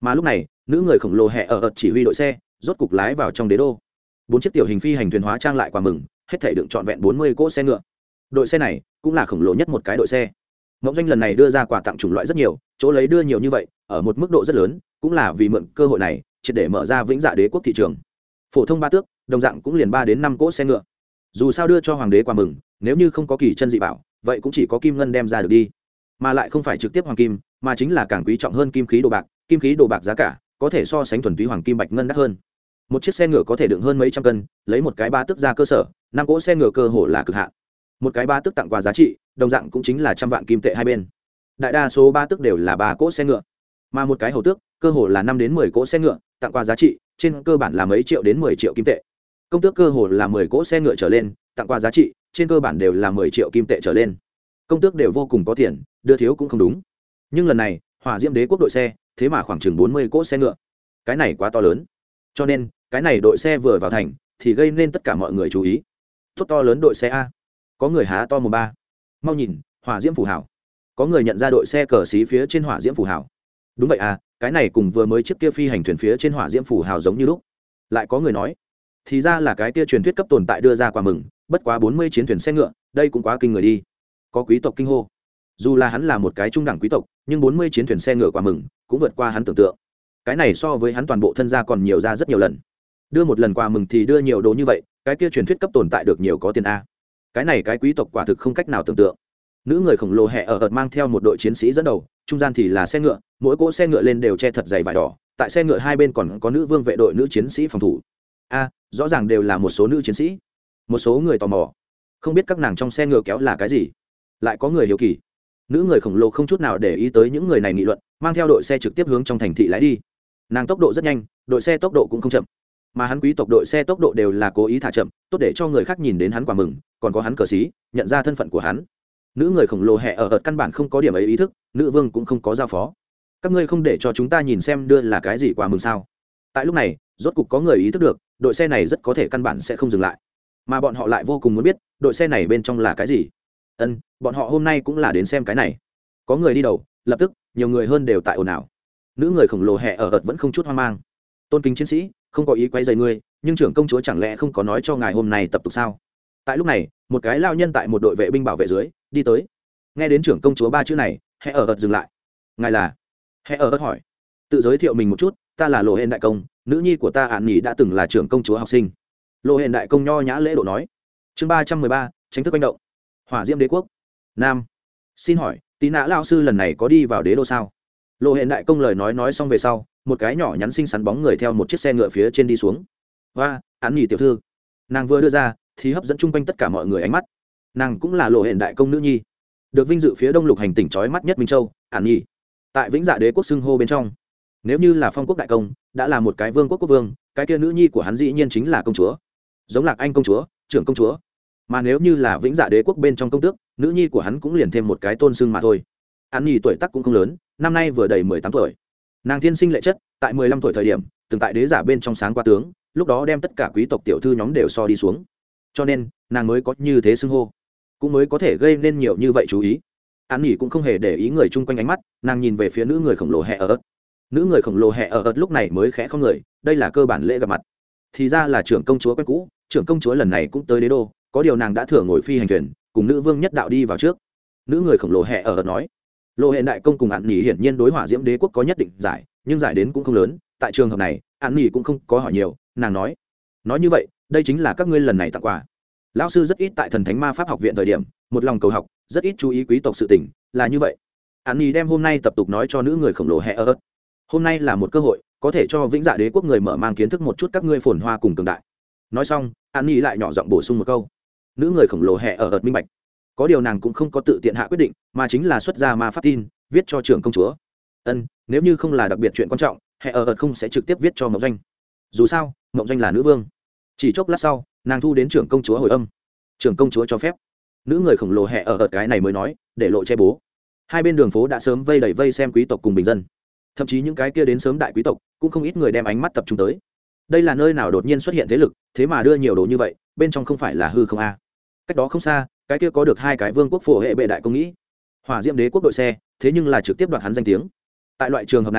Mà lúc này nữ người khổng lồ hẹ ở ợt chỉ huy đội xe rốt cục lái vào trong đế đô. 4 chiếc tiểu hình phi hành thuyền hóa trang lại quà mừng, hết thảy đựng trọn vẹn 40 cỗ xe ngựa. Đội xe này cũng là khổng lồ nhất một cái đội xe. Mộng Doanh lần này đưa ra quà tặng chủng loại rất nhiều, chỗ lấy đưa nhiều như vậy ở một mức độ rất lớn cũng là vì mượn cơ hội này triệt để mở ra Vĩnh Dạ Đế quốc thị trường. Phổ thông ba tước đồng dạng cũng liền 3 đến 5 cỗ xe ngựa. Dù sao đưa cho hoàng đế quà mừng, nếu như không có kỳ chân dị bảo vậy cũng chỉ có kim ngân đem ra được đi, mà lại không phải trực tiếp hoàng kim mà chính là càng quý trọng hơn kim khí đồ bạc. Kim khí đồ bạc giá cả có thể so sánh thuần túy hoàng kim bạch ngân đắt hơn. Một chiếc xe ngựa có thể đựng hơn mấy trăm cân, lấy một cái ba tước ra cơ sở, 5 cỗ xe ngựa cơ hồ là cực hạn. Một cái ba tước tặng quà giá trị đồng dạng cũng chính là 100 vạn kim tệ hai bên. Đại đa số ba tước đều là 3 cỗ xe ngựa, mà một cái hầu tước cơ hồ là 5 đến 10 cỗ xe ngựa, tặng quà giá trị trên cơ bản là mấy triệu đến 10 triệu kim tệ. Công tước cơ hồ là 10 cỗ xe ngựa trở lên, tặng quà giá trị trên cơ bản đều là 10 triệu kim tệ trở lên. Công tước đều vô cùng có tiền, đưa thiếu cũng không đúng. Nhưng lần này Hỏa Diễm Đế quốc đội xe thế mà khoảng chừng 40 cỗ xe ngựa, cái này quá to lớn, cho nên cái này đội xe vừa vào thành thì gây nên tất cả mọi người chú ý. Tốt to lớn đội xe a. Có người há to mồm ba. Mau nhìn, Hỏa Diễm phù hảo. Có người nhận ra đội xe cờ xí phía trên Hỏa Diễm phù hảo. Đúng vậy à, cái này cùng vừa mới chiếc kia phi hành thuyền phía trên Hỏa Diễm phù hảo giống như lúc. Lại có người nói, thì ra là cái kia truyền thuyết cấp tồn tại đưa ra quà mừng, bất quá 40 chiến thuyền xe ngựa, đây cũng quá kinh người đi. Có quý tộc kinh hô. Dù là hắn là một cái trung đẳng quý tộc, nhưng 40 chiến thuyền xe ngựa quà mừng cũng vượt qua hắn tưởng tượng. Cái này so với hắn toàn bộ thân gia còn nhiều ra rất nhiều lần. Đưa một lần quà mừng thì đưa nhiều đồ như vậy, cái kia truyền thuyết cấp tồn tại được nhiều có tiền a. Cái này cái quý tộc quả thực không cách nào tưởng tượng. Nữ người khổng lồ hẹ ở ợt mang theo một đội chiến sĩ dẫn đầu, trung gian thì là xe ngựa, mỗi cỗ xe ngựa lên đều che thật dày vải đỏ, tại xe ngựa hai bên còn có nữ vương vệ đội nữ chiến sĩ phòng thủ. A, rõ ràng đều là một số nữ chiến sĩ. Một số người tò mò, không biết các nàng trong xe ngựa kéo là cái gì. Lại có người hiếu kỳ. Nữ người khổng lồ không chút nào để ý tới những người này nghị luận, mang theo đội xe trực tiếp hướng trong thành thị lái đi. Nàng tốc độ rất nhanh, đội xe tốc độ cũng không chậm, mà hắn quý tộc đội xe tốc độ đều là cố ý thả chậm, tốt để cho người khác nhìn đến hắn quà mừng, còn có hắn cờ xí, nhận ra thân phận của hắn. Nữ người khổng lồ hẹ ở ợt căn bản không có điểm ấy ý thức, nữ vương cũng không có giao phó. Các ngươi không để cho chúng ta nhìn xem đưa là cái gì quà mừng sao? Tại lúc này rốt cục có người ý thức được đội xe này rất có thể căn bản sẽ không dừng lại, mà bọn họ lại vô cùng muốn biết đội xe này bên trong là cái gì. Bọn họ hôm nay cũng là đến xem cái này. Có người đi đầu, lập tức nhiều người hơn đều tại ồn ào. Nữ người khổng lồ hẹ ở ợt vẫn không chút hoang mang. Tôn kính chiến sĩ, không có ý quấy rầy ngươi, nhưng trưởng công chúa chẳng lẽ không có nói cho ngài hôm nay tập tục sao? Tại lúc này một cái lao nhân tại một đội vệ binh bảo vệ dưới đi tới. Nghe đến trưởng công chúa ba chữ này, hẹ ở ợt dừng lại. Ngài là? Hẹ ở ợt hỏi. Tự giới thiệu mình một chút, ta là Lộ Hên đại công, nữ nhi của ta Án Nhỉ đã từng là trưởng công chúa học sinh. Lộ Hên đại công nho nhã lễ độ nói. Chương 313, tránh thức manh động. Hỏa Diễm Đế quốc Nam. Xin hỏi tí nã lao sư lần này có đi vào đế đô sao? Lộ Hên đại công lời nói xong về sau, một cái nhỏ nhắn xinh xắn bóng người theo một chiếc xe ngựa phía trên đi xuống. Và Án Nhỉ tiểu thư, nàng vừa đưa ra thì hấp dẫn chung quanh tất cả mọi người ánh mắt. Nàng cũng là Lộ Hên đại công nữ nhi, được vinh dự phía đông lục hành tỉnh trói mắt nhất Minh Châu. Án Nhỉ tại Vĩnh Dạ Đế quốc xưng hô bên trong, nếu như là phong quốc đại công đã là một cái vương quốc quốc vương, cái kia nữ nhi của hắn dĩ nhiên chính là công chúa, giống Lạc Anh công chúa, trưởng công chúa. Mà nếu như là Vĩnh Dạ Đế quốc bên trong công tước, nữ nhi của hắn cũng liền thêm một cái tôn xưng mà thôi. Án Nhỉ tuổi tác cũng không lớn, năm nay vừa đầy 18 tuổi. Nàng thiên sinh lệ chất, tại 15 tuổi thời điểm từng tại đế giả bên trong sáng qua tướng, lúc đó đem tất cả quý tộc tiểu thư nhóm đều so đi xuống, cho nên nàng mới có như thế xưng hô, cũng mới có thể gây nên nhiều như vậy chú ý. Án Nhỉ cũng không hề để ý người chung quanh ánh mắt, nàng nhìn về phía nữ người khổng lồ hẹ ở ớt. Nữ người khổng lồ hẹ ở ớt lúc này mới khẽ không người, đây là cơ bản lễ gặp mặt. Thì ra là trưởng công chúa quen cũ, trưởng công chúa lần này cũng tới đế đô, có điều nàng đã thừa ngồi phi hành thuyền cùng nữ vương nhất đạo đi vào trước. Nữ người khổng lồ hẹ ở ớt nói. Lộ Hên đại công cùng Án Nhỉ hiển nhiên đối Hỏa Diễm Đế quốc có nhất định giải, nhưng giải đến cũng không lớn. Tại trường hợp này Án Nhỉ cũng không có hỏi nhiều, nàng nói như vậy đây chính là các ngươi lần này tặng quà. Lão sư rất ít tại Thần Thánh Ma Pháp học viện thời điểm một lòng cầu học, rất ít chú ý quý tộc sự tình, là như vậy. Án Nhỉ đem hôm nay tập tục nói cho nữ người khổng lồ hẹ ở ớt. Hôm nay là một cơ hội có thể cho Vĩnh Dạ Đế quốc người mở mang kiến thức một chút các ngươi phồn hoa cùng cường đại. Nói xong Án Nhỉ lại nhỏ giọng bổ sung một câu. Nữ người khổng lồ hẹ ở ớt minh bạch, có điều nàng cũng không có tự tiện hạ quyết định, mà chính là xuất ra ma pháp tin viết cho trưởng công chúa. Nếu như không là đặc biệt chuyện quan trọng, hẹ ở ớt không sẽ trực tiếp viết cho Mộng Doanh. Dù sao Mộng Doanh là nữ vương. Chỉ chốc lát sau nàng thu đến trưởng công chúa hồi âm. Trưởng công chúa cho phép. Nữ người khổng lồ hẹ ở ợt cái này mới nói, để lộ che bố. Hai bên đường phố đã sớm vây đầy vây xem quý tộc cùng bình dân, thậm chí những cái kia đến sớm đại quý tộc cũng không ít người đem ánh mắt tập trung tới. Đây là nơi nào đột nhiên xuất hiện thế lực, thế mà đưa nhiều đồ như vậy, bên trong không phải là hư không a? Cách đó không xa, cái kia có được hai cái vương quốc phổ hệ bệ đại công nghĩ, Hỏa Diễm Đế quốc đội xe, thế nhưng là trực tiếp đoạt hắn danh tiếng. Tại loại trường hợp này,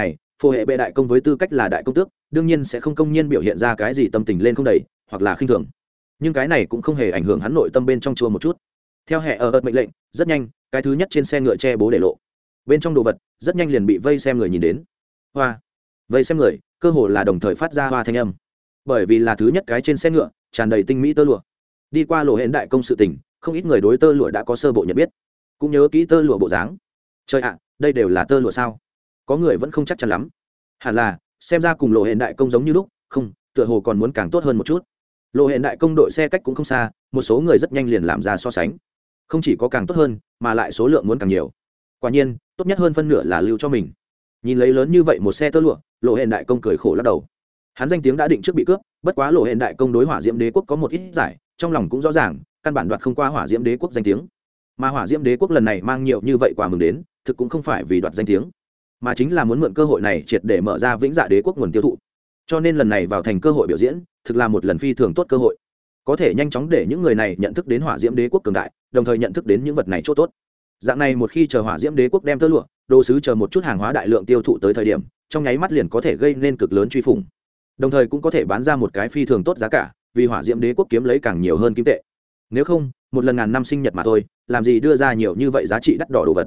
phổ hệ bệ đại công với tư cách là đại công tước đương nhiên sẽ không công nhiên biểu hiện ra cái gì tâm tình lên không đầy hoặc là khinh thường, nhưng cái này cũng không hề ảnh hưởng hắn nội tâm bên trong chua một chút. Theo hệ ở ợt mệnh lệnh, rất nhanh cái thứ nhất trên xe ngựa che bố để lộ, bên trong đồ vật rất nhanh liền bị vây xem người nhìn đến. Hoa, vây xem người cơ hồ là đồng thời phát ra hoa thanh âm, bởi vì là thứ nhất cái trên xe ngựa tràn đầy tinh mỹ tơ lụa. Đi qua lộ hển đại công sự tình, không ít người đối tơ lụa đã có sơ bộ nhận biết, cũng nhớ kỹ tơ lụa bộ dáng. Trời ạ, đây đều là tơ lụa sao? Có người vẫn không chắc chắn lắm. Hẳn là xem ra cùng lộ hển đại công giống như lúc, không, tựa hồ còn muốn càng tốt hơn một chút. Lộ hển đại công đội xe cách cũng không xa, một số người rất nhanh liền làm ra so sánh, không chỉ có càng tốt hơn mà lại số lượng muốn càng nhiều. Quả nhiên tốt nhất hơn phân nửa là lưu cho mình. Nhìn lấy lớn như vậy một xe tơ lụa, lộ hển đại công cười khổ lắc đầu. Hắn danh tiếng đã định trước bị cướp, bất quá lộ hển đại công đối hỏa diễm đế quốc có một ít giải, trong lòng cũng rõ ràng căn bản đoạt không qua hỏa diễm đế quốc danh tiếng. Mà hỏa diễm đế quốc lần này mang nhiều như vậy quà mừng đến, thực cũng không phải vì đoạt danh tiếng, mà chính là muốn mượn cơ hội này triệt để mở ra vĩnh dạ đế quốc nguồn tiêu thụ. Cho nên lần này vào thành cơ hội biểu diễn, thực là một lần phi thường tốt cơ hội, có thể nhanh chóng để những người này nhận thức đến hỏa diễm đế quốc cường đại, đồng thời nhận thức đến những vật này chỗ tốt. Dạng này một khi chờ hỏa diễm đế quốc đem tơ lụa, đồ sứ chờ một chút hàng hóa đại lượng tiêu thụ tới thời điểm, trong nháy mắt liền có thể gây nên cực lớn truy phủng, đồng thời cũng có thể bán ra một cái phi thường tốt giá cả, vì hỏa diễm đế quốc kiếm lấy càng nhiều hơn kim tệ. Nếu không, một lần ngàn năm sinh nhật mà thôi, làm gì đưa ra nhiều như vậy giá trị đắt đỏ đồ vật.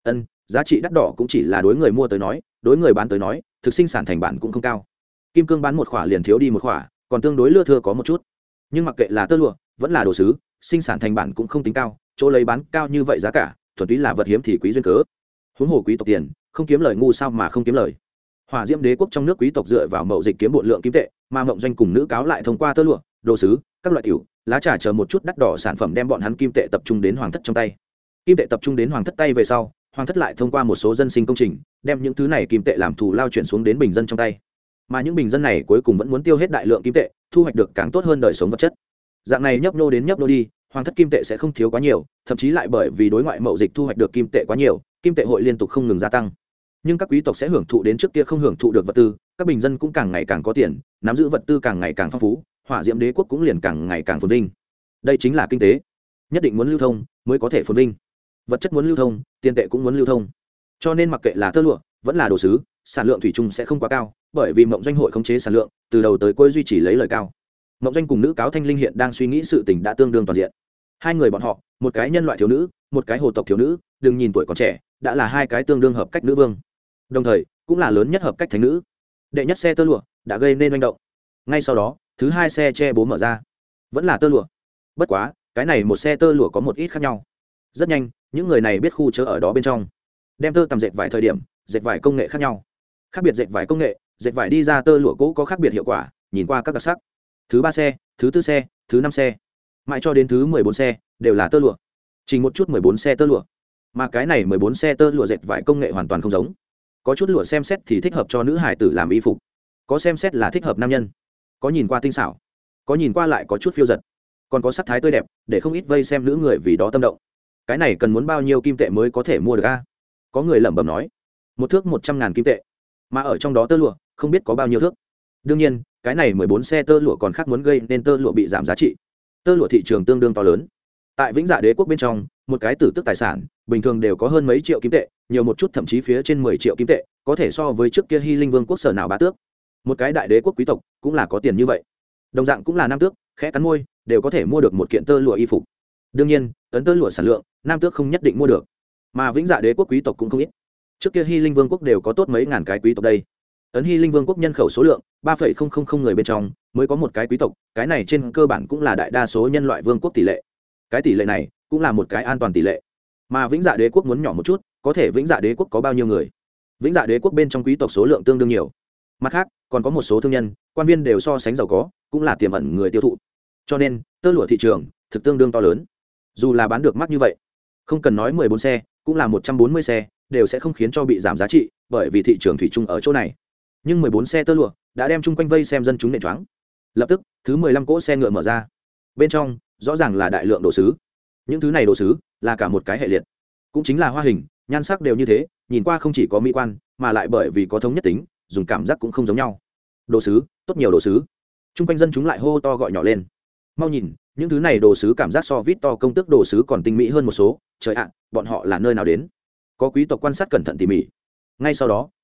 Giá trị đắt đỏ cũng chỉ là đối người mua tới nói, đối người bán tới nói, thực sinh sản thành bản cũng không cao. Kim cương bán một khỏa liền thiếu đi một khỏa, còn tương đối lưa thưa có một chút. Nhưng mặc kệ là tơ lụa, vẫn là đồ sứ, sinh sản thành bản cũng không tính cao, chỗ lấy bán cao như vậy giá cả, thuần túy là vật hiếm thì quý duyên cớ. Huống hồ quý tộc tiền, không kiếm lời ngu sao mà không kiếm lời. Hỏa diễm đế quốc trong nước quý tộc dựa vào mậu dịch kiếm bộn lượng kim tệ, mà mộng doanh cùng nữ cáo lại thông qua tơ lụa, đồ sứ, các loại tiểu, lá trà chờ một chút đắt đỏ sản phẩm đem bọn hắn kim tệ tập trung đến hoàng thất trong tay. Kim tệ tập trung đến hoàng thất tay về sau, hoàng thất lại thông qua một số dân sinh công trình, đem những thứ này kim tệ làm thù lao chuyển xuống đến bình dân trong tay. Mà những bình dân này cuối cùng vẫn muốn tiêu hết đại lượng kim tệ, thu hoạch được càng tốt hơn đời sống vật chất. Dạng này nhấp nhô đến nhấp nhô đi, hoàng thất kim tệ sẽ không thiếu quá nhiều, thậm chí lại bởi vì đối ngoại mậu dịch thu hoạch được kim tệ quá nhiều, kim tệ hội liên tục không ngừng gia tăng. Nhưng các quý tộc sẽ hưởng thụ đến trước kia không hưởng thụ được vật tư, các bình dân cũng càng ngày càng có tiền, nắm giữ vật tư càng ngày càng phong phú, hỏa diễm đế quốc cũng liền càng ngày càng phồn vinh. Đây chính là kinh tế, nhất định muốn lưu thông mới có thể phồn vinh. Vật chất muốn lưu thông, tiền tệ cũng muốn lưu thông. Cho nên mặc kệ là tơ lụa, vẫn là đồ sứ, sản lượng thủy chung sẽ không quá cao, bởi vì mộng doanh hội khống chế sản lượng, từ đầu tới cuối duy trì lấy lời cao. Mộng doanh cùng nữ cáo thanh linh hiện đang suy nghĩ sự tình đã tương đương toàn diện. Hai người bọn họ, một cái nhân loại thiếu nữ, một cái hồ tộc thiếu nữ, đừng nhìn tuổi còn trẻ, đã là hai cái tương đương hợp cách nữ vương, đồng thời cũng là lớn nhất hợp cách thánh nữ. Đệ nhất xe tơ lụa đã gây nên manh động, ngay sau đó thứ hai xe che bố mở ra, vẫn là tơ lụa. Bất quá cái này một xe tơ lụa có một ít khác nhau. Rất nhanh những người này biết khu chớ ở đó bên trong đem tơ tầm dệt vải thời điểm, dệt vải công nghệ khác nhau, khác biệt dệt vải công nghệ, dệt vải đi ra tơ lụa cũ có khác biệt hiệu quả, nhìn qua các đặc sắc. Thứ ba xe, thứ tư xe, thứ năm xe, mãi cho đến thứ 14 xe đều là tơ lụa. Chỉ một chút 14 xe tơ lụa, mà cái này 14 xe tơ lụa dệt vải công nghệ hoàn toàn không giống. Có chút lụa xem xét thì thích hợp cho nữ hải tử làm y phục, có xem xét là thích hợp nam nhân, có nhìn qua tinh xảo, có nhìn qua lại có chút phiêu giật, còn có sắc thái tươi đẹp, để không ít vây xem nữ người vì đó tâm động. Cái này cần muốn bao nhiêu kim tệ mới có thể mua được a? Có người lẩm bẩm nói. Một thước 100.000 kim tệ, mà ở trong đó tơ lụa không biết có bao nhiêu thước. Đương nhiên cái này 14 xe tơ lụa còn khác muốn gây nên tơ lụa bị giảm giá trị. Tơ lụa thị trường tương đương to lớn. Tại vĩnh dạ đế quốc bên trong, một cái tử tức tài sản bình thường đều có hơn mấy triệu kim tệ, nhiều một chút thậm chí phía trên 10 triệu kim tệ, có thể so với trước kia Hy Linh Vương quốc sở nào bá tước. Một cái đại đế quốc quý tộc cũng là có tiền như vậy. Đồng dạng cũng là nam tước, khẽ cắn môi, đều có thể mua được một kiện tơ lụa y phục. Đương nhiên, ấn tơ lụa sản lượng, nam tước không nhất định mua được, mà vĩnh dạ đế quốc quý tộc cũng không ít. Trước kia Hy Linh Vương quốc đều có tốt mấy ngàn cái quý tộc đây. Ấn Hy Linh Vương quốc nhân khẩu số lượng 3,000 người bên trong mới có một cái quý tộc, cái này trên cơ bản cũng là đại đa số nhân loại vương quốc tỷ lệ. Cái tỷ lệ này cũng là một cái an toàn tỷ lệ. Mà vĩnh dạ đế quốc muốn nhỏ một chút, có thể vĩnh dạ đế quốc có bao nhiêu người? Vĩnh dạ đế quốc bên trong quý tộc số lượng tương đương nhiều. Mặt khác, còn có một số thương nhân, quan viên đều so sánh giàu có, cũng là tiềm ẩn người tiêu thụ. Cho nên, tơ lụa thị trường thực tương đương to lớn. Dù là bán được mắc như vậy, không cần nói 14 xe, cũng là 140 xe, đều sẽ không khiến cho bị giảm giá trị, bởi vì thị trường thủy chung ở chỗ này. Nhưng 14 xe tơ lụa đã đem chung quanh vây xem dân chúng nện choáng. Lập tức, thứ 15 cỗ xe ngựa mở ra. Bên trong, rõ ràng là đại lượng đồ sứ. Những thứ này đồ sứ là cả một cái hệ liệt, cũng chính là hoa hình, nhan sắc đều như thế, nhìn qua không chỉ có mỹ quan, mà lại bởi vì có thống nhất tính, dùng cảm giác cũng không giống nhau. Đồ sứ, tốt nhiều đồ sứ. Chung quanh dân chúng lại hô to gọi nhỏ lên. Mau nhìn, những thứ này đồ sứ cảm giác so Victor công tước đồ sứ còn tinh mỹ hơn một số. Trời ạ, bọn họ là nơi nào đến? Có quý tộc quan sát cẩn thận tỉ mỉ. Ngay sau đó,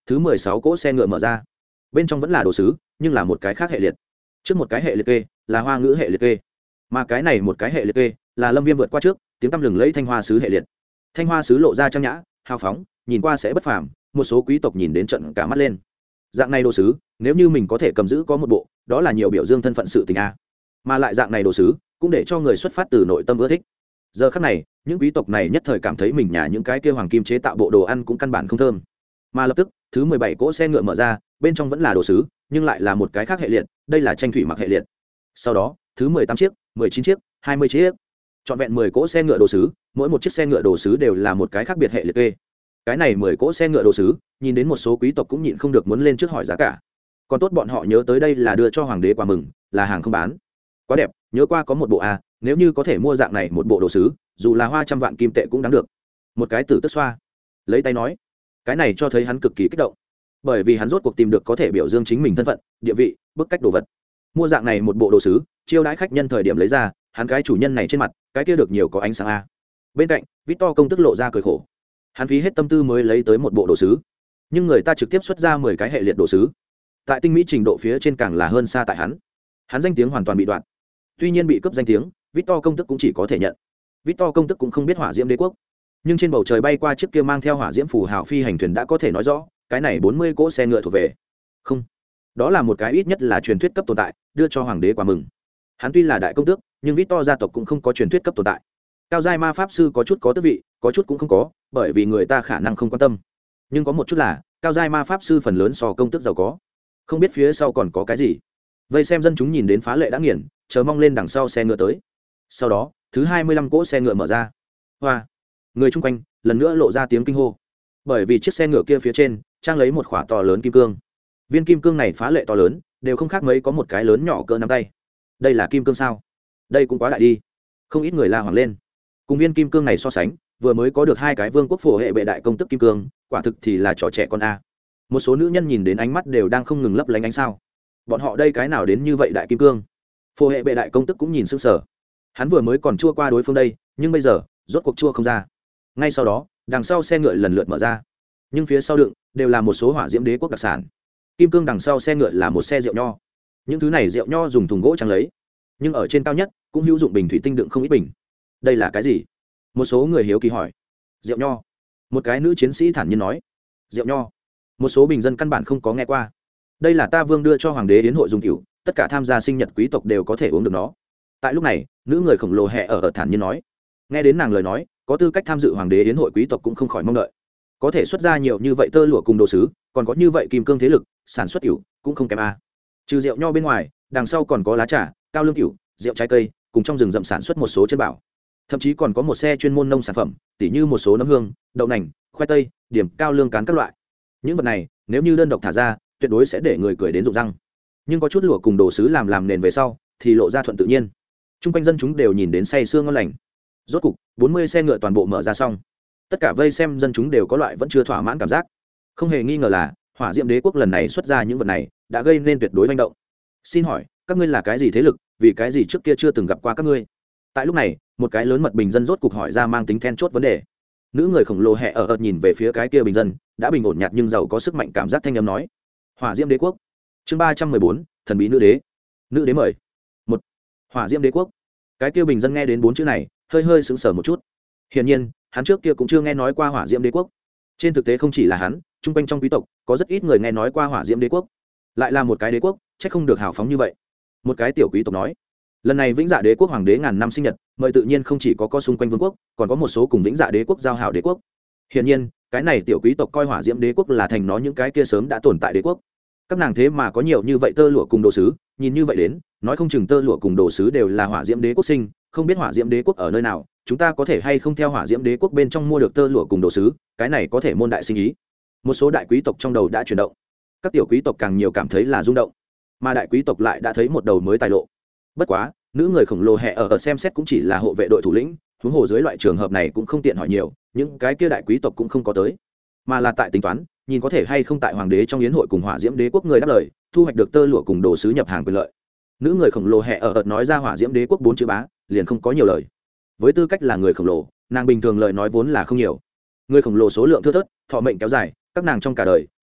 Thứ 16 cỗ xe ngựa mở ra, bên trong vẫn là đồ sứ nhưng là một cái khác hệ liệt. Trước một cái hệ liệt kê là hoa ngữ hệ liệt kê, mà cái này một cái hệ liệt kê là Lâm Viêm vượt qua trước, tiếng tăm lừng lẫy thanh hoa sứ hệ liệt. Thanh hoa sứ lộ ra trang nhã hào phóng, nhìn qua sẽ bất phàm, một số quý tộc nhìn đến trận cả mắt lên. Dạng này đồ sứ nếu như mình có thể cầm giữ có một bộ, đó là nhiều biểu dương thân phận sự tình a. Mà lại dạng này đồ sứ cũng để cho người xuất phát từ nội tâm ưa thích. Giờ khắc này những quý tộc này nhất thời cảm thấy mình nhà những cái kia hoàng kim chế tạo bộ đồ ăn cũng căn bản không thơm. Mà lập tức thứ 17 cỗ xe ngựa mở ra, bên trong vẫn là đồ sứ nhưng lại là một cái khác hệ liệt, đây là tranh thủy mặc hệ liệt. Sau đó thứ 18 chiếc, 19 chiếc, 20 chiếc, trọn vẹn 10 cỗ xe ngựa đồ sứ, mỗi một chiếc xe ngựa đồ sứ đều là một cái khác biệt hệ liệt kê. Cái này 10 cỗ xe ngựa đồ sứ nhìn đến một số quý tộc cũng nhịn không được muốn lên trước hỏi giá cả. Còn tốt bọn họ nhớ tới đây là đưa cho hoàng đế quà mừng, là hàng không bán. Quá đẹp, nhớ qua có một bộ a, nếu như có thể mua dạng này một bộ đồ sứ, dù là hoa trăm vạn kim tệ cũng đáng được. Một cái tử tức xoa lấy tay nói, cái này cho thấy hắn cực kỳ kích động, bởi vì hắn rốt cuộc tìm được có thể biểu dương chính mình thân phận, địa vị, bức cách đồ vật. Mua dạng này một bộ đồ sứ, chiêu đãi khách nhân thời điểm lấy ra, hắn cái chủ nhân này trên mặt, cái kia được nhiều có ánh sáng a. Bên cạnh Victor công tức lộ ra cười khổ, hắn phí hết tâm tư mới lấy tới một bộ đồ sứ, nhưng người ta trực tiếp xuất ra 10 cái hệ liệt đồ sứ, tại tinh mỹ trình độ phía trên càng là hơn xa tại hắn danh tiếng hoàn toàn bị đoạn. Tuy nhiên bị cướp danh tiếng, Victor công tức cũng chỉ có thể nhận. Victor công tức cũng không biết hỏa diễm đế quốc, nhưng trên bầu trời bay qua chiếc kia mang theo hỏa diễm phù hào phi hành thuyền đã có thể nói rõ, cái này 40 cỗ xe ngựa thuộc về không, đó là một cái ít nhất là truyền thuyết cấp tồn tại, đưa cho hoàng đế quà mừng. Hắn tuy là đại công tước, nhưng Victor gia tộc cũng không có truyền thuyết cấp tồn tại. Cao giai ma pháp sư có chút có tước vị, có chút cũng không có, bởi vì người ta khả năng không quan tâm. Nhưng có một chút là, cao giai ma pháp sư phần lớn so công tước giàu có. Không biết phía sau còn có cái gì. Vây xem dân chúng nhìn đến phá lệ đã nghiền, chờ mong lên đằng sau xe ngựa tới. Sau đó thứ 25 cỗ xe ngựa mở ra, hoa, người chung quanh lần nữa lộ ra tiếng kinh hô, bởi vì chiếc xe ngựa kia phía trên trang lấy một khỏa to lớn kim cương. Viên kim cương này phá lệ to lớn, đều không khác mấy có một cái lớn nhỏ cỡ nắm tay. Đây là kim cương sao? Đây cũng quá đại đi. Không ít người la hoảng lên. Cùng viên kim cương này so sánh, vừa mới có được 2 cái vương quốc phổ hệ bệ đại công tức kim cương, quả thực thì là trò trẻ con a. Một số nữ nhân nhìn đến ánh mắt đều đang không ngừng lấp lánh ánh sao. Bọn họ đây cái nào đến như vậy đại kim cương? Phổ hệ bệ đại công tức cũng nhìn sững sờ. Hắn vừa mới còn chua qua đối phương đây, nhưng bây giờ rốt cuộc chua không ra. Ngay sau đó đằng sau xe ngựa lần lượt mở ra, nhưng phía sau đựng đều là một số hỏa diễm đế quốc đặc sản. Kim cương đằng sau xe ngựa là một xe rượu nho, những thứ này rượu nho dùng thùng gỗ trắng lấy, nhưng ở trên cao nhất cũng hữu dụng bình thủy tinh đựng không ít bình. Đây là cái gì? Một số người hiếu kỳ hỏi. Rượu nho, một cái nữ chiến sĩ thản nhiên nói. Rượu nho, một số bình dân căn bản không có nghe qua. Đây là ta vương đưa cho hoàng đế yến hội dùng cửu, tất cả tham gia sinh nhật quý tộc đều có thể uống được nó. Tại lúc này nữ người khổng lồ hẹ ở thản nhiên nói. Nghe đến nàng lời nói, có tư cách tham dự hoàng đế yến hội quý tộc cũng không khỏi mong đợi. Có thể xuất ra nhiều như vậy tơ lụa cùng đồ sứ, còn có như vậy kim cương thế lực, sản xuất cửu cũng không kém a. Trừ rượu nho bên ngoài, đằng sau còn có lá trà, cao lương cửu, rượu trái cây, cùng trong rừng rậm sản xuất một số chân bảo. Thậm chí còn có một xe chuyên môn nông sản phẩm, tỉ như một số nấm hương, đậu nành, khoai tây, điểm cao lương cán các loại. Những vật này nếu như đơn độc thả ra, tuyệt đối sẽ để người cười đến rụng răng. Nhưng có chút lụa cùng đồ sứ làm nền về sau, thì lộ ra thuận tự nhiên. Trung quanh dân chúng đều nhìn đến say sưa ngon lành. Rốt cục 40 xe ngựa toàn bộ mở ra xong, tất cả vây xem dân chúng đều có loại vẫn chưa thỏa mãn cảm giác. Không hề nghi ngờ là hỏa diệm đế quốc lần này xuất ra những vật này đã gây nên tuyệt đối manh động. Xin hỏi các ngươi là cái gì thế lực, vì cái gì trước kia chưa từng gặp qua các ngươi? Tại lúc này một cái lớn mật bình dân rốt cục hỏi ra mang tính then chốt vấn đề. Nữ người khổng lồ hẹ ở nhìn về phía cái kia bình dân, đã bình ổn nhạt nhưng giàu có sức mạnh cảm giác thanh âm nói. Hỏa diệm đế quốc, chương 314, thần bí nữ đế. Nữ đế mời. Một, hỏa diệm đế quốc. Cái kia bình dân nghe đến 4 chữ này hơi hơi sững sờ một chút. Hiển nhiên hắn trước kia cũng chưa nghe nói qua hỏa diệm đế quốc. Trên thực tế không chỉ là hắn, trung quanh trong quý tộc có rất ít người nghe nói qua hỏa diệm đế quốc. Lại là một cái đế quốc, chắc không được hào phóng như vậy. Một cái tiểu quý tộc nói. Lần này vĩnh dạ đế quốc hoàng đế ngàn năm sinh nhật, mời tự nhiên không chỉ có xung quanh vương quốc, còn có một số cùng vĩnh dạ đế quốc giao hảo đế quốc. Hiển nhiên cái này tiểu quý tộc coi hỏa diệm đế quốc là thành nó những cái kia sớm đã tồn tại đế quốc. Các nàng thế mà có nhiều như vậy tơ lụa cùng đồ sứ, nhìn như vậy đến nói không chừng tơ lụa cùng đồ sứ đều là hỏa diệm đế quốc sinh. Không biết hỏa diệm đế quốc ở nơi nào, chúng ta có thể hay không theo hỏa diệm đế quốc bên trong mua được tơ lụa cùng đồ sứ, cái này có thể môn đại sinh ý. Một số đại quý tộc trong đầu đã chuyển động, các tiểu quý tộc càng nhiều cảm thấy là rung động, mà đại quý tộc lại đã thấy một đầu mới tài lộ. Bất quá nữ người khổng lồ hẹ ở xem xét cũng chỉ là hộ vệ đội thủ lĩnh, huống hồ dưới loại trường hợp này cũng không tiện hỏi nhiều, những cái kia đại quý tộc cũng không có tới, mà là tại tính toán nhìn có thể hay không tại hoàng đế trong yến hội cùng hỏa diễm đế quốc người đáp lời, thu hoạch được tơ lụa cùng đồ sứ nhập hàng quyền lợi. Nữ người khổng lồ hẹ ở nói ra hỏa diễm đế quốc 4 chữ bá, liền không có nhiều lời. Với tư cách là người khổng lồ, nàng bình thường lời nói vốn là không nhiều. Người khổng lồ số lượng thưa thớt, thọ mệnh kéo dài, các nàng trong cả đời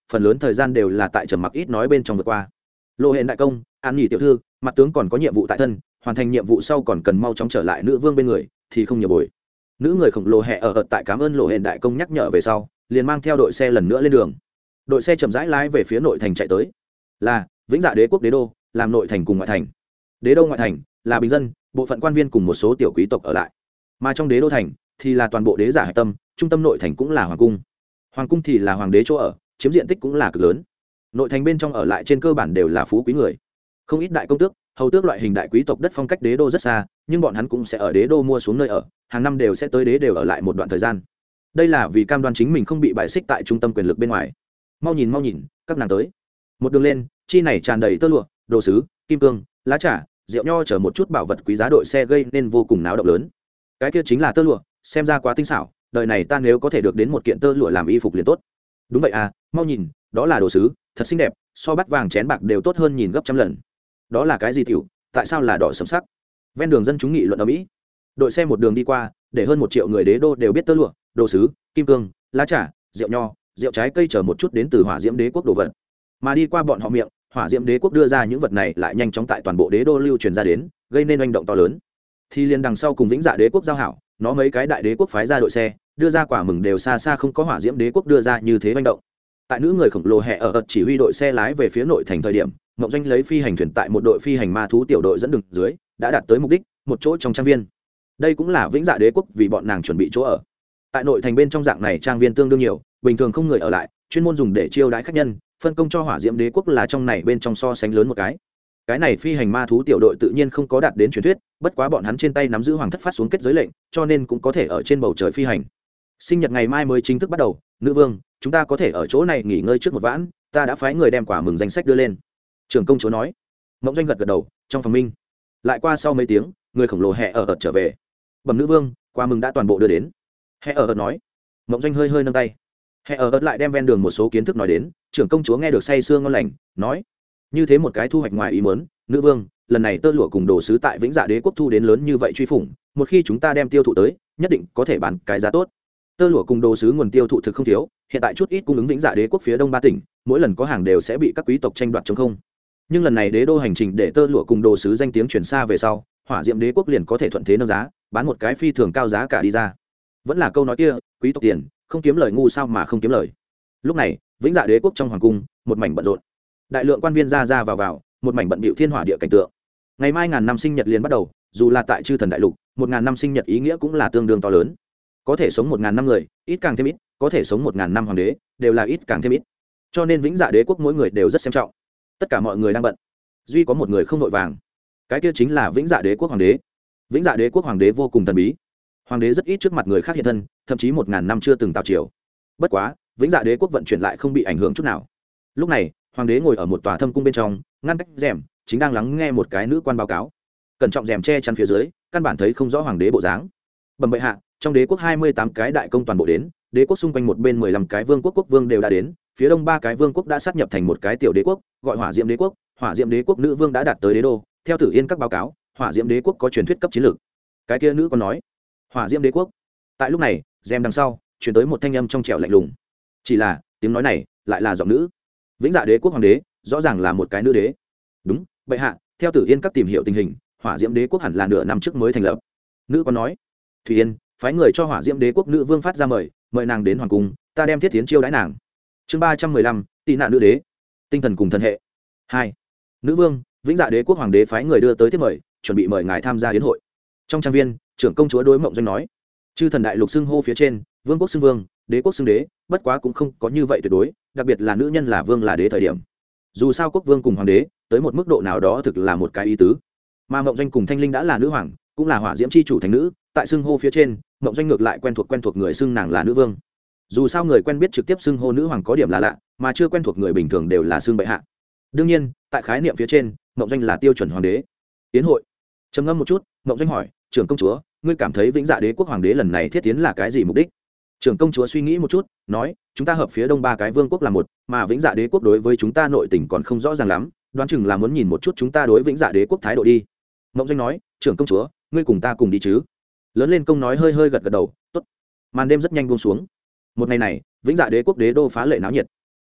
phần lớn thời gian đều là tại trầm mặc ít nói bên trong vượt qua. Lộ Hẹn đại công, An Nhỉ tiểu thư, mặt tướng còn có nhiệm vụ tại thân, hoàn thành nhiệm vụ sau còn cần mau chóng trở lại nữ vương bên người thì không nhiều bồi. Nữ người khổng lồ hẹ ở tại cảm ơn Lộ Hẹn đại công nhắc nhở về sau, liền mang theo đội xe lần nữa lên đường. Đội xe chậm rãi lái về phía nội thành chạy tới. Là Vĩnh Dạ Đế quốc đế đô, làm nội thành cùng ngoại thành. Đế đô ngoại thành là bình dân, bộ phận quan viên cùng một số tiểu quý tộc ở lại. Mà trong đế đô thành thì là toàn bộ đế giả hải tâm, trung tâm nội thành cũng là hoàng cung. Hoàng cung thì là hoàng đế chỗ ở, chiếm diện tích cũng là cực lớn. Nội thành bên trong ở lại trên cơ bản đều là phú quý người. Không ít đại công tước, hầu tước loại hình đại quý tộc đất phong cách đế đô rất xa, nhưng bọn hắn cũng sẽ ở đế đô mua xuống nơi ở, hàng năm đều sẽ tới đế đều ở lại một đoạn thời gian. Đây là vì cam đoan chính mình không bị bại xích tại trung tâm quyền lực bên ngoài. Mau nhìn, các nàng tới. Một đường lên, chi này tràn đầy tơ lụa, đồ sứ, kim cương, lá trà, rượu nho chở một chút bảo vật quý giá đội xe gây nên vô cùng náo động lớn. Cái kia chính là tơ lụa, xem ra quá tinh xảo, đời này ta nếu có thể được đến một kiện tơ lụa làm y phục liền tốt. Đúng vậy à, mau nhìn, đó là đồ sứ, thật xinh đẹp, so bắt vàng chén bạc đều tốt hơn nhìn gấp trăm lần. Đó là cái gì tiểu, tại sao là đỏ sẫm sắc? Ven đường dân chúng nghị luận ở mỹ. Đội xe một đường đi qua, để hơn 1 triệu người đế đô đều biết tơ lụa, đồ sứ, kim cương, lá trà, rượu nho, rượu trái cây chờ một chút đến từ Hỏa Diễm Đế quốc đồ vật. Mà đi qua bọn họ miệng, Hỏa Diễm Đế quốc đưa ra những vật này lại nhanh chóng tại toàn bộ đế đô lưu truyền ra đến, gây nên oanh động to lớn. Thì liền đằng sau cùng Vĩnh Dạ Đế quốc giao hảo, nó mấy cái đại đế quốc phái ra đội xe, đưa ra quả mừng đều xa xa không có Hỏa Diễm Đế quốc đưa ra như thế oanh động. Tại nữ người khổng lồ hẹ ở chỉ huy đội xe lái về phía nội thành thời điểm, Ngọc Doanh lấy phi hành thuyền tại một đội phi hành ma thú tiểu đội dẫn đường dưới, đã đạt tới mục đích, một chỗ trong trang viên. Đây cũng là Vĩnh Dạ Đế quốc vì bọn nàng chuẩn bị chỗ ở. Tại nội thành bên trong dạng này trang viên tương đương nhiều, bình thường không người ở lại, chuyên môn dùng để chiêu đãi khách nhân, phân công cho Hỏa Diễm Đế quốc là trong này bên trong so sánh lớn một cái. Cái này phi hành ma thú tiểu đội tự nhiên không có đạt đến truyền thuyết, bất quá bọn hắn trên tay nắm giữ hoàng thất phát xuống kết giới lệnh, cho nên cũng có thể ở trên bầu trời phi hành. Sinh nhật ngày mai mới chính thức bắt đầu, nữ vương, chúng ta có thể ở chỗ này nghỉ ngơi trước một vãn, ta đã phái người đem quả mừng danh sách đưa lên. Trưởng công chúa nói. Mộng Doanh gật gật đầu, trong phòng minh. Lại qua sau mấy tiếng, người khổng lồ hẹ ở trở về. Bẩm nữ vương, quả mừng đã toàn bộ đưa đến. Hẹ ở nói. Mộng Doanh hơi hơi nâng tay. Hẹ ở lại đem ven đường một số kiến thức nói đến, trưởng công chúa nghe được say sưa ngon lành, nói: như thế một cái thu hoạch ngoài ý muốn, nữ vương, lần này tơ lụa cùng đồ sứ tại Vĩnh Dạ Đế quốc thu đến lớn như vậy truy phủng, một khi chúng ta đem tiêu thụ tới, nhất định có thể bán cái giá tốt. Tơ lụa cùng đồ sứ nguồn tiêu thụ thực không thiếu, hiện tại chút ít cung ứng Vĩnh Dạ Đế quốc phía đông 3 tỉnh, mỗi lần có hàng đều sẽ bị các quý tộc tranh đoạt trống không. Nhưng lần này đế đô hành trình để tơ lụa cùng đồ sứ danh tiếng truyền xa về sau, Hỏa Diễm Đế quốc liền có thể thuận thế nâng giá, bán một cái phi thường cao giá cả đi ra. Vẫn là câu nói kia, quý tộc tiền, không kiếm lời ngu sao mà không kiếm lời. Lúc này, Vĩnh Dạ Đế quốc trong hoàng cung, một mảnh bận rộn. Đại lượng quan viên ra vào, một mảnh bận bịu thiên hỏa địa cảnh tượng. Ngày mai ngàn năm sinh nhật liền bắt đầu, dù là tại Chư Thần đại lục, 1000 năm sinh nhật ý nghĩa cũng là tương đương to lớn. Có thể sống 1000 năm người, ít càng thêm ít, có thể sống 1000 năm hoàng đế, đều là ít càng thêm ít. Cho nên Vĩnh Dạ Đế quốc mỗi người đều rất xem trọng. Tất cả mọi người đang bận, duy có một người không vội vàng. Cái kia chính là Vĩnh Dạ Đế quốc hoàng đế. Vĩnh Dạ Đế quốc hoàng đế vô cùng thần bí. Hoàng đế rất ít trước mặt người khác hiện thân, thậm chí 1000 năm chưa từng tào triều. Bất quá, Vĩnh Dạ Đế quốc vận chuyển lại không bị ảnh hưởng chút nào. Lúc này, hoàng đế ngồi ở một tòa thâm cung bên trong, ngăn cách rèm, chính đang lắng nghe một cái nữ quan báo cáo. Cẩn trọng rèm che chắn phía dưới, căn bản thấy không rõ hoàng đế bộ dáng. Bẩm bệ hạ, trong đế quốc 28 cái đại công toàn bộ đến, đế quốc xung quanh một bên 15 cái vương quốc quốc vương đều đã đến, phía đông 3 cái vương quốc đã sát nhập thành một cái tiểu đế quốc, gọi Hỏa Diễm Đế quốc. Hỏa Diễm Đế quốc nữ vương đã đạt tới đế đô, theo Tử Yên các báo cáo, Hỏa Diễm Đế quốc có truyền thuyết cấp chiến lược. Cái kia nữ còn nói, Hỏa Diễm Đế quốc. Tại lúc này, rèm đằng sau truyền tới một thanh âm trong trẻo lạnh lùng. Chỉ là, tiếng nói này lại là giọng nữ. Vĩnh Dạ Đế quốc hoàng đế, rõ ràng là một cái nữ đế. Đúng, bệ hạ, theo Tử Yên các tìm hiểu tình hình, Hỏa Diễm Đế quốc hẳn là nửa năm trước mới thành lập. Nữ còn nói, Thủy Yên, phái người cho Hỏa Diễm Đế quốc nữ vương phát ra mời nàng đến hoàng cung, ta đem thiết tiến chiêu đãi nàng. Chương 315, tị nạn nữ đế, tinh thần cùng thần hệ. 2. Nữ vương, Vĩnh Dạ Đế quốc hoàng đế phái người đưa tới thiết mời, chuẩn bị mời ngài tham gia yến hội. Trong trang viên, trưởng công chúa đối Mộng Doanh nói, Chư Thần đại lục xưng hô phía trên, vương quốc xưng vương, đế quốc xưng đế, bất quá cũng không có như vậy tuyệt đối, đặc biệt là nữ nhân là vương là đế thời điểm. Dù sao quốc vương cùng hoàng đế, tới một mức độ nào đó thực là một cái ý tứ. Mà Mộng Doanh cùng Thanh Linh đã là nữ hoàng, cũng là Hỏa Diễm chi chủ thành nữ, tại xưng hô phía trên, Mộng Doanh ngược lại quen thuộc người xưng nàng là nữ vương. Dù sao người quen biết trực tiếp xưng hô nữ hoàng có điểm là lạ, mà chưa quen thuộc người bình thường đều là xưng bệ hạ. Đương nhiên, tại khái niệm phía trên, Mộng Doanh là tiêu chuẩn hoàng đế. Tiến hội. Trầm ngâm một chút, Mộng Doanh hỏi, trưởng công chúa, ngươi cảm thấy Vĩnh Dạ Đế quốc hoàng đế lần này thiết tiến là cái gì mục đích? Trưởng công chúa suy nghĩ một chút, nói, chúng ta hợp phía đông 3 cái vương quốc là một, mà Vĩnh Dạ Đế quốc đối với chúng ta nội tình còn không rõ ràng lắm, đoán chừng là muốn nhìn một chút chúng ta đối Vĩnh Dạ Đế quốc thái độ đi. Mộng Doanh nói, trưởng công chúa, ngươi cùng ta cùng đi chứ? Lớn lên công nói hơi gật đầu, tốt. Màn đêm rất nhanh buông xuống. Một ngày này, Vĩnh Dạ Đế quốc đế đô phá lệ náo nhiệt.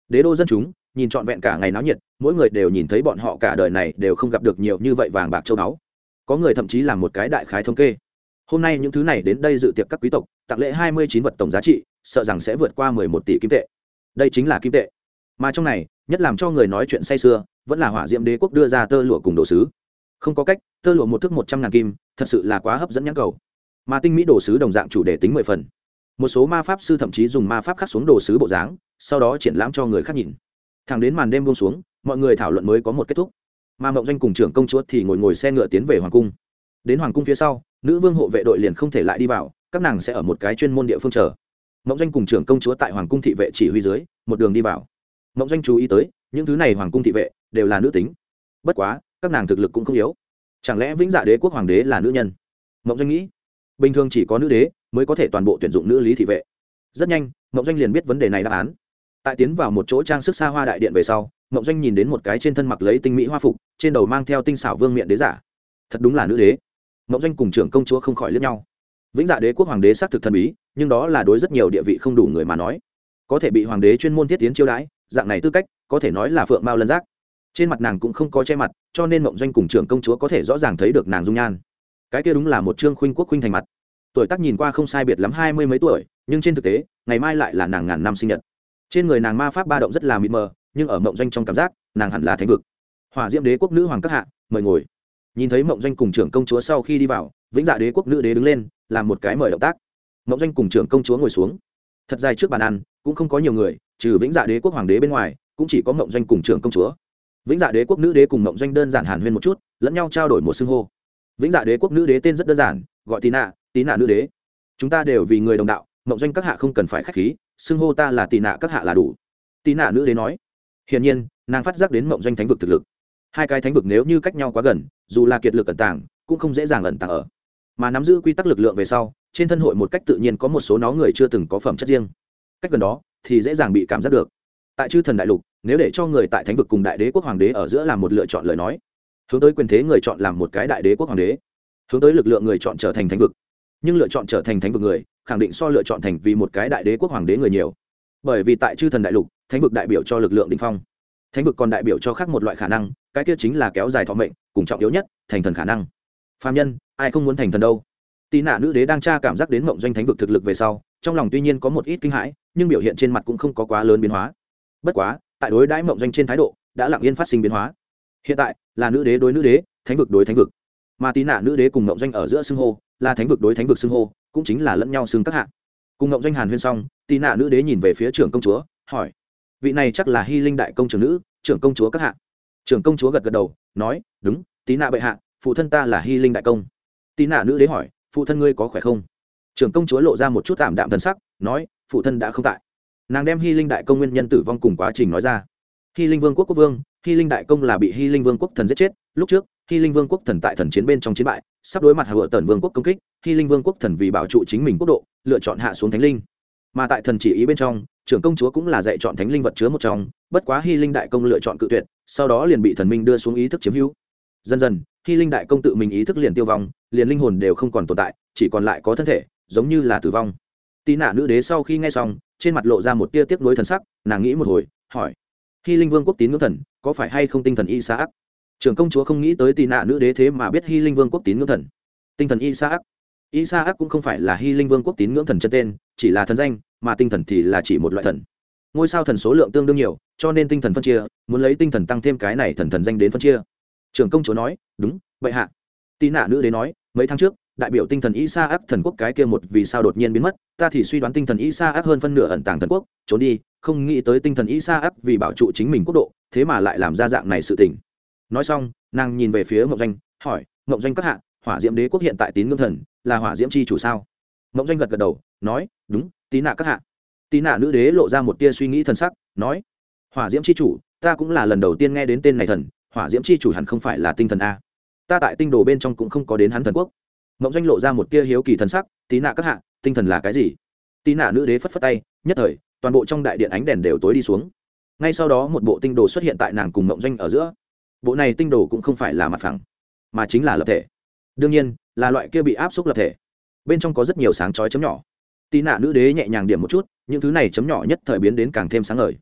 đế đô dân chúng nhìn trọn vẹn cả ngày náo nhiệt, mỗi người đều nhìn thấy bọn họ cả đời này đều không gặp được nhiều như vậy vàng bạc châu báu. Có người thậm chí làm một cái đại khái thống kê, hôm nay những thứ này đến đây dự tiệc các quý tộc tặng lễ 29 vật tổng giá trị sợ rằng sẽ vượt qua 11 tỷ kim tệ. Đây chính là kim tệ. Mà trong này nhất làm cho người nói chuyện say sưa vẫn là Hỏa Diễm Đế quốc đưa ra tơ lụa cùng đồ sứ. Không có cách, tơ lụa một thước 100.000 kim thật sự là quá hấp dẫn nhãn cầu. Mà tinh mỹ đồ sứ đồng dạng chủ đề tính 10 phần. Một số ma pháp sư thậm chí dùng ma pháp khắc xuống đồ sứ bộ dáng, sau đó triển lãm cho người khác nhìn. Thẳng đến màn đêm buông xuống, mọi người thảo luận mới có một kết thúc. Mà Mộng Doanh cùng trưởng công chúa thì ngồi xe ngựa tiến về hoàng cung. Đến hoàng cung phía sau, nữ vương hộ vệ đội liền không thể lại đi vào, các nàng sẽ ở một cái chuyên môn địa phương chờ. Mộng Doanh cùng trưởng công chúa tại hoàng cung thị vệ chỉ huy dưới, một đường đi vào. Mộng Doanh chú ý tới, những thứ này hoàng cung thị vệ đều là nữ tính. Bất quá, các nàng thực lực cũng không yếu. Chẳng lẽ Vĩnh Dạ Đế quốc hoàng đế là nữ nhân? Mộng Doanh nghĩ, bình thường chỉ có nữ đế mới có thể toàn bộ tuyển dụng nữ lý thị vệ. Rất nhanh, Mộng Doanh liền biết vấn đề này đáp án. Tại tiến vào một chỗ trang sức xa hoa đại điện về sau, Mộng Doanh nhìn đến một cái trên thân mặc lấy tinh mỹ hoa phục, trên đầu mang theo tinh xảo vương miện đế giả. Thật đúng là nữ đế. Mộng Doanh cùng trưởng công chúa không khỏi liếc nhau. Vĩnh Dạ Đế quốc hoàng đế xác thực thần bí, nhưng đó là đối rất nhiều địa vị không đủ người mà nói. Có thể bị hoàng đế chuyên môn thiết tiến chiêu đãi, dạng này tư cách, có thể nói là phượng mao lân giác. Trên mặt nàng cũng không có che mặt, cho nên Mộng Doanh cùng trưởng công chúa có thể rõ ràng thấy được nàng dung nhan. Cái kia đúng là một trương khuynh quốc khuynh thành mặt. Tuổi tác nhìn qua không sai biệt lắm 20 mấy tuổi, nhưng trên thực tế, ngày mai lại là nàng ngàn năm sinh nhật. Trên người nàng ma pháp ba động rất là mịt mờ, nhưng ở Mộng Doanh trong cảm giác, nàng hẳn là thánh vực. Hỏa Diễm Đế quốc nữ hoàng các hạ, mời ngồi. Nhìn thấy Mộng Doanh cùng trưởng công chúa sau khi đi vào, Vĩnh Dạ Đế quốc nữ đế đứng lên, làm một cái mời động tác. Mộng Doanh cùng trưởng công chúa ngồi xuống. Thật dài trước bàn ăn, cũng không có nhiều người, trừ Vĩnh Dạ Đế quốc hoàng đế bên ngoài, cũng chỉ có Mộng Doanh cùng trưởng công chúa. Vĩnh Dạ Đế quốc nữ đế cùng Mộng Doanh đơn giản hàn huyên một chút, lẫn nhau trao đổi một xưng hô. Vĩnh Dạ Đế quốc nữ đế tên rất đơn giản, gọi Tí Nạ nữ đế. Chúng ta đều vì người đồng đạo, Mộng Doanh các hạ không cần phải khách khí, xưng hô ta là Tí Nạ các hạ là đủ. Tí Nạ nữ đế nói. Hiển nhiên, nàng phát giác đến Mộng Doanh thánh vực thực lực. Hai cái thánh vực nếu như cách nhau quá gần, dù là kiệt lực ẩn tàng, cũng không dễ dàng ẩn tàng ở. Mà nắm giữ quy tắc lực lượng về sau, trên thân hội một cách tự nhiên có một số nó người chưa từng có phẩm chất riêng. Cách gần đó thì dễ dàng bị cảm giác được. Tại Chư Thần đại lục, nếu để cho người tại thánh vực cùng đại đế quốc hoàng đế ở giữa làm một lựa chọn lời nói, hướng tới quyền thế người chọn làm một cái đại đế quốc hoàng đế, hướng tới lực lượng người chọn trở thành thánh vực. Nhưng lựa chọn trở thành thánh vực người, khẳng định so lựa chọn thành vì một cái đại đế quốc hoàng đế người nhiều. Bởi vì tại Chư Thần đại lục, thánh vực đại biểu cho lực lượng đỉnh phong, thánh vực còn đại biểu cho khác một loại khả năng, cái kia chính là kéo dài thọ mệnh, cùng trọng yếu nhất, thành thần khả năng. Phàm nhân, ai không muốn thành thần đâu? Tí Nạ nữ đế đang tra cảm giác đến Mộng Doanh thánh vực thực lực về sau, trong lòng tuy nhiên có một ít kinh hãi, nhưng biểu hiện trên mặt cũng không có quá lớn biến hóa. Bất quá, tại đối đãi Mộng Doanh trên thái độ, đã lặng yên phát sinh biến hóa. Hiện tại, là nữ đế đối nữ đế, thánh vực đối thánh vực. Mà Tí Nạ nữ đế cùng Mộng Doanh ở giữa xưng hô, là thánh vực đối thánh vực xưng hô, cũng chính là lẫn nhau xưng các hạ. Cùng Mộng Doanh hàn huyên xong, Tí Nạ nữ đế nhìn về phía trưởng công chúa, hỏi: "Vị này chắc là Hy Linh đại công chúa nữ, trưởng công chúa các hạ?" Trưởng công chúa gật gật đầu, nói: "Đúng, Tí Nạ bệ hạ, phụ thân ta là Hy Linh đại công." Tí Nạ nữ đế hỏi: "Phụ thân ngươi có khỏe không?" Trưởng công chúa lộ ra một chút tạm đạm thần sắc, nói: "Phụ thân đã không tại." Nàng đem Hy Linh đại công nguyên nhân tử vong cùng quá trình nói ra. Hy Linh vương quốc quốc vương, Hy Linh đại công là bị Hy Linh vương quốc thần giết chết. Lúc trước, Hy Linh vương quốc thần tại thần chiến bên trong chiến bại, sắp đối mặt Hạ Tần vương quốc công kích, Hy Linh vương quốc thần vì bảo trụ chính mình quốc độ, lựa chọn hạ xuống thánh linh. Mà tại thần chỉ ý bên trong, trưởng công chúa cũng là dạy chọn thánh linh vật chứa một trong, bất quá Hy Linh đại công lựa chọn cự tuyệt, sau đó liền bị thần minh đưa xuống ý thức chiếm hữu. Dần dần, Hy Linh đại công tự mình ý thức liền tiêu vong, liền linh hồn đều không còn tồn tại, chỉ còn lại có thân thể, giống như là tử vong. Tí Nạ nữ đế sau khi nghe xong, trên mặt lộ ra một tia tiếc nuối thần sắc, nàng nghĩ một hồi, hỏi: Hy Linh vương quốc tín ngưỡng thần, có phải hay không tinh thần Isaac? Trưởng công chúa không nghĩ tới Tí Nạ nữ đế thế mà biết Hy Linh vương quốc tín ngưỡng thần. Tinh thần Isaac. Isaac cũng không phải là Hy Linh vương quốc tín ngưỡng thần chân tên, chỉ là thần danh, mà tinh thần thì là chỉ một loại thần. Ngôi sao thần số lượng tương đương nhiều, cho nên tinh thần phân chia, muốn lấy tinh thần tăng thêm cái này thần danh đến phân chia. Trưởng công chúa nói: "Đúng, vậy hạ." Tí Nạ nữ đế nói: "Mấy tháng trước, đại biểu tinh thần Isaac thần quốc cái kia một vì sao đột nhiên biến mất, ta thì suy đoán tinh thần Isaac hơn phân nửa ẩn tàng thần quốc, trốn đi, không nghĩ tới tinh thần Isaac vì bảo trụ chính mình quốc độ, thế mà lại làm ra dạng này sự tình." Nói xong, nàng nhìn về phía Mộng Doanh, hỏi: "Mộng Doanh các hạ, Hỏa Diễm Đế quốc hiện tại tín ngưỡng thần là Hỏa Diễm chi chủ sao?" Mộng Doanh gật gật đầu, nói: "Đúng, Tí Nạ các hạ." Tí Nạ nữ đế lộ ra một tia suy nghĩ thần sắc, nói: "Hỏa Diễm chi chủ, ta cũng là lần đầu tiên nghe đến tên này thần, Hỏa Diễm chi chủ hẳn không phải là tinh thần a? Ta tại tinh đồ bên trong cũng không có đến hắn thần quốc." Mộng Doanh lộ ra một tia hiếu kỳ thần sắc, "Tí Nạ các hạ, tinh thần là cái gì?" Tí Nạ nữ đế phất phất tay, nhất thời, toàn bộ trong đại điện ánh đèn đều tối đi xuống. Ngay sau đó một bộ tinh đồ xuất hiện tại nàng cùng Mộng Doanh ở giữa. Bộ này tinh đồ cũng không phải là mặt phẳng, mà chính là lập thể. Đương nhiên, là loại kia bị áp xúc lập thể. Bên trong có rất nhiều sáng chói chấm nhỏ. Tí Nạ nữ đế nhẹ nhàng điểm một chút, những thứ này chấm nhỏ nhất thời biến đến càng thêm sáng ngời.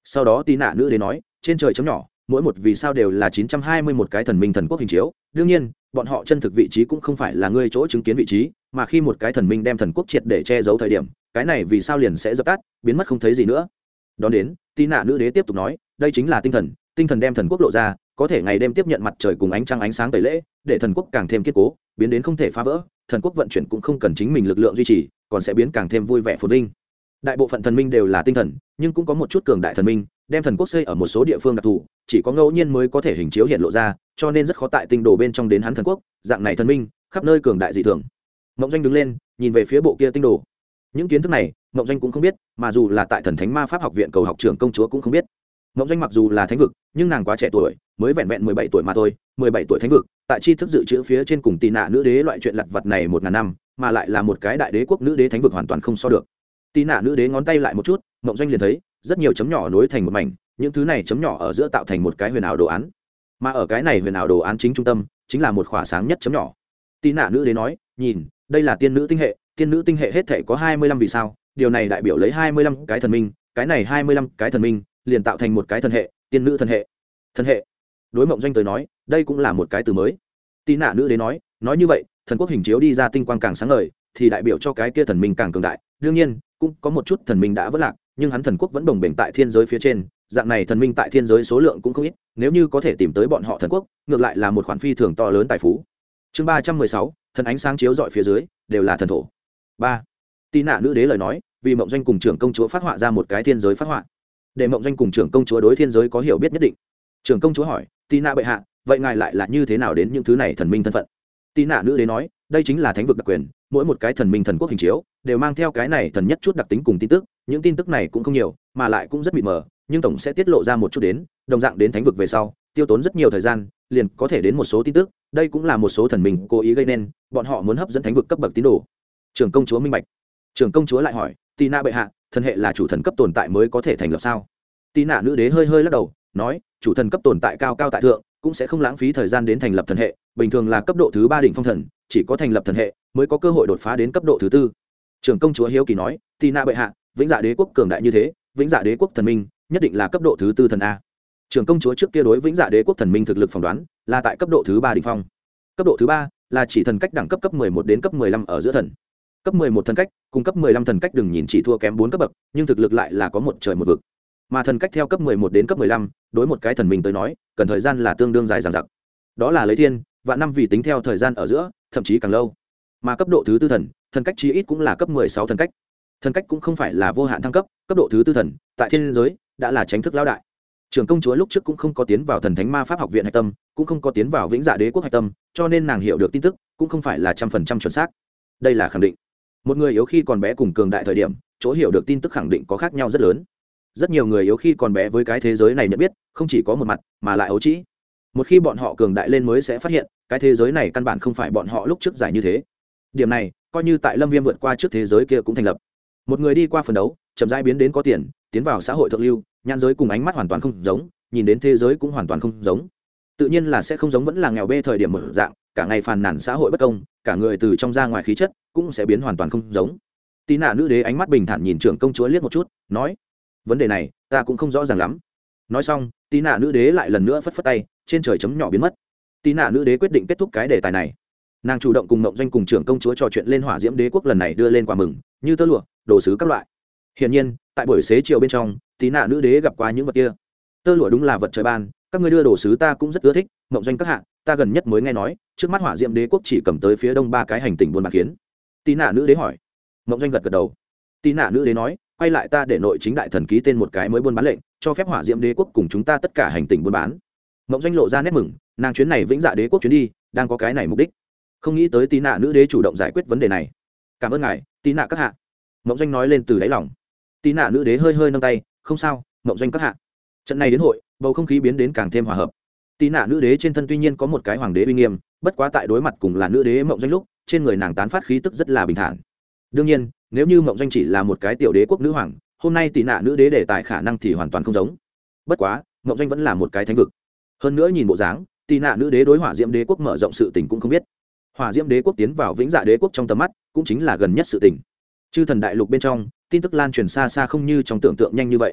Sau đó tí nạ nữ đế nói trên trời chấm nhỏ mỗi một vì sao đều là 921 cái thần minh thần quốc hình chiếu, đương nhiên bọn họ chân thực vị trí cũng không phải là ngươi chỗ chứng kiến vị trí, mà khi một cái thần minh đem thần quốc triệt để che giấu thời điểm, cái này vì sao liền sẽ dập tắt biến mất không thấy gì nữa. Đón đến tí nạ nữ đế tiếp tục nói đây chính là tinh thần, tinh thần đem thần quốc lộ ra, có thể ngày đêm tiếp nhận mặt trời cùng ánh trăng ánh sáng tẩy lễ, để thần quốc càng thêm kiên cố, biến đến không thể phá vỡ, thần quốc vận chuyển cũng không cần chính mình lực lượng duy trì, còn sẽ biến càng thêm vui vẻ phồn vinh. Đại bộ phận thần minh đều là tinh thần, nhưng cũng có một chút cường đại thần minh đem thần quốc xây ở một số địa phương đặc thù, chỉ có ngẫu nhiên mới có thể hình chiếu hiện lộ ra, cho nên rất khó tại tinh đồ bên trong đến hắn thần quốc. Dạng này thần minh khắp nơi cường đại dị thường. Mộng Doanh đứng lên nhìn về phía bộ kia tinh đồ. Những kiến thức này Mộng Doanh cũng không biết, mà dù là tại thần thánh ma pháp học viện cầu học trưởng công chúa cũng không biết. Mộng Doanh mặc dù là thánh vực, nhưng nàng quá trẻ tuổi, mới vẹn vẹn 17 tuổi mà thôi. 17 tuổi thánh vực, tại tri thức dự trữ phía trên cùng tì nạ nữ đế loại chuyện lặt vặt này 1000 năm, mà lại là một cái đại đế quốc nữ đế thánh vực hoàn toàn không so được. Tì nạ nữ đế ngón tay lại một chút, Mộng Doanh liền thấy rất nhiều chấm nhỏ nối thành một mảnh, những thứ này chấm nhỏ ở giữa tạo thành một cái huyền ảo đồ án, mà ở cái này huyền ảo đồ án chính trung tâm chính là một khỏa sáng nhất chấm nhỏ. Tì nạ nữ đế nói nhìn đây là tiên nữ tinh hệ, tiên nữ tinh hệ hết thể có 25 vì sao, điều này đại biểu lấy 25 cái thần minh, cái này 25 cái thần minh liền tạo thành một cái thần hệ, tiên nữ thần hệ. Thần hệ đối Mộng Doanh tới nói đây cũng là một cái từ mới. Tì nạ nữ đế nói như vậy thần quốc hình chiếu đi ra tinh quang càng sáng ngời thì đại biểu cho cái kia thần minh càng cường đại, đương nhiên cũng có một chút thần minh đã vỡ lạc, nhưng hắn thần quốc vẫn bồng bềnh tại thiên giới phía trên, dạng này thần minh tại thiên giới số lượng cũng không ít, nếu như có thể tìm tới bọn họ thần quốc ngược lại là một khoản phi thường to lớn tài phú. Chương 316, thần ánh sáng chiếu dọi phía dưới đều là thần thổ. 3. Tì nạ nữ đế lời nói vì Mộng Doanh cùng trưởng công chúa phát họa ra một cái thiên giới phát họa, để Mộng Doanh cùng trưởng công chúa đối thiên giới có hiểu biết nhất định. Trưởng công chúa hỏi tì nạ bệ hạ vậy ngài lại là như thế nào đến những thứ này thần minh thân phận? Tì nạ nữ đế nói đây chính là thánh vực đặc quyền, mỗi một cái thần minh thần quốc hình chiếu đều mang theo cái này thần nhất chút đặc tính cùng tin tức, những tin tức này cũng không nhiều mà lại cũng rất mịt mờ, nhưng tổng sẽ tiết lộ ra một chút đến, đồng dạng đến thánh vực về sau tiêu tốn rất nhiều thời gian liền có thể đến một số tin tức, đây cũng là một số thần minh cố ý gây nên, bọn họ muốn hấp dẫn thánh vực cấp bậc tín đồ. Trưởng công chúa minh bạch. Trưởng công chúa lại hỏi tì nạ bệ hạ thần hệ là chủ thần cấp tồn tại mới có thể thành lập sao? Tì nạ nữ đế hơi hơi lắc đầu nói chủ thần cấp tồn tại cao cao tại thượng cũng sẽ không lãng phí thời gian đến thành lập thần hệ, bình thường là cấp độ thứ 3 đỉnh phong thần, chỉ có thành lập thần hệ mới có cơ hội đột phá đến cấp độ thứ 4. Trưởng công chúa hiếu kỳ nói tì nạ bệ hạ vĩnh dạ đế quốc cường đại như thế, vĩnh dạ đế quốc thần minh nhất định là cấp độ thứ 4 thần a? Trưởng công chúa trước kia đối vĩnh dạ đế quốc thần minh thực lực phỏng đoán là tại cấp độ thứ 3 đỉnh phong. Cấp độ thứ 3 là chỉ thần cách đẳng cấp cấp 11 đến cấp 15 ở giữa thần. Cấp 11 thần cách cùng cấp 15 thần cách đừng nhìn chỉ thua kém 4 cấp bậc, nhưng thực lực lại là có một trời một vực. Mà thần cách theo cấp 11 đến cấp 15, đối một cái thần minh tới nói, cần thời gian là tương đương dài dằng dặc. Đó là lấy thiên vạn năm vì tính theo thời gian ở giữa, thậm chí càng lâu. Mà cấp độ thứ 4 thần, thần cách chí ít cũng là cấp 16 thần cách. Thần cách cũng không phải là vô hạn thăng cấp, cấp độ thứ 4 thần, tại thiên giới đã là chính thức lão đại. Trưởng công chúa lúc trước cũng không có tiến vào thần thánh ma pháp học viện hạch tâm, cũng không có tiến vào vĩnh dạ đế quốc hạch tâm, cho nên nàng hiểu được tin tức cũng không phải là 100% chuẩn xác. Đây là khẳng định. Một người yếu khi còn bé cùng cường đại thời điểm, chỗ hiểu được tin tức khẳng định có khác nhau rất lớn. Rất nhiều người yếu khi còn bé với cái thế giới này nhận biết không chỉ có một mặt mà lại ấu trĩ, một khi bọn họ cường đại lên mới sẽ phát hiện cái thế giới này căn bản không phải bọn họ lúc trước giải như thế. Điểm này coi như tại Lâm Viêm vượt qua trước thế giới kia cũng thành lập. Một người đi qua phần đấu chậm rãi biến đến có tiền, tiến vào xã hội thượng lưu, nhan giới cùng ánh mắt hoàn toàn không giống, nhìn đến thế giới cũng hoàn toàn không giống, tự nhiên là sẽ không giống vẫn là nghèo bê thời điểm một dạng, cả ngày phàn nàn xã hội bất công, cả người từ trong ra ngoài khí chất cũng sẽ biến hoàn toàn không giống. Tí nạ nữ đế ánh mắt bình thản nhìn trưởng công chúa liếc một chút, nói vấn đề này ta cũng không rõ ràng lắm. Nói xong tí nạ nữ đế lại lần nữa phất phất tay, trên trời chấm nhỏ biến mất. Tí nạ nữ đế quyết định kết thúc cái đề tài này, nàng chủ động cùng Mộng Doanh cùng trưởng công chúa trò chuyện lên hỏa diễm đế quốc lần này đưa lên quà mừng như tơ lụa, đồ sứ các loại. Hiển nhiên tại buổi xế chiều bên trong tí nạ nữ đế gặp qua những vật kia. Tơ lụa đúng là vật trời ban, các người đưa đồ sứ ta cũng rất ưa thích. Mộng Doanh các hạ, ta gần nhất mới nghe nói trước mắt hỏa diễm đế quốc chỉ cầm tới phía đông 3 cái hành tinh buôn bán khiến. Tí nạ nữ đế hỏi. Mộng Doanh gật gật đầu. Tí nạ nữ đế nói quay lại ta để nội chính đại thần ký tên một cái mới buôn bán lệnh, cho phép hỏa diễm đế quốc cùng chúng ta tất cả hành tinh buôn bán. Mộng Doanh lộ ra nét mừng, nàng chuyến này vĩnh dạ đế quốc chuyến đi đang có cái này mục đích, không nghĩ tới tí nạ nữ đế chủ động giải quyết vấn đề này. Cảm ơn ngài tí nạ các hạ. Mộng Doanh nói lên từ đáy lòng. Tí nạ nữ đế hơi hơi nâng tay, không sao Mộng Doanh các hạ. Trận này đến hội bầu không khí biến đến càng thêm hòa hợp. Tí nạ nữ đế trên thân tuy nhiên có một cái hoàng đế uy nghiêm, bất quá tại đối mặt cùng là nữ đế Mộng Doanh lúc, trên người nàng tán phát khí tức rất là bình thản. Đương nhiên nếu như Mộng Doanh chỉ là một cái tiểu đế quốc nữ hoàng, hôm nay tí nạ nữ đế đề tài khả năng thì hoàn toàn không giống. Bất quá Mộng Doanh vẫn là một cái thánh vực, hơn nữa nhìn bộ dáng tí nạ nữ đế đối hỏa diễm đế quốc mở rộng sự tình cũng không biết. Hỏa diễm đế quốc tiến vào vĩnh dạ đế quốc trong tầm mắt cũng chính là gần nhất sự tình. Chư thần đại lục bên trong tin tức lan truyền xa xa không như trong tưởng tượng nhanh như vậy.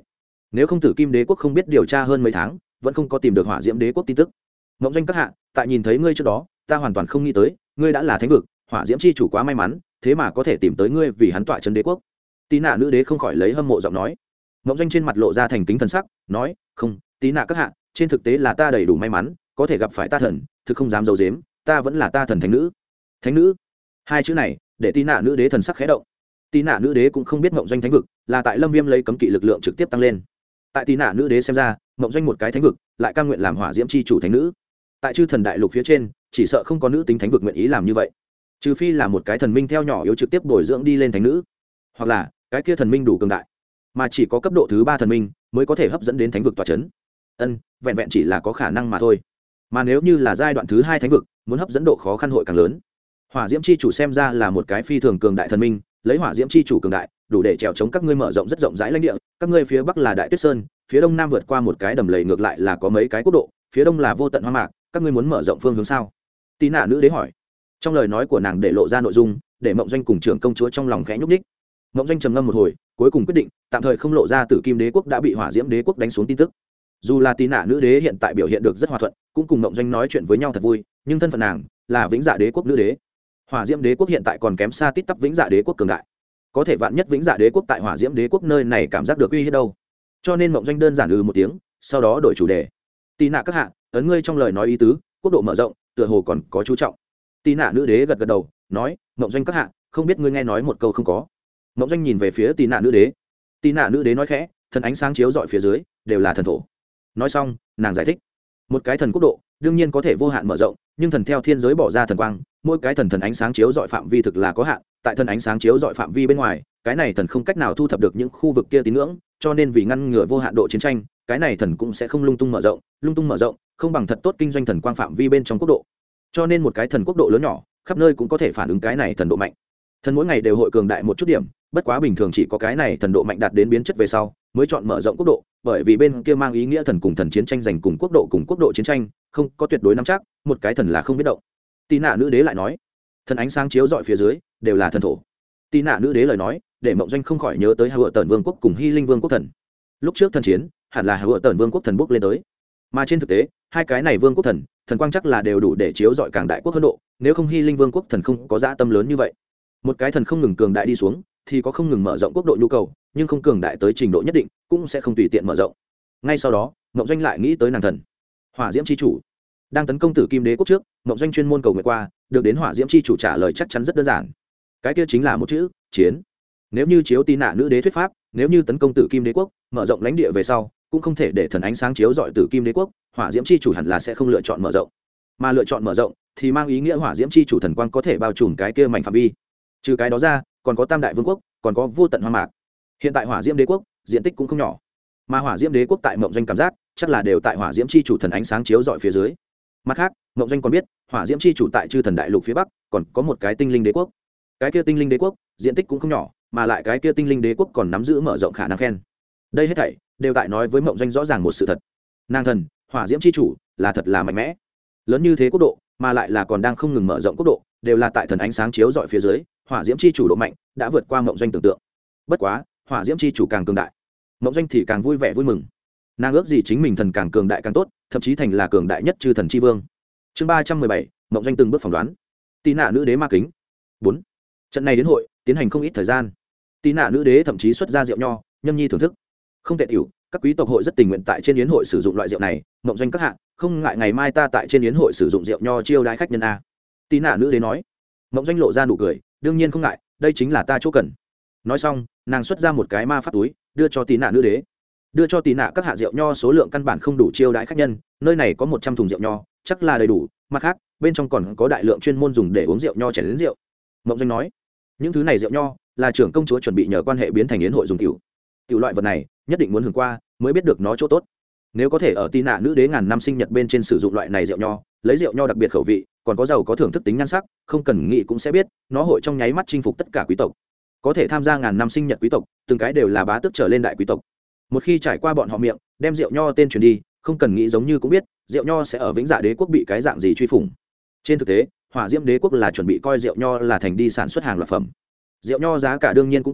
nếu không tử kim đế quốc không biết điều tra hơn mấy tháng vẫn không có tìm được hỏa diễm đế quốc tin tức. Ngộng Doanh các hạ, tại nhìn thấy ngươi trước đó ta hoàn toàn không nghĩ tới ngươi đã là thánh vực, hỏa diễm chi chủ quá may mắn thế mà có thể tìm tới ngươi vì hắn tọa chân đế quốc. Tí nạ nữ đế không khỏi lấy hâm mộ giọng nói. Ngộng Doanh trên mặt lộ ra thành kính thần sắc nói, không, Tí nạ các hạ, trên thực tế là ta đầy đủ may mắn có thể gặp phải ta thần, thực không dám d i ấ u dếm, ta vẫn là ta thần thánh nữ. Thánh nữ, hai chữ này để Tí nạ nữ đế thần sắc khẽ động. Tí nạ nữ đế cũng không biết Ngộng Doanh thánh vực là tại Lâm Viêm lấy cấm kỵ lực lượng trực tiếp tăng lên. Tại Tí nạ nữ đế xem ra, Ngộng Doanh một cái thánh vực lại cam nguyện làm hỏa diễm chi chủ thánh nữ. Tại chư thần đại lục phía trên chỉ sợ không có nữ tính thánh vực nguyện ý làm như vậy, trừ phi là một cái thần minh theo nhỏ yếu trực tiếp bồi dưỡng đi lên thánh nữ, hoặc là cái kia thần minh đủ cường đại mà chỉ có cấp độ thứ 3 thần minh mới có thể hấp dẫn đến thánh vực tòa c h ấ n. Vẹn vẹn chỉ là có khả năng mà thôi. Mà nếu như là giai đoạn thứ 2 thánh vực, muốn hấp dẫn độ khó khăn hội càng lớn. Hỏa diễm chi chủ xem ra là một cái phi thường cường đại thần minh, lấy hỏa diễm chi chủ cường đại đủ để trèo chống các ngươi mở rộng rất rộng rãi lãnh địa. Các ngươi phía bắc là đại tuyết sơn, phía đông nam vượt qua một cái đầm lầy, ngược lại là có mấy cái quốc độ, phía đông là vô tận hoang mạc. Các ngươi muốn mở rộng phương hướng sao? Tí nạ nữ đế hỏi. Trong lời nói của nàng để lộ ra nội dung để Mộng Doanh cùng trưởng công chúa trong lòng khẽ nhúc ních. Mộng Doanh trầm ngâm một hồi, cuối cùng quyết định tạm thời không lộ ra tử kim đế quốc đã bị hỏa diễm đế quốc đánh xuống tin tức. Dù là Tí nạ nữ đế hiện tại biểu hiện được rất hòa thuận, cũng cùng Mộng Doanh nói chuyện với nhau thật vui, nhưng thân phận nàng là vĩnh dạ đế quốc nữ đế. Hỏa diễm đế quốc hiện tại còn kém xa tít tắp vĩnh dạ đế quốc cường đại, có thể vạn nhất vĩnh dạ đế quốc tại hỏa diễm đế quốc nơi này cảm giác được uy hiếp đâu. Cho nên Mộng Doanh đơn giản một tiếng, sau đó đổi chủ đề. Tí nạ các hạ, ấn ngươi trong lời nói ý tứ, quốc độ mở rộng tựa hồ còn có chú trọng. Tí nạ nữ đế gật gật đầu nói, Mộng Doanh các hạ, không biết ngươi nghe nói một câu không có? Mộng Doanh nhìn về phía Tí nạ nữ đế. Tí nạ nữ đế nói khẽ, thần ánh sáng chiếu dọi phía dưới đều là thần thổ. Nói xong nàng giải thích, một cái thần quốc độ đương nhiên có thể vô hạn mở rộng, nhưng thần theo thiên giới bỏ ra thần quang, mỗi cái thần ánh sáng chiếu dọi phạm vi thực là có hạn. Tại thần ánh sáng chiếu dọi phạm vi bên ngoài, cái này thần không cách nào thu thập được những khu vực kia tín ngưỡng, cho nên vì ngăn ngừa vô hạn độ chiến tranh, cái này thần cũng sẽ không lung tung mở rộng không bằng thật tốt kinh doanh thần quang phạm vi bên trong quốc độ. Cho nên một cái thần quốc độ lớn nhỏ khắp nơi cũng có thể phản ứng cái này thần độ mạnh. Thần mỗi ngày đều hội cường đại một chút điểm, bất quá bình thường chỉ có cái này thần độ mạnh đạt đến biến chất về sau mới chọn mở rộng quốc độ, bởi vì bên kia mang ý nghĩa thần cùng thần chiến tranh giành cùng quốc độ chiến tranh không có tuyệt đối nắm chắc, một cái thần là không biết động. Tí nạ nữ đế lại nói, thần ánh sáng chiếu dọi phía dưới đều là thần thổ. Tí nạ nữ đế lời nói để Mộng Doanh không khỏi nhớ tới Hựa Tần Vương quốc cùng Hy Linh Vương quốc thần. Lúc trước thần chiến hẳn là Hựa Tần Vương quốc thần bốc lên tới, mà trên thực tế hai cái này vương quốc thần thần quang chắc là đều đủ để chiếu dọi càng đại quốc hơn độ, nếu không Hy Linh Vương quốc thần không có dã tâm lớn như vậy. Một cái thần không ngừng cường đại đi xuống thì có không ngừng mở rộng quốc độ nhu cầu, nhưng không cường đại tới trình độ nhất định cũng sẽ không tùy tiện mở rộng. Ngay sau đó Mộng Doanh lại nghĩ tới nàng thần hỏa diễm chi chủ đang tấn công tử kim đế quốc trước, Mộng Doanh chuyên môn cầu nguyện qua, được đến hỏa diễm chi chủ trả lời chắc chắn rất đơn giản, cái kia chính là một chữ chiến. Nếu như chiếu Tí nạ nữ đế thuyết pháp, nếu như tấn công tử kim đế quốc mở rộng lãnh địa về sau cũng không thể để thần ánh sáng chiếu dọi tử kim đế quốc, hỏa diễm chi chủ hẳn là sẽ không lựa chọn mở rộng, mà lựa chọn mở rộng thì mang ý nghĩa hỏa diễm chi chủ thần quang có thể bao trùm cái kia mảnh phạm vi. Trừ cái đó ra còn có tam đại vương quốc, còn có vô tận hoang mạc. Hiện tại hỏa diễm đế quốc diện tích cũng không nhỏ, mà hỏa diễm đế quốc tại Mộng Doanh cảm giác chắc là đều tại hỏa diễm chi chủ thần ánh sáng chiếu dọi phía dưới. Mặt khác Mộng Doanh còn biết hỏa diễm chi chủ tại chư thần đại lục phía bắc còn có một cái tinh linh đế quốc, cái kia tinh linh đế quốc diện tích cũng không nhỏ, mà lại cái kia tinh linh đế quốc còn nắm giữ mở rộng khả năng khen. Đây hết thảy đều tại nói với Mộng Doanh rõ ràng một sự thật, nàng thần hỏa diễm chi chủ là thật là mạnh mẽ, lớn như thế quốc độ mà lại là còn đang không ngừng mở rộng quốc độ, đều là tại thần ánh sáng chiếu dọi phía dưới, hỏa diễm chi chủ độ mạnh đã vượt qua Mộng Doanh tưởng tượng. Bất quá hỏa diễm chi chủ càng cường đại, Mộng Doanh thì càng vui vẻ vui mừng, nàng ước gì chính mình thần càng cường đại càng tốt, thậm chí thành là cường đại nhất chư thần chi vương. Chương 317, Mộng Doanh từng bước phỏng đoán. Tí nạ nữ đế ma kính 4. Trận này đến hội tiến hành không ít thời gian, Tí nạ nữ đế thậm chí xuất ra rượu nho nhâm nhi thưởng thức. Không tệ tiểu, các quý tộc hội rất tình nguyện tại trên yến hội sử dụng loại rượu này. Mộng Doanh các hạ, không ngại ngày mai ta tại trên yến hội sử dụng rượu nho chiêu đãi khách nhân a. Tí nạ nữ đế nói. Mộng Doanh lộ ra nụ cười, đương nhiên không ngại, đây chính là ta chỗ cần. Nói xong nàng xuất ra một cái ma pháp túi đưa cho Tí nạ nữ đế. Đưa cho Tí nạ các hạ rượu nho số lượng căn bản không đủ chiêu đãi khách nhân, nơi này có 100 thùng rượu nho chắc là đầy đủ, mặt khác bên trong còn có đại lượng chuyên môn dùng để uống rượu nho chén đến rượu. Mộng Doanh nói, những thứ này rượu nho là trưởng công chúa chuẩn bị nhờ quan hệ biến thành yến hội dùng tiểu loại vật này nhất định muốn hưởng qua mới biết được nó chỗ tốt. Nếu có thể ở Tí nạ nữ đế ngàn năm sinh nhật bên trên sử dụng loại này rượu nho, lấy rượu nho đặc biệt khẩu vị còn có giàu có thưởng thức tính nhan sắc, không cần nghĩ cũng sẽ biết nó hội trong nháy mắt chinh phục tất cả quý tộc. Có thể tham gia ngàn năm sinh nhật quý tộc từng cái đều là bá tước trở lên đại quý tộc, một khi trải qua bọn họ miệng đem rượu nho tên truyền đi, không cần nghĩ giống như cũng biết rượu nho sẽ ở vĩnh dạ đế quốc bị cái dạng gì truy phủng. Trên thực tế hỏa diễm đế quốc là chuẩn bị coi rượu nho là thành đi sản xuất hàng loạt phẩm, rượu nho giá cả đương nhiên cũng quý,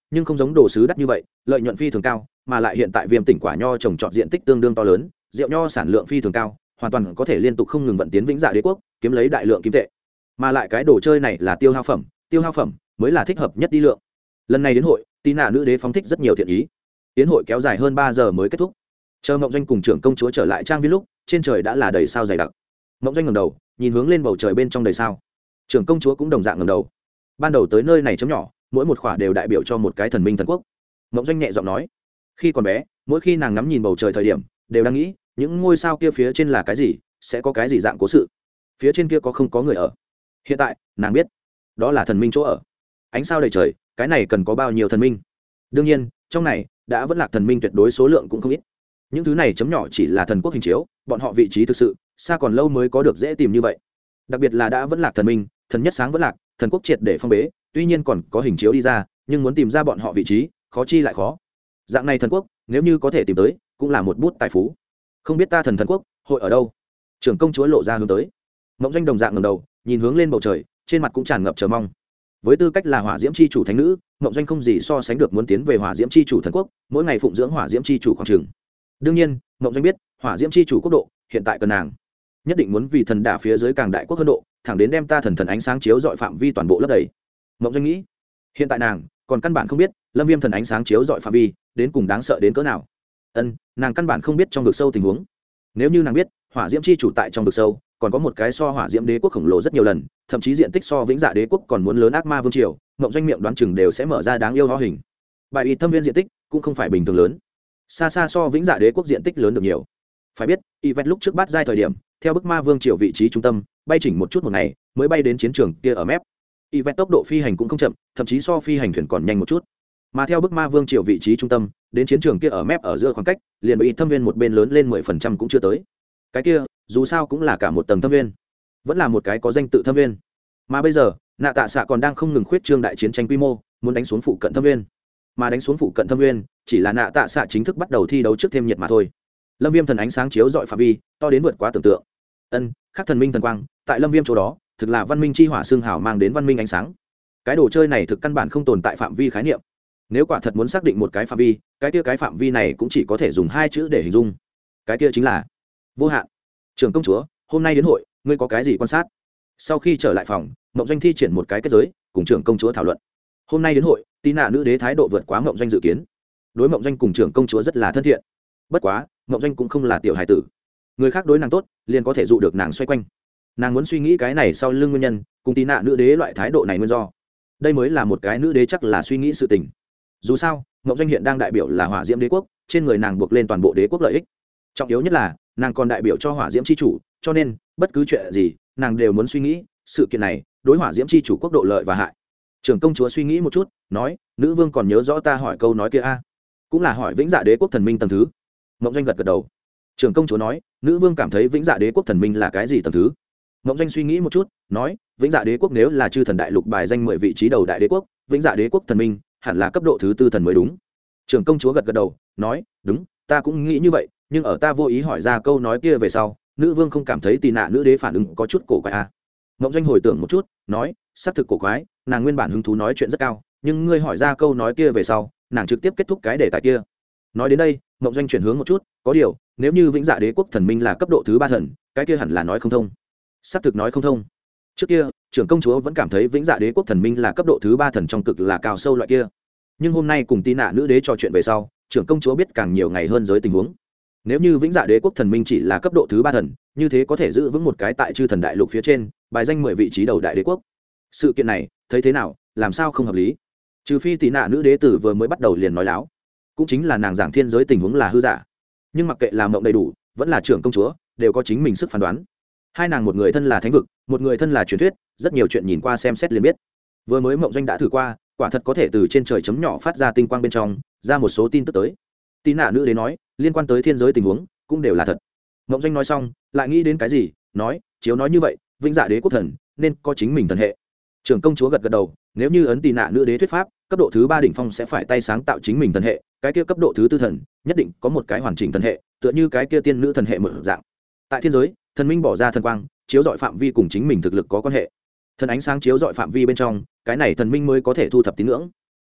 nhưng không giống đồ sứ đắt như vậy lợi nhuận phi thường cao, mà lại hiện tại Viêm tỉnh quả nho trồng trọt diện tích tương đương to lớn, rượu nho sản lượng phi thường cao, hoàn toàn có thể liên tục không ngừng vận tiến Vĩnh Dạ Đế quốc, kiếm lấy đại lượng kim tệ. Mà lại cái đồ chơi này là tiêu hao phẩm mới là thích hợp nhất đi lượng. Lần này đến hội, Tí Nạ nữ đế phóng thích rất nhiều thiện ý. Tiến hội kéo dài hơn 3 giờ mới kết thúc. Chờ Mộng Doanh cùng trưởng công chúa trở lại trang viên lúc, trên trời đã là đầy sao dày đặc. Mộng Doanh ngẩng đầu, nhìn hướng lên bầu trời bên trong đầy sao. Trưởng công chúa cũng đồng dạng ngẩng đầu. Ban đầu tới nơi này chấm nhỏ, mỗi một khỏa đều đại biểu cho một cái thần minh thần quốc. Mộng Doanh nhẹ giọng nói, khi còn bé, mỗi khi nàng ngắm nhìn bầu trời thời điểm, đều đang nghĩ, những ngôi sao kia phía trên là cái gì, sẽ có cái gì dạng cố sự. Phía trên kia có không có người ở. Hiện tại, nàng biết, đó là thần minh chỗ ở. Ánh sao đầy trời, cái này cần có bao nhiêu thần minh? Đương nhiên, trong này đã vẫn là thần minh tuyệt đối số lượng cũng không ít. Những thứ này chấm nhỏ chỉ là thần quốc hình chiếu, bọn họ vị trí thực sự xa còn lâu mới có được dễ tìm như vậy. Đặc biệt là đã vẫn là thần minh, thần nhất sáng vẫn lạc, thần quốc triệt để phong bế, tuy nhiên còn có hình chiếu đi ra, nhưng muốn tìm ra bọn họ vị trí, khó chi lại khó. Dạng này thần quốc, nếu như có thể tìm tới, cũng là một bút tài phú. Không biết ta thần quốc hội ở đâu? Trưởng công chúa lộ ra hướng tới. Mộng Doanh đồng dạng ngẩng đầu, nhìn hướng lên bầu trời, trên mặt cũng tràn ngập chờ mong. Với tư cách là hỏa diễm chi chủ thánh nữ, Mộng Doanh không gì so sánh được muốn tiến về hỏa diễm chi chủ thần quốc, mỗi ngày phụng dưỡng hỏa diễm chi chủ khoảng trường. Đương nhiên, Mộng Doanh biết, hỏa diễm chi chủ quốc độ hiện tại cần nàng, nhất định muốn vì thần đả phía dưới càng đại quốc hơn độ, thẳng đến đem ta thần ánh sáng chiếu dọi phạm vi toàn bộ lấp đầy. Mộng Doanh nghĩ, hiện tại nàng còn căn bản không biết Lâm Viêm thần ánh sáng chiếu dọi phạm vi đến cùng đáng sợ đến cỡ nào. Nàng căn bản không biết trong vực sâu tình huống. Nếu như nàng biết, hỏa diễm chi chủ tại trong vực sâu còn có một cái so hỏa diễm đế quốc khổng lồ rất nhiều lần, thậm chí diện tích so Vĩnh Dạ đế quốc còn muốn lớn ác ma vương triều, Mộng Doanh miệng đoán chừng đều sẽ mở ra đáng yêu hóa hình. Bài y thâm viên diện tích cũng không phải bình thường lớn, xa xa so Vĩnh Dạ đế quốc diện tích lớn được nhiều. Phải biết, Yvette lúc trước bát giai thời điểm, theo bức ma vương triều vị trí trung tâm, bay chỉnh một chút một ngày, mới bay đến chiến trường kia ở mép. Yvette tốc độ phi hành cũng không chậm, thậm chí so phi hành thuyền còn nhanh một chút. Mà theo bức ma vương triều vị trí trung tâm, đến chiến trường kia ở mép ở giữa khoảng cách, liền bị thâm viên một bên lớn lên 10% cũng chưa tới. Cái kia, dù sao cũng là cả một tầng thâm viên, vẫn là một cái có danh tự thâm viên. Mà bây giờ, Nạ Tạ Xạ còn đang không ngừng khuyết trương đại chiến tranh quy mô, muốn đánh xuống phụ cận thâm viên. Mà đánh xuống phụ cận thâm viên, chỉ là Nạ Tạ Xạ chính thức bắt đầu thi đấu trước thêm nhiệt mà thôi. Lâm Viêm thần ánh sáng chiếu dọi phạm vi, to đến vượt quá tưởng tượng. Khắc thần minh thần quang, tại Lâm Viêm chỗ đó, thực là văn minh chi hỏa xương hào mang đến văn minh ánh sáng. Cái đồ chơi này thực căn bản không tồn tại phạm vi khái niệm. Nếu quả thật muốn xác định một cái phạm vi, cái kia cái phạm vi này cũng chỉ có thể dùng 2 chữ để hình dung. Cái kia chính là vô hạn. Trưởng công chúa, hôm nay đến hội, ngươi có cái gì quan sát? Sau khi trở lại phòng, Mộng Doanh thi triển một cái kết giới, cùng trưởng công chúa thảo luận. Hôm nay đến hội, Tí Nạ nữ đế thái độ vượt quá Mộng Doanh dự kiến. Đối Mộng Doanh cùng trưởng công chúa rất là thân thiện. Bất quá, Mộng Doanh cũng không là tiểu hài tử. Người khác đối nàng tốt, liền có thể dụ được nàng xoay quanh. Nàng muốn suy nghĩ cái này sau lưng nguyên nhân, cùng Tí Nạ nữ đế loại thái độ này nguyên do. Đây mới là một cái nữ đế chắc là suy nghĩ sự tình. Dù sao, Mộng Doanh hiện đang đại biểu là hỏa diễm đế quốc, trên người nàng buộc lên toàn bộ đế quốc lợi ích. Trọng yếu nhất là, nàng còn đại biểu cho hỏa diễm chi chủ, cho nên bất cứ chuyện gì nàng đều muốn suy nghĩ sự kiện này đối hỏa diễm chi chủ quốc độ lợi và hại. Trưởng công chúa suy nghĩ một chút, nói, nữ vương còn nhớ rõ ta hỏi câu nói kia a? Cũng là hỏi Vĩnh Dạ đế quốc thần minh tầng thứ. Mộng Doanh gật gật đầu. Trưởng công chúa nói, nữ vương cảm thấy Vĩnh Dạ đế quốc thần minh là cái gì tầng thứ? Mộng Doanh suy nghĩ một chút, nói, Vĩnh Dạ đế quốc nếu là chư thần đại lục bài danh 10 vị trí đầu đại đế quốc, Vĩnh Dạ đế quốc thần minh hẳn là cấp độ thứ 4 thần mới đúng. Trưởng công chúa gật gật đầu, nói, đúng, ta cũng nghĩ như vậy, nhưng ở ta vô ý hỏi ra câu nói kia về sau, nữ vương không cảm thấy Tì Nạ nữ đế phản ứng có chút cổ quái a? Mộng Doanh hồi tưởng một chút, nói, xác thực cổ quái, nàng nguyên bản hứng thú nói chuyện rất cao, nhưng ngươi hỏi ra câu nói kia về sau, nàng trực tiếp kết thúc cái đề tài kia. Nói đến đây, Mộng Doanh chuyển hướng một chút, có điều, nếu như Vĩnh Dạ đế quốc thần minh là cấp độ thứ 3 thần, cái kia hẳn là nói không thông. Xác thực nói không thông. Trước kia, trưởng công chúa vẫn cảm thấy Vĩnh Dạ đế quốc thần minh là cấp độ thứ 3 thần trong cực là cao sâu loại kia. Nhưng hôm nay cùng Tì Nạ nữ đế trò chuyện về sau, trưởng công chúa biết càng nhiều ngày hơn giới tình huống. Nếu như Vĩnh Dạ đế quốc thần minh chỉ là cấp độ thứ 3 thần, như thế có thể giữ vững một cái tại chư thần đại lục phía trên, bài danh 10 vị trí đầu đại đế quốc. Sự kiện này, thấy thế nào, làm sao không hợp lý? Trừ phi Tì Nạ nữ đế tử vừa mới bắt đầu liền nói láo, cũng chính là nàng giảng thiên giới tình huống là hư giả. Nhưng mặc kệ làm mộng đầy đủ, vẫn là trưởng công chúa, đều có chính mình sức phán đoán. Hai nàng một người thân là thánh vực, một người thân là truyền thuyết, rất nhiều chuyện nhìn qua xem xét liền biết. Vừa mới Mộng Doanh đã thử qua, quả thật có thể từ trên trời chấm nhỏ phát ra tinh quang bên trong, ra một số tin tức tới. Tì Nạ nữ đế nói, liên quan tới thiên giới tình huống, cũng đều là thật. Mộng Doanh nói xong, lại nghĩ đến cái gì, nói, chiếu nói như vậy, Vĩnh Dạ đế quốc thần nên có chính mình thần hệ. Trưởng công chúa gật gật đầu, nếu như ấn Tì Nạ nữ đế thuyết pháp, cấp độ thứ 3 đỉnh phong sẽ phải tay sáng tạo chính mình thần hệ, cái kia cấp độ thứ 4 thần, nhất định có một cái hoàn chỉnh thần hệ, tựa như cái kia tiên nữ thần hệ một dạng. Tại thiên giới, thần minh bỏ ra thần quang, chiếu dọi phạm vi cùng chính mình thực lực có quan hệ. Thần ánh sáng chiếu dọi phạm vi bên trong, cái này thần minh mới có thể thu thập tín ngưỡng.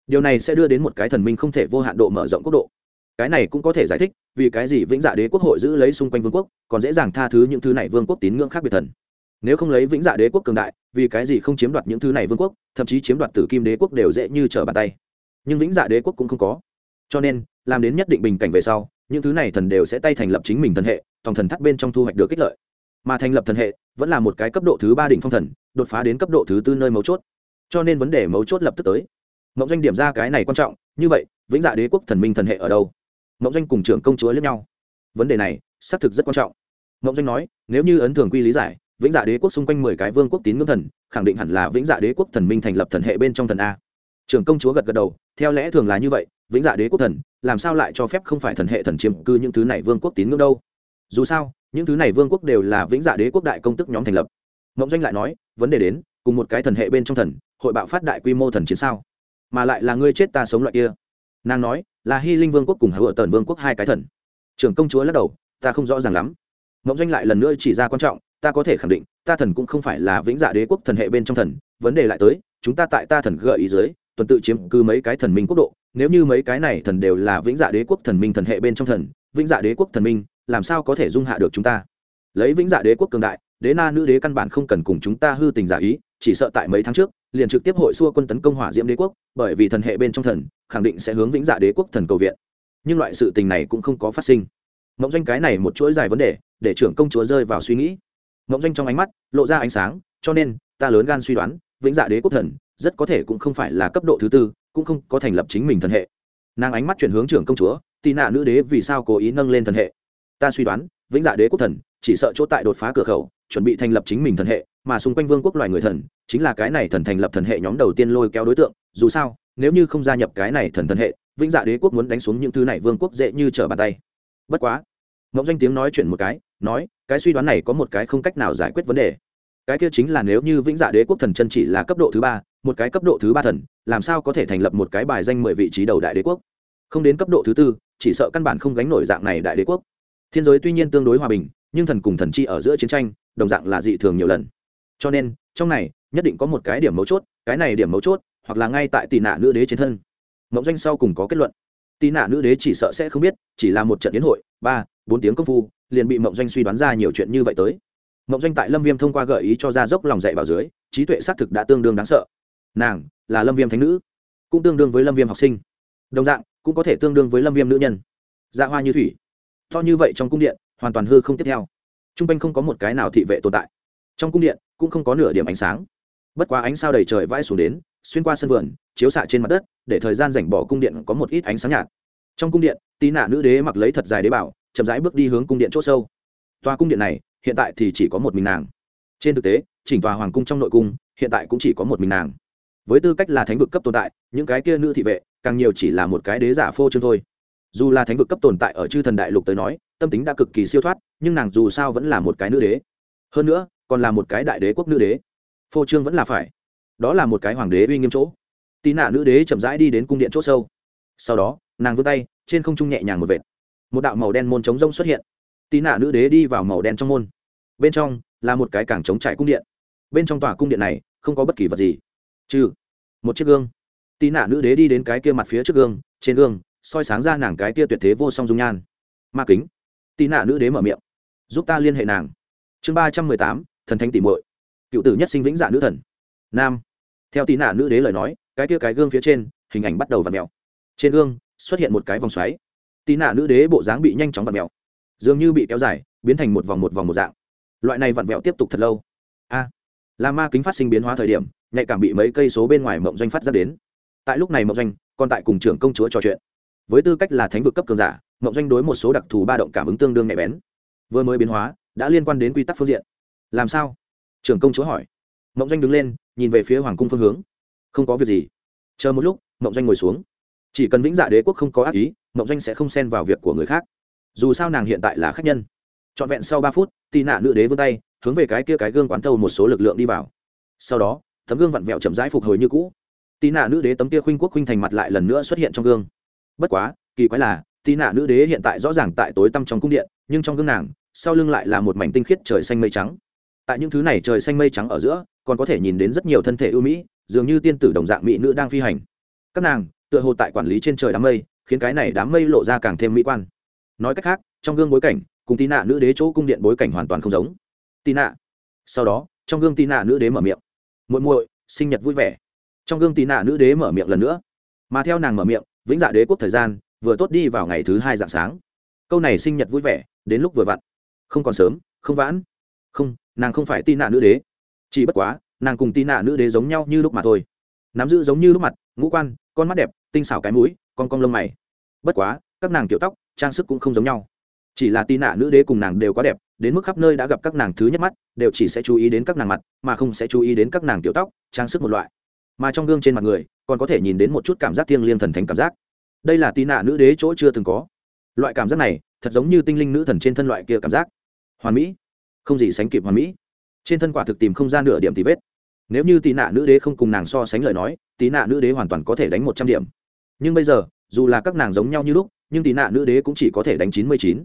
điều này sẽ đưa đến một cái thần minh không thể vô hạn độ mở rộng quốc độ. Cái này cũng có thể giải thích vì cái gì vĩnh dạ đế quốc hội giữ lấy xung quanh vương quốc còn dễ dàng tha thứ những thứ này vương quốc tín ngưỡng khác biệt thần. Nếu không lấy vĩnh dạ đế quốc cường đại, vì cái gì không chiếm đoạt những thứ này vương quốc, thậm chí chiếm đoạt tử kim đế quốc đều dễ như trở bàn tay. Nhưng vĩnh dạ đế quốc cũng không có, cho nên làm đến nhất định bình cảnh về sau, những thứ này thần đều sẽ tay thành lập chính mình thần hệ, tòng thần thắt bên trong thu hoạch được kích lợi. Mà thành lập thần hệ vẫn là một cái cấp độ thứ 3 đỉnh phong thần, đột phá đến cấp độ thứ 4 nơi mấu chốt. Cho nên vấn đề mấu chốt lập tức tới. Mộng Doanh điểm ra cái này quan trọng, như vậy, vĩnh dạ đế quốc thần minh thần hệ ở đâu? Mộng Doanh cùng trưởng công chúa liếc nhau. Vấn đề này xác thực rất quan trọng. Mộng Doanh nói, nếu như ấn thường quy lý giải, vĩnh dạ đế quốc xung quanh 10 cái vương quốc tín ngưỡng thần, khẳng định hẳn là vĩnh dạ đế quốc thần minh thành lập thần hệ bên trong thần a. Trưởng công chúa gật gật đầu, theo lẽ thường là như vậy, vĩnh dạ đế quốc thần, làm sao lại cho phép không phải thần hệ thần chiếm cư những thứ này vương quốc tín ngưỡng đâu? Dù sao, những thứ này vương quốc đều là vĩnh dạ đế quốc đại công tức nhóm thành lập. Mộng Doanh lại nói, vấn đề đến, cùng một cái thần hệ bên trong thần, hội bạo phát đại quy mô thần chiến sao? Mà lại là ngươi chết ta sống loại kia. Nàng nói, là Hy Linh vương quốc cùng Hứa Tần vương quốc hai cái thần. Trưởng công chúa lắc đầu, ta không rõ ràng lắm. Mộng Doanh lại lần nữa chỉ ra quan trọng, ta có thể khẳng định, ta thần cũng không phải là vĩnh dạ đế quốc thần hệ bên trong thần, vấn đề lại tới, chúng ta tại ta thần gợi ý dưới, tuần tự chiếm cư mấy cái thần minh quốc độ, nếu như mấy cái này thần đều là vĩnh dạ đế quốc thần minh thần hệ bên trong thần, vĩnh dạ đế quốc thần minh, làm sao có thể dung hạ được chúng ta? Lấy vĩnh dạ đế quốc cường đại, đế na nữ đế căn bản không cần cùng chúng ta hư tình giả ý, chỉ sợ tại mấy tháng trước, liền trực tiếp hội xua quân tấn công Hỏa Diễm đế quốc, bởi vì thần hệ bên trong thần, khẳng định sẽ hướng vĩnh dạ đế quốc thần cầu viện. Nhưng loại sự tình này cũng không có phát sinh. Mộng Doanh cái này một chuỗi dài vấn đề, để trưởng công chúa rơi vào suy nghĩ. Mộng Doanh trong ánh mắt lộ ra ánh sáng, cho nên ta lớn gan suy đoán, vĩnh dạ đế quốc thần rất có thể cũng không phải là cấp độ thứ 4, cũng không có thành lập chính mình thần hệ. Nàng ánh mắt chuyển hướng trưởng công chúa, tì nạ nữ đế vì sao cố ý nâng lên thần hệ? Ta suy đoán, vĩnh dạ đế quốc thần chỉ sợ chỗ tại đột phá cửa khẩu, chuẩn bị thành lập chính mình thần hệ, mà xung quanh vương quốc loài người thần chính là cái này thần thành lập thần hệ nhóm đầu tiên lôi kéo đối tượng. Dù sao, nếu như không gia nhập cái này thần hệ, vĩnh dạ đế quốc muốn đánh xuống những thứ này vương quốc dễ như trở bàn tay. Bất quá, Mộng Doanh tiếng nói chuyện một cái, nói, cái suy đoán này có một cái không cách nào giải quyết vấn đề. Cái kia chính là nếu như vĩnh dạ đế quốc thần chân chỉ là cấp độ thứ 3, một cái cấp độ thứ 3 thần, làm sao có thể thành lập một cái bài danh 10 vị trí đầu đại đế quốc? Không đến cấp độ thứ 4, chỉ sợ căn bản không gánh nổi dạng này đại đế quốc. Thiên giới tuy nhiên tương đối hòa bình, nhưng thần cùng thần chi ở giữa chiến tranh, đồng dạng là dị thường nhiều lần. Cho nên, trong này nhất định có một cái điểm mấu chốt, cái này điểm mấu chốt, hoặc là ngay tại tỷ nạ nữ đế trên thân. Mộng Doanh sau cùng có kết luận. Tỷ nạ nữ đế chỉ sợ sẽ không biết, chỉ là một trận yến hội, 3-4 tiếng công phu, liền bị Mộng Doanh suy đoán ra nhiều chuyện như vậy tới. Mộng Doanh tại Lâm Viêm thông qua gợi ý cho ra dốc lòng dạy vào dưới, trí tuệ xác thực đã tương đương đáng sợ. Nàng là Lâm Viêm thánh nữ, cũng tương đương với Lâm Viêm học sinh. Đồng dạng, cũng có thể tương đương với Lâm Viêm nữ nhân. Dạ hoa như thủy. To như vậy trong cung điện, hoàn toàn hư không tiếp theo. Trung quanh không có một cái nào thị vệ tồn tại. Trong cung điện cũng không có nửa điểm ánh sáng. Bất quá ánh sao đầy trời vãi xuống đến, xuyên qua sân vườn, chiếu xạ trên mặt đất, để thời gian rảnh bỏ cung điện có một ít ánh sáng nhạt. Trong cung điện, tí nạ nữ đế mặc lấy thật dài đế bảo, chậm rãi bước đi hướng cung điện chỗ sâu. Tòa cung điện này, hiện tại thì chỉ có một mình nàng. Trên thực tế, chỉnh tòa hoàng cung trong nội cung, hiện tại cũng chỉ có một mình nàng. Với tư cách là thánh vực cấp tồn tại, những cái kia nữ thị vệ, càng nhiều chỉ là một cái đế giả phô trương thôi. Dù là thánh vực cấp tồn tại ở chư thần đại lục tới nói, tâm tính đã cực kỳ siêu thoát, nhưng nàng dù sao vẫn là một cái nữ đế. Hơn nữa, còn là một cái đại đế quốc nữ đế. Phô trương vẫn là phải. Đó là một cái hoàng đế uy nghiêm chỗ. Tí nạ nữ đế chậm rãi đi đến cung điện chỗ sâu. Sau đó, nàng vươn tay, trên không trung nhẹ nhàng một vệt. Một đạo màu đen môn trống rông xuất hiện. Tí nạ nữ đế đi vào màu đen trong môn. Bên trong là một cái cảng trống trải cung điện. Bên trong tòa cung điện này không có bất kỳ vật gì, trừ một chiếc gương. Tí nạ nữ đế đi đến cái kia mặt phía trước gương, trên gương soi sáng ra nàng cái kia tuyệt thế vô song dung nhan. Ma kính. Tí nạ nữ đế mở miệng, giúp ta liên hệ nàng. Chương 318, thần thánh tỷ muội. Cựu tử nhất sinh vĩnh dạ nữ thần. Nam. Theo tí nạ nữ đế lời nói, cái kia cái gương phía trên, hình ảnh bắt đầu vặn mèo. Trên gương xuất hiện một cái vòng xoáy. Tí nạ nữ đế bộ dáng bị nhanh chóng vặn mèo, dường như bị kéo dài, biến thành một vòng một dạng. Loại này vặn vẹo tiếp tục thật lâu. Là ma kính phát sinh biến hóa thời điểm, nhạy cảm bị mấy cây số bên ngoài Mộng Doanh phát ra đến. Tại lúc này Mộng Doanh còn tại cùng trưởng công chúa trò chuyện. Với tư cách là thánh vực cấp cường giả, Mộng Doanh đối một số đặc thù ba động cảm ứng tương đương nhạy bén. Vừa mới biến hóa đã liên quan đến quy tắc phương diện. Làm sao? Trưởng công chúa hỏi. Mộng Doanh đứng lên, nhìn về phía hoàng cung phương hướng. Không có việc gì. Chờ một lúc, Mộng Doanh ngồi xuống. Chỉ cần vĩnh dạ đế quốc không có ác ý, Mộng Doanh sẽ không xen vào việc của người khác. Dù sao nàng hiện tại là khách nhân. Trọn vẹn sau 3 phút, tì nạ nữ đế vươn tay, hướng về cái kia cái gương quán thâu một số lực lượng đi vào. Sau đó, tấm gương vặn vẹo chậm rãi phục hồi như cũ. Tì nạ nữ đế tấm kia khuynh quốc khuynh thành mặt lại lần nữa xuất hiện trong gương. Bất quá, kỳ quái là, tì nạ nữ đế hiện tại rõ ràng tại tối tăm trong cung điện, nhưng trong gương nàng, sau lưng lại là một mảnh tinh khiết trời xanh mây trắng. Tại những thứ này trời xanh mây trắng ở giữa, còn có thể nhìn đến rất nhiều thân thể ưu mỹ, dường như tiên tử đồng dạng mỹ nữ đang phi hành. Các nàng tựa hồ tại quản lý trên trời đám mây, khiến cái này đám mây lộ ra càng thêm mỹ quan. Nói cách khác, trong gương bối cảnh cùng Tí Nạ nữ đế chỗ cung điện bối cảnh hoàn toàn không giống. Tí Nạ. Sau đó, trong gương Tí Nạ nữ đế mở miệng. Muội muội, sinh nhật vui vẻ. Trong gương Tí Nạ nữ đế mở miệng lần nữa. Mà theo nàng mở miệng, vĩnh dạ đế quốc thời gian vừa tốt đi vào ngày thứ 2 rạng sáng. Câu này sinh nhật vui vẻ, đến lúc vừa vặn. Không còn sớm, không vãn. Không, nàng không phải Tí Nạ nữ đế. Chỉ bất quá, nàng cùng Tí Nạ nữ đế giống nhau như lúc mà thôi. Nắm giữ giống như lúc mặt, ngũ quan, con mắt đẹp, tinh xảo cái mũi, con cong lông mày. Bất quá, các nàng kiểu tóc, trang sức cũng không giống nhau. Chỉ là Tí Nạ nữ đế cùng nàng đều quá đẹp, đến mức khắp nơi đã gặp các nàng thứ nhất mắt, đều chỉ sẽ chú ý đến các nàng mặt, mà không sẽ chú ý đến các nàng kiểu tóc, trang sức một loại. Mà trong gương trên mặt người, còn có thể nhìn đến một chút cảm giác thiêng liêng thần thánh cảm giác. Đây là Tí Nạ nữ đế chỗ chưa từng có. Loại cảm giác này, thật giống như tinh linh nữ thần trên thân loại kia cảm giác. Hoàn mỹ, không gì sánh kịp hoàn mỹ. Trên thân quả thực tìm không ra nửa điểm tì vết. Nếu như Tí Nạ nữ đế không cùng nàng so sánh lời nói, Tí Nạ nữ đế hoàn toàn có thể đánh 100 điểm. Nhưng bây giờ, dù là các nàng giống nhau như lúc, nhưng Tí Nạ nữ đế cũng chỉ có thể đánh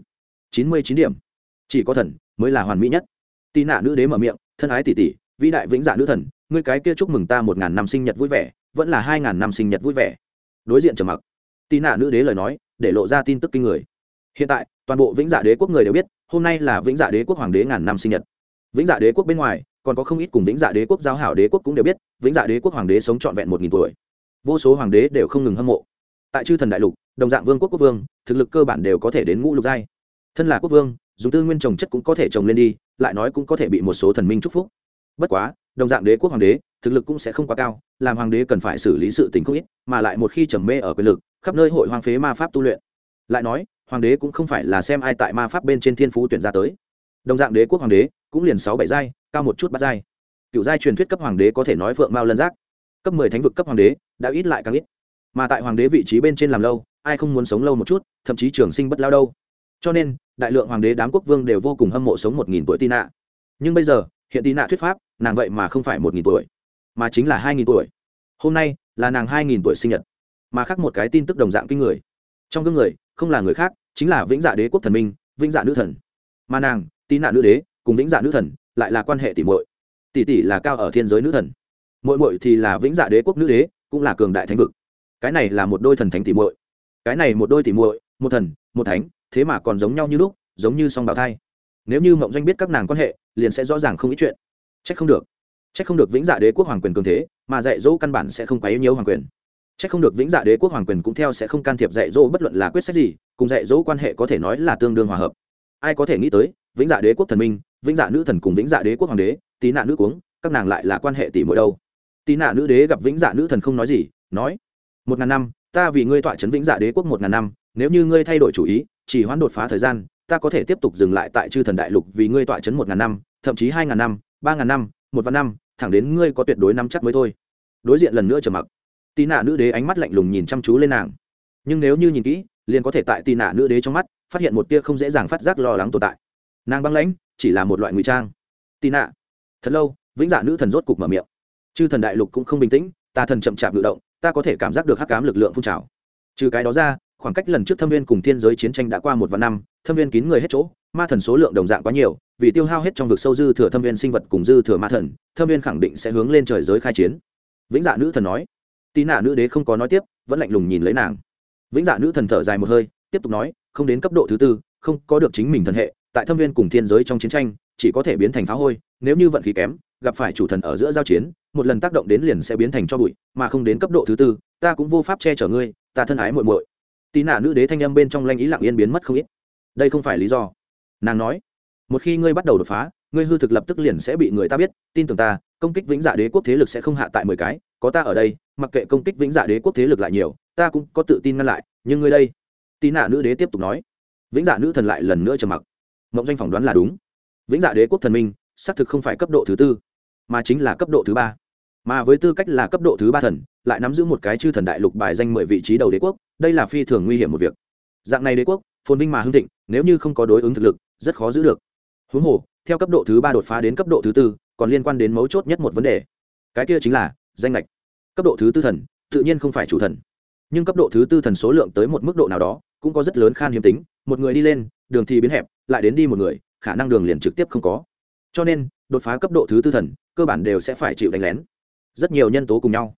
99 điểm. Chỉ có thần mới là hoàn mỹ nhất. Tí Nạ nữ đế mở miệng, thân ái tỷ tỷ, vĩ đại vĩnh dạ nữ thần, ngươi cái kia chúc mừng ta 1000 năm sinh nhật vui vẻ, vẫn là 2000 năm sinh nhật vui vẻ. Đối diện trầm mặc. Tí Nạ nữ đế lời nói, để lộ ra tin tức kinh người. Hiện tại, toàn bộ vĩnh dạ đế quốc người đều biết, hôm nay là vĩnh dạ đế quốc hoàng đế ngàn năm sinh nhật. Vĩnh dạ đế quốc bên ngoài, còn có không ít cùng vĩnh dạ đế quốc giao hảo đế quốc cũng đều biết, vĩnh dạ đế quốc hoàng đế sống trọn vẹn 1000 tuổi. Vô số hoàng đế đều không ngừng hâm mộ. Tại chư thần đại lục, đồng dạng vương quốc quốc vương, thực lực cơ bản đều có thể đến ngũ lục giai. Thân là quốc vương, dùng tư nguyên trồng chất cũng có thể trồng lên đi, lại nói cũng có thể bị một số thần minh chúc phúc. Bất quá, đồng dạng đế quốc hoàng đế, thực lực cũng sẽ không quá cao, làm hoàng đế cần phải xử lý sự tình không ít, mà lại một khi trầm mê ở quyền lực, khắp nơi hội hoang phế ma pháp tu luyện. Lại nói, hoàng đế cũng không phải là xem ai tại ma pháp bên trên thiên phú tuyển ra tới. Đồng dạng đế quốc hoàng đế, cũng liền 6 7 giai, cao một chút 3 giai. Cựu giai truyền thuyết cấp hoàng đế có thể nói phượng mao lân giác. Cấp 10 thánh vực cấp hoàng đế, đã ít lại càng ít. Mà tại hoàng đế vị trí bên trên làm lâu, ai không muốn sống lâu một chút, thậm chí trường sinh bất lao đâu. Cho nên, đại lượng hoàng đế đám quốc vương đều vô cùng hâm mộ sống 1000 tuổi Tí Nạ. Nhưng bây giờ, hiện Tí Nạ thuyết pháp, nàng vậy mà không phải 1000 tuổi, mà chính là 2000 tuổi. Hôm nay là nàng 2000 tuổi sinh nhật. Mà khác một cái tin tức đồng dạng kinh người. Trong gương người, không là người khác, chính là vĩnh dạ đế quốc thần minh, vĩnh dạ nữ thần. Mà nàng, Tí Nạ nữ đế, cùng vĩnh dạ nữ thần lại là quan hệ tỷ muội. Tỷ là cao ở thiên giới nữ thần, muội muội thì là vĩnh dạ đế quốc nữ đế, cũng là cường đại thánh vực. Cái này là một đôi thần thánh tỷ muội. Cái này một đôi tỷ muội, một thần, một thánh, thế mà còn giống nhau như lúc, giống như song bào thai. Nếu như Mộng Doanh biết các nàng quan hệ, liền sẽ rõ ràng không ít chuyện. Trách không được vĩnh dạ đế quốc hoàng quyền cường thế, mà dạy dỗ căn bản sẽ không quấy nhiễu hoàng quyền. Trách không được vĩnh dạ đế quốc hoàng quyền cũng theo sẽ không can thiệp dạy dỗ bất luận là quyết sách gì, cùng dạy dỗ quan hệ có thể nói là tương đương hòa hợp. Ai có thể nghĩ tới, vĩnh dạ đế quốc thần minh, vĩnh dạ nữ thần cùng vĩnh dạ đế quốc hoàng đế, Tí Nạ nữ cuống, các nàng lại là quan hệ tỷ muội đâu. Tí Nạ nữ đế gặp vĩnh dạ nữ thần không nói gì, nói: 1000 năm, ta vì ngươi tọa trấn vĩnh dạ đế quốc 1000 năm, nếu như ngươi thay đổi chủ ý, chỉ hoãn đột phá thời gian, ta có thể tiếp tục dừng lại tại chư thần đại lục vì ngươi tọa trấn 1000 năm, thậm chí 2000 năm, 3000 năm, 1 vạn năm, thẳng đến ngươi có tuyệt đối nắm chắc mới thôi. Đối diện lần nữa trầm mặc. Tí Nạ nữ đế ánh mắt lạnh lùng nhìn chăm chú lên nàng. Nhưng nếu như nhìn kỹ, liền có thể tại Tí Nạ nữ đế trong mắt phát hiện một tia không dễ dàng phát giác lo lắng tồn tại. Nàng băng lãnh, chỉ là một loại ngụy trang. Tí Nạ. Thật lâu, vĩnh dạ nữ thần rốt cục mở miệng. Chư thần đại lục cũng không bình tĩnh, ta thần chậm chạp tự động, ta có thể cảm giác được hắc ám lực lượng phun trào. Trừ cái đó ra, khoảng cách lần trước thâm viên cùng thiên giới chiến tranh đã qua 1 vạn năm, thâm viên kín người hết chỗ, ma thần số lượng đồng dạng quá nhiều, vì tiêu hao hết trong vực sâu dư thừa thâm viên sinh vật cùng dư thừa ma thần, thâm viên khẳng định sẽ hướng lên trời giới khai chiến. Vĩnh dạ nữ thần nói. Tí Nạ nữ đế không có nói tiếp, vẫn lạnh lùng nhìn lấy nàng. Vĩnh dạ nữ thần thở dài một hơi, tiếp tục nói, không đến cấp độ thứ 4, không có được chính mình thần hệ, tại thâm viên cùng thiên giới trong chiến tranh, chỉ có thể biến thành phá hôi, nếu như vận khí kém, gặp phải chủ thần ở giữa giao chiến, một lần tác động đến liền sẽ biến thành cho bụi, mà không đến cấp độ thứ 4, ta cũng vô pháp che chở ngươi, ta thân ái muội muội. Tí Nạ nữ đế thanh âm bên trong lanh ý lặng yên biến mất không ít. Đây không phải lý do. Nàng nói, một khi ngươi bắt đầu đột phá, ngươi hư thực lập tức liền sẽ bị người ta biết, tin tưởng ta, công kích vĩnh dạ đế quốc thế lực sẽ không hạ tại 10 cái, có ta ở đây, mặc kệ công kích vĩnh dạ đế quốc thế lực lại nhiều, ta cũng có tự tin ngăn lại, nhưng ngươi đây. Tí Nạ nữ đế tiếp tục nói. Vĩnh dạ nữ thần lại lần nữa trầm mặc. Mộng Doanh phỏng đoán là đúng. Vĩnh dạ đế quốc thần minh, xác thực không phải cấp độ thứ 4, mà chính là cấp độ thứ 3. Mà với tư cách là cấp độ thứ 3 thần, lại nắm giữ một cái chư thần đại lục bài danh 10 vị trí đầu đế quốc, đây là phi thường nguy hiểm một việc. Dạng này đế quốc, phồn vinh mà hưng thịnh, nếu như không có đối ứng thực lực, rất khó giữ được. Huống hồ, theo cấp độ thứ 3 đột phá đến cấp độ thứ 4, còn liên quan đến mấu chốt nhất một vấn đề. Cái kia chính là danh lệch. Cấp độ thứ 4 thần, tự nhiên không phải chủ thần. Nhưng cấp độ thứ 4 thần số lượng tới một mức độ nào đó, cũng có rất lớn khan hiếm tính, một người đi lên, đường thì biến hẹp, lại đến đi một người, khả năng đường liền trực tiếp không có. Cho nên, đột phá cấp độ thứ 4 thần, cơ bản đều sẽ phải chịu đánh lén. Rất nhiều nhân tố cùng nhau.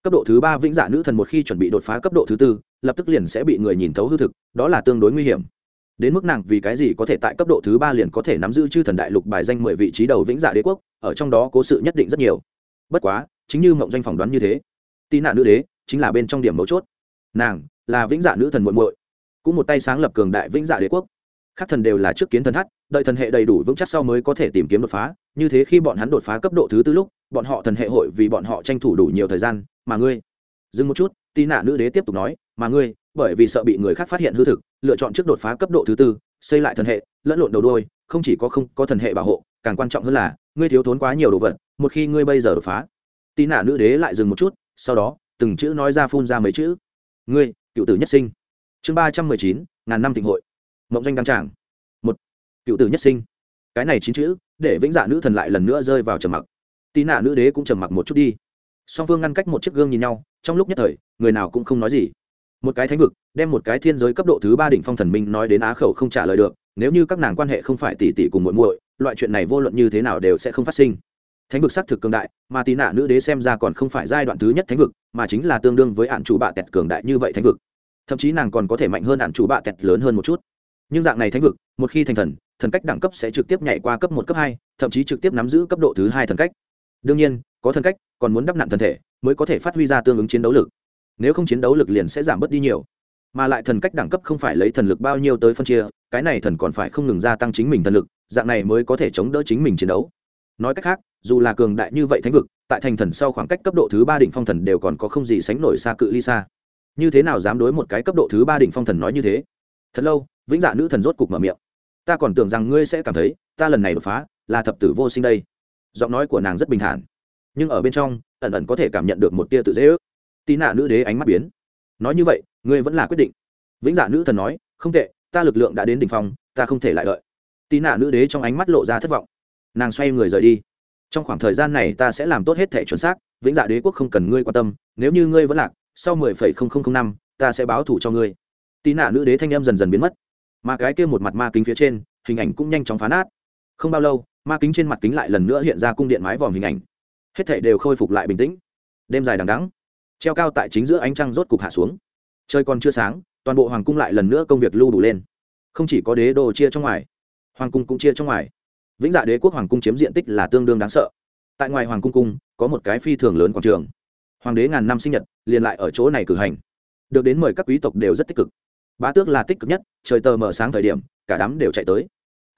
cấp độ thứ 3 vĩnh dạ nữ thần một khi chuẩn bị đột phá cấp độ thứ 4, lập tức liền sẽ bị người nhìn thấu hư thực, đó là tương đối nguy hiểm. Đến mức nàng vì cái gì có thể tại cấp độ thứ 3 liền có thể nắm giữ chư thần đại lục bài danh 10 vị trí đầu vĩnh dạ đế quốc, ở trong đó cố sự nhất định rất nhiều. Bất quá, chính như mộng doanh phỏng đoán như thế, Tí Nạ nữ đế chính là bên trong điểm mấu chốt. Nàng là vĩnh dạ nữ thần muội muội, cũng một tay sáng lập cường đại vĩnh dạ đế quốc. Các thần đều là trước kiến thần thắt, đợi thần hệ đầy đủ vững chắc sau mới có thể tìm kiếm đột phá, như thế khi bọn hắn đột phá cấp độ thứ 4 lúc, bọn họ thần hệ hội vì bọn họ tranh thủ đủ nhiều thời gian, mà ngươi. Dừng một chút, Tí Nạ nữ đế tiếp tục nói, mà ngươi, bởi vì sợ bị người khác phát hiện hư thực, lựa chọn trước đột phá cấp độ thứ 4, xây lại thần hệ, lẫn lộn đầu đuôi, không chỉ không có thần hệ bảo hộ, càng quan trọng hơn là, ngươi thiếu thốn quá nhiều đồ vật, một khi ngươi bây giờ đột phá. Tí Nạ nữ đế lại dừng một chút, sau đó, từng chữ nói ra phun ra mấy chữ. Ngươi, cựu tử nhất sinh. Chương 319, ngàn năm thịnh hội. Mộng doanh đăng tràng. Một, cựu tử nhất sinh. Cái này 9 chữ, để vĩnh dạ nữ thần lại lần nữa rơi vào trầm mặc. Tí Nạ nữ đế cũng trầm mặc một chút đi. Song phương ngăn cách một chiếc gương nhìn nhau, trong lúc nhất thời, người nào cũng không nói gì. Một cái thánh vực, đem một cái thiên giới cấp độ thứ 3 đỉnh phong thần minh nói đến á khẩu không trả lời được, nếu như các nàng quan hệ không phải tỷ tỷ cùng muội muội, loại chuyện này vô luận như thế nào đều sẽ không phát sinh. Thánh vực xác thực cường đại, mà Tí Nạ nữ đế xem ra còn không phải giai đoạn thứ nhất thánh vực, mà chính là tương đương với ạn chủ bạ tẹt cường đại như vậy thánh vực. Thậm chí nàng còn có thể mạnh hơn ạn chủ bạ tẹt lớn hơn một chút. Nhưng dạng này thánh vực, một khi thành thần, thần cách đẳng cấp sẽ trực tiếp nhảy qua cấp 1 cấp 2, thậm chí trực tiếp nắm giữ cấp độ thứ 2 thần cách. Đương nhiên, có thần cách, còn muốn đắp nặn thần thể, mới có thể phát huy ra tương ứng chiến đấu lực. Nếu không chiến đấu lực liền sẽ giảm bớt đi nhiều. Mà lại thần cách đẳng cấp không phải lấy thần lực bao nhiêu tới phân chia, cái này thần còn phải không ngừng gia tăng chính mình thần lực, dạng này mới có thể chống đỡ chính mình chiến đấu. Nói cách khác, dù là cường đại như vậy thánh vực, tại thành thần sau khoảng cách cấp độ thứ 3 đỉnh phong thần đều còn có không gì sánh nổi xa cự ly xa. Như thế nào dám đối một cái cấp độ thứ 3 đỉnh phong thần nói như thế? Thật lâu, vĩnh dạ nữ thần rốt cục mở miệng. Ta còn tưởng rằng ngươi sẽ cảm thấy, ta lần này đột phá là thập tử vô sinh đây. Giọng nói của nàng rất bình thản, nhưng ở bên trong, ẩn ẩn có thể cảm nhận được một tia tự dễ ước. Tí Nạ nữ đế ánh mắt biến. Nói như vậy, ngươi vẫn là quyết định. Vĩnh dạ nữ thần nói, không tệ, ta lực lượng đã đến đỉnh phong, ta không thể lại đợi. Tí Nạ nữ đế trong ánh mắt lộ ra thất vọng. Nàng xoay người rời đi. Trong khoảng thời gian này ta sẽ làm tốt hết thể chuẩn xác, vĩnh dạ đế quốc không cần ngươi quan tâm, nếu như ngươi vẫn lạc, sau 10,0005 năm, ta sẽ báo thù cho ngươi. Tí Nạ nữ đế thanh âm dần dần biến mất, mà cái kia một mặt ma kính phía trên, hình ảnh cũng nhanh chóng phá nát. Không bao lâu, ma kính trên mặt kính lại lần nữa hiện ra cung điện mái vòm hình ảnh. Hết thảy đều khôi phục lại bình tĩnh. Đêm dài đằng đẵng, treo cao tại chính giữa ánh trăng rốt cục hạ xuống. Trời còn chưa sáng, toàn bộ hoàng cung lại lần nữa công việc lưu đủ lên. Không chỉ có đế đô chia trong ngoài, hoàng cung cũng chia trong ngoài. Vĩnh dạ đế quốc hoàng cung chiếm diện tích là tương đương đáng sợ. Tại ngoài hoàng cung có một cái phi thường lớn quảng trường. Hoàng đế ngàn năm sinh nhật liền lại ở chỗ này cử hành. Được đến mời các quý tộc đều rất tích cực. Bá tước là tích cực nhất, trời tờ mờ sáng thời điểm, cả đám đều chạy tới.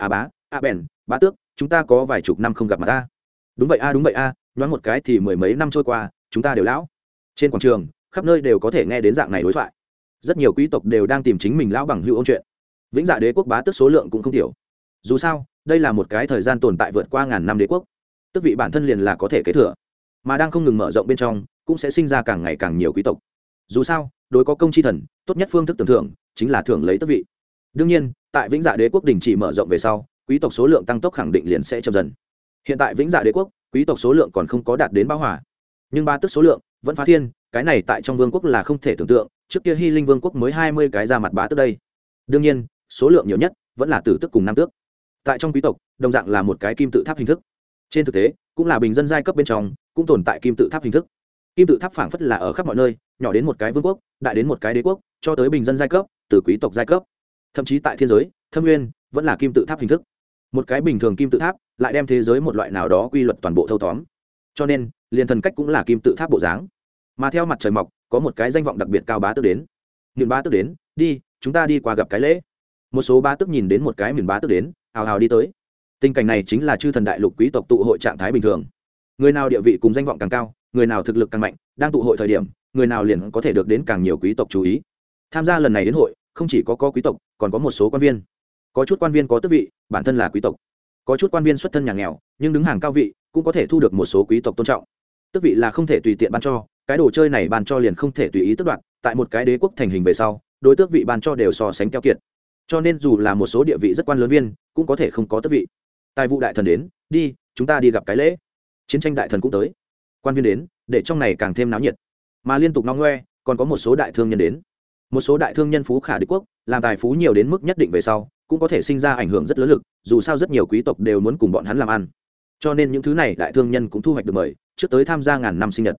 Bèn, bá tước, chúng ta có vài chục năm không gặp mặt ta. Đúng vậy a, nhoáng một cái thì mười mấy năm trôi qua, chúng ta đều lão. Trên quảng trường, khắp nơi đều có thể nghe đến dạng này đối thoại. Rất nhiều quý tộc đều đang tìm chính mình lão bằng hữu ôn chuyện. Vĩnh dạ đế quốc bá tước số lượng cũng không thiểu. Dù sao, đây là một cái thời gian tồn tại vượt qua ngàn năm đế quốc, tước vị bản thân liền là có thể kế thừa, mà đang không ngừng mở rộng bên trong, cũng sẽ sinh ra càng ngày càng nhiều quý tộc. Dù sao, đối có công chi thần, tốt nhất phương thức tưởng thưởng chính là thưởng lấy tước vị. Đương nhiên, tại Vĩnh dạ đế quốc đình chỉ mở rộng về sau, quý tộc số lượng tăng tốc khẳng định liền sẽ chậm dần. Hiện tại Vĩnh dạ đế quốc, quý tộc số lượng còn không có đạt đến bão hòa, nhưng bá tước số lượng vẫn phá thiên, cái này tại trong vương quốc là không thể tưởng tượng. Trước kia Hy Linh vương quốc mới 20 cái ra mặt bá tước đây. Đương nhiên, số lượng nhiều nhất vẫn là tử tước cùng nam tước. Tại trong quý tộc, đồng dạng là một cái kim tự tháp hình thức. Trên thực tế, cũng là bình dân giai cấp bên trong, cũng tồn tại kim tự tháp hình thức. Kim tự tháp phảng phất là ở khắp mọi nơi, nhỏ đến một cái vương quốc, đại đến một cái đế quốc, cho tới bình dân giai cấp, từ quý tộc giai cấp. Thậm chí tại thiên giới, thâm nguyên vẫn là kim tự tháp hình thức. Một cái bình thường kim tự tháp, lại đem thế giới một loại nào đó quy luật toàn bộ thâu tóm. Cho nên, liền thần cách cũng là kim tự tháp bộ dáng. Mà theo mặt trời mọc, có một cái danh vọng đặc biệt cao bá tước đến. Nhìn bá tước đến, đi, chúng ta đi qua gặp cái lễ. Một số bá tước nhìn đến một cái miền bá tước đến, hào hào đi tới. Tình cảnh này chính là chư thần đại lục quý tộc tụ hội trạng thái bình thường. Người nào địa vị cùng danh vọng càng cao, người nào thực lực càng mạnh, đang tụ hội thời điểm, người nào liền có thể được đến càng nhiều quý tộc chú ý. Tham gia lần này đến hội, không chỉ có quý tộc, còn có một số quan viên. Có chút quan viên có tước vị, bản thân là quý tộc. Có chút quan viên xuất thân nhà nghèo, nhưng đứng hàng cao vị, cũng có thể thu được một số quý tộc tôn trọng. Tước vị là không thể tùy tiện ban cho, cái đồ chơi này ban cho liền không thể tùy ý tước đoạt. Tại một cái đế quốc thành hình về sau, đối tước vị ban cho đều so sánh keo kiệt. Cho nên dù là một số địa vị rất quan lớn viên, cũng có thể không có tước vị. Tài vụ đại thần đến, đi, chúng ta đi gặp cái lễ. Chiến tranh đại thần cũng tới. Quan viên đến, để trong này càng thêm náo nhiệt. Mà liên tục ngong ngoe, còn có một số đại thương nhân đến. Một số đại thương nhân phú khả đế quốc, làm tài phú nhiều đến mức nhất định về sau, cũng có thể sinh ra ảnh hưởng rất lớn lực, dù sao rất nhiều quý tộc đều muốn cùng bọn hắn làm ăn. Cho nên những thứ này đại thương nhân cũng thu hoạch được mời, trước tới tham gia ngàn năm sinh nhật.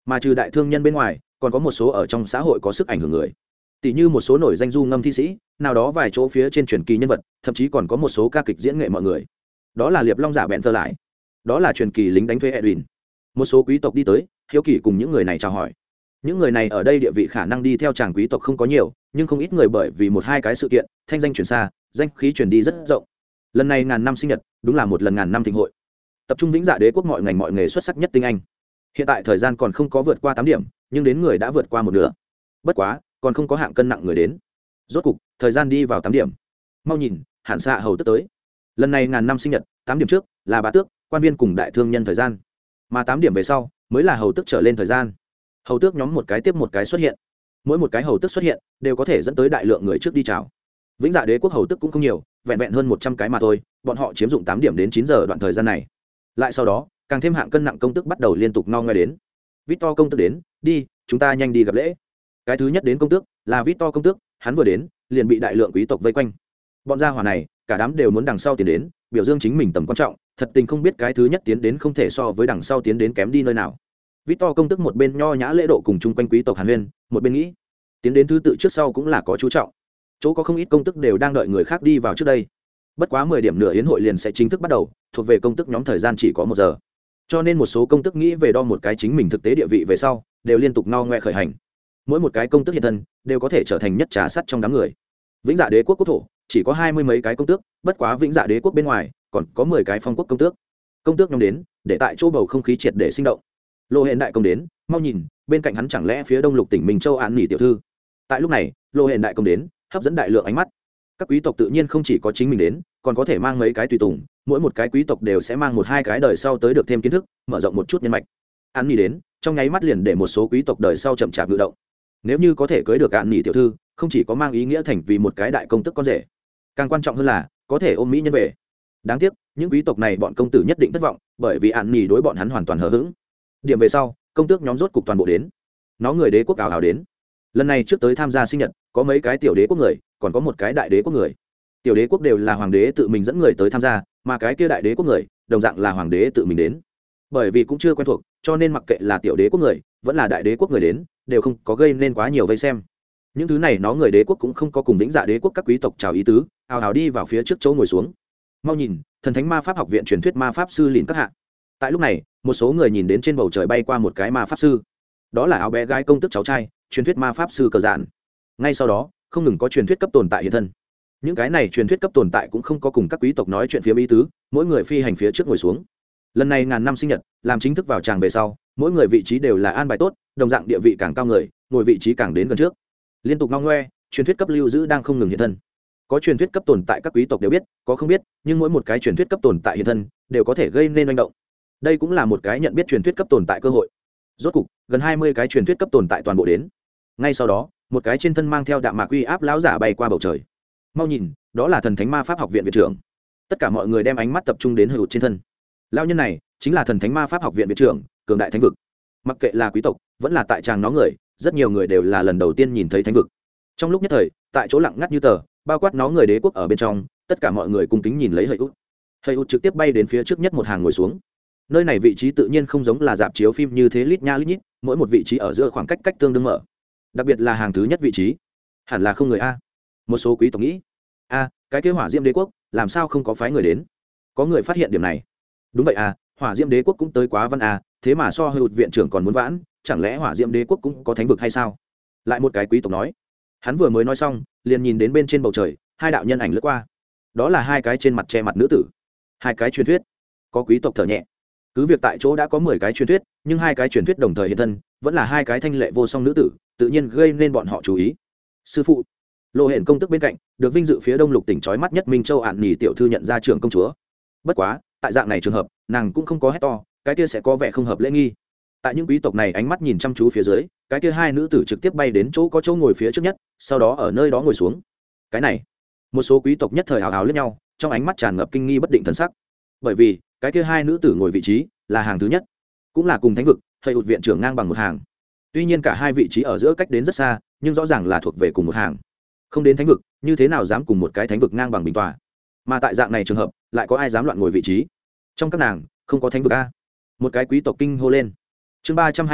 mà trừ đại thương nhân bên ngoài còn có một số ở trong xã hội có sức ảnh hưởng người, tỷ như một số nổi danh du ngâm thi sĩ nào đó vài chỗ phía trên truyền kỳ nhân vật, thậm chí còn có một số ca kịch diễn nghệ mọi người. Đó là liệp long giả bẹn thơ lại, đó là truyền kỳ lính đánh thuê Edwin. Một số quý tộc đi tới hiếu kỳ cùng những người này chào hỏi. Những người này ở đây địa vị khả năng đi theo chàng quý tộc không có nhiều, nhưng không ít người bởi vì một hai cái sự kiện thanh danh truyền xa, danh khí truyền đi rất rộng. Lần này ngàn năm sinh nhật đúng là một lần ngàn năm thịnh hội, tập trung vĩnh dạ đế quốc mọi ngành mọi nghề xuất sắc nhất tinh anh. Hiện tại thời gian còn không có vượt qua 8 điểm, nhưng đến người đã vượt qua một nửa. Bất quá còn không có hạng cân nặng người đến. Rốt cục thời gian đi vào 8 điểm. Mau nhìn, Hạn Xạ hầu tức tới. Lần này ngàn năm sinh nhật 8 điểm trước là bá tước, quan viên cùng đại thương nhân thời gian, mà 8 điểm về sau mới là hầu tước trở lên thời gian. Hầu tước nhóm một cái tiếp một cái xuất hiện, mỗi một cái hầu tước xuất hiện đều có thể dẫn tới đại lượng người trước đi chào. Vĩnh dạ đế quốc hầu tước cũng không nhiều, vẹn vẹn hơn 100 cái mà thôi, bọn họ chiếm dụng 8 điểm đến 9 giờ đoạn thời gian này. Lại sau đó càng thêm hạng cân nặng công tước bắt đầu liên tục no ngoe đến. Victor công tước đến, đi chúng ta nhanh đi gặp lễ. Cái thứ nhất đến công tước là Victor công tước, hắn vừa đến liền bị đại lượng quý tộc vây quanh. Bọn gia hỏa này cả đám đều muốn đằng sau tiến đến, biểu dương chính mình tầm quan trọng, thật tình không biết cái thứ nhất tiến đến không thể so với đằng sau tiến đến kém đi nơi nào. Victor công tước một bên nho nhã lễ độ cùng chung quanh quý tộc hàn huyên, một bên nghĩ tiến đến thứ tự trước sau cũng là có chú trọng. Chỗ có không ít công tước đều đang đợi người khác đi vào trước đây. Bất quá 10 điểm nửa yến hội liền sẽ chính thức bắt đầu, thuộc về công tước nhóm thời gian chỉ có 1 giờ. Cho nên một số công tước nghĩ về đo một cái chính mình thực tế địa vị về sau, đều liên tục no ngoe khởi hành. Mỗi một cái công tước hiện thân đều có thể trở thành nhất trà sắt trong đám người. Vĩnh dạ đế quốc quốc thổ chỉ có 20 mấy cái công tước, bất quá vĩnh dạ đế quốc bên ngoài còn có 10 cái phong quốc công tước. Công tước nhóm đến để tại chỗ bầu không khí triệt để sinh động. Lô Hển đại công đến, mau nhìn, bên cạnh hắn chẳng lẽ phía đông lục tỉnh Minh Châu Án Nỉ tiểu thư. Tại lúc này, Lô Hển đại công đến, hấp dẫn đại lượng ánh mắt. Các quý tộc tự nhiên không chỉ có chính mình đến, còn có thể mang mấy cái tùy tùng, mỗi một cái quý tộc đều sẽ mang một hai cái đời sau tới được thêm kiến thức, mở rộng một chút nhân mạch. Án Nỉ đến, trong nháy mắt liền để một số quý tộc đời sau chậm chạp tự động. Nếu như có thể cưới được Án Nỉ tiểu thư, không chỉ có mang ý nghĩa thành vì một cái đại công tước con rể, càng quan trọng hơn là có thể ôm mỹ nhân về. Đáng tiếc những quý tộc này bọn công tử nhất định thất vọng, bởi vì Án Nỉ đối bọn hắn hoàn toàn hờ hững. Điểm về sau công tước nhóm rốt cục toàn bộ đến, nó người đế quốc ảo ảo đến. Lần này trước tới tham gia sinh nhật có mấy cái tiểu đế quốc người, còn có một cái đại đế quốc người. Tiểu đế quốc đều là hoàng đế tự mình dẫn người tới tham gia, mà cái kia đại đế quốc người đồng dạng là hoàng đế tự mình đến. Bởi vì cũng chưa quen thuộc, cho nên mặc kệ là tiểu đế quốc người vẫn là đại đế quốc người đến, đều không có gây nên quá nhiều vây xem. Những thứ này nó người đế quốc cũng không có cùng vĩnh dạ đế quốc các quý tộc chào ý tứ, ào ào đi vào phía trước chỗ ngồi xuống. Mau nhìn, thần thánh ma pháp học viện truyền thuyết ma pháp sư lìn các hạ. Tại lúc này một số người nhìn đến trên bầu trời bay qua một cái ma pháp sư, đó là áo bé gái công tức cháu trai truyền thuyết ma pháp sư Cờ Dạn. Ngay sau đó không ngừng có truyền thuyết cấp tồn tại hiện thân. Những cái này truyền thuyết cấp tồn tại cũng không có cùng các quý tộc nói chuyện phía ý tứ, mỗi người phi hành phía trước ngồi xuống. Lần này ngàn năm sinh nhật làm chính thức vào tràng về sau, mỗi người vị trí đều là an bài tốt, đồng dạng địa vị càng cao người ngồi vị trí càng đến gần trước. Liên tục ngao ngoe, truyền thuyết cấp lưu giữ đang không ngừng hiện thân. Có truyền thuyết cấp tồn tại các quý tộc đều biết, có không biết, nhưng mỗi một cái truyền thuyết cấp tồn tại hiện thân đều có thể gây nên manh động. Đây cũng là một cái nhận biết truyền thuyết cấp tồn tại cơ hội. Rốt cục gần 20 cái truyền thuyết cấp tồn tại toàn bộ đến. Ngay sau đó một cái trên thân mang theo đạm mạc uy áp lão giả bay qua bầu trời. Mau nhìn, đó là thần thánh ma pháp học viện viện trưởng. Tất cả mọi người đem ánh mắt tập trung đến hữu trên thân. Lão nhân này chính là thần thánh ma pháp học viện viện trưởng, cường đại thánh vực. Mặc kệ là quý tộc vẫn là tại tràng nó người, rất nhiều người đều là lần đầu tiên nhìn thấy thánh vực. Trong lúc nhất thời tại chỗ lặng ngắt như tờ, bao quát nó người đế quốc ở bên trong, tất cả mọi người cung kính nhìn lấy Hầy Út trực tiếp bay đến phía trước nhất một hàng ngồi xuống. Nơi này vị trí tự nhiên không giống là dạp chiếu phim như thế lít nha lít nhít, mỗi một vị trí ở giữa khoảng cách tương đương mở. Đặc biệt là hàng thứ nhất vị trí hẳn là không người a. Một số quý tộc nghĩ a, cái kế hỏa diễm đế quốc làm sao không có phái người đến. Có người phát hiện điểm này. Đúng vậy a, hỏa diễm đế quốc cũng tới quá văn a, thế mà so Hầy Út viện trưởng còn muốn vãn, chẳng lẽ hỏa diễm đế quốc cũng có thánh vực hay sao? Lại một cái quý tộc nói. Hắn vừa mới nói xong liền nhìn đến bên trên bầu trời hai đạo nhân ảnh lướt qua. Đó là hai cái trên mặt che mặt nữ tử, hai cái truyền thuyết. Có quý tộc thở nhẹ. Cứ việc tại chỗ đã có 10 cái truyền thuyết, nhưng hai cái truyền thuyết đồng thời hiện thân vẫn là hai cái thanh lệ vô song nữ tử, tự nhiên gây nên bọn họ chú ý. Sư phụ, Lô Hển công tức bên cạnh được vinh dự phía đông lục tỉnh chói mắt nhất Minh Châu Ản Nỉ tiểu thư nhận ra trưởng công chúa. Bất quá tại dạng này trường hợp nàng cũng không có hét to, cái kia sẽ có vẻ không hợp lễ nghi. Tại những quý tộc này ánh mắt nhìn chăm chú phía dưới, cái kia hai nữ tử trực tiếp bay đến chỗ có chỗ ngồi phía trước nhất, sau đó ở nơi đó ngồi xuống. Cái này, một số quý tộc nhất thời hào hào liếc nhau, trong ánh mắt tràn ngập kinh nghi bất định thần sắc. Bởi vì cái kia hai nữ tử ngồi vị trí là hàng thứ nhất, cũng là cùng thánh vực Hầy Út viện trưởng ngang bằng một hàng. Tuy nhiên cả hai vị trí ở giữa cách đến rất xa, nhưng rõ ràng là thuộc về cùng một hàng. Không đến thánh vực, như thế nào dám cùng một cái thánh vực ngang bằng bình tọa? Mà tại dạng này trường hợp, lại có ai dám loạn ngồi vị trí? Trong các nàng, không có thánh vực a. Một cái quý tộc kinh hô lên. Chương 320,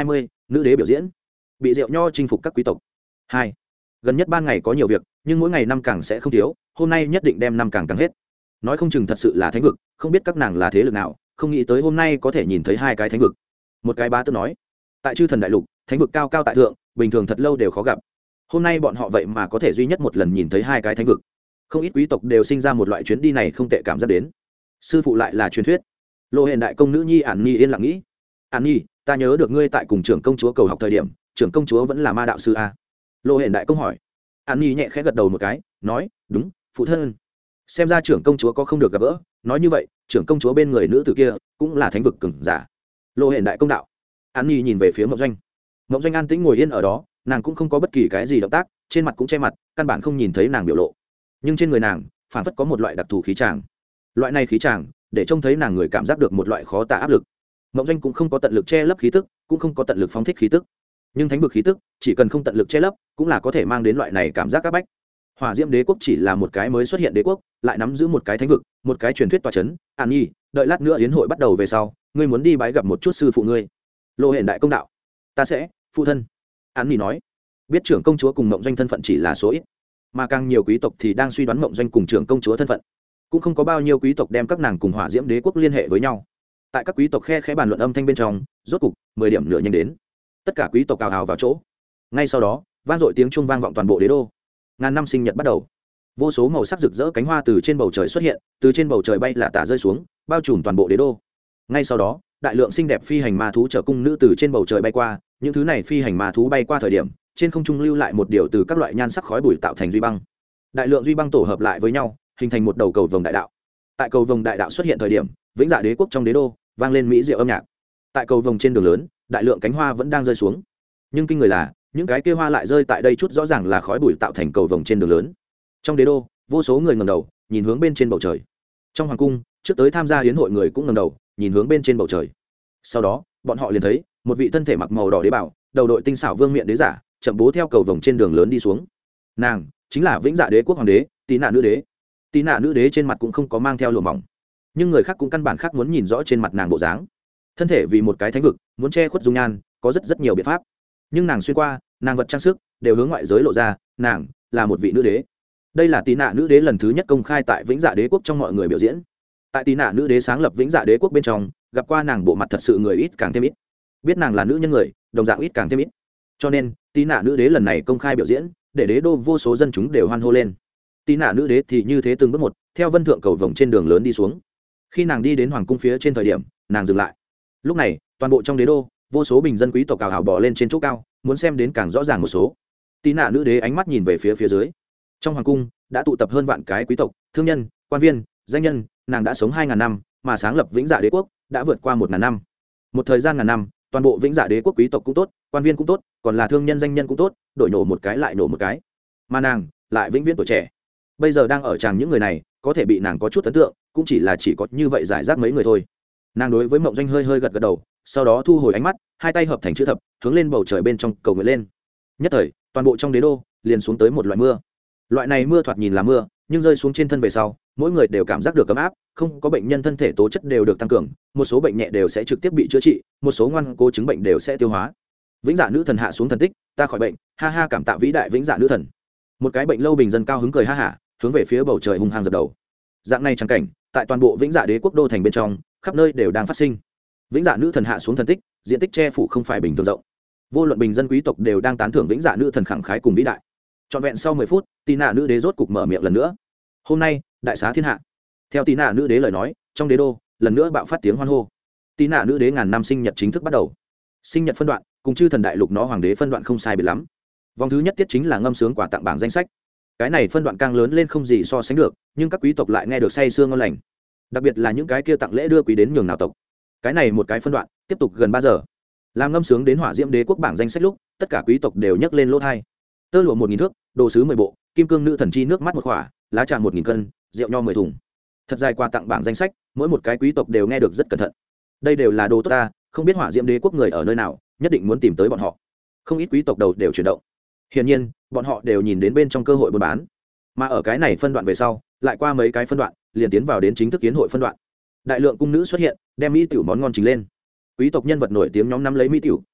nữ đế biểu diễn, bị rượu nho chinh phục các quý tộc. 2. Gần nhất ban ngày có nhiều việc, nhưng mỗi ngày năm càng sẽ không thiếu, hôm nay nhất định đem năm càng càng hết. Nói không chừng thật sự là thánh vực, không biết các nàng là thế lực nào, không nghĩ tới hôm nay có thể nhìn thấy 2 cái thánh vực. Một cái bá tước nói, tại chư thần đại lục, thánh vực cao cao tại thượng, bình thường thật lâu đều khó gặp. Hôm nay bọn họ vậy mà có thể duy nhất một lần nhìn thấy 2 cái thánh vực. Không ít quý tộc đều sinh ra một loại chuyến đi này không tệ cảm giác đến. Sư phụ lại là truyền thuyết. Lộ Huyền đại công nữ nhi Ản Nhi yên lặng nghĩ. Ản Nhi, ta nhớ được ngươi tại cùng trưởng công chúa cầu học thời điểm, trưởng công chúa vẫn là ma đạo sư a. Lộ Huyền đại công hỏi. Ản Nhi nhẹ khẽ gật đầu một cái, nói, đúng, phụ thân. Xem ra trưởng công chúa có không được gặp gỡ, nói như vậy, trưởng công chúa bên người nữ tử kia cũng là thánh vực cường giả. Lộ Huyền đại công đạo. Ản Nhi nhìn về phía Mộng Doanh. Mộng Doanh an tĩnh ngồi yên ở đó, nàng cũng không có bất kỳ cái gì động tác, trên mặt cũng che mặt, căn bản không nhìn thấy nàng biểu lộ. Nhưng trên người nàng, phản phất có một loại đặc thù khí tràng. Loại này khí tràng, để trông thấy nàng người cảm giác được một loại khó tả áp lực. Mộng Doanh cũng không có tận lực che lấp khí tức, cũng không có tận lực phóng thích khí tức, nhưng thánh vực khí tức chỉ cần không tận lực che lấp cũng là có thể mang đến loại này cảm giác áp bách. Hỏa Diễm Đế quốc chỉ là một cái mới xuất hiện đế quốc, lại nắm giữ một cái thánh vực, một cái truyền thuyết tọa chấn. An Nhi, đợi lát nữa yến hội bắt đầu về sau, ngươi muốn đi bái gặp một chút sư phụ ngươi. Lộ Huyền đại công đạo. Ta sẽ, phụ thân. An Nhi nói. Biết trưởng công chúa cùng Mộng Doanh thân phận chỉ là số ít, mà càng nhiều quý tộc thì đang suy đoán Mộng Doanh cùng trưởng công chúa thân phận. Cũng không có bao nhiêu quý tộc đem các nàng cùng Hỏa Diễm Đế quốc liên hệ với nhau. Tại các quý tộc khe khẽ bàn luận âm thanh bên trong, rốt cục 10 điểm nửa nhanh đến. Tất cả quý tộc ào ào vào chỗ. Ngay sau đó, vang dội tiếng chuông vang vọng toàn bộ đế đô. Ngàn năm sinh nhật bắt đầu. Vô số màu sắc rực rỡ cánh hoa từ trên bầu trời xuất hiện, từ trên bầu trời bay lả tả rơi xuống, bao trùm toàn bộ đế đô. Ngay sau đó, đại lượng xinh đẹp phi hành ma thú chở cung nữ từ trên bầu trời bay qua, những thứ này phi hành ma thú bay qua thời điểm, trên không trung lưu lại một điều từ các loại nhan sắc khói bụi tạo thành duy băng. Đại lượng duy băng tổ hợp lại với nhau, hình thành một đầu cầu vồng đại đạo. Tại cầu vồng đại đạo xuất hiện thời điểm, Vĩnh Dạ Đế quốc trong đế đô vang lên mỹ diệu âm nhạc. Tại cầu vồng trên đường lớn, đại lượng cánh hoa vẫn đang rơi xuống, nhưng kinh người là những cái kia hoa lại rơi tại đây chút rõ ràng là khói bụi tạo thành cầu vồng trên đường lớn. Trong đế đô, vô số người ngẩng đầu nhìn hướng bên trên bầu trời. Trong hoàng cung, trước tới tham gia hiến hội người cũng ngẩng đầu nhìn hướng bên trên bầu trời. Sau đó, bọn họ liền thấy một vị thân thể mặc màu đỏ đế bảo, đầu đội tinh xảo vương miện đế giả, chậm bố theo cầu vồng trên đường lớn đi xuống. Nàng chính là Vĩnh Dạ Đế quốc hoàng đế, Tí Nạ nữ đế. Tí Nạ nữ đế trên mặt cũng không có mang theo lụa mỏng, nhưng người khác cũng căn bản khác muốn nhìn rõ trên mặt nàng bộ dáng. Thân thể vì một cái thánh vực, muốn che khuất dung nhan, có rất nhiều biện pháp. Nhưng nàng xuyên qua, nàng vật trang sức đều hướng ngoại giới lộ ra, nàng là một vị nữ đế. Đây là Tí Nạ nữ đế lần thứ nhất công khai tại Vĩnh Dạ Đế quốc trong mọi người biểu diễn. Tại Tí Nạ nữ đế sáng lập Vĩnh Dạ Đế quốc bên trong, gặp qua nàng bộ mặt thật sự người ít càng thêm ít, biết nàng là nữ nhân người đồng dạng ít càng thêm ít. Cho nên Tí Nạ nữ đế lần này công khai biểu diễn, để đế đô vô số dân chúng đều hoan hô lên. Tí Nạ nữ đế thì như thế từng bước một theo vân thượng cầu vồng trên đường lớn đi xuống. Khi nàng đi đến hoàng cung phía trên thời điểm, nàng dừng lại. Lúc này toàn bộ trong đế đô, vô số bình dân quý tộc cào hào bỏ lên trên chỗ cao, muốn xem đến càng rõ ràng một số. Tí Nạ nữ đế ánh mắt nhìn về phía dưới. Trong hoàng cung đã tụ tập hơn vạn cái quý tộc, thương nhân, quan viên, danh nhân. Nàng đã sống 2000 năm, mà sáng lập Vĩnh Dạ Đế quốc đã vượt qua 1000 năm. Một thời gian ngàn năm, toàn bộ Vĩnh Dạ Đế quốc quý tộc cũng tốt, quan viên cũng tốt, còn là thương nhân danh nhân cũng tốt, đổi nổ một cái lại nổ một cái. Mà nàng lại vĩnh viễn tuổi trẻ. Bây giờ đang ở tràng những người này, có thể bị nàng có chút ấn tượng, cũng chỉ có như vậy giải rác mấy người thôi. Nàng đối với Mộng Doanh hơi gật đầu, sau đó thu hồi ánh mắt, hai tay hợp thành chữ thập, hướng lên bầu trời bên trong cầu nguyện lên. Nhất thời, toàn bộ trong đế đô liền xuống tới một loại mưa. Loại này mưa thoạt nhìn là mưa, nhưng rơi xuống trên thân về sau, mỗi người đều cảm giác được ấm áp, không có bệnh nhân thân thể tố chất đều được tăng cường, một số bệnh nhẹ đều sẽ trực tiếp bị chữa trị, một số ngoan cố chứng bệnh đều sẽ tiêu hóa. Vĩnh Dạ nữ thần hạ xuống thần tích, ta khỏi bệnh, ha ha, cảm tạ vĩ đại Vĩnh Dạ nữ thần. Một cái bệnh lâu bình dân cao hứng cười ha hả, hướng về phía bầu trời hung hăng dập đầu. Dạng này chẳng cảnh, tại toàn bộ Vĩnh Dạ Đế quốc đô thành bên trong, khắp nơi đều đang phát sinh. Vĩnh Dạ nữ thần hạ xuống thần tích, diện tích che phủ không phải bình thường rộng. Vô luận bình dân quý tộc đều đang tán thưởng Vĩnh Dạ nữ thần khẳng khái cùng vĩ đại. Trọn vẹn sau 10 phút, Tí Nạ nữ đế rốt cục mở miệng lần nữa. Hôm nay, đại xá thiên hạ. Theo Tí Nạ nữ đế lời nói, trong đế đô lần nữa bạo phát tiếng hoan hô. Tí Nạ nữ đế ngàn năm sinh nhật chính thức bắt đầu. Sinh nhật phân đoạn, cùng chư thần đại lục nó hoàng đế phân đoạn không sai biệt lắm. Vòng thứ nhất tiết chính là ngâm sướng quà tặng bảng danh sách. Cái này phân đoạn càng lớn lên không gì so sánh được, nhưng các quý tộc lại nghe được say sưa ngon lành. Đặc biệt là những cái kia tặng lễ đưa quý đến nhường nào tộc. Cái này một cái phân đoạn tiếp tục gần 3 giờ. Làm ngâm sướng đến Hỏa Diễm Đế quốc bảng danh sách lúc, tất cả quý tộc đều nhấc lên lỗ tai. Tơ lụa 1000 thước, đồ sứ 10 bộ, kim cương nữ thần chi nước mắt một khỏa, lá trà 1000 cân, rượu nho 10 thùng. Thật dài quà tặng bảng danh sách, mỗi một cái quý tộc đều nghe được rất cẩn thận. Đây đều là đồ tốt ta, không biết Hỏa Diễm Đế quốc người ở nơi nào, nhất định muốn tìm tới bọn họ. Không ít quý tộc đầu đều chuyển động. Hiển nhiên, bọn họ đều nhìn đến bên trong cơ hội buôn bán. Mà ở cái này phân đoạn về sau, lại qua mấy cái phân đoạn, liền tiến vào đến chính thức yến hội phân đoạn. Đại lượng cung nữ xuất hiện, đem mỹ tiểu món ngon trình lên. Quý tộc nhân vật nổi tiếng nhóm năm lấy mỹ tiểu,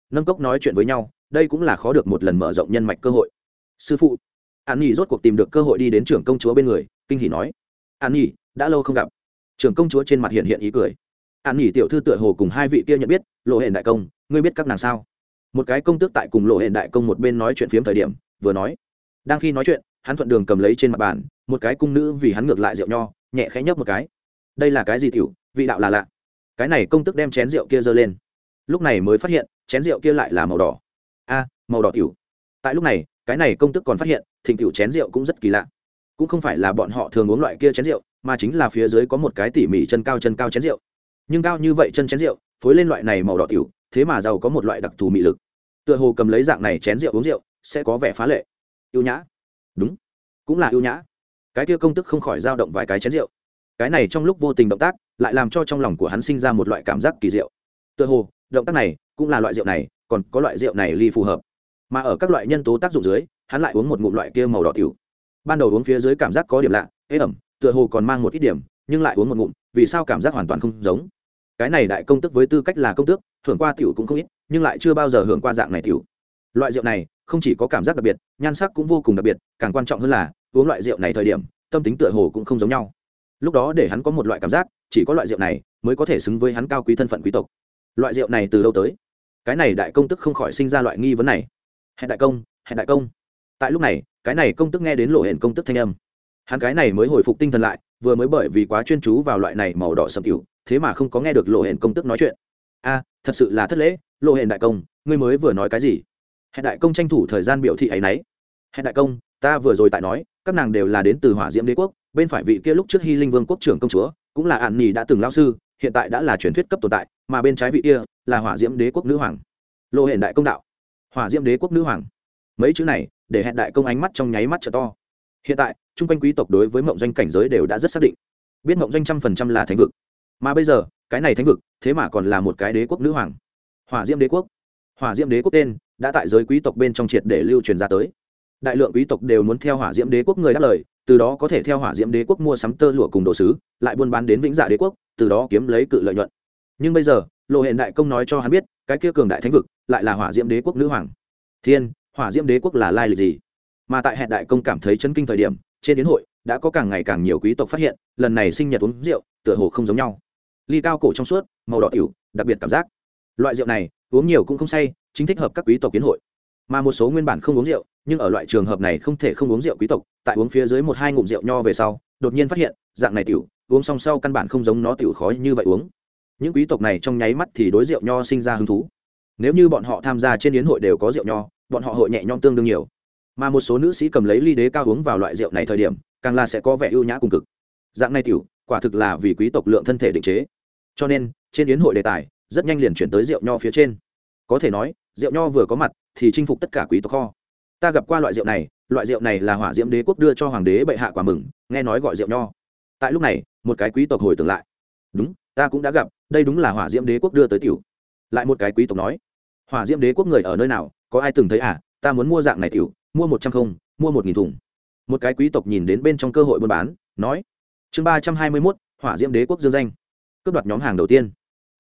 nâng cốc nói chuyện với nhau, đây cũng là khó được một lần mở rộng nhân mạch cơ hội. Sư phụ, An Nhi rốt cuộc tìm được cơ hội đi đến trưởng công chúa bên người, kinh hỉ nói: An Nhi, đã lâu không gặp. Trưởng công chúa trên mặt hiện hiện ý cười. An Nhi tiểu thư tựa hồ cùng hai vị kia nhận biết, Lộ Hển đại công, ngươi biết các nàng sao? Một cái công tước tại cùng Lộ Hển đại công một bên nói chuyện phiếm thời điểm, vừa nói. Đang khi nói chuyện, hắn thuận đường cầm lấy trên mặt bàn một cái cung nữ vì hắn ngược lại rượu nho, nhẹ khẽ nhấp một cái. Đây là cái gì tiểu, vị đạo là lạ. Cái này công tước đem chén rượu kia giơ lên, lúc này mới phát hiện chén rượu kia lại là màu đỏ. Màu đỏ tiểu. Tại lúc này, cái này công tước còn phát hiện thịnh tiểu chén rượu cũng rất kỳ lạ, cũng không phải là bọn họ thường uống loại kia chén rượu, mà chính là phía dưới có một cái tỉ mỉ chân cao chén rượu, nhưng cao như vậy chân chén rượu phối lên loại này màu đỏ tiểu, thế mà giàu có một loại đặc thù mị lực, tựa hồ cầm lấy dạng này chén rượu uống rượu sẽ có vẻ phá lệ ưu nhã. Đúng, cũng là ưu nhã. Cái kia công tức không khỏi dao động vài cái chén rượu, cái này trong lúc vô tình động tác lại làm cho trong lòng của hắn sinh ra một loại cảm giác kỳ diệu, tựa hồ động tác này cũng là loại rượu này, còn có loại rượu này ly phù hợp, mà ở các loại nhân tố tác dụng dưới, hắn lại uống một ngụm loại kia màu đỏ tiểu. Ban đầu uống phía dưới cảm giác có điểm lạ, ế ẩm, tựa hồ còn mang một ít điểm, nhưng lại uống một ngụm, vì sao cảm giác hoàn toàn không giống. Cái này đại công tước với tư cách là công tước, hưởng qua tiểu cũng không ít, nhưng lại chưa bao giờ hưởng qua dạng này tiểu. Loại rượu này không chỉ có cảm giác đặc biệt, nhan sắc cũng vô cùng đặc biệt, càng quan trọng hơn là uống loại rượu này thời điểm, tâm tính tựa hồ cũng không giống nhau. Lúc đó để hắn có một loại cảm giác, chỉ có loại rượu này mới có thể xứng với hắn cao quý thân phận quý tộc. Loại rượu này từ đâu tới? Cái này đại công tước không khỏi sinh ra loại nghi vấn này. Hẹn đại công, hẹn đại công. Tại lúc này, cái này công tước nghe đến Lộ Hển công tước thanh âm, hắn cái này mới hồi phục tinh thần lại, vừa mới bởi vì quá chuyên chú vào loại này màu đỏ sẫm tiểu, thế mà không có nghe được Lộ Hển công tước nói chuyện. Thật sự là thất lễ, Lộ Hển đại công, ngươi mới vừa nói cái gì? Hẹn đại công tranh thủ thời gian biểu thị ấy nấy. Hẹn đại công, ta vừa rồi tại nói, các nàng đều là đến từ Hỏa Diễm Đế quốc, bên phải vị kia lúc trước Hy Linh Vương quốc trưởng công chúa, cũng là Ản Nhì đã từng lão sư, hiện tại đã là truyền thuyết cấp tồn tại, mà bên trái vị kia là Hỏa Diễm Đế quốc nữ hoàng. Lộ Hển đại công đạo, Hỏa Diễm Đế quốc nữ hoàng. Mấy chữ này để Hẹn đại công ánh mắt trong nháy mắt trợ to. Hiện tại chung quanh quý tộc đối với mộng doanh cảnh giới đều đã rất xác định, biết mộng doanh 100% là thánh vực, mà bây giờ cái này thánh vực thế mà còn là một cái đế quốc nữ hoàng. Hỏa Diễm Đế quốc. Hỏa Diễm Đế quốc tên đã tại giới quý tộc bên trong triệt để lưu truyền ra tới, đại lượng quý tộc đều muốn theo Hỏa Diễm Đế quốc người đáp lời, từ đó có thể theo Hỏa Diễm Đế quốc mua sắm tơ lụa cùng đồ sứ, lại buôn bán đến Vĩnh Dạ Đế quốc, từ đó kiếm lấy cự lợi nhuận. Nhưng bây giờ Lộ Hển đại công nói cho hắn biết, cái kia cường đại thánh vực lại là Hỏa Diễm Đế quốc nữ hoàng. Thiên, Hỏa Diễm Đế quốc là lai lịch gì? Mà tại Hẹn đại công cảm thấy chấn kinh thời điểm, trên yến hội đã có càng ngày càng nhiều quý tộc phát hiện, lần này sinh nhật uống rượu tựa hồ không giống nhau. Ly cao cổ trong suốt, màu đỏ tiểu, đặc biệt cảm giác. Loại rượu này uống nhiều cũng không say, chính thích hợp các quý tộc yến hội. Mà một số nguyên bản không uống rượu, nhưng ở loại trường hợp này không thể không uống rượu quý tộc, tại uống phía dưới một hai ngụm rượu nho về sau, đột nhiên phát hiện, dạng này tiểu, uống xong sau căn bản không giống nó tiểu khói như vậy uống. Những quý tộc này trong nháy mắt thì đối rượu nho sinh ra hứng thú. Nếu như bọn họ tham gia trên yến hội đều có rượu nho, bọn họ hội nhẹ nhõm tương đương nhiều. Mà một số nữ sĩ cầm lấy ly đế cao uống vào loại rượu này thời điểm, càng là sẽ có vẻ ưu nhã cùng cực. Dạng này tiểu, quả thực là vì quý tộc lượng thân thể định chế. Cho nên, trên yến hội đề tài rất nhanh liền chuyển tới rượu nho phía trên. Có thể nói, rượu nho vừa có mặt thì chinh phục tất cả quý tộc kho. Ta gặp qua loại rượu này là Hỏa Diễm Đế quốc đưa cho hoàng đế bệ hạ quà mừng, nghe nói gọi rượu nho. Tại lúc này, một cái quý tộc hồi tưởng lại, đúng, ta cũng đã gặp, đây đúng là Hỏa Diễm Đế quốc đưa tới tiểu. Lại một cái quý tộc nói, Hỏa Diễm Đế quốc người ở nơi nào, có ai từng thấy à? Ta muốn mua dạng này tiểu, mua 100 không, mua 1000 thùng. Một cái quý tộc nhìn đến bên trong cơ hội buôn bán, nói, chương 321, Hỏa Diễm Đế quốc dương danh, cướp đoạt nhóm hàng đầu tiên.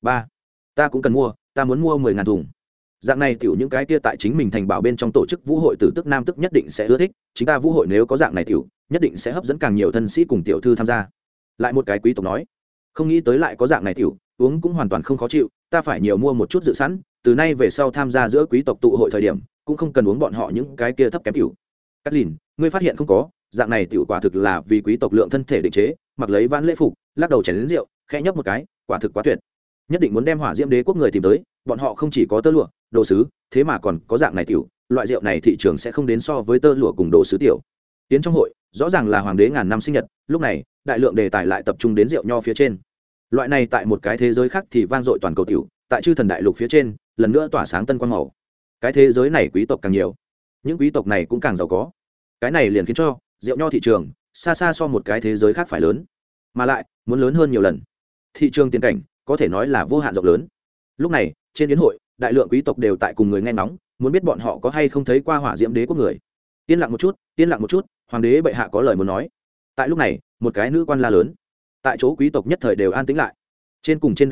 Ta cũng cần mua, ta muốn mua 10.000 thùng. Dạng này tiểu những cái kia tại chính mình thành bảo bên trong tổ chức vũ hội tử tức nam tức nhất định sẽ ưa thích, chính ta vũ hội nếu có dạng này tiểu, nhất định sẽ hấp dẫn càng nhiều thân sĩ cùng tiểu thư tham gia. Lại một cái quý tộc nói, không nghĩ tới lại có dạng này tiểu, uống cũng hoàn toàn không khó chịu, ta phải nhiều mua một chút dự sẵn, từ nay về sau tham gia giữa quý tộc tụ hội thời điểm, cũng không cần uống bọn họ những cái kia thấp kém tiểu. Cát Lìn, ngươi phát hiện không có, dạng này tiểu quả thực là vì quý tộc lượng thân thể định chế, mặc lấy vãn lễ phục, lắc đầu chén đến rượu, khẽ nhấp một cái, quả thực quá tuyệt. Nhất định muốn đem Hỏa Diễm Đế quốc người tìm tới, bọn họ không chỉ có tơ lụa, đồ sứ, thế mà còn có dạng này tiểu, loại rượu này thị trường sẽ không đến so với tơ lụa cùng đồ sứ tiểu. Tiến trong hội, rõ ràng là hoàng đế ngàn năm sinh nhật, lúc này, đại lượng đề tài lại tập trung đến rượu nho phía trên. Loại này tại một cái thế giới khác thì vang dội toàn cầu tiểu, tại chư thần đại lục phía trên, lần nữa tỏa sáng tân quang màu. Cái thế giới này quý tộc càng nhiều, những quý tộc này cũng càng giàu có. Cái này liền khiến cho rượu nho thị trường xa xa so một cái thế giới khác phải lớn, mà lại muốn lớn hơn nhiều lần. Thị trường tiền cảnh có thể nói là vô hạn rộng lớn. Lúc này trên yến hội, đại lượng quý tộc đều tại cùng người nghe ngóng, muốn biết bọn họ có hay không thấy qua Hỏa Diễm Đế quốc người. Yên lặng một chút, hoàng đế bệ hạ có lời muốn nói. Tại lúc này, một cái nữ quan la lớn, tại chỗ quý tộc nhất thời đều an tĩnh lại. Trên cùng trên đài cao,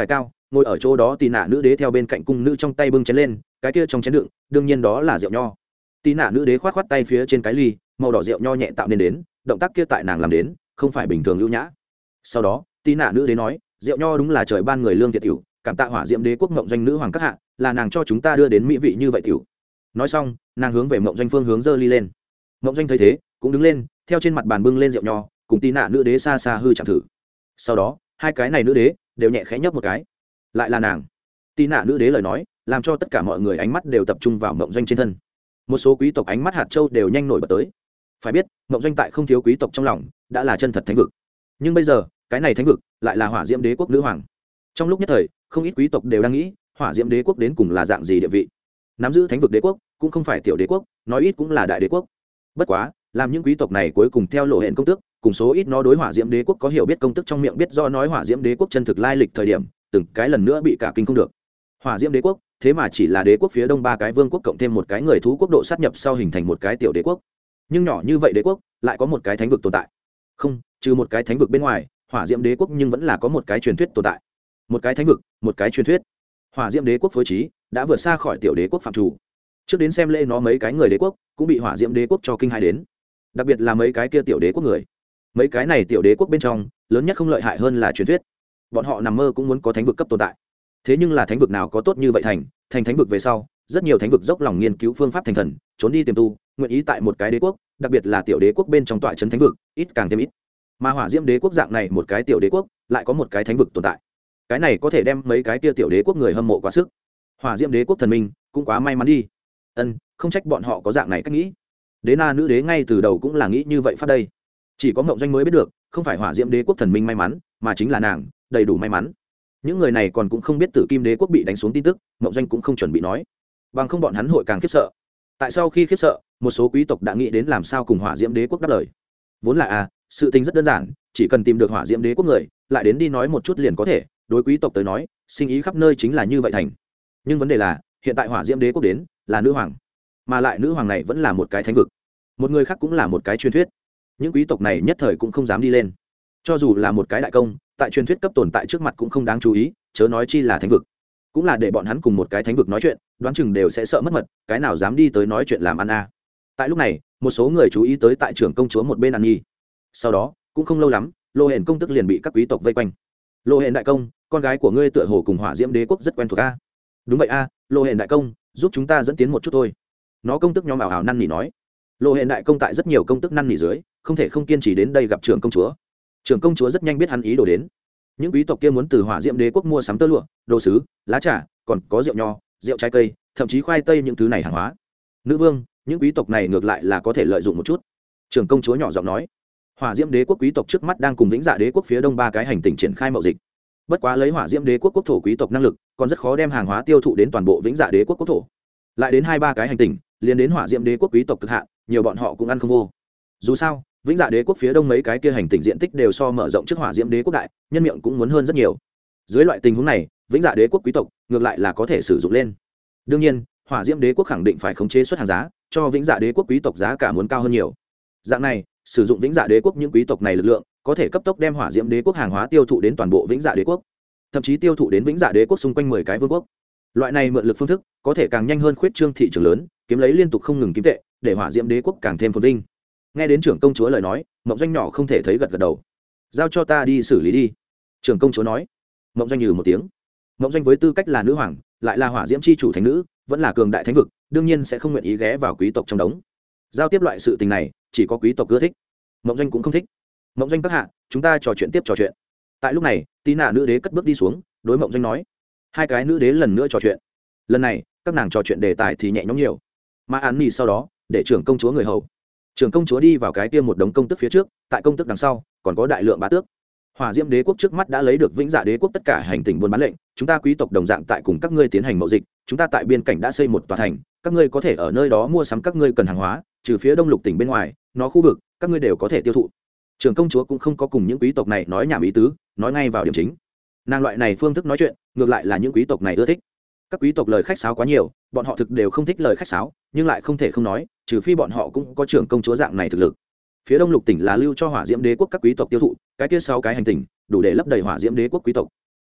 ngồi ở chỗ đó tì nạ nữ đế theo bên cạnh cung nữ trong tay bưng chén lên, cái kia trong chén đựng đương nhiên đó là rượu nho. Tì nạ nữ đế khoát khoát tay phía trên cái ly, màu đỏ rượu nho nhẹ tạo nên đến, động tác kia tại nàng làm đến không phải bình thường ưu nhã. Sau đó tì nạ nữ đế nói, rượu nho đúng là trời ban người lương thiệt tiểu, cảm tạ hỏa diễm đế quốc Mộng Doanh nữ hoàng các hạ, là nàng cho chúng ta đưa đến mỹ vị như vậy tiểu. Nói xong nàng hướng về Mộng Doanh phương hướng giơ ly lên. Mộng Doanh thấy thế cũng đứng lên, theo trên mặt bàn bưng lên rượu nho, cùng tì nạ nữ đế xa xa hư chạm thử. Sau đó hai cái này nữ đế đều nhẹ khẽ nhấp một cái, lại là nàng. Tì nạ nữ đế lời nói làm cho tất cả mọi người ánh mắt đều tập trung vào Mộng Doanh trên thân. Một số quý tộc ánh mắt hạt châu đều nhanh nổi bật tới. Phải biết Mộng Doanh tại không thiếu quý tộc trong lòng đã là chân thật thánh vực, nhưng bây giờ cái này thánh vực lại là hỏa diễm đế quốc nữ hoàng. Trong lúc nhất thời không ít quý tộc đều đang nghĩ hỏa diễm đế quốc đến cùng là dạng gì địa vị. Nắm giữ thánh vực đế quốc cũng không phải tiểu đế quốc, nói ít cũng là đại đế quốc. Bất quá làm những quý tộc này cuối cùng theo lộ hẹn công tước cùng số ít nó đối hỏa diễm đế quốc có hiểu biết công tức trong miệng biết do nói hỏa diễm đế quốc chân thực lai lịch thời điểm, từng cái lần nữa bị cả kinh không được. Hỏa diễm đế quốc thế mà chỉ là đế quốc phía đông ba cái vương quốc cộng thêm một cái người thú quốc độ sát nhập sau hình thành một cái tiểu đế quốc, nhưng nhỏ như vậy đế quốc lại có một cái thánh vực tồn tại. Không, trừ một cái thánh vực bên ngoài, hỏa diễm đế quốc nhưng vẫn là có một cái truyền thuyết tồn tại. Một cái thánh vực, một cái truyền thuyết. Hỏa diễm đế quốc phối trí đã vượt xa khỏi tiểu đế quốc phạm chủ. Trước đến xem lễ nó mấy cái người đế quốc cũng bị hỏa diễm đế quốc cho kinh hãi đến, đặc biệt là mấy cái kia tiểu đế quốc người. Mấy cái này tiểu đế quốc bên trong lớn nhất không lợi hại hơn là truyền thuyết, bọn họ nằm mơ cũng muốn có thánh vực cấp tồn tại. Thế nhưng là thánh vực nào có tốt như vậy thành thánh vực về sau, rất nhiều thánh vực dốc lòng nghiên cứu phương pháp thành thần, trốn đi tiềm tu, nguyện ý tại một cái đế quốc, đặc biệt là tiểu đế quốc bên trong tọa trấn thánh vực, ít càng thêm ít. Mà hỏa diễm đế quốc dạng này một cái tiểu đế quốc lại có một cái thánh vực tồn tại, cái này có thể đem mấy cái kia tiểu đế quốc người hâm mộ quá sức. Hỏa diễm đế quốc thần minh cũng quá may mắn đi. Không trách bọn họ có dạng này cách nghĩ. Đế na nữ đế ngay từ đầu cũng là nghĩ như vậy phát đây, chỉ có Mộng Doanh mới biết được không phải hỏa diễm đế quốc thần minh may mắn, mà chính là nàng đầy đủ may mắn. Những người này còn cũng không biết Tử Kim đế quốc bị đánh xuống tin tức, Mộng Doanh cũng không chuẩn bị nói, bằng không bọn hắn hội càng khiếp sợ. Tại sao khi khiếp sợ, một số quý tộc đã nghĩ đến làm sao cùng hỏa diễm đế quốc đáp lời. Vốn là sự tình rất đơn giản, chỉ cần tìm được hỏa diễm đế quốc người, lại đến đi nói một chút liền có thể. Đối quý tộc tới nói, sinh ý khắp nơi chính là như vậy thành. Nhưng vấn đề là hiện tại hỏa diễm đế quốc đến là nữ hoàng, mà lại nữ hoàng này vẫn là một cái thánh vực, một người khác cũng là một cái truyền thuyết. Những quý tộc này nhất thời cũng không dám đi lên, cho dù là một cái đại công tại truyền thuyết cấp tồn tại trước mặt cũng không đáng chú ý, chớ nói chi là thánh vực. Cũng là để bọn hắn cùng một cái thánh vực nói chuyện, đoán chừng đều sẽ sợ mất mật, cái nào dám đi tới nói chuyện làm ăn a. Tại lúc này một số người chú ý tới tại trưởng công chúa một bên ăn nhi. Sau đó cũng không lâu lắm, Lô Hển công tức liền bị các quý tộc vây quanh. Lô Hển đại công, con gái của ngươi tựa hồ cùng hỏa diễm đế quốc rất quen thuộc a. Đúng vậy a, Lô Hển đại công, giúp chúng ta dẫn tiến một chút thôi. Nó công tức nhóm ảo ảo năn nỉ nói. Lô Hển đại công tại rất nhiều công tức năn nỉ dưới, không thể không kiên trì đến đây gặp trưởng công chúa. Trưởng công chúa rất nhanh biết hắn ý đồ đến. Những quý tộc kia muốn từ hỏa diễm đế quốc mua sắm tơ lụa, đồ sứ, lá trà, còn có rượu nho, rượu trái cây, thậm chí khoai tây, những thứ này hàng hóa. Nữ vương, những quý tộc này ngược lại là có thể lợi dụng một chút. Trưởng công chúa nhỏ giọng nói. Hỏa diễm đế quốc quý tộc trước mắt đang cùng Vĩnh Dạ đế quốc phía đông ba cái hành tinh triển khai mậu dịch. Bất quá lấy hỏa diễm đế quốc quốc thổ quý tộc năng lực, còn rất khó đem hàng hóa tiêu thụ đến toàn bộ Vĩnh Dạ đế quốc quốc thổ. Lại đến 2-3 cái hành tinh, liền đến hỏa diễm đế quốc quý tộc cực hạn, nhiều bọn họ cũng ăn không vô. Dù sao, Vĩnh Dạ đế quốc phía đông mấy cái kia hành tinh diện tích đều so mở rộng trước hỏa diễm đế quốc đại, nhân miệng cũng muốn hơn rất nhiều. Dưới loại tình huống này, Vĩnh Dạ đế quốc quý tộc ngược lại là có thể sử dụng lên. Đương nhiên, hỏa diễm đế quốc khẳng định phải khống chế xuất hàng giá, cho Vĩnh Dạ đế quốc quý tộc giá cả muốn cao hơn nhiều. Dạng này, sử dụng Vĩnh Dạ đế quốc những quý tộc này lực lượng, có thể cấp tốc đem hỏa diễm đế quốc hàng hóa tiêu thụ đến toàn bộ Vĩnh Dạ đế quốc, thậm chí tiêu thụ đến Vĩnh Dạ đế quốc xung quanh 10 cái vương quốc. Loại này mượn lực phương thức, có thể càng nhanh hơn khuyết trương thị trường lớn, kiếm lấy liên tục không ngừng kiếm tệ, để hỏa diễm đế quốc càng thêm phồn vinh. Nghe đến trưởng công chúa lời nói, Mộng Doanh nhỏ không thể thấy gật gật đầu. Giao cho ta đi xử lý đi. Trưởng công chúa nói. Mộng Doanh nhừ một tiếng. Mộng Doanh với tư cách là nữ hoàng, lại là hỏa diễm chi chủ thánh nữ, vẫn là cường đại thánh vực, đương nhiên sẽ không nguyện ý ghé vào quý tộc trong đống. Giao tiếp loại sự tình này, chỉ có quý tộc ưa thích. Mộng Doanh cũng không thích. Mộng Doanh các hạ, chúng ta trò chuyện tiếp trò chuyện. Tại lúc này, Tí Nạ nữ đế cất bước đi xuống, đối Mộng Doanh nói. Hai cái nữ đế lần nữa trò chuyện. Lần này, các nàng trò chuyện đề tài thì nhẹ nhõm nhiều. Mà Án Nhi sau đó, để trưởng công chúa người hầu. Trưởng công chúa đi vào cái kia một đống công tước phía trước, tại công tước đằng sau, còn có đại lượng bá tước. Hỏa diễm đế quốc trước mắt đã lấy được Vĩnh Dạ đế quốc tất cả hành tinh buôn bán lệnh, chúng ta quý tộc đồng dạng tại cùng các ngươi tiến hành mậu dịch, chúng ta tại biên cảnh đã xây một tòa thành, các ngươi có thể ở nơi đó mua sắm các ngươi cần hàng hóa, trừ phía đông lục tỉnh bên ngoài, nó khu vực, các ngươi đều có thể tiêu thụ. Trưởng công chúa cũng không có cùng những quý tộc này nói nhảm ý tứ, nói ngay vào điểm chính. Nàng loại này phương thức nói chuyện, ngược lại là những quý tộc này ưa thích. Các quý tộc lời khách sáo quá nhiều, bọn họ thực đều không thích lời khách sáo, nhưng lại không thể không nói, trừ phi bọn họ cũng có trưởng công chúa dạng này thực lực. Phía đông lục tỉnh là lưu cho hỏa diễm đế quốc các quý tộc tiêu thụ, cái kia 6 cái hành tinh đủ để lấp đầy hỏa diễm đế quốc quý tộc.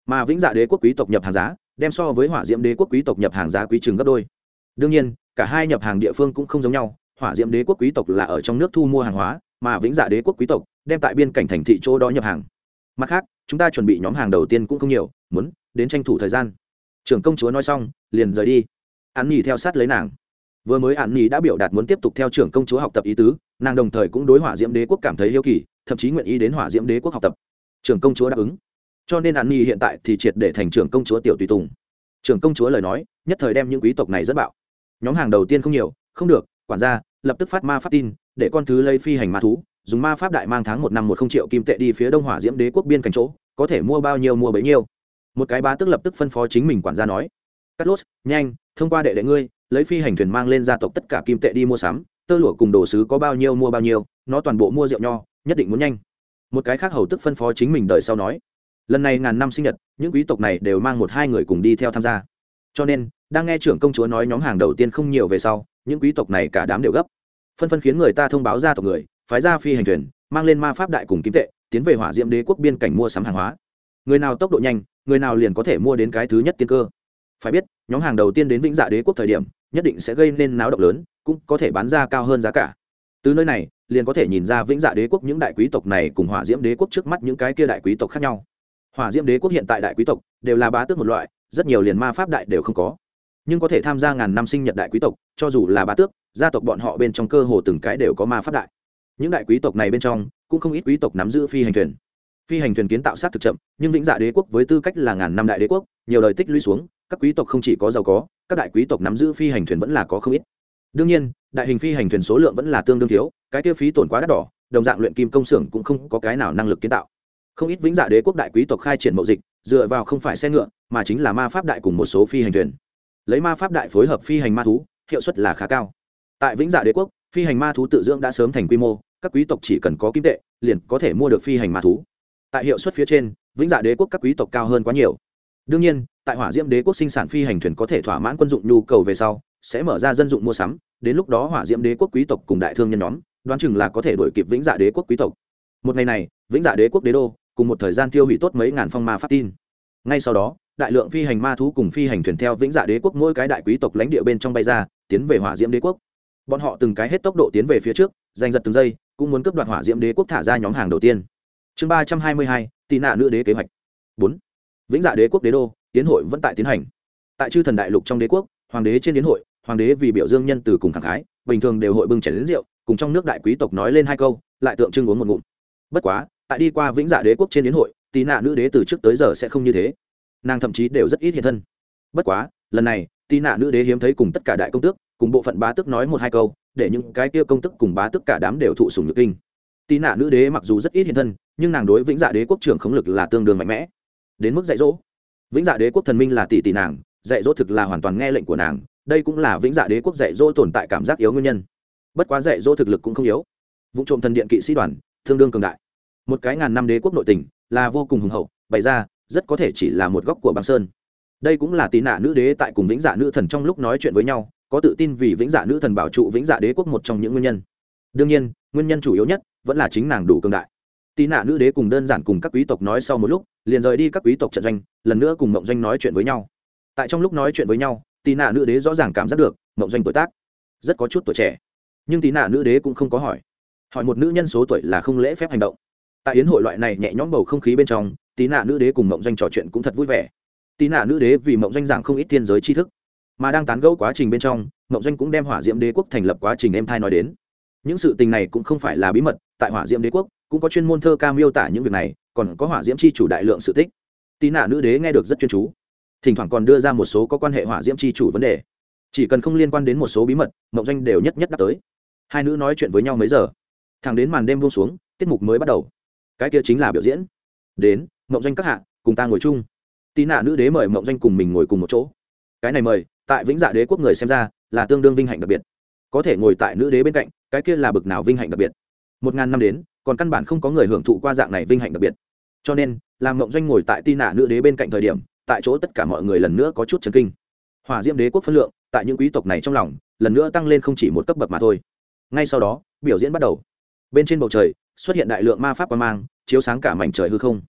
mà vĩnh dạ đế quốc quý tộc nhập hàng giá đem so với hỏa diễm đế quốc quý tộc nhập hàng giá quý chừng gấp đôi. Đương nhiên cả hai nhập hàng địa phương cũng không giống nhau, hỏa diễm đế quốc quý tộc là ở trong nước thu mua hàng hóa, mà vĩnh dạ đế quốc quý tộc đem tại biên cảnh thành thị chỗ đó nhập hàng. Mặt khác chúng ta chuẩn bị nhóm hàng đầu tiên cũng không nhiều, muốn đến tranh thủ thời gian. Trưởng công chúa nói xong liền rời đi. Án nhì theo sát lấy nàng. Vừa mới án nhì đã biểu đạt muốn tiếp tục theo trưởng công chúa học tập ý tứ, nàng đồng thời cũng đối hỏa diễm đế quốc cảm thấy hiếu kỳ, thậm chí nguyện ý đến hỏa diễm đế quốc học tập. Trưởng công chúa đáp ứng, cho nên án nhì hiện tại thì triệt để thành trưởng công chúa tiểu tùy tùng. Trưởng công chúa lời nói nhất thời đem những quý tộc này rất bạo. Nhóm hàng đầu tiên không nhiều, không được, quản gia lập tức phát ma pháp tin để con thứ lấy phi hành ma thú dùng ma pháp đại mang tháng 1 năm 10 triệu kim tệ đi phía đông hỏa diễm đế quốc biên cảnh chỗ, có thể mua bao nhiêu mua bấy nhiêu. Một cái bá tước lập tức phân phó chính mình quản gia nói, Carlos, nhanh thông qua đệ đệ ngươi lấy phi hành thuyền mang lên gia tộc tất cả kim tệ đi mua sắm, tơ lụa cùng đồ sứ có bao nhiêu mua bao nhiêu, nó toàn bộ mua rượu nho nhất định muốn nhanh. Một cái khác hầu tức phân phó chính mình đợi sau nói, lần này ngàn năm sinh nhật những quý tộc này đều mang 1-2 người cùng đi theo tham gia, cho nên đang nghe trưởng công chúa nói nhóm hàng đầu tiên không nhiều về sau, những quý tộc này cả đám đều gấp phân phân khiến người ta thông báo gia tộc người phái ra phi hành thuyền mang lên ma pháp đại cùng kim tệ tiến về hỏa diễm đế quốc biên cảnh mua sắm hàng hóa. Người nào tốc độ nhanh người nào liền có thể mua đến cái thứ nhất tiên cơ. Phải biết nhóm hàng đầu tiên đến vĩnh dạ đế quốc thời điểm nhất định sẽ gây nên náo động lớn, cũng có thể bán ra cao hơn giá cả. Từ nơi này liền có thể nhìn ra vĩnh dạ đế quốc những đại quý tộc này cùng hỏa diễm đế quốc trước mắt những cái kia đại quý tộc khác nhau. Hỏa diễm đế quốc hiện tại đại quý tộc đều là bá tước một loại, rất nhiều liền ma pháp đại đều không có, nhưng có thể tham gia ngàn năm sinh nhật đại quý tộc cho dù là bá tước gia tộc bọn họ bên trong cơ hồ từng cái đều có ma pháp đại. Những đại quý tộc này bên trong cũng không ít quý tộc nắm giữ phi hành thuyền. Phi hành thuyền kiến tạo sát thực chậm, nhưng vĩnh dạ đế quốc với tư cách là ngàn năm đại đế quốc nhiều đời tích lũy xuống, các quý tộc không chỉ có giàu có, các đại quý tộc nắm giữ phi hành thuyền vẫn là có không ít. Đương nhiên đại hình phi hành thuyền số lượng vẫn là tương đương thiếu, cái tiêu phí tổn quá đắt đỏ, đồng dạng luyện kim công xưởng cũng không có cái nào năng lực kiến tạo. Không ít vĩnh dạ đế quốc đại quý tộc khai triển mậu dịch dựa vào không phải xe ngựa mà chính là ma pháp đại cùng một số phi hành thuyền. Lấy ma pháp đại phối hợp phi hành ma thú hiệu suất là khá cao. Tại vĩnh dạ đế quốc phi hành ma thú tự dưỡng đã sớm thành quy mô, các quý tộc chỉ cần có kim tệ liền có thể mua được phi hành ma thú. Tại hiệu suất phía trên vĩnh dạ đế quốc các quý tộc cao hơn quá nhiều. Đương nhiên tại hỏa diễm đế quốc sinh sản phi hành thuyền có thể thỏa mãn quân dụng nhu cầu về sau sẽ mở ra dân dụng mua sắm, đến lúc đó hỏa diễm đế quốc quý tộc cùng đại thương nhân nhóm đoán chừng là có thể đuổi kịp vĩnh dạ đế quốc quý tộc. Một ngày này vĩnh dạ đế quốc đế đô cùng một thời gian tiêu hủy tốt mấy ngàn phong ma pháp tin. Ngay sau đó đại lượng phi hành ma thú cùng phi hành thuyền theo vĩnh dạ đế quốc mỗi cái đại quý tộc lãnh địa bên trong bay ra tiến về hỏa diễm đế quốc. Bọn họ từng cái hết tốc độ tiến về phía trước, giành giật từng giây cũng muốn cướp đoạt hỏa diễm đế quốc thả ra nhóm hàng đầu tiên. Chương 322, tị nạn nữ đế kế hoạch 4. Vĩnh dạ đế quốc đế đô tiến hội vẫn tại tiến hành. Tại chư thần đại lục trong đế quốc, hoàng đế trên yến hội, hoàng đế vì biểu dương nhân từ cùng khẳng khái, bình thường đều hội bưng chén đến rượu cùng trong nước đại quý tộc nói lên hai câu lại tượng trưng uống một ngụm. Bất quá tại đi qua vĩnh dạ đế quốc trên yến hội, tị nạn nữ đế từ trước tới giờ sẽ không như thế, nàng thậm chí đều rất ít hiện thân. Bất quá lần này tị nạn nữ đế hiếm thấy cùng tất cả đại công tước cùng bộ phận bá tước nói một hai câu, để những cái kia công tước cùng bá tước cả đám đều thụ sủng nhược kinh. Tị nạn nữ đế mặc dù rất ít hiện thân, nhưng nàng đối vĩnh dạ đế quốc trưởng khống lực là tương đương mạnh mẽ, đến mức dạy dỗ. Vĩnh dạ đế quốc thần minh là tỷ tỷ nàng, dạy dỗ thực là hoàn toàn nghe lệnh của nàng, đây cũng là vĩnh dạ đế quốc dạy dỗ tồn tại cảm giác yếu nguyên nhân. Bất quá dạy dỗ thực lực cũng không yếu, vụ trộm thần điện kỵ sĩ đoàn tương đương cường đại. Một cái ngàn năm đế quốc nội tình là vô cùng hùng hậu, bày ra rất có thể chỉ là một góc của băng sơn. Đây cũng là tị nạn nữ đế tại cùng vĩnh dạ nữ thần trong lúc nói chuyện với nhau có tự tin vì vĩnh dạ nữ thần bảo trụ vĩnh dạ đế quốc một trong những nguyên nhân. Đương nhiên nguyên nhân chủ yếu nhất vẫn là chính nàng đủ cường đại. Tị nạn nữ đế cùng đơn giản cùng các quý tộc nói sau một lúc liền rời đi các quý tộc trận doanh, lần nữa cùng mộng doanh nói chuyện với nhau. Tại trong lúc nói chuyện với nhau, tị nạn nữ đế rõ ràng cảm giác được mộng doanh tuổi tác rất có chút tuổi trẻ, nhưng tị nạn nữ đế cũng không có hỏi một nữ nhân số tuổi là không lễ phép hành động. Tại yến hội loại này nhẹ nhõm bầu không khí bên trong, tị nạn nữ đế cùng mộng doanh trò chuyện cũng thật vui vẻ. Tị nạn nữ đế vì mộng doanh giảng không ít thiên giới tri thức, mà đang tán gẫu quá trình bên trong mộng doanh cũng đem hỏa diễm đế quốc thành lập quá trình êm thai nói đến. Những sự tình này cũng không phải là bí mật, tại hỏa diễm đế quốc cũng có chuyên môn thơ ca miêu tả những việc này, còn có hỏa diễm chi chủ đại lượng sự tích. Tị nạn nữ đế nghe được rất chuyên chú, thỉnh thoảng còn đưa ra một số có quan hệ hỏa diễm chi chủ vấn đề, chỉ cần không liên quan đến một số bí mật mộng doanh đều nhất nhất đáp tới. Hai nữ nói chuyện với nhau mấy giờ, thẳng đến màn đêm buông xuống tiết mục mới bắt đầu. Cái kia chính là biểu diễn. Đến mộng doanh các hạ cùng ta ngồi chung. Tị nạn nữ đế mời mộng doanh cùng mình ngồi cùng một chỗ. Cái này mời tại vĩnh dạ đế quốc người xem ra là tương đương vinh hạnh đặc biệt, có thể ngồi tại nữ đế bên cạnh cái kia là bực nào vinh hạnh đặc biệt. 1000 năm đến còn căn bản không có người hưởng thụ qua dạng này vinh hạnh đặc biệt, cho nên làm mộng doanh ngồi tại tị nạn nữ đế bên cạnh thời điểm, tại chỗ tất cả mọi người lần nữa có chút chấn kinh. Hỏa diễm đế quốc phân lượng tại những quý tộc này trong lòng lần nữa tăng lên không chỉ một cấp bậc mà thôi. Ngay sau đó biểu diễn bắt đầu. Bên trên bầu trời xuất hiện đại lượng ma pháp quang mang chiếu sáng cả mảnh trời hư không.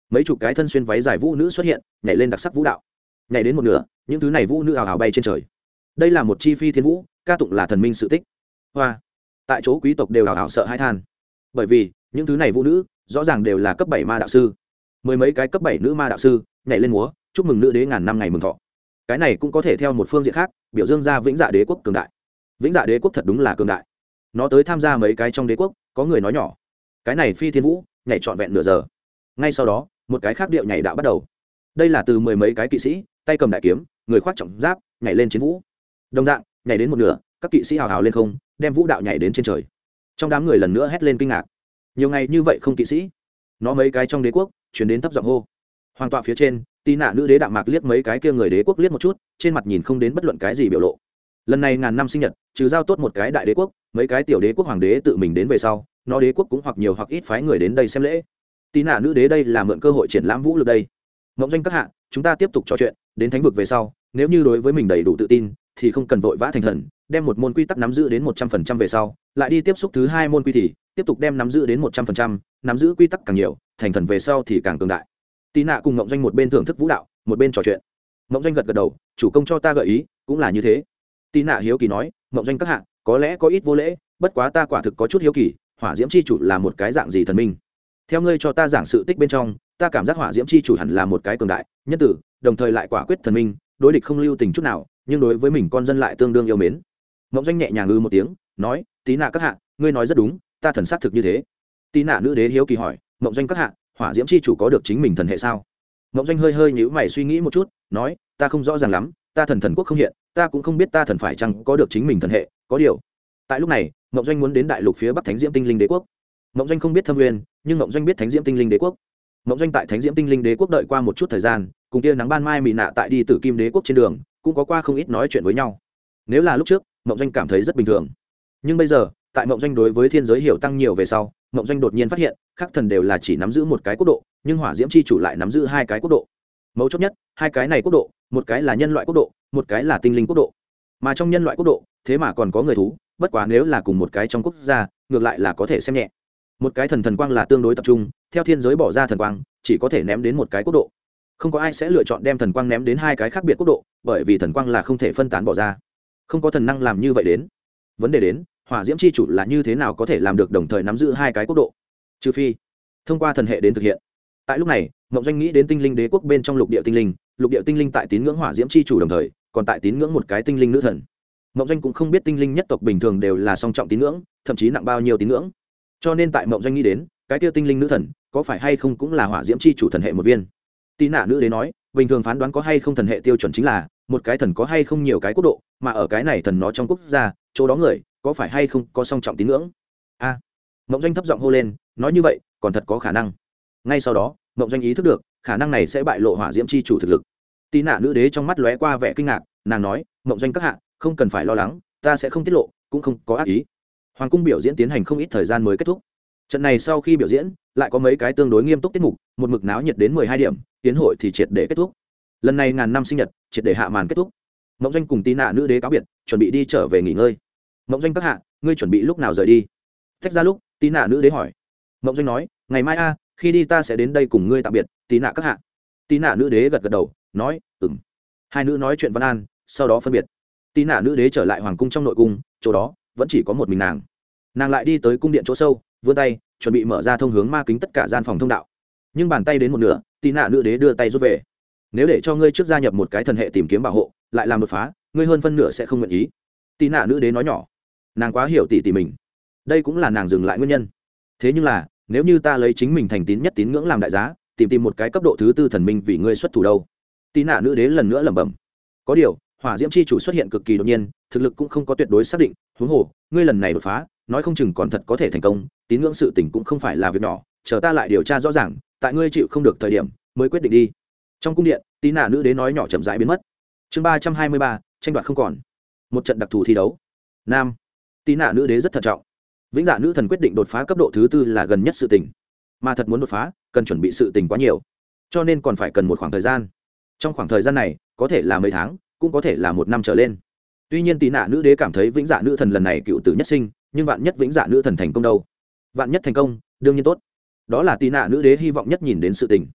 mấy chục cái thân xuyên váy dài vũ nữ xuất hiện, nhảy lên đặc sắc vũ đạo. Nhảy đến một nửa, những thứ này vũ nữ ào ào bay trên trời. Đây là một chi phi thiên vũ, ca tụng là thần minh sự tích. Hoa, tại chỗ quý tộc đều ào ào sợ hãi than, bởi vì những thứ này vũ nữ rõ ràng đều là cấp 7 ma đạo sư. Mười mấy cái cấp 7 nữ ma đạo sư nhảy lên múa, chúc mừng nữ đế ngàn năm ngày mừng thọ. Cái này cũng có thể theo một phương diện khác biểu dương ra Vĩnh Dạ đế quốc cường đại. Vĩnh Dạ đế quốc thật đúng là cường đại. Nó tới tham gia mấy cái trong đế quốc, có người nói nhỏ, cái này phi thiên vũ nhảy trọn vẹn nửa giờ. Ngay sau đó một cái khác điệu nhảy đạo bắt đầu. Đây là từ mười mấy cái kỵ sĩ tay cầm đại kiếm, người khoác trọng giáp nhảy lên chiến vũ. Đồng dạng nhảy đến một nửa, các kỵ sĩ hào hào lên không đem vũ đạo nhảy đến trên trời. Trong đám người lần nữa hét lên kinh ngạc. Nhiều ngày như vậy không kỵ sĩ, nó mấy cái trong đế quốc chuyển đến thấp giọng hô. Hoàng tọa phía trên, Tí Nạ nữ đế đạm mạc liếc mấy cái kia người đế quốc liếc một chút, trên mặt nhìn không đến bất luận cái gì biểu lộ. Lần này ngàn năm sinh nhật, trừ giao tốt một cái đại đế quốc, mấy cái tiểu đế quốc hoàng đế tự mình đến về sau, nó đế quốc cũng hoặc nhiều hoặc ít phái người đến đây xem lễ. Tí Nạ nữ đế đây là mượn cơ hội triển lãm vũ lực đây. Ngộng Doanh các hạ, chúng ta tiếp tục trò chuyện, đến thánh vực về sau, nếu như đối với mình đầy đủ tự tin, thì không cần vội vã thành thần, đem một môn quy tắc nắm giữ đến 100% về sau, lại đi tiếp xúc thứ hai môn quy thì tiếp tục đem nắm giữ đến 100%, nắm giữ quy tắc càng nhiều, thành thần về sau thì càng cường đại. Tí Nạ cùng Ngộng Doanh một bên thưởng thức vũ đạo, một bên trò chuyện. Ngộng Doanh gật gật đầu, chủ công cho ta gợi ý, cũng là như thế. Tí Nạ hiếu kỳ nói, Ngộng Doanh các hạ, có lẽ có ít vô lễ, bất quá ta quả thực có chút hiếu kỳ, Hỏa Diễm chi chủ là một cái dạng gì thần minh? Theo ngươi cho ta giảng sự tích bên trong, ta cảm giác Hỏa Diễm chi chủ hẳn là một cái cường đại, nhân tử, đồng thời lại quả quyết thần minh, đối địch không lưu tình chút nào, nhưng đối với mình con dân lại tương đương yêu mến. Ngộng Doanh nhẹ nhàng một tiếng, nói, Tí Nạ các hạ, ngươi nói rất đúng, ta thần xác thực như thế. Tí Nạ nữ đế hiếu kỳ hỏi, Ngộng Doanh các hạ, Hỏa Diễm chi chủ có được chính mình thần hệ sao? Ngộng Doanh hơi hơi nhíu mày suy nghĩ một chút, nói, ta không rõ ràng lắm, ta thần quốc không hiện, ta cũng không biết ta thần phải chăng có được chính mình thần hệ, có điều. Tại lúc này, Ngộng Doanh muốn đến đại lục phía Bắc Thánh Diễm Tinh Linh Đế quốc. Ngộng Doanh không biết Thâm Nguyên, nhưng Ngộng Doanh biết Thánh Diễm Tinh Linh Đế quốc. Ngộng Doanh tại Thánh Diễm Tinh Linh Đế quốc đợi qua một chút thời gian, cùng tia nắng ban mai mị nạ tại đi Tử Kim Đế quốc trên đường, cũng có qua không ít nói chuyện với nhau. Nếu là lúc trước, Ngộng Doanh cảm thấy rất bình thường, nhưng bây giờ, tại Ngộng Doanh đối với thiên giới hiểu tăng nhiều về sau, Ngộng Doanh đột nhiên phát hiện, các thần đều là chỉ nắm giữ một cái quốc độ, nhưng Hỏa Diễm chi chủ lại nắm giữ hai cái quốc độ. Mấu chốt nhất, hai cái này quốc độ, một cái là nhân loại quốc độ, một cái là tinh linh quốc độ. Mà trong nhân loại quốc độ, thế mà còn có người thú, bất quá nếu là cùng một cái trong quốc gia, ngược lại là có thể xem nhẹ. Một cái thần quang là tương đối tập trung, theo thiên giới bỏ ra thần quang, chỉ có thể ném đến một cái quốc độ. Không có ai sẽ lựa chọn đem thần quang ném đến hai cái khác biệt quốc độ, bởi vì thần quang là không thể phân tán bỏ ra. Không có thần năng làm như vậy đến. Vấn đề đến, Hỏa Diễm chi chủ là như thế nào có thể làm được đồng thời nắm giữ hai cái quốc độ? Trừ phi thông qua thần hệ đến thực hiện. Tại lúc này, Ngộng Doanh nghĩ đến Tinh Linh Đế quốc bên trong lục địa tinh linh tại tín ngưỡng Hỏa Diễm chi chủ đồng thời, còn tại tín ngưỡng một cái tinh linh nữ thần. Ngộng Doanh cũng không biết tinh linh nhất tộc bình thường đều là song trọng tín ngưỡng, thậm chí nặng bao nhiêu tín ngưỡng. Cho nên tại Ngộng Doanh nghĩ đến, cái kia tinh linh nữ thần, có phải hay không cũng là Hỏa Diễm chi chủ thần hệ một viên. Tí Nạ nữ đế nói, bình thường phán đoán có hay không thần hệ tiêu chuẩn chính là một cái thần có hay không nhiều cái quốc độ, mà ở cái này thần nó trong quốc gia, chỗ đó người có phải hay không có song trọng tín ngưỡng. A, Ngộng Doanh thấp giọng hô lên, nói như vậy, còn thật có khả năng. Ngay sau đó, Ngộng Doanh ý thức được, khả năng này sẽ bại lộ Hỏa Diễm chi chủ thực lực. Tí Nạ nữ đế trong mắt lóe qua vẻ kinh ngạc, nàng nói, Ngộng Doanh các hạ, không cần phải lo lắng, ta sẽ không tiết lộ, cũng không có ác ý. Hoàng cung biểu diễn tiến hành không ít thời gian mới kết thúc. Trận này sau khi biểu diễn, lại có mấy cái tương đối nghiêm túc tiết mục, một mực náo nhiệt đến 12 điểm, tiến hội thì triệt để kết thúc. Lần này ngàn năm sinh nhật, triệt để hạ màn kết thúc. Ngộng Doanh cùng Tí Nạ nữ đế cáo biệt, chuẩn bị đi trở về nghỉ ngơi. Ngộng Doanh các hạ, ngươi chuẩn bị lúc nào rời đi? Tách ra lúc, Tí Nạ nữ đế hỏi. Ngộng Doanh nói, ngày mai a, khi đi ta sẽ đến đây cùng ngươi tạm biệt, Tí Nạ các hạ. Tí Nạ nữ đế gật gật đầu, nói, ừm. Hai nữ nói chuyện văn an, sau đó phân biệt. Tí Nạ nữ đế trở lại hoàng cung trong nội cung, chỗ đó vẫn chỉ có một mình nàng. Nàng lại đi tới cung điện chỗ sâu, vươn tay, chuẩn bị mở ra thông hướng ma kính tất cả gian phòng thông đạo. Nhưng bàn tay đến một nửa, Tí Nạ nữ đế đưa tay rút về. Nếu để cho ngươi trước gia nhập một cái thần hệ tìm kiếm bảo hộ, lại làm đột phá, ngươi hơn phân nửa sẽ không nguyện ý. Tí Nạ nữ đế nói nhỏ. Nàng quá hiểu tỷ mình, đây cũng là nàng dừng lại nguyên nhân. Thế nhưng là, nếu như ta lấy chính mình thành tín nhất tín ngưỡng làm đại giá, tìm một cái cấp độ thứ tư thần minh vì ngươi xuất thủ đâu? Tí Nạ nữ đế lần nữa lẩm bẩm. Có điều, Hỏa Diễm chi chủ xuất hiện cực kỳ đột nhiên, thực lực cũng không có tuyệt đối xác định, huống hồ, ngươi lần này đột phá, nói không chừng còn thật có thể thành công, tín ngưỡng sự tình cũng không phải là việc nhỏ, chờ ta lại điều tra rõ ràng, tại ngươi chịu không được thời điểm, mới quyết định đi. Trong cung điện, Tí Nạ nữ đế nói nhỏ chậm rãi biến mất. Chương 323, tranh đoạt không còn. Một trận đặc thù thi đấu. Nam. Tí Nạ nữ đế rất thận trọng. Vĩnh Dạ nữ thần quyết định đột phá cấp độ thứ tư là gần nhất sự tình, mà thật muốn đột phá, cần chuẩn bị sự tình quá nhiều, cho nên còn phải cần một khoảng thời gian. Trong khoảng thời gian này, có thể là mấy tháng, cũng có thể là một năm trở lên. Tuy nhiên Tí Nạ nữ đế cảm thấy Vĩnh Dạ nữ thần lần này cựu tử nhất sinh, nhưng vạn nhất Vĩnh Dạ nữ thần thành công đâu? Vạn nhất thành công, đương nhiên tốt. Đó là Tí Nạ nữ đế hy vọng nhất nhìn đến sự tình.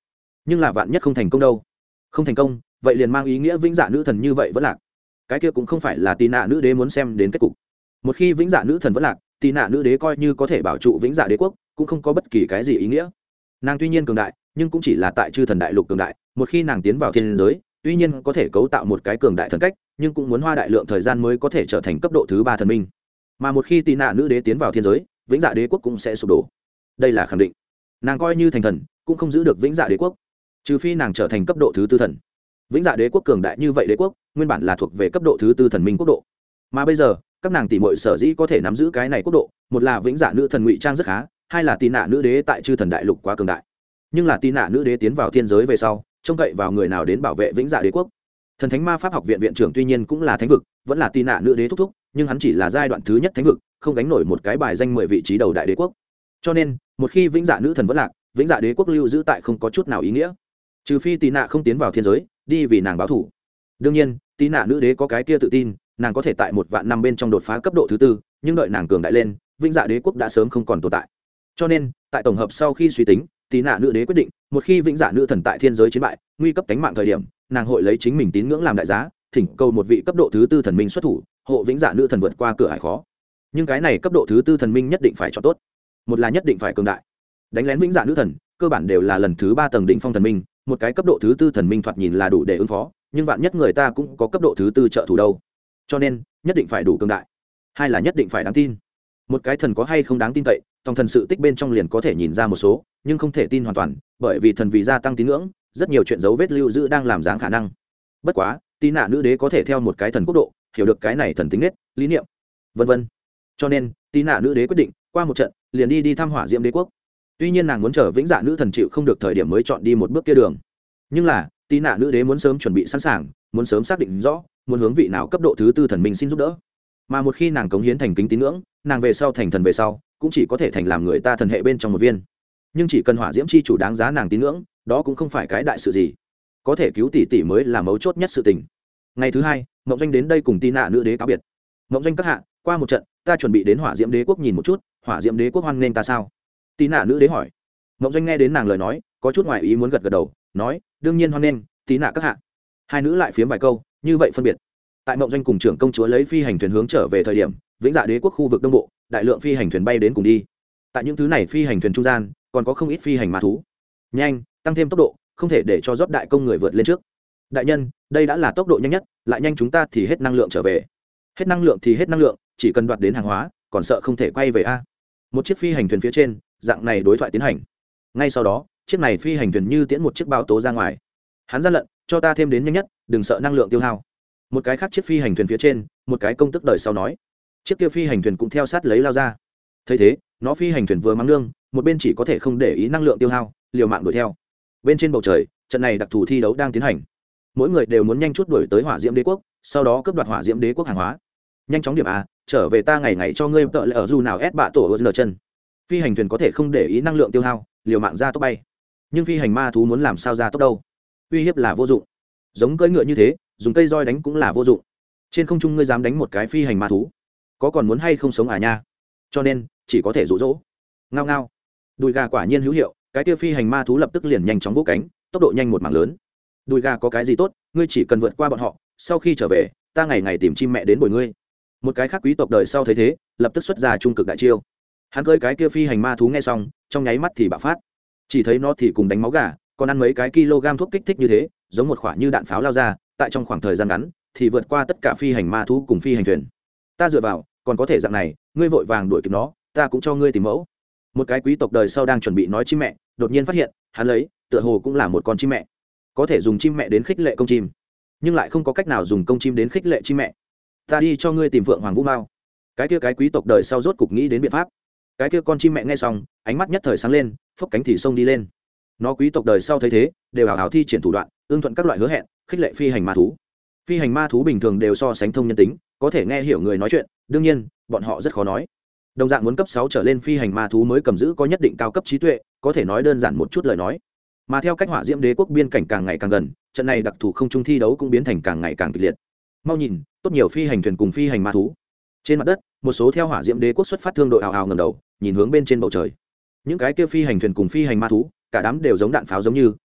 nhưng là vạn nhất không thành công đâu. Không thành công vậy liền mang ý nghĩa vĩnh dạ nữ thần như vậy vẫn lạc. Cái kia cũng không phải là tì nạ nữ đế muốn xem đến kết cục. Một khi vĩnh dạ nữ thần vẫn lạc, tì nạ nữ đế coi như có thể bảo trụ vĩnh dạ đế quốc cũng không có bất kỳ cái gì ý nghĩa. Nàng tuy nhiên cường đại nhưng cũng chỉ là tại chư thần đại lục cường đại. Một khi nàng tiến vào thiên giới, tuy nhiên có thể cấu tạo một cái cường đại thần cách, nhưng cũng muốn hoa đại lượng thời gian mới có thể trở thành cấp độ thứ 3 thần minh. Mà một khi tì nạ nữ đế tiến vào thiên giới, vĩnh dạ đế quốc cũng sẽ sụp đổ. Đây là khẳng định. Nàng coi như thành thần cũng không giữ được vĩnh dạ đế quốc, trừ phi nàng trở thành cấp độ thứ 4 thần. Vĩnh dạ đế quốc cường đại như vậy đế quốc nguyên bản là thuộc về cấp độ thứ 4 thần minh quốc độ, mà bây giờ các nàng tỷ muội sở dĩ có thể nắm giữ cái này quốc độ, một là vĩnh dạ nữ thần ngụy trang rất khá, hai là tì nạ nữ đế tại chư thần đại lục quá cường đại. Nhưng là tì nạ nữ đế tiến vào thiên giới về sau, trông cậy vào người nào đến bảo vệ vĩnh dạ đế quốc? Thần thánh ma pháp học viện viện trưởng tuy nhiên cũng là thánh vực, vẫn là tì nạ nữ đế thúc thúc, nhưng hắn chỉ là giai đoạn thứ nhất thánh vực, không gánh nổi một cái bài danh 10 vị trí đầu đại đế quốc. Cho nên một khi vĩnh dạ nữ thần vẫn lạc, vĩnh dạ đế quốc lưu giữ tại không có chút nào ý nghĩa, trừ phi tì nạ không tiến vào thiên giới đi vì nàng báo thủ. Đương nhiên tì nạ nữ đế có cái kia tự tin, nàng có thể tại 1 vạn năm bên trong đột phá cấp độ thứ 4, nhưng đợi nàng cường đại lên, vĩnh dạ đế quốc đã sớm không còn tồn tại. Cho nên tại tổng hợp sau khi suy tính, tì nạ nữ đế quyết định một khi vĩnh dạ nữ thần tại thiên giới chiến bại, nguy cấp tính mạng thời điểm, nàng hội lấy chính mình tín ngưỡng làm đại giá, thỉnh cầu một vị cấp độ thứ 4 thần minh xuất thủ, hộ vĩnh dạ nữ thần vượt qua cửa ải khó. Nhưng cái này cấp độ thứ 4 thần minh nhất định phải chọn tốt. Một là nhất định phải cường đại. Đánh lén vĩnh dạ nữ thần cơ bản đều là lần thứ 3 tầng đỉnh phong thần minh, một cái cấp độ thứ 4 thần minh thoạt nhìn là đủ để ứng phó, nhưng vạn nhất người ta cũng có cấp độ thứ 4 trợ thủ đâu. Cho nên nhất định phải đủ cường đại. Hai là nhất định phải đáng tin. Một cái thần có hay không đáng tin cậy, trong thần sự tích bên trong liền có thể nhìn ra một số, nhưng không thể tin hoàn toàn, bởi vì thần vì gia tăng tín ngưỡng, rất nhiều chuyện dấu vết lưu giữ đang làm dáng khả năng. Bất quá tì nạ nữ đế có thể theo một cái thần quốc độ hiểu được cái này thần tính nết lý niệm vân vân, cho nên tì nạ nữ đế quyết định qua một trận liền đi thăm hỏa diễm đế quốc. Tuy nhiên nàng muốn chờ vĩnh dạ nữ thần chịu không được thời điểm mới chọn đi một bước kia đường, nhưng là tì nạ nữ đế muốn sớm chuẩn bị sẵn sàng, muốn sớm xác định rõ muốn hướng vị nào cấp độ thứ 4 thần minh xin giúp đỡ. Mà một khi nàng cống hiến thành kính tín ngưỡng, nàng về sau thành thần về sau cũng chỉ có thể thành làm người ta thần hệ bên trong một viên. Nhưng chỉ cần hỏa diễm chi chủ đáng giá nàng tín ngưỡng, đó cũng không phải cái đại sự gì, có thể cứu tỷ tỷ mới là mấu chốt nhất sự tình. Ngày thứ hai, Mộng Doanh đến đây cùng tì nạ nữ đế cáo biệt. Mộng Doanh các hạ, qua một trận ta chuẩn bị đến hỏa diễm đế quốc nhìn một chút, hỏa diễm đế quốc hoan nghênh ta sao? Tì nạ nữ đế hỏi. Mộng Doanh nghe đến nàng lời nói có chút ngoài ý muốn, gật gật đầu nói đương nhiên hoan nghênh tì nạ các hạ. Hai nữ lại phiếm vài câu như vậy phân biệt. Tại Mộng Doanh cùng trưởng công chúa lấy phi hành thuyền hướng trở về thời điểm, vĩnh dạ đế quốc khu vực đông bộ đại lượng phi hành thuyền bay đến cùng đi. Tại những thứ này phi hành thuyền trung gian còn có không ít phi hành ma thú. Nhanh tăng thêm tốc độ, không thể để cho dóp đại công người vượt lên trước. Đại nhân, đây đã là tốc độ nhanh nhất, lại nhanh chúng ta thì hết năng lượng trở về. Hết năng lượng thì hết năng lượng, chỉ cần đoạt đến hàng hóa còn sợ không thể quay về a. Một chiếc phi hành thuyền phía trên dạng này đối thoại tiến hành. Ngay sau đó chiếc này phi hành thuyền như tiễn một chiếc báo tố ra ngoài. Hắn gian lận, cho ta thêm đến nhanh nhất, đừng sợ năng lượng tiêu hao. Một cái khác chiếc phi hành thuyền phía trên một cái công tức đời sau nói. Chiếc kia phi hành thuyền cũng theo sát lấy lao ra. Thấy thế nó phi hành thuyền vừa mắng nương, một bên chỉ có thể không để ý năng lượng tiêu hao, liều mạng đuổi theo. Bên trên bầu trời trận này đặc thù thi đấu đang tiến hành, mỗi người đều muốn nhanh chút đuổi tới hỏa diễm đế quốc, sau đó cướp đoạt hỏa diễm đế quốc hàng hóa. Nhanh chóng điểm a, trở về ta ngày ngày cho ngươi tợ lệ ở dù nào ép bạ tổ ở chân. Phi hành thuyền có thể không để ý năng lượng tiêu hao, liều mạng ra tốc bay, nhưng phi hành ma thú muốn làm sao ra tốc đâu? Uy hiếp là vô dụng, giống cưỡi ngựa như thế dùng cây roi đánh cũng là vô dụng. Trên không trung ngươi dám đánh một cái phi hành ma thú, có còn muốn hay không sống à nha? Cho nên chỉ có thể dụ dỗ. Ngao ngao, đùi gà quả nhiên hữu hiệu, cái kia phi hành ma thú lập tức liền nhanh chóng vỗ cánh, tốc độ nhanh một mảng lớn. Đùi gà có cái gì tốt, ngươi chỉ cần vượt qua bọn họ, sau khi trở về ta ngày ngày tìm chim mẹ đến bồi ngươi. Một cái khác quý tộc đời sau thấy thế lập tức xuất ra trung cực đại chiêu. Hắn cưỡi cái kia phi hành ma thú nghe xong trong nháy mắt thì bạo phát, chỉ thấy nó thì cùng đánh máu gà, còn ăn mấy cái kg thuốc kích thích như thế, giống một quả như đạn pháo lao ra, tại trong khoảng thời gian ngắn thì vượt qua tất cả phi hành ma thú cùng phi hành thuyền. Ta dựa vào còn có thể dạng này, ngươi vội vàng đuổi kịp nó, ta cũng cho ngươi tìm mẫu. Một cái quý tộc đời sau đang chuẩn bị nói chim mẹ, đột nhiên phát hiện hắn lấy tựa hồ cũng là một con chim mẹ, có thể dùng chim mẹ đến khích lệ công chim, nhưng lại không có cách nào dùng công chim đến khích lệ chim mẹ. Ta đi cho ngươi tìm Phượng Hoàng Vũ Mao. Cái kia cái quý tộc đời sau rốt cục nghĩ đến biện pháp. Cái kia con chim mẹ nghe xong ánh mắt nhất thời sáng lên, phốc cánh thì xông đi lên. Nó quý tộc đời sau thấy thế đều hào hào thi triển thủ đoạn, ương thuận các loại hứa hẹn khích lệ phi hành ma thú. Phi hành ma thú bình thường đều so sánh thông nhân tính, có thể nghe hiểu người nói chuyện, đương nhiên bọn họ rất khó nói. Đồng dạng muốn cấp 6 trở lên phi hành ma thú mới cầm giữ có nhất định cao cấp trí tuệ, có thể nói đơn giản một chút lời nói. Mà theo cách hỏa diễm đế quốc biên cảnh càng ngày càng gần, trận này đặc thù không trung thi đấu cũng biến thành càng ngày càng kịch liệt. Mau nhìn, tốt nhiều phi hành thuyền cùng phi hành ma thú. Trên mặt đất, một số theo hỏa diễm đế quốc xuất phát thương đội ào ào ngẩng đầu, nhìn hướng bên trên bầu trời. Những cái kia phi hành thuyền cùng phi hành ma thú, cả đám đều giống đạn pháo giống như,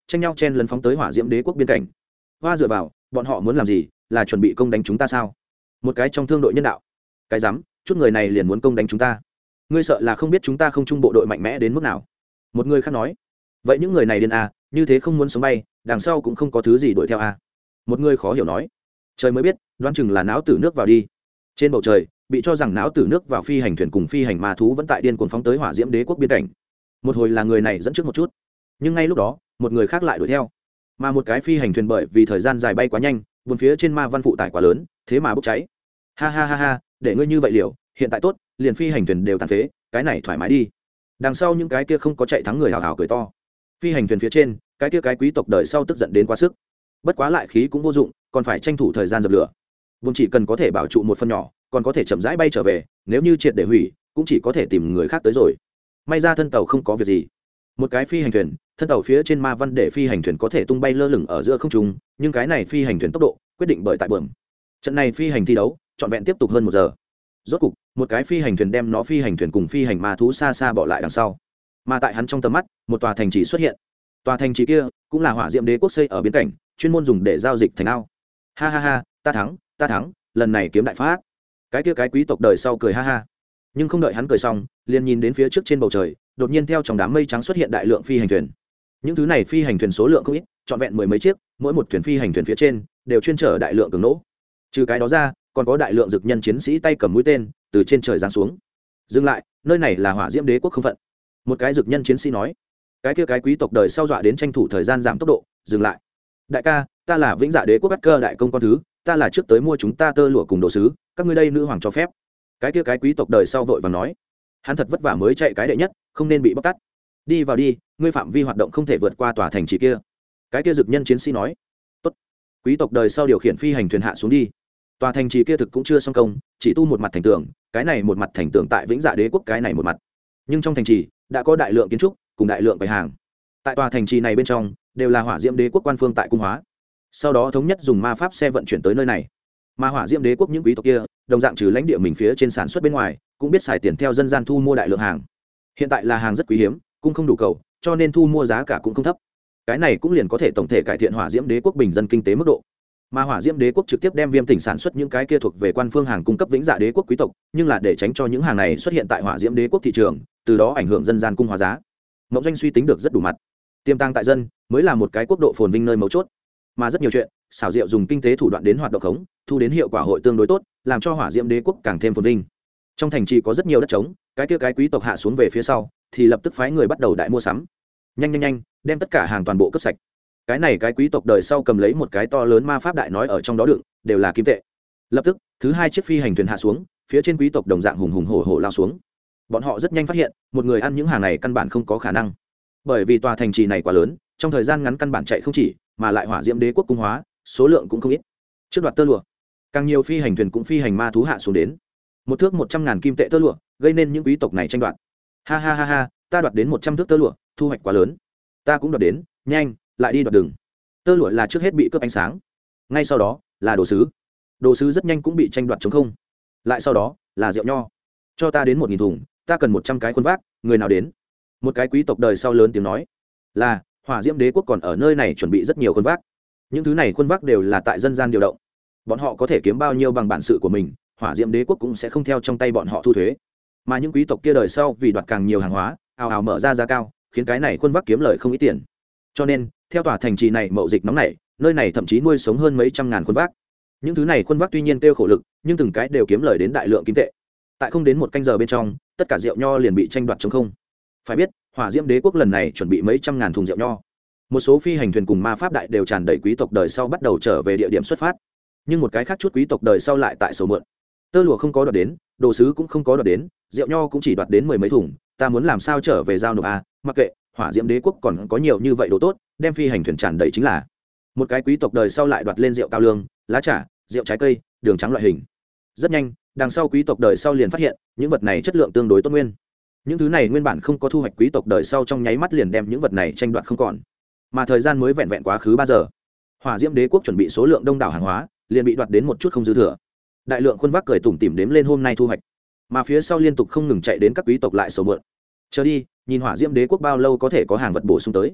tranh nhau chen lấn phóng tới hỏa diễm đế quốc biên cảnh. Hoa dựa vào, bọn họ muốn làm gì? Là chuẩn bị công đánh chúng ta sao? Một cái trong thương đội nhân đạo. Cái rắm, chút người này liền muốn công đánh chúng ta. Ngươi sợ là không biết chúng ta không trung bộ đội mạnh mẽ đến mức nào. Một người khác nói. Vậy những người này điên à, như thế không muốn sống bay, đằng sau cũng không có thứ gì đuổi theo à. Một người khó hiểu nói. Trời mới biết, đoán chừng là não tử nước vào đi. Trên bầu trời, bị cho rằng não tử nước vào phi hành thuyền cùng phi hành ma thú vẫn tại điên cuồng phóng tới hỏa diễm đế quốc biên cảnh. Một hồi là người này dẫn trước một chút, nhưng ngay lúc đó một người khác lại đuổi theo, mà một cái phi hành thuyền bởi vì thời gian dài bay quá nhanh, vốn phía trên ma văn phụ tải quá lớn, thế mà bốc cháy. Ha ha ha ha, để ngươi như vậy liệu, hiện tại tốt, liền phi hành thuyền đều tàn phế, cái này thoải mái đi. Đằng sau những cái kia không có chạy thắng người hào hào cười to. Phi hành thuyền phía trên, cái kia cái quý tộc đời sau tức giận đến quá sức, bất quá lại khí cũng vô dụng, còn phải tranh thủ thời gian dập lửa. Vốn chỉ cần có thể bảo trụ một phần nhỏ, còn có thể chậm rãi bay trở về, nếu như triệt để hủy cũng chỉ có thể tìm người khác tới rồi. May ra thân tàu không có việc gì. Một cái phi hành thuyền, thân tàu phía trên ma văn để phi hành thuyền có thể tung bay lơ lửng ở giữa không trung, nhưng cái này phi hành thuyền tốc độ quyết định bởi tại bờm. Trận này phi hành thi đấu trọn vẹn tiếp tục hơn 1 giờ. Rốt cục một cái phi hành thuyền đem nó phi hành thuyền cùng phi hành ma thú xa xa bỏ lại đằng sau, mà tại hắn trong tầm mắt một tòa thành trì xuất hiện. Tòa thành trì kia cũng là hỏa diễm đế quốc xây ở biên cảnh, chuyên môn dùng để giao dịch thành ao. Ha ha ha, ta thắng, lần này kiếm đại phát. Cái kia cái quý tộc đời sau cười ha ha, nhưng không đợi hắn cười xong, liền nhìn đến phía trước trên bầu trời đột nhiên theo trong đám mây trắng xuất hiện đại lượng phi hành thuyền. Những thứ này phi hành thuyền số lượng không ít, trọn vẹn 10 mấy chiếc, mỗi một thuyền phi hành thuyền phía trên đều chuyên chở đại lượng cường nỗ. Trừ cái đó ra, còn có đại lượng dực nhân chiến sĩ tay cầm mũi tên từ trên trời giáng xuống. Dừng lại, nơi này là hỏa diễm đế quốc không phận. Một cái dực nhân chiến sĩ nói. Cái kia cái quý tộc đời sau dọa đến tranh thủ thời gian giảm tốc độ, dừng lại. Đại ca, ta là Vĩnh Dạ đế quốc Bắt Cơ đại công con thứ, ta là trước tới mua chúng ta tơ lụa cùng đồ sứ, các ngươi đây nữ hoàng cho phép. Cái kia cái quý tộc đời sau vội vàng nói. Hắn thật vất vả mới chạy cái đệ nhất, không nên bị bóc tát. Đi vào đi, ngươi phạm vi hoạt động không thể vượt qua tòa thành trì kia. Cái kia dực nhân chiến sĩ nói. Tốt. Quý tộc đời sau điều khiển phi hành thuyền hạ xuống đi. Tòa thành trì kia thực cũng chưa xong công, chỉ tu một mặt thành tường, cái này một mặt thành tường tại Vĩnh Dạ đế quốc cái này một mặt. Nhưng trong thành trì đã có đại lượng kiến trúc cùng đại lượng quầy hàng. Tại tòa thành trì này bên trong đều là hỏa diễm đế quốc quan phương tại cung hóa, sau đó thống nhất dùng ma pháp xe vận chuyển tới nơi này. Mà hỏa diễm đế quốc những quý tộc kia đồng dạng trừ lãnh địa mình phía trên sản xuất bên ngoài, cũng biết xài tiền theo dân gian thu mua đại lượng hàng. Hiện tại là hàng rất quý hiếm, cũng không đủ cầu, cho nên thu mua giá cả cũng không thấp. Cái này cũng liền có thể tổng thể cải thiện hỏa diễm đế quốc bình dân kinh tế mức độ. Mà hỏa diễm đế quốc trực tiếp đem Viêm tỉnh sản xuất những cái kia thuộc về quan phương hàng cung cấp Vĩnh Dạ đế quốc quý tộc, nhưng là để tránh cho những hàng này xuất hiện tại hỏa diễm đế quốc thị trường, từ đó ảnh hưởng dân gian cung hóa giá. Ngọc Doanh suy tính được rất đủ mặt. Tiềm tàng tại dân mới là một cái quốc độ phồn vinh nơi mấu chốt, mà rất nhiều chuyện xảo diệu dùng kinh tế thủ đoạn đến hoạt động khống, thu đến hiệu quả hội tương đối tốt, làm cho hỏa diễm đế quốc càng thêm phồn vinh. Trong thành trì có rất nhiều đất trống, cái kia cái quý tộc hạ xuống về phía sau thì lập tức phái người bắt đầu đại mua sắm, nhanh đem tất cả hàng toàn bộ cướp sạch. Cái này cái quý tộc đời sau cầm lấy một cái to lớn ma pháp đại nói ở trong đó đựng đều là kim tệ. Lập tức thứ hai chiếc phi hành thuyền hạ xuống, phía trên quý tộc đồng dạng hùng hùng hổ hổ lao xuống. Bọn họ rất nhanh phát hiện một người ăn những hàng này căn bản không có khả năng, bởi vì tòa thành trì này quá lớn, trong thời gian ngắn căn bản chạy không chỉ, mà lại hỏa diễm đế quốc cung hóa số lượng cũng không ít. Trước đoạt tơ lụa, càng nhiều phi hành thuyền cũng phi hành ma thú hạ xuống đến, một thước 100.000 kim tệ tơ lụa, gây nên những quý tộc này tranh đoạt. Ha ha ha ha, ta đoạt đến 100 thước tơ lụa, thu hoạch quá lớn. Ta cũng đoạt đến, nhanh lại đi đoạt đường. Tơ lụa là trước hết bị cướp ánh sáng, ngay sau đó là đồ sứ. Đồ sứ rất nhanh cũng bị tranh đoạt trống không, lại sau đó là rượu nho. Cho ta đến 1000 thùng, ta cần 100 cái khuôn vác, người nào đến? Một cái quý tộc đời sau lớn tiếng nói. Là hỏa diễm đế quốc còn ở nơi này chuẩn bị rất nhiều khuôn vác. Những thứ này khuôn vác đều là tại dân gian điều động, bọn họ có thể kiếm bao nhiêu bằng bản sự của mình, hỏa diễm đế quốc cũng sẽ không theo trong tay bọn họ thu thuế. Mà những quý tộc kia đời sau vì đoạt càng nhiều hàng hóa, ào ào mở ra giá cao, khiến cái này khuôn vác kiếm lời không ít tiền. Cho nên theo tòa thành trì này mậu dịch nóng nảy, nơi này thậm chí nuôi sống hơn mấy trăm ngàn khuôn vác. Những thứ này khuôn vác tuy nhiên tiêu khổ lực, nhưng từng cái đều kiếm lời đến đại lượng kim tệ. Tại không đến một canh giờ bên trong, tất cả rượu nho liền bị tranh đoạt trống không. Phải biết hỏa diễm đế quốc lần này chuẩn bị mấy trăm ngàn thùng rượu nho. Một số phi hành thuyền cùng ma pháp đại đều tràn đầy quý tộc đời sau bắt đầu trở về địa điểm xuất phát, nhưng một cái khác chút quý tộc đời sau lại tại sầu mượn. Tơ lụa không có đoạt đến, đồ sứ cũng không có đoạt đến, rượu nho cũng chỉ đoạt đến 10 mấy thùng, ta muốn làm sao trở về giao nộp a? Mặc kệ, hỏa diễm đế quốc còn có nhiều như vậy đồ tốt, đem phi hành thuyền tràn đầy chính là. Một cái quý tộc đời sau lại đoạt lên rượu cao lương, lá trà, rượu trái cây, đường trắng loại hình. Rất nhanh, đằng sau quý tộc đời sau liền phát hiện những vật này chất lượng tương đối tốt nguyên. Những thứ này nguyên bản không có thu hoạch quý tộc đời sau trong nháy mắt liền đem những vật này tranh đoạt không còn. Mà thời gian mới vẹn vẹn quá khứ 3 giờ, hỏa diễm đế quốc chuẩn bị số lượng đông đảo hàng hóa liền bị đoạt đến một chút không dư thừa. Đại lượng khuôn vác cười tủm tỉm đếm lên hôm nay thu hoạch, mà phía sau liên tục không ngừng chạy đến các quý tộc lại sầu mượn. Chờ đi, nhìn hỏa diễm đế quốc bao lâu có thể có hàng vật bổ sung tới.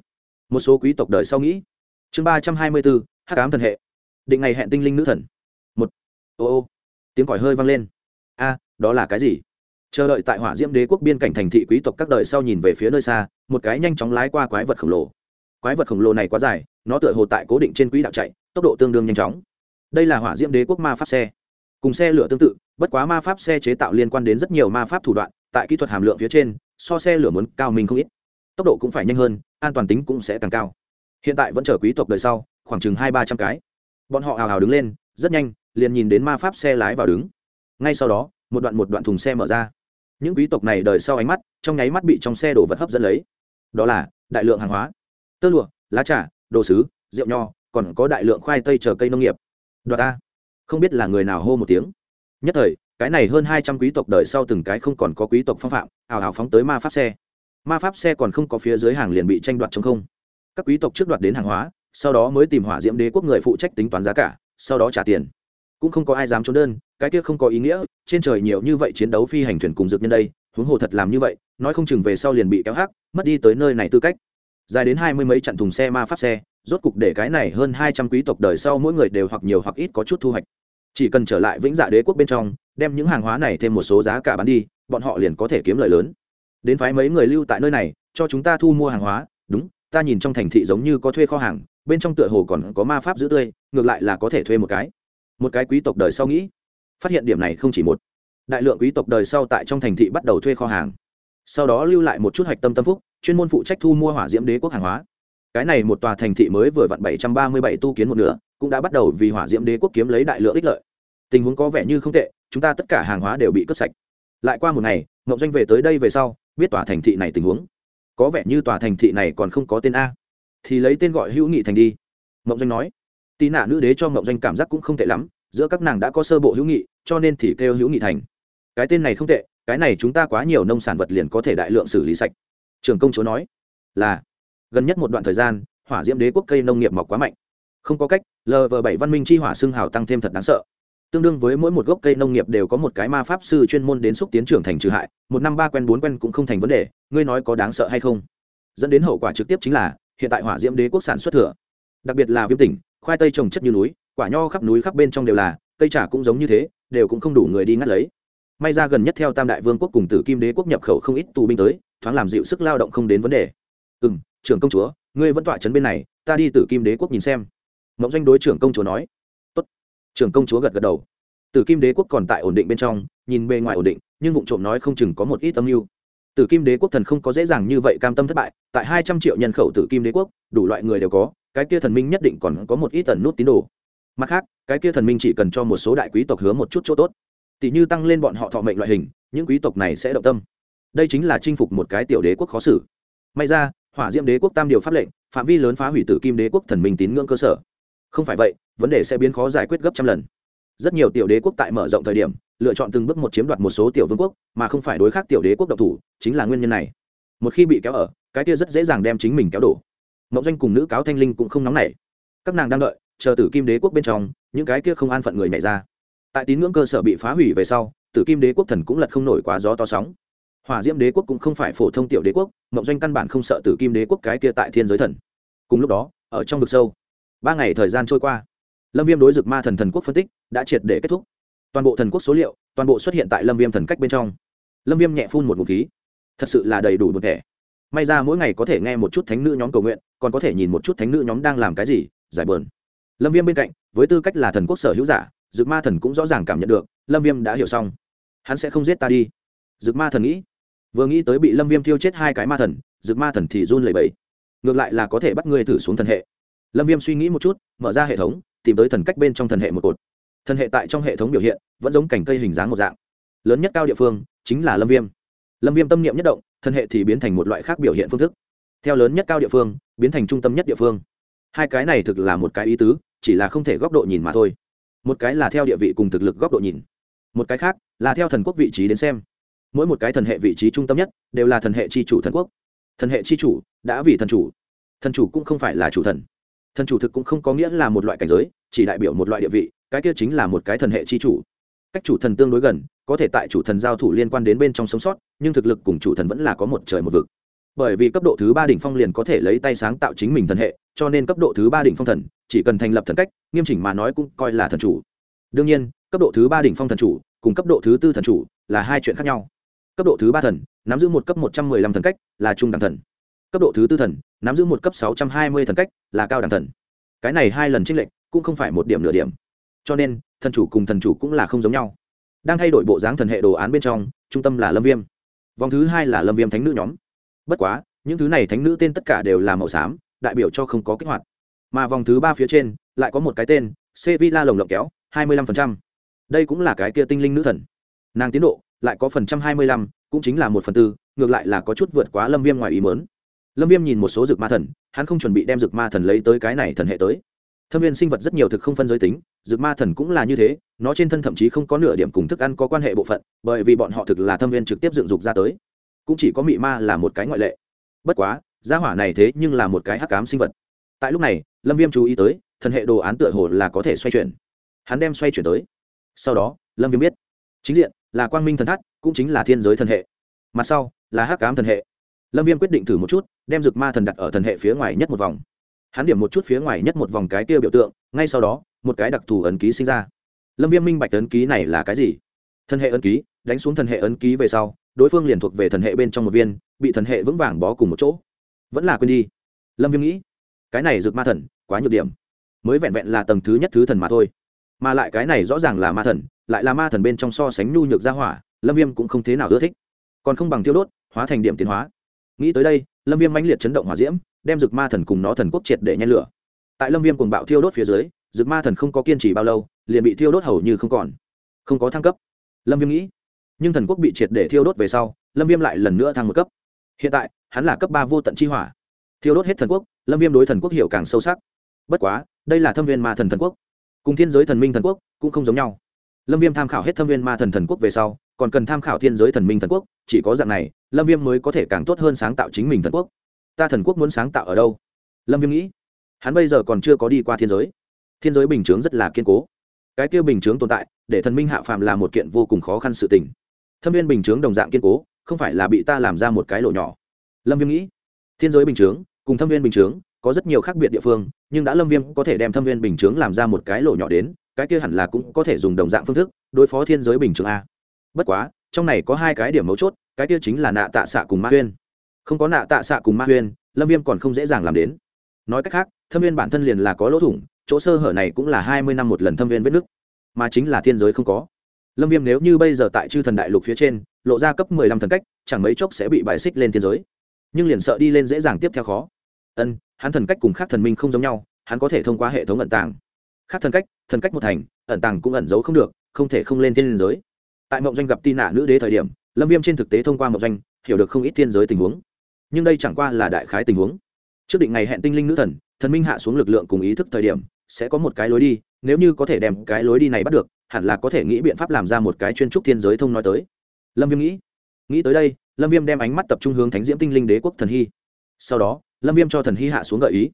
một số quý tộc đời sau nghĩ. Chương 324, hắc ám thần hệ. Định ngày hẹn tinh linh nữ thần. Một. Ô, tiếng còi hơi vang lên. A, đó là cái gì? Chờ đợi tại Hỏa Diễm Đế quốc biên cảnh thành thị quý tộc các đời sau nhìn về phía nơi xa, một cái nhanh chóng lái qua quái vật khổng lồ. Quái vật khổng lồ này quá dài, nó tựa hồ tại cố định trên quỹ đạo chạy, tốc độ tương đương nhanh chóng. Đây là Hỏa Diễm Đế quốc ma pháp xe. Cùng xe lửa tương tự, bất quá ma pháp xe chế tạo liên quan đến rất nhiều ma pháp thủ đoạn, tại kỹ thuật hàm lượng phía trên, so xe lửa muốn cao mình không ít. Tốc độ cũng phải nhanh hơn, an toàn tính cũng sẽ càng cao. Hiện tại vẫn chờ quý tộc đời sau, khoảng chừng 200-300 cái. Bọn họ hào hào đứng lên, rất nhanh, liền nhìn đến ma pháp xe lái vào đứng. Ngay sau đó, một đoạn thùng xe mở ra. Những quý tộc này đời sau ánh mắt, trong nháy mắt bị trong xe đổ vật hấp dẫn lấy. Đó là đại lượng hàng hóa, tơ lụa, lá trà, đồ sứ, rượu nho, còn có đại lượng khoai tây chờ cây nông nghiệp. Đoạt ta, không biết là người nào hô một tiếng. Nhất thời, cái này hơn 200 quý tộc đời sau từng cái không còn có quý tộc phong phạm, ào ào phóng tới ma pháp xe. Ma pháp xe còn không có phía dưới hàng liền bị tranh đoạt trống không. Các quý tộc trước đoạt đến hàng hóa, sau đó mới tìm Hỏa Diễm Đế quốc người phụ trách tính toán giá cả, sau đó trả tiền. Cũng không có ai dám trốn đơn, cái kia không có ý nghĩa, trên trời nhiều như vậy chiến đấu phi hành thuyền cùng dược nhân đây, huống hồ thật làm như vậy, nói không chừng về sau liền bị kéo hắc, mất đi tới nơi này tư cách. Dài đến 20 mấy chặn thùng xe ma pháp xe, rốt cục để cái này hơn 200 quý tộc đời sau mỗi người đều hoặc nhiều hoặc ít có chút thu hoạch. Chỉ cần trở lại Vĩnh Dạ Đế quốc bên trong, đem những hàng hóa này thêm một số giá cả bán đi, bọn họ liền có thể kiếm lợi lớn. Đến phái mấy người lưu tại nơi này, cho chúng ta thu mua hàng hóa, đúng, ta nhìn trong thành thị giống như có thuê kho hàng, bên trong tựa hồ còn có ma pháp giữ tươi, ngược lại là có thể thuê một cái quý tộc đời sau nghĩ. Phát hiện điểm này không chỉ một, đại lượng quý tộc đời sau tại trong thành thị bắt đầu thuê kho hàng, sau đó lưu lại một chút hạch tâm tâm phúc, chuyên môn phụ trách thu mua Hỏa Diễm Đế quốc hàng hóa. Cái này một tòa thành thị mới vừa vặn 737 tu kiến một nửa, cũng đã bắt đầu vì Hỏa Diễm Đế quốc kiếm lấy đại lượng ích lợi. Tình huống có vẻ như không tệ, chúng ta tất cả hàng hóa đều bị cướp sạch. Lại qua một ngày, Ngọc Doanh về tới đây về sau, biết tòa thành thị này tình huống. Có vẻ như tòa thành thị này còn không có tên a, thì lấy tên gọi Hữu Nghị thành đi. Ngọc Doanh nói. Tí nạ nữ đế cho Ngọc Doanh cảm giác cũng không tệ lắm, giữa các nàng đã có sơ bộ hữu nghị, cho nên thì kêu Hữu Nghị thành. Cái tên này không tệ, cái này chúng ta quá nhiều nông sản vật liền có thể đại lượng xử lý sạch. Trưởng công chúa nói. Là gần nhất một đoạn thời gian, Hỏa Diễm Đế quốc cây nông nghiệp mọc quá mạnh, không có cách, LV7 văn minh chi hỏa xương hào tăng thêm thật đáng sợ. Tương đương với mỗi một gốc cây nông nghiệp đều có một cái ma pháp sư chuyên môn đến xúc tiến trưởng thành trừ hại, 1 năm 3 quen 4 quen cũng không thành vấn đề, ngươi nói có đáng sợ hay không? Dẫn đến hậu quả trực tiếp chính là hiện tại Hỏa Diễm Đế quốc sản xuất thừa, đặc biệt là Viêm tỉnh, khoai tây trồng chất như núi, quả nho khắp núi khắp bên trong đều là, cây trà cũng giống như thế, đều cũng không đủ người đi ngắt lấy. May ra gần nhất theo Tam Đại Vương quốc cùng Tử Kim Đế quốc nhập khẩu không ít tù binh tới, thoáng làm dịu sức lao động không đến vấn đề. Trưởng công chúa, ngươi vẫn tọa trấn bên này, ta đi Tử Kim Đế quốc nhìn xem. Mộng Doanh đối trưởng công chúa nói. Tốt. Trưởng công chúa gật gật đầu. Tử Kim Đế quốc còn tại ổn định bên trong, nhìn bề ngoài ổn định, nhưng vụng trộm nói không chừng có một ít âm mưu. Tử Kim Đế quốc thần không có dễ dàng như vậy cam tâm thất bại, tại 200 triệu nhân khẩu Tử Kim Đế quốc, đủ loại người đều có, cái kia thần minh nhất định còn có một ít tần nút tín đồ. Mặt khác, cái kia thần minh chỉ cần cho một số đại quý tộc hứa một chút chỗ tốt, tỷ như tăng lên bọn họ thọ mệnh loại hình, những quý tộc này sẽ động tâm. Đây chính là chinh phục một cái tiểu đế quốc khó xử. May ra, Hỏa Diễm Đế quốc tam điều pháp lệnh, phạm vi lớn phá hủy Tử Kim Đế quốc thần minh tín ngưỡng cơ sở. Không phải vậy, vấn đề sẽ biến khó giải quyết gấp trăm lần. Rất nhiều tiểu đế quốc tại mở rộng thời điểm, lựa chọn từng bước một chiếm đoạt một số tiểu vương quốc, mà không phải đối kháng tiểu đế quốc độc thủ, chính là nguyên nhân này. Một khi bị kéo ở, cái kia rất dễ dàng đem chính mình kéo đổ. Mộng Doanh cùng nữ cáo Thanh Linh cũng không nóng nảy. Các nàng đang đợi, chờ Tử Kim Đế quốc bên trong, những cái kia không an phận người nhảy ra. Tại tín ngưỡng cơ sở bị phá hủy về sau, Tử Kim Đế quốc thần cũng lật không nổi quá gió to sóng. Hỏa Diễm Đế quốc cũng không phải phổ thông tiểu đế quốc, Mộng Doanh căn bản không sợ Tử Kim Đế quốc cái kia tại thiên giới thần. Cùng lúc đó, ở trong vực sâu, 3 ngày thời gian trôi qua, Lâm Viêm đối Dực Ma thần quốc phân tích đã triệt để kết thúc. Toàn bộ thần quốc số liệu, toàn bộ xuất hiện tại Lâm Viêm thần cách bên trong. Lâm Viêm nhẹ phun một ngụm khí, thật sự là đầy đủ buồn thẻ. May ra mỗi ngày có thể nghe một chút thánh nữ nhóm cầu nguyện, còn có thể nhìn một chút thánh nữ nhóm đang làm cái gì, giải bờn. Lâm Viêm bên cạnh, với tư cách là thần quốc sở hữu giả, Dực Ma thần cũng rõ ràng cảm nhận được, Lâm Viêm đã hiểu xong. Hắn sẽ không giết ta đi. Dực Ma thần nghĩ. Vừa nghĩ tới bị Lâm Viêm thiêu chết 2 cái ma thần, Dực Ma thần thì run lẩy bẩy. Ngược lại là có thể bắt ngươi thử xuống thần hệ. Lâm Viêm suy nghĩ một chút, mở ra hệ thống, tìm tới thần cách bên trong thần hệ một cột. Thần hệ tại trong hệ thống biểu hiện, vẫn giống cành cây hình dáng một dạng. Lớn nhất cao địa phương chính là Lâm Viêm. Lâm Viêm tâm niệm nhất động, thần hệ thì biến thành một loại khác biểu hiện phương thức. Theo lớn nhất cao địa phương, biến thành trung tâm nhất địa phương. Hai cái này thực là một cái ý tứ, chỉ là không thể góc độ nhìn mà thôi. Một cái là theo địa vị cùng thực lực góc độ nhìn, một cái khác là theo thần quốc vị trí đến xem. Mỗi một cái thần hệ vị trí trung tâm nhất đều là thần hệ chi chủ thần quốc. Thần hệ chi chủ đã vì thần chủ. Thần chủ cũng không phải là chủ thần. Thần chủ thực cũng không có nghĩa là một loại cảnh giới, chỉ đại biểu một loại địa vị, cái kia chính là một cái thần hệ chi chủ. Cách chủ thần tương đối gần, có thể tại chủ thần giao thủ liên quan đến bên trong sống sót, nhưng thực lực cùng chủ thần vẫn là có một trời một vực. bởi vì cấp độ thứ 3 đỉnh phong liền có thể lấy tay sáng tạo chính mình thần hệ, cho nên cấp độ thứ 3 đỉnh phong thần chỉ cần thành lập thần cách, nghiêm chỉnh mà nói cũng coi là thần chủ. Đương nhiên, cấp độ thứ 3 đỉnh phong thần chủ cùng cấp độ thứ 4 thần chủ là hai chuyện khác nhau. Cấp độ thứ 3 thần nắm giữ một cấp 115 thần cách là trung đẳng thần. Cấp độ thứ 4 thần nắm giữ một cấp 620 thần cách là cao đẳng thần. Cái này hai lần chênh lệch cũng không phải một điểm nửa điểm. Cho nên, thần chủ cùng thần chủ cũng là không giống nhau. Đang thay đổi bộ dáng thần hệ đồ án bên trong, trung tâm là Lâm Viêm. Vòng thứ 2 là Lâm Viêm thánh nữ nhóm. Bất quá, những thứ này thánh nữ tên tất cả đều là màu xám, đại biểu cho không có kích hoạt. Mà vòng thứ 3 phía trên lại có một cái tên, Sevilla lồng lộng kéo, 25%. Đây cũng là cái kia tinh linh nữ thần. Nàng tiến độ lại có phần trăm 25, cũng chính là 1/4, ngược lại là có chút vượt quá Lâm Viêm ngoài ý muốn. Lâm Viêm nhìn một số dược ma thần, hắn không chuẩn bị đem dược ma thần lấy tới cái này thần hệ tới. Thâm viên sinh vật rất nhiều thực không phân giới tính, dược ma thần cũng là như thế, nó trên thân thậm chí không có nửa điểm cùng thức ăn có quan hệ bộ phận, bởi vì bọn họ thực là thâm viên trực tiếp dựng dục ra tới. Cũng chỉ có mị ma là một cái ngoại lệ. Bất quá, gia hỏa này thế nhưng là một cái hắc ám sinh vật. Tại lúc này, Lâm Viêm chú ý tới, thần hệ đồ án tựa hồ là có thể xoay chuyển. Hắn đem xoay chuyển tới. Sau đó, Lâm Viêm biết, chính diện là quang minh thần thắt, cũng chính là thiên giới thần hệ. Mặt sau là hắc ám thần hệ. Lâm Viêm quyết định thử một chút, đem dược ma thần đặt ở thần hệ phía ngoài nhất một vòng. Hắn điểm một chút phía ngoài nhất một vòng cái kia biểu tượng, ngay sau đó, một cái đặc thù ấn ký sinh ra. Lâm Viêm minh bạch ấn ký này là cái gì? Thần hệ ấn ký, đánh xuống thần hệ ấn ký về sau, đối phương liền thuộc về thần hệ bên trong một viên, bị thần hệ vững vàng bó cùng một chỗ. Vẫn là quên đi. Lâm Viêm nghĩ, cái này dược ma thần, quá nhược điểm. Mới vẹn vẹn là tầng thứ nhất thứ thần mà thôi. Mà lại cái này rõ ràng là ma thần, lại là ma thần bên trong so sánh nhu nhược gia hỏa, Lâm Viêm cũng không thế nào ưa thích. Còn không bằng tiêu đốt, hóa thành điểm tiến hóa. Nghĩ tới đây, Lâm Viêm mãnh liệt chấn động hỏa diễm, đem dược ma thần cùng nó thần quốc triệt để nhen lửa. Tại Lâm Viêm cuồng bạo thiêu đốt phía dưới, dược ma thần không có kiên trì bao lâu, liền bị thiêu đốt hầu như không còn, không có thăng cấp. Lâm Viêm nghĩ, nhưng thần quốc bị triệt để thiêu đốt về sau, Lâm Viêm lại lần nữa thăng một cấp. Hiện tại, hắn là cấp 3 vô tận chi hỏa. Thiêu đốt hết thần quốc, Lâm Viêm đối thần quốc hiểu càng sâu sắc. Bất quá, đây là thâm viên ma thần thần quốc, cùng thiên giới thần minh thần quốc cũng không giống nhau. Lâm Viêm tham khảo hết thâm viên ma thần thần quốc về sau, còn cần tham khảo thiên giới thần minh thần quốc, chỉ có dạng này, Lâm Viêm mới có thể càng tốt hơn sáng tạo chính mình thần quốc. Ta thần quốc muốn sáng tạo ở đâu? Lâm Viêm nghĩ. Hắn bây giờ còn chưa có đi qua thiên giới. Thiên giới bình chướng rất là kiên cố. Cái kia bình chướng tồn tại, để thần minh hạ phàm là một kiện vô cùng khó khăn sự tình. Thâm viên bình chướng đồng dạng kiên cố, không phải là bị ta làm ra một cái lỗ nhỏ. Lâm Viêm nghĩ. Thiên giới bình chướng cùng thâm viên bình chướng có rất nhiều khác biệt địa phương, nhưng đã Lâm Viêm có thể đem thâm viên bình chướng làm ra một cái lỗ nhỏ đến, cái kia hẳn là cũng có thể dùng đồng dạng phương thức đối phó thiên giới bình chướng a. Bất quá, trong này có hai cái điểm mấu chốt, cái kia chính là nạ tạ xạ cùng ma huyên. Không có nạ tạ xạ cùng ma huyên, Lâm Viêm còn không dễ dàng làm đến. Nói cách khác, thâm viên bản thân liền là có lỗ thủng, chỗ sơ hở này cũng là 20 năm một lần thâm viên vết nứt, mà chính là thiên giới không có. Lâm Viêm nếu như bây giờ tại Chư Thần Đại Lục phía trên, lộ ra cấp 15 thần cách, chẳng mấy chốc sẽ bị bài xích lên thiên giới. Nhưng liền sợ đi lên dễ dàng tiếp theo khó. Hắn thần cách cùng khác thần minh không giống nhau, hắn có thể thông qua hệ thống ẩn tàng. Khác thần cách một thành, ẩn tàng cũng ẩn giấu không được, không thể không lên thiên giới. Tại Mộng Doanh gặp Tina nữ đế thời điểm, Lâm Viêm trên thực tế thông qua Mộng Doanh, hiểu được không ít thiên giới tình huống. Nhưng đây chẳng qua là đại khái tình huống. Trước định ngày hẹn tinh linh nữ thần, thần minh hạ xuống lực lượng cùng ý thức thời điểm, sẽ có một cái lối đi, nếu như có thể đem cái lối đi này bắt được, hẳn là có thể nghĩ biện pháp làm ra một cái chuyên trúc thiên giới thông nói tới. Lâm Viêm nghĩ tới đây, Lâm Viêm đem ánh mắt tập trung hướng Thánh Diễm Tinh Linh Đế quốc thần hy. Sau đó, Lâm Viêm cho thần hy hạ xuống gợi ý.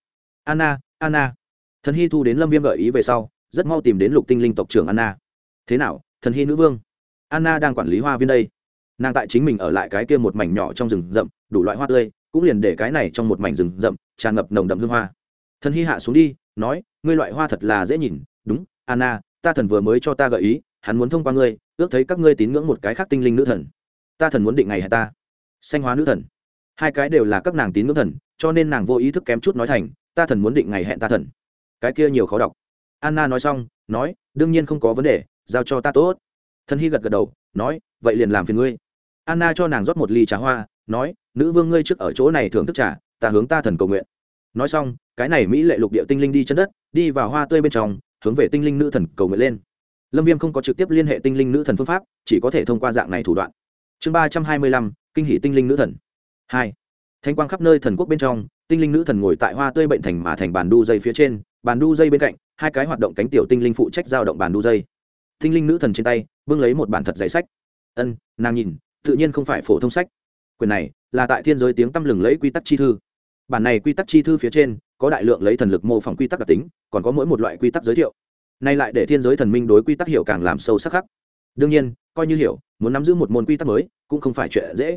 Anna. Thần hy thu đến Lâm Viêm gợi ý về sau, rất mau tìm đến Lục Tinh Linh tộc trưởng Anna. Thế nào, thần hy nữ vương? Anna đang quản lý hoa viên đây. Nàng tại chính mình ở lại cái kia một mảnh nhỏ trong rừng rậm, đủ loại hoa tươi, cũng liền để cái này trong một mảnh rừng rậm tràn ngập nồng đậm hương hoa. Thần hy hạ xuống đi, nói, ngươi loại hoa thật là dễ nhìn, đúng, Anna, ta thần vừa mới cho ta gợi ý, hắn muốn thông qua ngươi, ước thấy các ngươi tín ngưỡng một cái khác tinh linh nữ thần. Ta thần muốn định ngày hẹn ta. Xanh hóa nữ thần. Hai cái đều là các nàng tín ngưỡng thần, cho nên nàng vô ý thức kém chút nói thành, ta thần muốn định ngày hẹn ta thần. Cái kia nhiều khó đọc. Anna nói xong, nói, đương nhiên không có vấn đề, giao cho ta tốt. Thần hy gật gật đầu, nói, vậy liền làm phiền ngươi. Anna cho nàng rót một ly trà hoa, nói, nữ vương ngươi trước ở chỗ này thưởng thức trà, ta hướng ta thần cầu nguyện. Nói xong, cái này mỹ lệ lục địa tinh linh đi chân đất, đi vào hoa tươi bên trong, hướng về tinh linh nữ thần cầu nguyện lên. Lâm Viêm không có trực tiếp liên hệ tinh linh nữ thần phương pháp, chỉ có thể thông qua dạng này thủ đoạn. Chương 325, kinh hỷ tinh linh nữ thần 2. Thánh quang khắp nơi thần quốc bên trong, tinh linh nữ thần ngồi tại hoa tươi bệnh thành mà thành bàn đu dây phía trên, bàn đu dây bên cạnh, hai cái hoạt động cánh tiểu tinh linh phụ trách giao động bàn đu dây. Tinh linh nữ thần trên tay bưng lấy một bản thật dày sách. Nàng nhìn, tự nhiên không phải phổ thông sách. Quyển này là tại thiên giới tiếng tăm lừng lẫy quy tắc chi thư. Bản này quy tắc chi thư phía trên có đại lượng lấy thần lực mô phỏng quy tắc đặc tính, còn có mỗi một loại quy tắc giới thiệu. Nay lại để thiên giới thần minh đối quy tắc hiểu càng làm sâu sắc khắc. Đương nhiên, coi như hiểu, muốn nắm giữ một môn quy tắc mới cũng không phải chuyện dễ.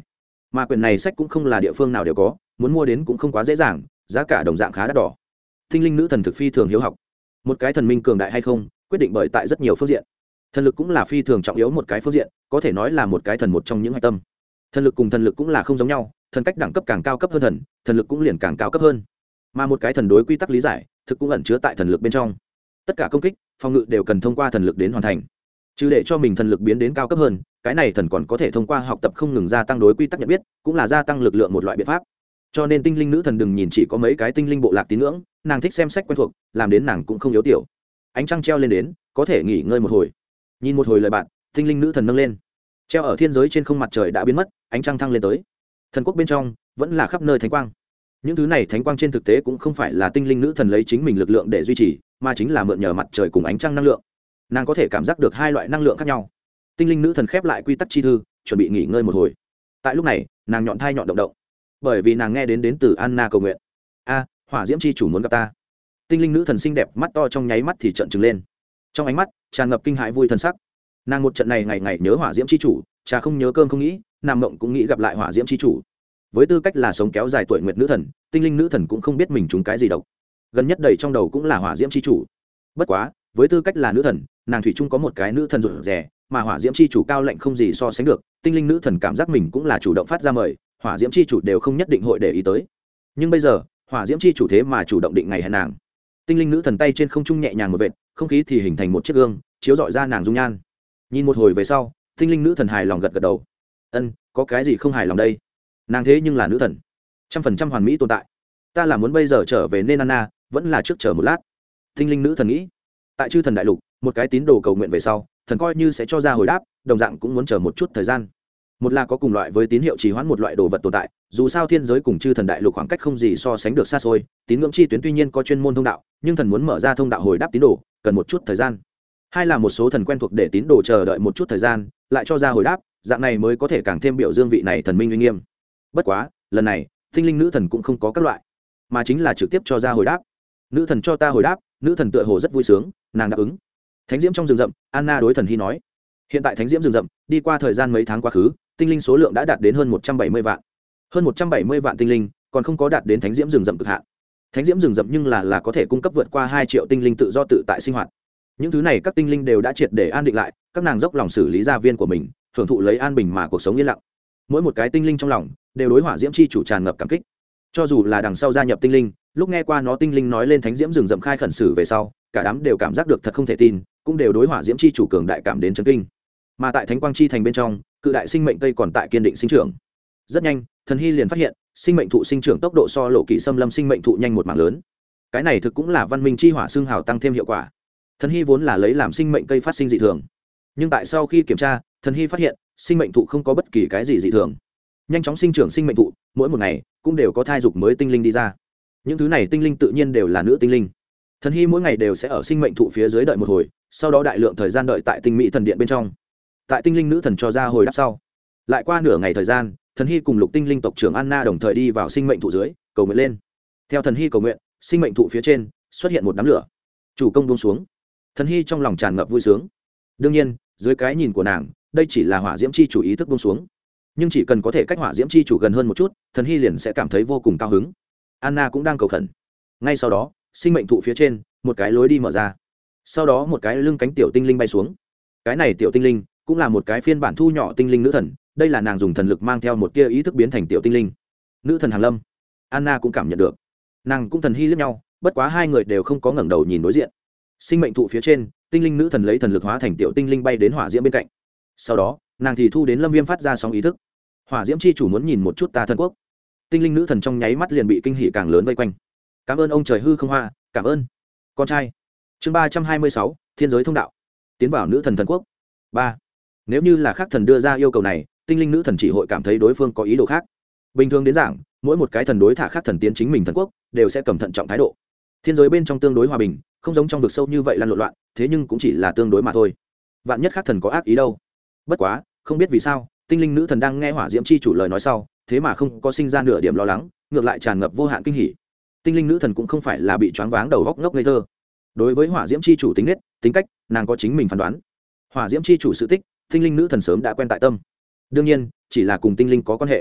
mà quyển này sách cũng không là địa phương nào đều có, muốn mua đến cũng không quá dễ dàng, giá cả đồng dạng khá đắt đỏ. Tinh linh nữ thần thực phi thường hiếu học. Một cái thần minh cường đại hay không quyết định bởi tại rất nhiều phương diện. Thần lực cũng là phi thường trọng yếu một cái phương diện, có thể nói là một cái thần một trong những hạch tâm. Thần lực cùng thần lực cũng là không giống nhau, thần cách đẳng cấp càng cao cấp hơn thần, thần lực cũng liền càng cao cấp hơn. Mà một cái thần đối quy tắc lý giải, thực cũng ẩn chứa tại thần lực bên trong. Tất cả công kích, phòng ngự đều cần thông qua thần lực đến hoàn thành. Chứ để cho mình thần lực biến đến cao cấp hơn, cái này thần còn có thể thông qua học tập không ngừng gia tăng đối quy tắc nhận biết, cũng là gia tăng lực lượng một loại biện pháp. Cho nên tinh linh nữ thần đừng nhìn chỉ có mấy cái tinh linh bộ lạc tín ngưỡng, nàng thích xem sách quen thuộc, làm đến nàng cũng không yếu tiểu. Ánh trăng treo lên đến, có thể nghỉ ngơi một hồi. Nhìn một hồi lời bạn, tinh linh nữ thần nâng lên. Treo ở thiên giới trên không mặt trời đã biến mất, ánh trăng thăng lên tới. Thần quốc bên trong vẫn là khắp nơi thánh quang. Những thứ này thánh quang trên thực tế cũng không phải là tinh linh nữ thần lấy chính mình lực lượng để duy trì, mà chính là mượn nhờ mặt trời cùng ánh trăng năng lượng. Nàng có thể cảm giác được hai loại năng lượng khác nhau. Tinh linh nữ thần khép lại quy tắc chi thư, chuẩn bị nghỉ ngơi một hồi. Tại lúc này, nàng nhọn thai nhọn động động, bởi vì nàng nghe đến từ Anna cầu nguyện. A, hỏa diễm chi chủ muốn gặp ta. Tinh linh nữ thần xinh đẹp mắt to trong nháy mắt thì trợn trừng lên, trong ánh mắt tràn ngập kinh hãi vui thân sắc. Nàng một trận này ngày ngày nhớ hỏa diễm chi chủ, trà không nhớ cơm không nghĩ, nằm mộng cũng nghĩ gặp lại hỏa diễm chi chủ. Với tư cách là sống kéo dài tuổi nguyệt nữ thần, tinh linh nữ thần cũng không biết mình trúng cái gì độc, gần nhất đầy trong đầu cũng là hỏa diễm chi chủ. Bất quá với tư cách là nữ thần, nàng thủy chung có một cái nữ thần rụt rè, mà hỏa diễm chi chủ cao lạnh không gì so sánh được. Tinh linh nữ thần cảm giác mình cũng là chủ động phát ra mời, hỏa diễm chi chủ đều không nhất định hội để ý tới. Nhưng bây giờ hỏa diễm chi chủ thế mà chủ động định ngày hẹn nàng. Tinh linh nữ thần tay trên không trung nhẹ nhàng một vệt, không khí thì hình thành một chiếc gương chiếu rọi ra nàng dung nhan. Nhìn một hồi về sau, tinh linh nữ thần hài lòng gật gật đầu. Ân, có cái gì không hài lòng đây? Nàng thế nhưng là nữ thần, 100% hoàn mỹ tồn tại. Ta là muốn bây giờ trở về nên Anna, vẫn là trước chờ một lát. Tinh linh nữ thần nghĩ. Tại chư thần đại lục, một cái tín đồ cầu nguyện về sau, thần coi như sẽ cho ra hồi đáp, đồng dạng cũng muốn chờ một chút thời gian. Một là có cùng loại với tín hiệu trì hoãn một loại đồ vật tồn tại, dù sao thiên giới cùng chư thần đại lục khoảng cách không gì so sánh được xa xôi, tín ngưỡng chi tuyến tuy nhiên có chuyên môn thông đạo, nhưng thần muốn mở ra thông đạo hồi đáp tín đồ cần một chút thời gian. Hai là một số thần quen thuộc để tín đồ chờ đợi một chút thời gian lại cho ra hồi đáp, dạng này mới có thể càng thêm biểu dương vị này thần minh uy nghiêm. Bất quá lần này tinh linh nữ thần cũng không có các loại, mà chính là trực tiếp cho ra hồi đáp. Nữ thần cho ta hồi đáp. Nữ thần tựa hồ rất vui sướng, nàng đáp ứng. Thánh diễm trong rừng rậm, Anna đối thần hy nói. Hiện tại thánh diễm rừng rậm đi qua thời gian mấy tháng quá khứ, tinh linh số lượng đã đạt đến hơn 170 vạn. Hơn 170 vạn tinh linh còn không có đạt đến thánh diễm rừng rậm cực hạn. Thánh diễm rừng rậm nhưng là có thể cung cấp vượt qua 2 triệu tinh linh tự do tự tại sinh hoạt. Những thứ này các tinh linh đều đã triệt để an định lại, các nàng dốc lòng xử lý gia viên của mình, hưởng thụ lấy an bình mà cuộc sống yên lặng. Mỗi một cái tinh linh trong lòng đều đối hỏa diễm chi chủ tràn ngập cảm kích. Cho dù là đằng sau gia nhập tinh linh, lúc nghe qua nó tinh linh nói lên thánh diễm rừng rậm khai khẩn sử về sau, cả đám đều cảm giác được thật không thể tin, cũng đều đối hỏa diễm chi chủ cường đại cảm đến chấn kinh. Mà tại thánh quang chi thành bên trong, cự đại sinh mệnh cây còn tại kiên định sinh trưởng. Rất nhanh, thần hy liền phát hiện sinh mệnh thụ sinh trưởng tốc độ so lộ kỵ xâm lâm sinh mệnh thụ nhanh một mảng lớn. Cái này thực cũng là văn minh chi hỏa xương hào tăng thêm hiệu quả. Thần hy vốn là lấy làm sinh mệnh cây phát sinh dị thường, nhưng tại sau khi kiểm tra, thần hy phát hiện sinh mệnh thụ không có bất kỳ cái gì dị thường. Nhanh chóng sinh trưởng sinh mệnh thụ, mỗi một ngày cũng đều có thai dục mới tinh linh đi ra. Những thứ này tinh linh tự nhiên đều là nữ tinh linh. Thần hy mỗi ngày đều sẽ ở sinh mệnh thụ phía dưới đợi một hồi, sau đó đại lượng thời gian đợi tại tinh mỹ thần điện bên trong. Tại tinh linh nữ thần cho ra hồi đáp sau, lại qua nửa ngày thời gian, thần hy cùng lục tinh linh tộc trưởng Anna đồng thời đi vào sinh mệnh thụ dưới cầu nguyện lên. Theo thần hy cầu nguyện, sinh mệnh thụ phía trên xuất hiện một đám lửa, chủ công buông xuống. Thần hy trong lòng tràn ngập vui sướng. Đương nhiên dưới cái nhìn của nàng, đây chỉ là hỏa diễm chi chủ ý thức buông xuống, nhưng chỉ cần có thể cách hỏa diễm chi chủ gần hơn một chút, thần hy liền sẽ cảm thấy vô cùng cao hứng. Anna cũng đang cầu khẩn. Ngay sau đó sinh mệnh thụ phía trên một cái lối đi mở ra, sau đó một cái lưng cánh tiểu tinh linh bay xuống. Cái này tiểu tinh linh cũng là một cái phiên bản thu nhỏ tinh linh nữ thần, đây là nàng dùng thần lực mang theo một tia ý thức biến thành tiểu tinh linh nữ thần hàn lâm. Anna cũng cảm nhận được, nàng cũng thần hy liếc nhau, bất quá hai người đều không có ngẩng đầu nhìn đối diện. Sinh mệnh thụ phía trên, tinh linh nữ thần lấy thần lực hóa thành tiểu tinh linh bay đến hỏa diễm bên cạnh, sau đó nàng thì thu đến lâm viêm phát ra sóng ý thức. Hỏa diễm chi chủ muốn nhìn một chút ta thần quốc. Tinh linh nữ thần trong nháy mắt liền bị kinh hỉ càng lớn vây quanh. Cảm ơn ông trời hư không hoa, cảm ơn con trai. Chương 326, thiên giới thông đạo, tiến vào nữ thần thần quốc 3. Nếu như là khác thần đưa ra yêu cầu này, tinh linh nữ thần chỉ hội cảm thấy đối phương có ý đồ khác. Bình thường đến giảng, mỗi một cái thần đối thả khác thần tiến chính mình thần quốc đều sẽ cầm thận trọng thái độ. Thiên giới bên trong tương đối hòa bình, không giống trong vực sâu như vậy lan lộn loạn, thế nhưng cũng chỉ là tương đối mà thôi. Vạn nhất khác thần có ác ý đâu. Bất quá không biết vì sao, tinh linh nữ thần đang nghe hỏa diễm chi chủ lời nói sau, thế mà không có sinh ra nửa điểm lo lắng, ngược lại tràn ngập vô hạn kinh hỉ. Tinh linh nữ thần cũng không phải là bị choáng váng đầu góc ngốc ngây thơ. Đối với hỏa diễm chi chủ tính nết, tính cách, nàng có chính mình phán đoán. Hỏa diễm chi chủ sự tích, tinh linh nữ thần sớm đã quen tại tâm. Đương nhiên chỉ là cùng tinh linh có quan hệ.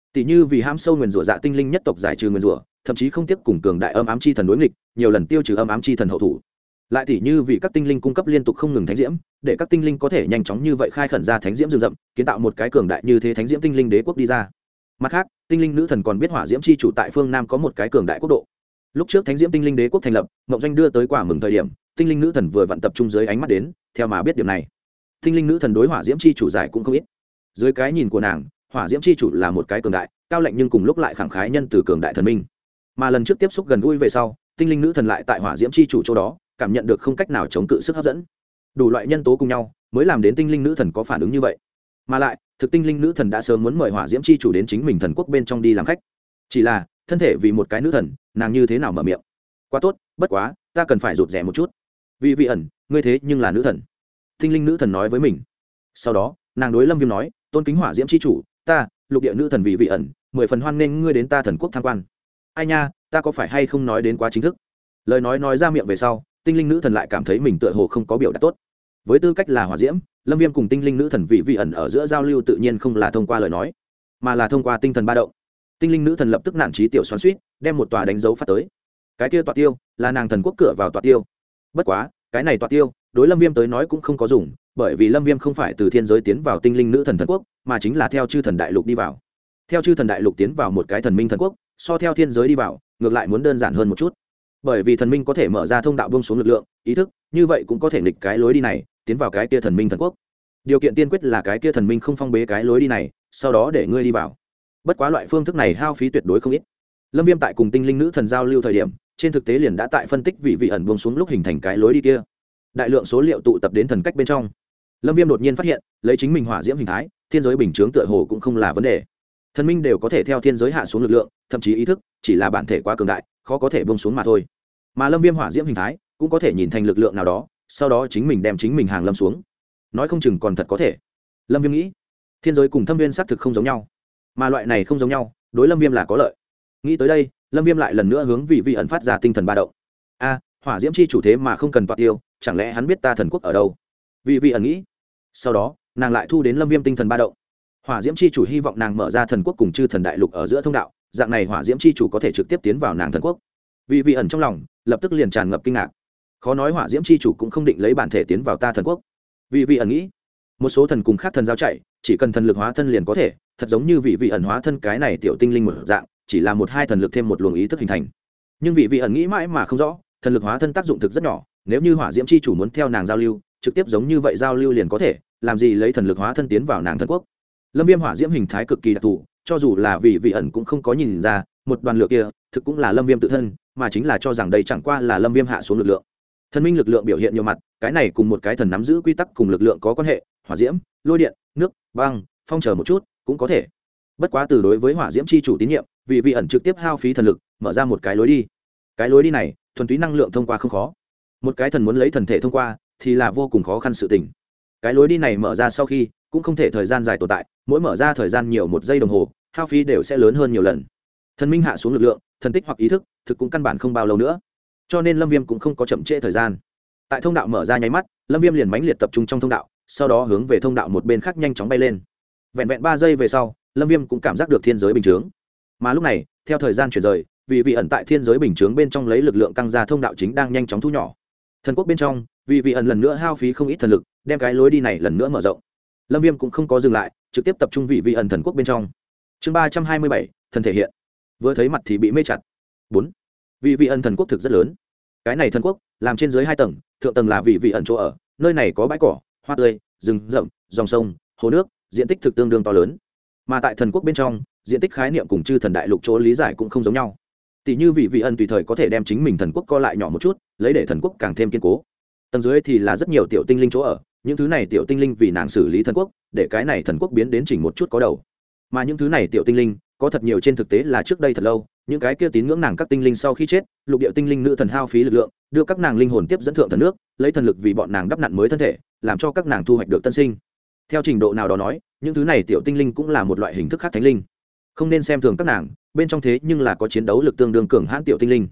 tỷ như vì ham sâu nguyền rủa dạ tinh linh nhất tộc giải trừ nguyền rủa, thậm chí không tiếp cùng cường đại âm ám chi thần đối nghịch, nhiều lần tiêu trừ âm ám chi thần hậu thủ. Lại tỷ như vì các tinh linh cung cấp liên tục không ngừng thánh diễm, để các tinh linh có thể nhanh chóng như vậy khai khẩn ra thánh diễm rừng rậm, kiến tạo một cái cường đại như thế thánh diễm tinh linh đế quốc đi ra. Mặt khác, tinh linh nữ thần còn biết hỏa diễm chi chủ tại phương Nam có một cái cường đại quốc độ. Lúc trước thánh diễm tinh linh đế quốc thành lập, Mộng Doanh đưa tới quả mừng thời điểm, tinh linh nữ thần vừa vặn tập trung dưới ánh mắt đến, theo mà biết điểm này. Tinh linh nữ thần đối hỏa diễm chi chủ giải cũng không ít. Dưới cái nhìn của nàng, hỏa diễm chi chủ là một cái cường đại, cao lạnh nhưng cùng lúc lại khẳng khái nhân từ cường đại thần minh. Mà lần trước tiếp xúc gần gũi về sau, tinh linh nữ thần lại tại hỏa diễm chi chủ chỗ đó, cảm nhận được không cách nào chống cự sức hấp dẫn. Đủ loại nhân tố cùng nhau, mới làm đến tinh linh nữ thần có phản ứng như vậy. Mà lại, thực tinh linh nữ thần đã sớm muốn mời hỏa diễm chi chủ đến chính mình thần quốc bên trong đi làm khách. Chỉ là, thân thể vì một cái nữ thần, nàng như thế nào mở miệng? Quá tốt, bất quá, ta cần phải rụt rè một chút. Vì vị ẩn, ngươi thế nhưng là nữ thần. Tinh linh nữ thần nói với mình. Sau đó, nàng đối Lâm Viêm nói, tôn kính hỏa diễm chi chủ, ta, lục địa nữ thần vì vị ẩn, 10 phần hoan nghênh ngươi đến ta thần quốc tham quan. Ai nha, ta có phải hay không nói đến quá chính thức? Lời nói ra miệng về sau, tinh linh nữ thần lại cảm thấy mình tựa hồ không có biểu đạt tốt. Với tư cách là hỏa diễm, Lâm Viêm cùng tinh linh nữ thần vị ẩn ở giữa giao lưu tự nhiên không là thông qua lời nói, mà là thông qua tinh thần ba động. Tinh linh nữ thần lập tức nản trí tiểu xoắn xuýt, đem một tòa đánh dấu phát tới. Cái kia tòa tiêu là nàng thần quốc cửa vào tòa tiêu. Bất quá, cái này tòa tiêu đối Lâm Viêm tới nói cũng không có dùng, bởi vì Lâm Viêm không phải từ thiên giới tiến vào tinh linh nữ thần thần quốc, mà chính là theo chư thần đại lục đi vào. Theo chư thần đại lục tiến vào một cái thần minh thần quốc, so theo thiên giới đi vào, ngược lại muốn đơn giản hơn một chút. Bởi vì thần minh có thể mở ra thông đạo buông xuống lực lượng, ý thức, như vậy cũng có thể nghịch cái lối đi này, tiến vào cái kia thần minh thần quốc. Điều kiện tiên quyết là cái kia thần minh không phong bế cái lối đi này, sau đó để ngươi đi vào. Bất quá loại phương thức này hao phí tuyệt đối không ít. Lâm Viêm tại cùng tinh linh nữ thần giao lưu thời điểm, trên thực tế liền đã tại phân tích vị ẩn buông xuống lúc hình thành cái lối đi kia. Đại lượng số liệu tụ tập đến thần cách bên trong. Lâm Viêm đột nhiên phát hiện, lấy chính mình hỏa diễm hình thái, thiên giới bình chướng tựa hồ cũng không là vấn đề. Thần minh đều có thể theo thiên giới hạ xuống lực lượng, thậm chí ý thức, chỉ là bản thể quá cường đại, khó có thể buông xuống mà thôi. Mà Lâm Viêm hỏa diễm hình thái cũng có thể nhìn thành lực lượng nào đó, sau đó chính mình đem chính mình hàng lâm xuống. Nói không chừng còn thật có thể. Lâm Viêm nghĩ, thiên giới cùng thâm viên xác thực không giống nhau, mà loại này không giống nhau, đối Lâm Viêm là có lợi. Nghĩ tới đây, Lâm Viêm lại lần nữa hướng vị ẩn phát ra tinh thần ba động. A, hỏa diễm chi chủ thế mà không cần tọa tiêu, chẳng lẽ hắn biết ta thần quốc ở đâu? Vị ẩn nghĩ. Sau đó, nàng lại thu đến Lâm Viêm tinh thần ba động. Hỏa diễm chi chủ hy vọng nàng mở ra thần quốc cùng chư thần đại lục ở giữa thông đạo, dạng này hỏa diễm chi chủ có thể trực tiếp tiến vào nàng thần quốc. Vị ẩn trong lòng lập tức liền tràn ngập kinh ngạc. Khó nói hỏa diễm chi chủ cũng không định lấy bản thể tiến vào ta thần quốc. Vị ẩn nghĩ, một số thần cùng khác thần giao chạy, chỉ cần thần lực hóa thân liền có thể, thật giống như vị ẩn hóa thân cái này tiểu tinh linh một dạng, chỉ là một hai thần lực thêm một luồng ý thức hình thành. Nhưng vị ẩn nghĩ mãi mà không rõ, thần lực hóa thân tác dụng thực rất nhỏ, nếu như hỏa diễm chi chủ muốn theo nàng giao lưu, trực tiếp giống như vậy giao lưu liền có thể, làm gì lấy thần lực hóa thân tiến vào nàng thần quốc. Lâm Viêm hỏa diễm hình thái cực kỳ đặc thù, cho dù là vị ẩn cũng không có nhìn ra, một đoàn lửa kia thực cũng là Lâm Viêm tự thân, mà chính là cho rằng đây chẳng qua là Lâm Viêm hạ xuống lực lượng. Thần minh lực lượng biểu hiện nhiều mặt, cái này cùng một cái thần nắm giữ quy tắc cùng lực lượng có quan hệ, hỏa diễm, lôi điện, nước, băng, phong chờ một chút, cũng có thể. Bất quá từ đối với hỏa diễm chi chủ tín nhiệm, vị ẩn trực tiếp hao phí thần lực, mở ra một cái lối đi. Cái lối đi này, thuần túy năng lượng thông qua không khó. Một cái thần muốn lấy thần thể thông qua, thì là vô cùng khó khăn sự tình. Cái lối đi này mở ra sau khi, cũng không thể thời gian dài tồn tại, mỗi mở ra thời gian nhiều 1 giây đồng hồ, hao phí đều sẽ lớn hơn nhiều lần. Thần minh hạ xuống lực lượng, thần tích hoặc ý thức, thực cũng căn bản không bao lâu nữa. Cho nên Lâm Viêm cũng không có chậm trễ thời gian. Tại thông đạo mở ra nháy mắt, Lâm Viêm liền mãnh liệt tập trung trong thông đạo, sau đó hướng về thông đạo một bên khác nhanh chóng bay lên. Vẹn vẹn 3 giây về sau, Lâm Viêm cũng cảm giác được thiên giới bình chướng. Mà lúc này, theo thời gian chuyển rời, vị ẩn tại thiên giới bình chướng bên trong lấy lực lượng căng ra thông đạo chính đang nhanh chóng thu nhỏ. Thần quốc bên trong, vị ẩn lần nữa hao phí không ít thần lực, đem cái lối đi này lần nữa mở rộng. Lâm Viêm cũng không có dừng lại, trực tiếp tập trung vị ẩn thần quốc bên trong. Chương 327, thần thể hiện. Vừa thấy mặt thì bị mê chặt. 4. Vị ẩn thần quốc thực rất lớn. Cái này thần quốc làm trên dưới 2 tầng, thượng tầng là vị ẩn chỗ ở, nơi này có bãi cỏ, hoa tươi, rừng rậm, dòng sông, hồ nước, diện tích thực tương đương to lớn. Mà tại thần quốc bên trong, diện tích khái niệm cùng chư thần đại lục chỗ lý giải cũng không giống nhau. Tỷ như vị ẩn tùy thời có thể đem chính mình thần quốc co lại nhỏ một chút, lấy để thần quốc càng thêm kiên cố. Tầng dưới thì là rất nhiều tiểu tinh linh chỗ ở, những thứ này tiểu tinh linh vì nàng xử lý thần quốc, để cái này thần quốc biến đến chỉnh một chút có đầu. Mà những thứ này tiểu tinh linh, có thật nhiều trên thực tế là trước đây thật lâu, những cái kia tín ngưỡng nàng các tinh linh sau khi chết, lục địa tinh linh nữ thần hao phí lực lượng, đưa các nàng linh hồn tiếp dẫn thượng thần nước, lấy thần lực vì bọn nàng đắp nặn mới thân thể, làm cho các nàng thu hoạch được tân sinh. Theo trình độ nào đó nói, những thứ này tiểu tinh linh cũng là một loại hình thức khác thánh linh. Không nên xem thường các nàng, bên trong thế nhưng là có chiến đấu lực tương đương cường hãn tiểu tinh linh.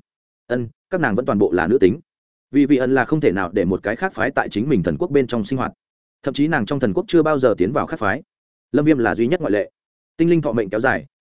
Các nàng vẫn toàn bộ là nữ tính. Vị ẩn là không thể nào để một cái khác phái tại chính mình thần quốc bên trong sinh hoạt. Thậm chí nàng trong thần quốc chưa bao giờ tiến vào khác phái. Lâm Viêm là duy nhất ngoại lệ. Tinh linh thọ mệnh kéo dài,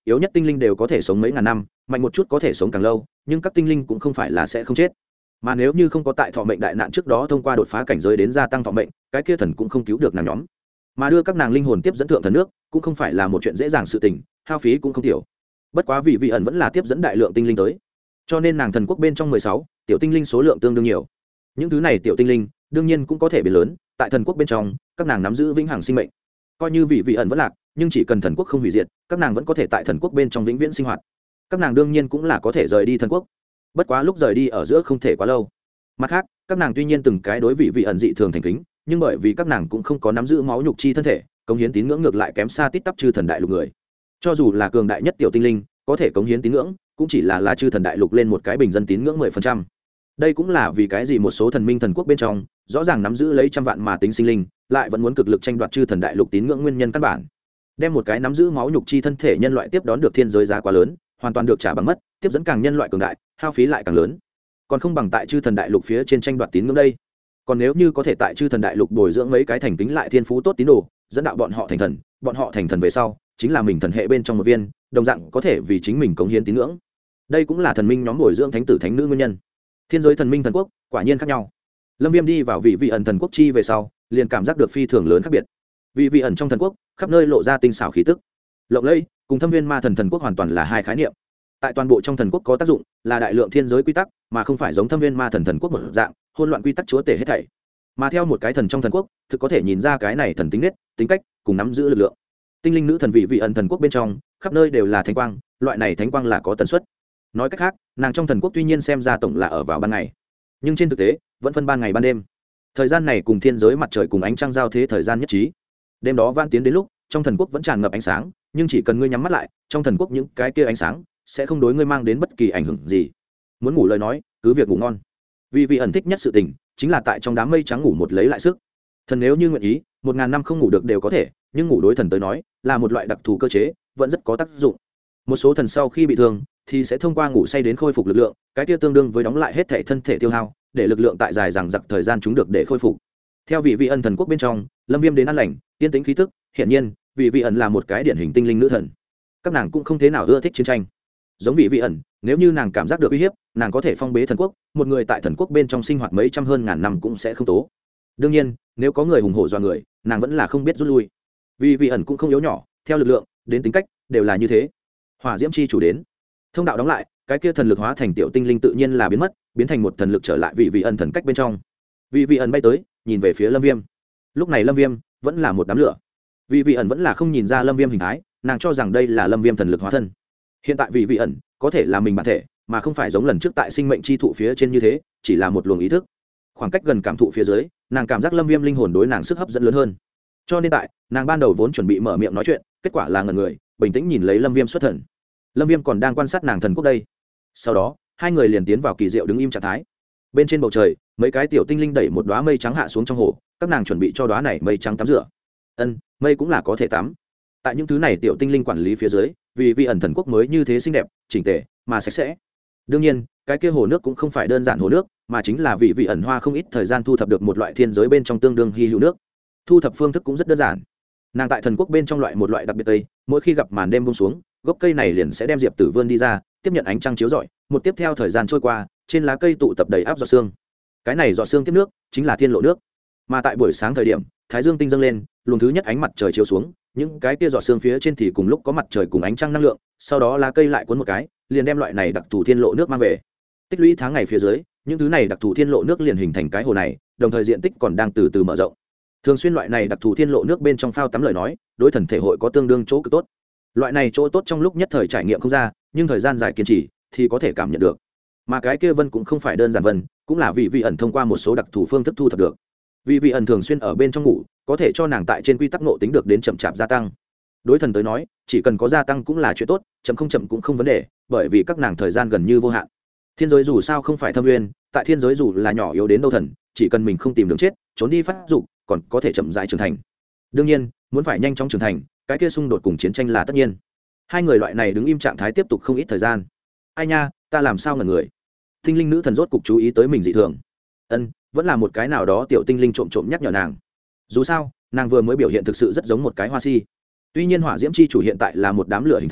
yếu nhất tinh linh đều có thể sống mấy ngàn năm, mạnh một chút có thể sống càng lâu, nhưng các tinh linh cũng không phải là sẽ không chết. Mà nếu như không có tại thọ mệnh đại nạn trước đó thông qua đột phá cảnh giới đến gia tăng thọ mệnh, cái kia thần cũng không cứu được nàng nhóm. Mà đưa các nàng linh hồn tiếp dẫn thượng thần nước cũng không phải là một chuyện dễ dàng sự tình, hao phí cũng không tiểu. Bất quá vì vị ẩn vẫn là tiếp dẫn đại lượng tinh linh tới, cho nên nàng thần quốc bên trong 16 tiểu tinh linh số lượng tương đương nhiều. Những thứ này tiểu tinh linh đương nhiên cũng có thể biến lớn, tại thần quốc bên trong các nàng nắm giữ vĩnh hằng sinh mệnh. Coi như vị ẩn vẫn lạc, nhưng chỉ cần thần quốc không hủy diệt, các nàng vẫn có thể tại thần quốc bên trong vĩnh viễn sinh hoạt. Các nàng đương nhiên cũng là có thể rời đi thần quốc, bất quá lúc rời đi ở giữa không thể quá lâu. Mặt khác, các nàng tuy nhiên từng cái đối vị ẩn dị thường thành kính, nhưng bởi vì các nàng cũng không có nắm giữ máu nhục chi thân thể, cống hiến tín ngưỡng ngược lại kém xa tít tắp chư thần đại lục người. Cho dù là cường đại nhất tiểu tinh linh có thể cống hiến tín ngưỡng, cũng chỉ là chư thần đại lục lên một cái bình dân tín ngưỡng 10%. Đây cũng là vì cái gì một số thần minh thần quốc bên trong rõ ràng nắm giữ lấy trăm vạn mà tính sinh linh, lại vẫn muốn cực lực tranh đoạt chư thần đại lục tín ngưỡng nguyên nhân căn bản. Đem một cái nắm giữ máu nhục chi thân thể nhân loại tiếp đón được thiên giới giá quá lớn, hoàn toàn được trả bằng mất, tiếp dẫn càng nhân loại cường đại, hao phí lại càng lớn. Còn không bằng tại chư thần đại lục phía trên tranh đoạt tín ngưỡng đây. Còn nếu như có thể tại chư thần đại lục bồi dưỡng mấy cái thành kính lại thiên phú tốt tín đồ, dẫn đạo bọn họ thành thần về sau chính là mình thần hệ bên trong một viên, đồng dạng có thể vì chính mình cống hiến tín ngưỡng. Đây cũng là thần minh nhóm bồi dưỡng thánh tử thánh nữ nguyên nhân. Thiên giới thần minh thần quốc quả nhiên khác nhau. Lâm Viêm đi vào vị ẩn thần quốc chi về sau, liền cảm giác được phi thường lớn khác biệt. Vị ẩn trong thần quốc khắp nơi lộ ra tinh xảo khí tức, lộng lẫy, cùng Thâm Viên Ma thần quốc hoàn toàn là hai khái niệm. Tại toàn bộ trong thần quốc có tác dụng là đại lượng thiên giới quy tắc, mà không phải giống Thâm Viên Ma thần quốc một dạng hỗn loạn quy tắc chúa tể hết thảy. Mà theo một cái thần trong thần quốc, thực có thể nhìn ra cái này thần tính nết, tính cách cùng nắm giữ lực lượng. Tinh linh nữ thần vị ẩn thần quốc bên trong khắp nơi đều là thánh quang, loại này thánh quang là có tần suất. Nói cách khác, nàng trong thần quốc tuy nhiên xem ra tổng là ở vào ban ngày, nhưng trên thực tế vẫn phân ban ngày ban đêm. Thời gian này cùng thiên giới mặt trời cùng ánh trăng giao thế thời gian nhất trí. Đêm đó van tiến đến lúc trong thần quốc vẫn tràn ngập ánh sáng, nhưng chỉ cần ngươi nhắm mắt lại, trong thần quốc những cái kia ánh sáng sẽ không đối ngươi mang đến bất kỳ ảnh hưởng gì. Muốn ngủ lời nói cứ việc ngủ ngon. Vị ẩn thích nhất sự tình chính là tại trong đám mây trắng ngủ một lấy lại sức. Thần nếu như nguyện ý 1000 năm không ngủ được đều có thể, nhưng ngủ đối thần tới nói là một loại đặc thù cơ chế, vẫn rất có tác dụng. Một số thần sau khi bị thương thì sẽ thông qua ngủ say đến khôi phục lực lượng, cái kia tương đương với đóng lại hết thể thân thể tiêu hao, để lực lượng tại dài dằng dặc thời gian chúng được để khôi phục. Theo vị ẩn thần quốc bên trong, Lâm Viêm đến an lành, yên tĩnh khí tức, hiển nhiên, vị ẩn là một cái điển hình tinh linh nữ thần. Các nàng cũng không thế nào ưa thích chiến tranh. Giống vị ẩn, nếu như nàng cảm giác được uy hiếp, nàng có thể phong bế thần quốc, một người tại thần quốc bên trong sinh hoạt mấy trăm hơn ngàn năm cũng sẽ không tố. Đương nhiên, nếu có người hùng hổ dọa người, nàng vẫn là không biết rút lui. Vị ẩn cũng không yếu nhỏ, theo lực lượng đến tính cách đều là như thế. Hỏa diễm chi chủ đến, thông đạo đóng lại, cái kia thần lực hóa thành tiểu tinh linh tự nhiên là biến mất, biến thành một thần lực trở lại vị ẩn thần cách bên trong. Vị ẩn bay tới, nhìn về phía Lâm Viêm. Lúc này Lâm Viêm vẫn là một đám lửa. Vị ẩn vẫn là không nhìn ra Lâm Viêm hình thái, nàng cho rằng đây là Lâm Viêm thần lực hóa thân. Hiện tại vị ẩn có thể là mình bản thể, mà không phải giống lần trước tại sinh mệnh chi thụ phía trên như thế, chỉ là một luồng ý thức. Khoảng cách gần cảm thụ phía dưới, nàng cảm giác Lâm Viêm linh hồn đối nàng sức hấp dẫn lớn hơn. Cho nên tại, nàng ban đầu vốn chuẩn bị mở miệng nói chuyện, kết quả là ngẩn người, bình tĩnh nhìn lấy Lâm Viêm xuất thần. Lâm Viêm còn đang quan sát nàng thần quốc đây. Sau đó, hai người liền tiến vào kỳ diệu đứng im trạng thái. Bên trên bầu trời, mấy cái tiểu tinh linh đẩy một đóa mây trắng hạ xuống trong hồ, các nàng chuẩn bị cho đóa này mây trắng tắm rửa. Mây cũng là có thể tắm. Tại những thứ này tiểu tinh linh quản lý phía dưới, vị ẩn thần quốc mới như thế xinh đẹp, chỉnh tề mà sạch sẽ. Đương nhiên, cái kia hồ nước cũng không phải đơn giản hồ nước, mà chính là vị ẩn hoa không ít thời gian thu thập được một loại thiên giới bên trong tương đương hy hữu nước. Thu thập phương thức cũng rất đơn giản. Nàng tại thần quốc bên trong loại một loại đặc biệt cây, mỗi khi gặp màn đêm buông xuống, gốc cây này liền sẽ đem diệp tử vươn đi ra, tiếp nhận ánh trăng chiếu rọi, một tiếp theo thời gian trôi qua, trên lá cây tụ tập đầy áp giọt sương. Cái này giọt sương tiếp nước chính là thiên lộ nước. Mà tại buổi sáng thời điểm, thái dương tinh dâng lên, luồng thứ nhất ánh mặt trời chiếu xuống, những cái kia giọt sương phía trên thì cùng lúc có mặt trời cùng ánh trăng năng lượng, sau đó lá cây lại cuốn một cái, liền đem loại này đặc thù thiên lộ nước mang về. Tích lũy tháng ngày phía dưới, những thứ này đặc thù thiên lộ nước liền hình thành cái hồ này, đồng thời diện tích còn đang từ từ mở rộng. Thường xuyên loại này đặc thù thiên lộ nước bên trong phao tắm lời nói, đối thần thể hội có tương đương chỗ cực tốt. Loại này chỗ tốt trong lúc nhất thời trải nghiệm không ra, nhưng thời gian dài kiên trì thì có thể cảm nhận được. Mà cái kia vân cũng không phải đơn giản vân, cũng là vị ẩn thông qua một số đặc thù phương thức thu thập được. Vị ẩn thường xuyên ở bên trong ngủ, có thể cho nàng tại trên quy tắc ngộ tính được đến chậm chạp gia tăng. Đối thần tới nói, chỉ cần có gia tăng cũng là chuyện tốt, chậm không chậm cũng không vấn đề, bởi vì các nàng thời gian gần như vô hạn. Thiên giới dù sao không phải thâm nguyên, tại thiên giới dù là nhỏ yếu đến đâu thần, chỉ cần mình không tìm đường chết, trốn đi phát dục, còn có thể chậm rãi trưởng thành. Đương nhiên, muốn phải nhanh chóng trưởng thành, cái kia xung đột cùng chiến tranh là tất nhiên. Hai người loại này đứng im trạng thái tiếp tục không ít thời gian. Ai nha, ta làm sao ngẩn người? Tinh linh nữ thần rốt cục chú ý tới mình dị thường. Vẫn là một cái nào đó tiểu tinh linh trộm trộm nhắc nhở nàng. Dù sao, nàng vừa mới biểu hiện thực sự rất giống một cái hoa si. Tuy nhiên hỏa diễm chi chủ hiện tại là một đám lửa hình thái,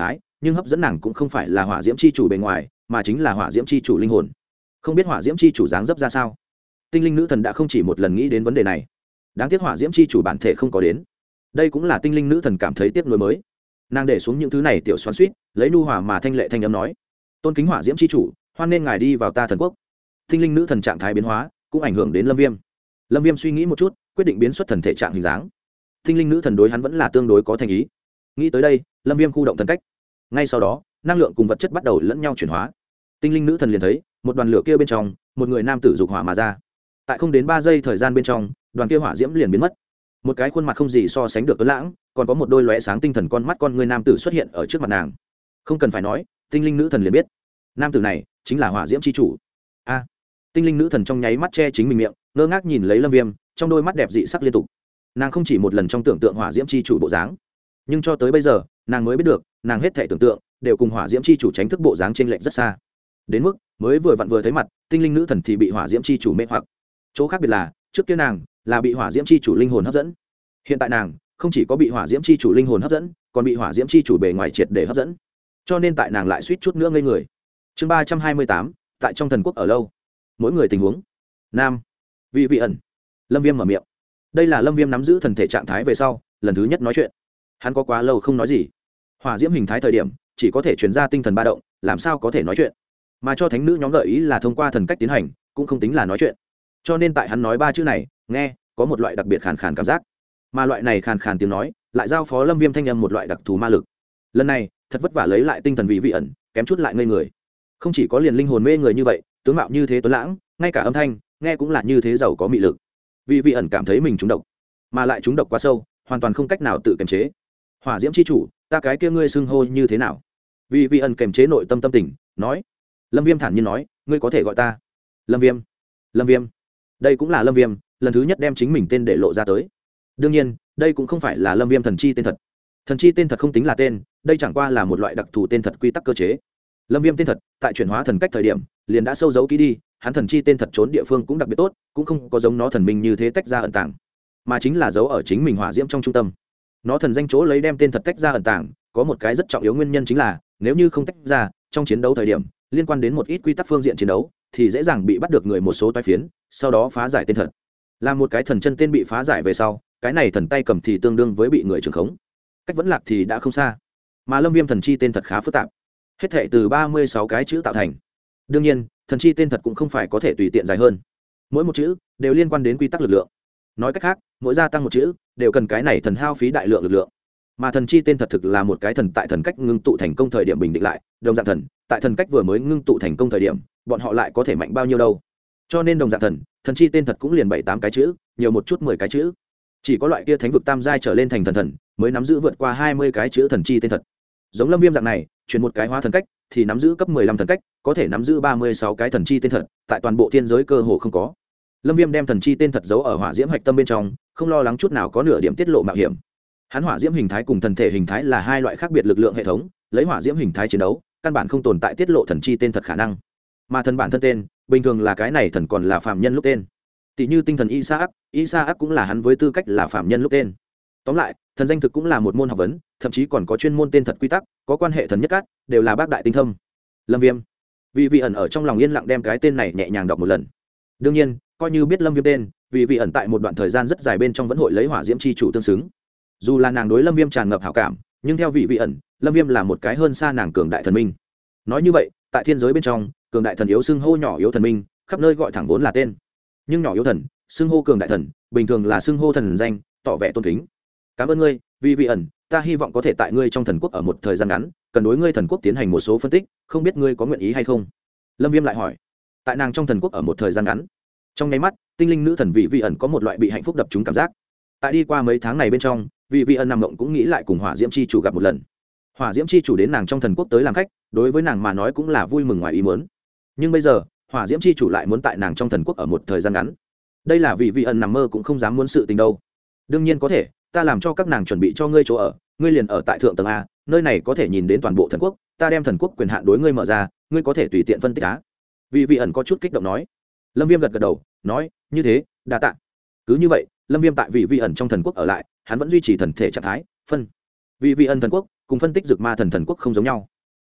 nhưng hấp dẫn nàng cũng không phải là hỏa diễm chi chủ bề ngoài mà chính là hỏa diễm chi chủ linh hồn. Không biết hỏa diễm chi chủ dáng dấp ra sao, tinh linh nữ thần đã không chỉ một lần nghĩ đến vấn đề này. Đáng tiếc hỏa diễm chi chủ bản thể không có đến, đây cũng là tinh linh nữ thần cảm thấy tiếc nuối mới. Nàng để xuống những thứ này tiểu xoắn suýt, lấy nu hòa mà thanh lệ thanh âm nói: tôn kính hỏa diễm chi chủ, hoan nên ngài đi vào ta thần quốc. Tinh linh nữ thần trạng thái biến hóa cũng ảnh hưởng đến Lâm Viêm. Lâm Viêm suy nghĩ một chút, quyết định biến xuất thần thể trạng hình dáng. Tinh linh nữ thần đối hắn vẫn là tương đối có thành ý. Nghĩ tới đây, Lâm Viêm khu động thần cách. Ngay sau đó, năng lượng cùng vật chất bắt đầu lẫn nhau chuyển hóa. Tinh linh nữ thần liền thấy một đoàn lửa kia bên trong, một người nam tử dục hỏa mà ra. Tại không đến 3 giây thời gian bên trong, đoàn kia hỏa diễm liền biến mất. Một cái khuôn mặt không gì so sánh được tuấn lãng, còn có một đôi lóe sáng tinh thần con mắt con người nam tử xuất hiện ở trước mặt nàng. Không cần phải nói, tinh linh nữ thần liền biết, nam tử này chính là hỏa diễm chi chủ. A. Tinh linh nữ thần trong nháy mắt che chính mình miệng, ngơ ngác nhìn lấy Lâm Viêm, trong đôi mắt đẹp dị sắc liên tục. Nàng không chỉ một lần trong tưởng tượng hỏa diễm chi chủ bộ dáng, nhưng cho tới bây giờ, nàng mới biết được, nàng hết thảy tưởng tượng đều cùng hỏa diễm chi chủ tránh thức bộ dáng chênh lệch rất xa. Đến mức mới vừa vặn vừa thấy mặt, tinh linh nữ thần thì bị hỏa diễm chi chủ mê hoặc. Chỗ khác biệt là, trước kia nàng là bị hỏa diễm chi chủ linh hồn hấp dẫn, hiện tại nàng không chỉ có bị hỏa diễm chi chủ linh hồn hấp dẫn, còn bị hỏa diễm chi chủ bề ngoài triệt để hấp dẫn. Cho nên tại nàng lại suýt chút nữa ngây người. Chương 328, tại trong thần quốc ở lâu. Mỗi người tình huống. Nam. Vị vị ẩn. Lâm Viêm mở miệng. Đây là Lâm Viêm nắm giữ thần thể trạng thái về sau, lần thứ nhất nói chuyện. Hắn có quá lâu không nói gì. Hỏa diễm hình thái thời điểm, chỉ có thể truyền ra tinh thần ba động, làm sao có thể nói chuyện. Mà cho thánh nữ nhóm gợi ý là thông qua thần cách tiến hành, cũng không tính là nói chuyện. Cho nên tại hắn nói 3 chữ này, nghe có một loại đặc biệt khàn khàn cảm giác. Mà loại này khàn khàn tiếng nói, lại giao phó Lâm Viêm thanh âm một loại đặc thù ma lực. Lần này, thật vất vả lấy lại tinh thần vị vị ẩn, kém chút lại ngây người. Không chỉ có liền linh hồn mê người như vậy, tướng mạo như thế tuấn lãng, ngay cả âm thanh nghe cũng là như thế giàu có mị lực. Vị vị ẩn cảm thấy mình trúng độc, mà lại trúng độc quá sâu, hoàn toàn không cách nào tự kiềm chế. Hỏa diễm chi chủ, ta cái kia ngươi xưng hô như thế nào? Vị vị ẩn kiềm chế nội tâm tâm tình, nói. Lâm Viêm thản nhiên nói, ngươi có thể gọi ta Lâm Viêm. Lâm Viêm. Đây cũng là Lâm Viêm lần thứ nhất đem chính mình tên để lộ ra tới. Đương nhiên, đây cũng không phải là Lâm Viêm thần chi tên thật. Thần chi tên thật không tính là tên, đây chẳng qua là một loại đặc thù tên thật quy tắc cơ chế. Lâm Viêm tên thật, tại chuyển hóa thần cách thời điểm, liền đã sâu giấu kỹ đi, hắn thần chi tên thật trốn địa phương cũng đặc biệt tốt, cũng không có giống nó thần minh như thế tách ra ẩn tàng, mà chính là giấu ở chính mình hỏa diễm trong trung tâm. Nó thần danh chỗ lấy đem tên thật tách ra ẩn tàng, có một cái rất trọng yếu nguyên nhân chính là, nếu như không tách ra, trong chiến đấu thời điểm, liên quan đến một ít quy tắc phương diện chiến đấu, thì dễ dàng bị bắt được người một số toái phiến, sau đó phá giải tên thật. Là một cái thần chân tên bị phá giải về sau, cái này thần tay cầm thì tương đương với bị người trưởng khống. Cách vẫn lạc thì đã không xa. Mà Lâm Viêm thần chi tên thật khá phức tạp, hết thảy từ 36 cái chữ tạo thành. Đương nhiên, thần chi tên thật cũng không phải có thể tùy tiện dài hơn. Mỗi một chữ đều liên quan đến quy tắc lực lượng. Nói cách khác, mỗi gia tăng một chữ, đều cần cái này thần hao phí đại lượng lực lượng. Mà thần chi tên thật thực là một cái thần tại thần cách ngưng tụ thành công thời điểm bình định lại, đồng dạng thần, tại thần cách vừa mới ngưng tụ thành công thời điểm, bọn họ lại có thể mạnh bao nhiêu đâu. Cho nên đồng dạng thần, thần chi tên thật cũng liền 7-8 cái chữ, nhiều một chút 10 cái chữ. Chỉ có loại kia thánh vực tam giai trở lên thành thần mới nắm giữ vượt qua 20 cái chữ thần chi tên thật. Giống Lâm Viêm dạng này, chuyển một cái hóa thần cách thì nắm giữ cấp 15 thần cách, có thể nắm giữ 36 cái thần chi tên thật, tại toàn bộ thiên giới cơ hồ không có. Lâm Viêm đem thần chi tên thật giấu ở hỏa diễm hạch tâm bên trong, không lo lắng chút nào có nửa điểm tiết lộ mạo hiểm. Hắn hỏa diễm hình thái cùng thần thể hình thái là hai loại khác biệt lực lượng hệ thống, lấy hỏa diễm hình thái chiến đấu, căn bản không tồn tại tiết lộ thần chi tên thật khả năng. Mà thần bản thân tên, bình thường là cái này thần còn là phàm nhân lúc tên. Tỷ như tinh thần Isaac cũng là hắn với tư cách là phàm nhân lúc tên. Tóm lại, thần danh thực cũng là một môn học vấn, thậm chí còn có chuyên môn tên thật quy tắc, có quan hệ thần nhất cát, đều là bác đại tinh thâm. Lâm Viêm. Vị ẩn ở trong lòng yên lặng đem cái tên này nhẹ nhàng đọc một lần. Đương nhiên, coi như biết Lâm Viêm tên, vị ẩn tại một đoạn thời gian rất dài bên trong vẫn hội lấy hỏa diễm chi chủ tương xứng. Dù là nàng đối Lâm Viêm tràn ngập hảo cảm, nhưng theo vị ẩn, Lâm Viêm là một cái hơn xa nàng cường đại thần minh. Nói như vậy, tại thiên giới bên trong, cường đại thần yếu xưng hô nhỏ yếu thần minh, khắp nơi gọi thẳng vốn là tên. Nhưng nhỏ yếu thần, xưng hô cường đại thần, bình thường là xưng hô thần danh, tỏ vẻ tôn kính. Cảm ơn ngươi, vị ẩn, ta hy vọng có thể tại ngươi trong thần quốc ở một thời gian ngắn, cần đối ngươi thần quốc tiến hành một số phân tích, không biết ngươi có nguyện ý hay không? Lâm Viêm lại hỏi. Tại nàng trong thần quốc ở một thời gian ngắn. Trong nháy mắt, tinh linh nữ thần vị ẩn có một loại bị hạnh phúc đập trúng cảm giác. Tại đi qua mấy tháng này bên trong, vị ẩn nằm mộng cũng nghĩ lại cùng hỏa diễm chi chủ gặp một lần. Hỏa diễm chi chủ đến nàng trong thần quốc tới làm khách, đối với nàng mà nói cũng là vui mừng ngoài ý muốn. Nhưng bây giờ, hỏa diễm chi chủ lại muốn tại nàng trong thần quốc ở một thời gian ngắn. Đây là vị ẩn nằm mơ cũng không dám muốn sự tình đâu. Đương nhiên có thể, ta làm cho các nàng chuẩn bị cho ngươi chỗ ở, ngươi liền ở tại thượng tầng a, nơi này có thể nhìn đến toàn bộ thần quốc, ta đem thần quốc quyền hạn đối ngươi mở ra, ngươi có thể tùy tiện phân tích á. Vị ẩn có chút kích động nói. Lâm Viêm gật gật đầu, nói, như thế, đa tạ. Cứ như vậy, Lâm Viêm tại vị ẩn trong thần quốc ở lại, hắn vẫn duy trì thần thể trạng thái, phân. Vị ẩn thần quốc cùng phân tích dược ma thần quốc không giống nhau.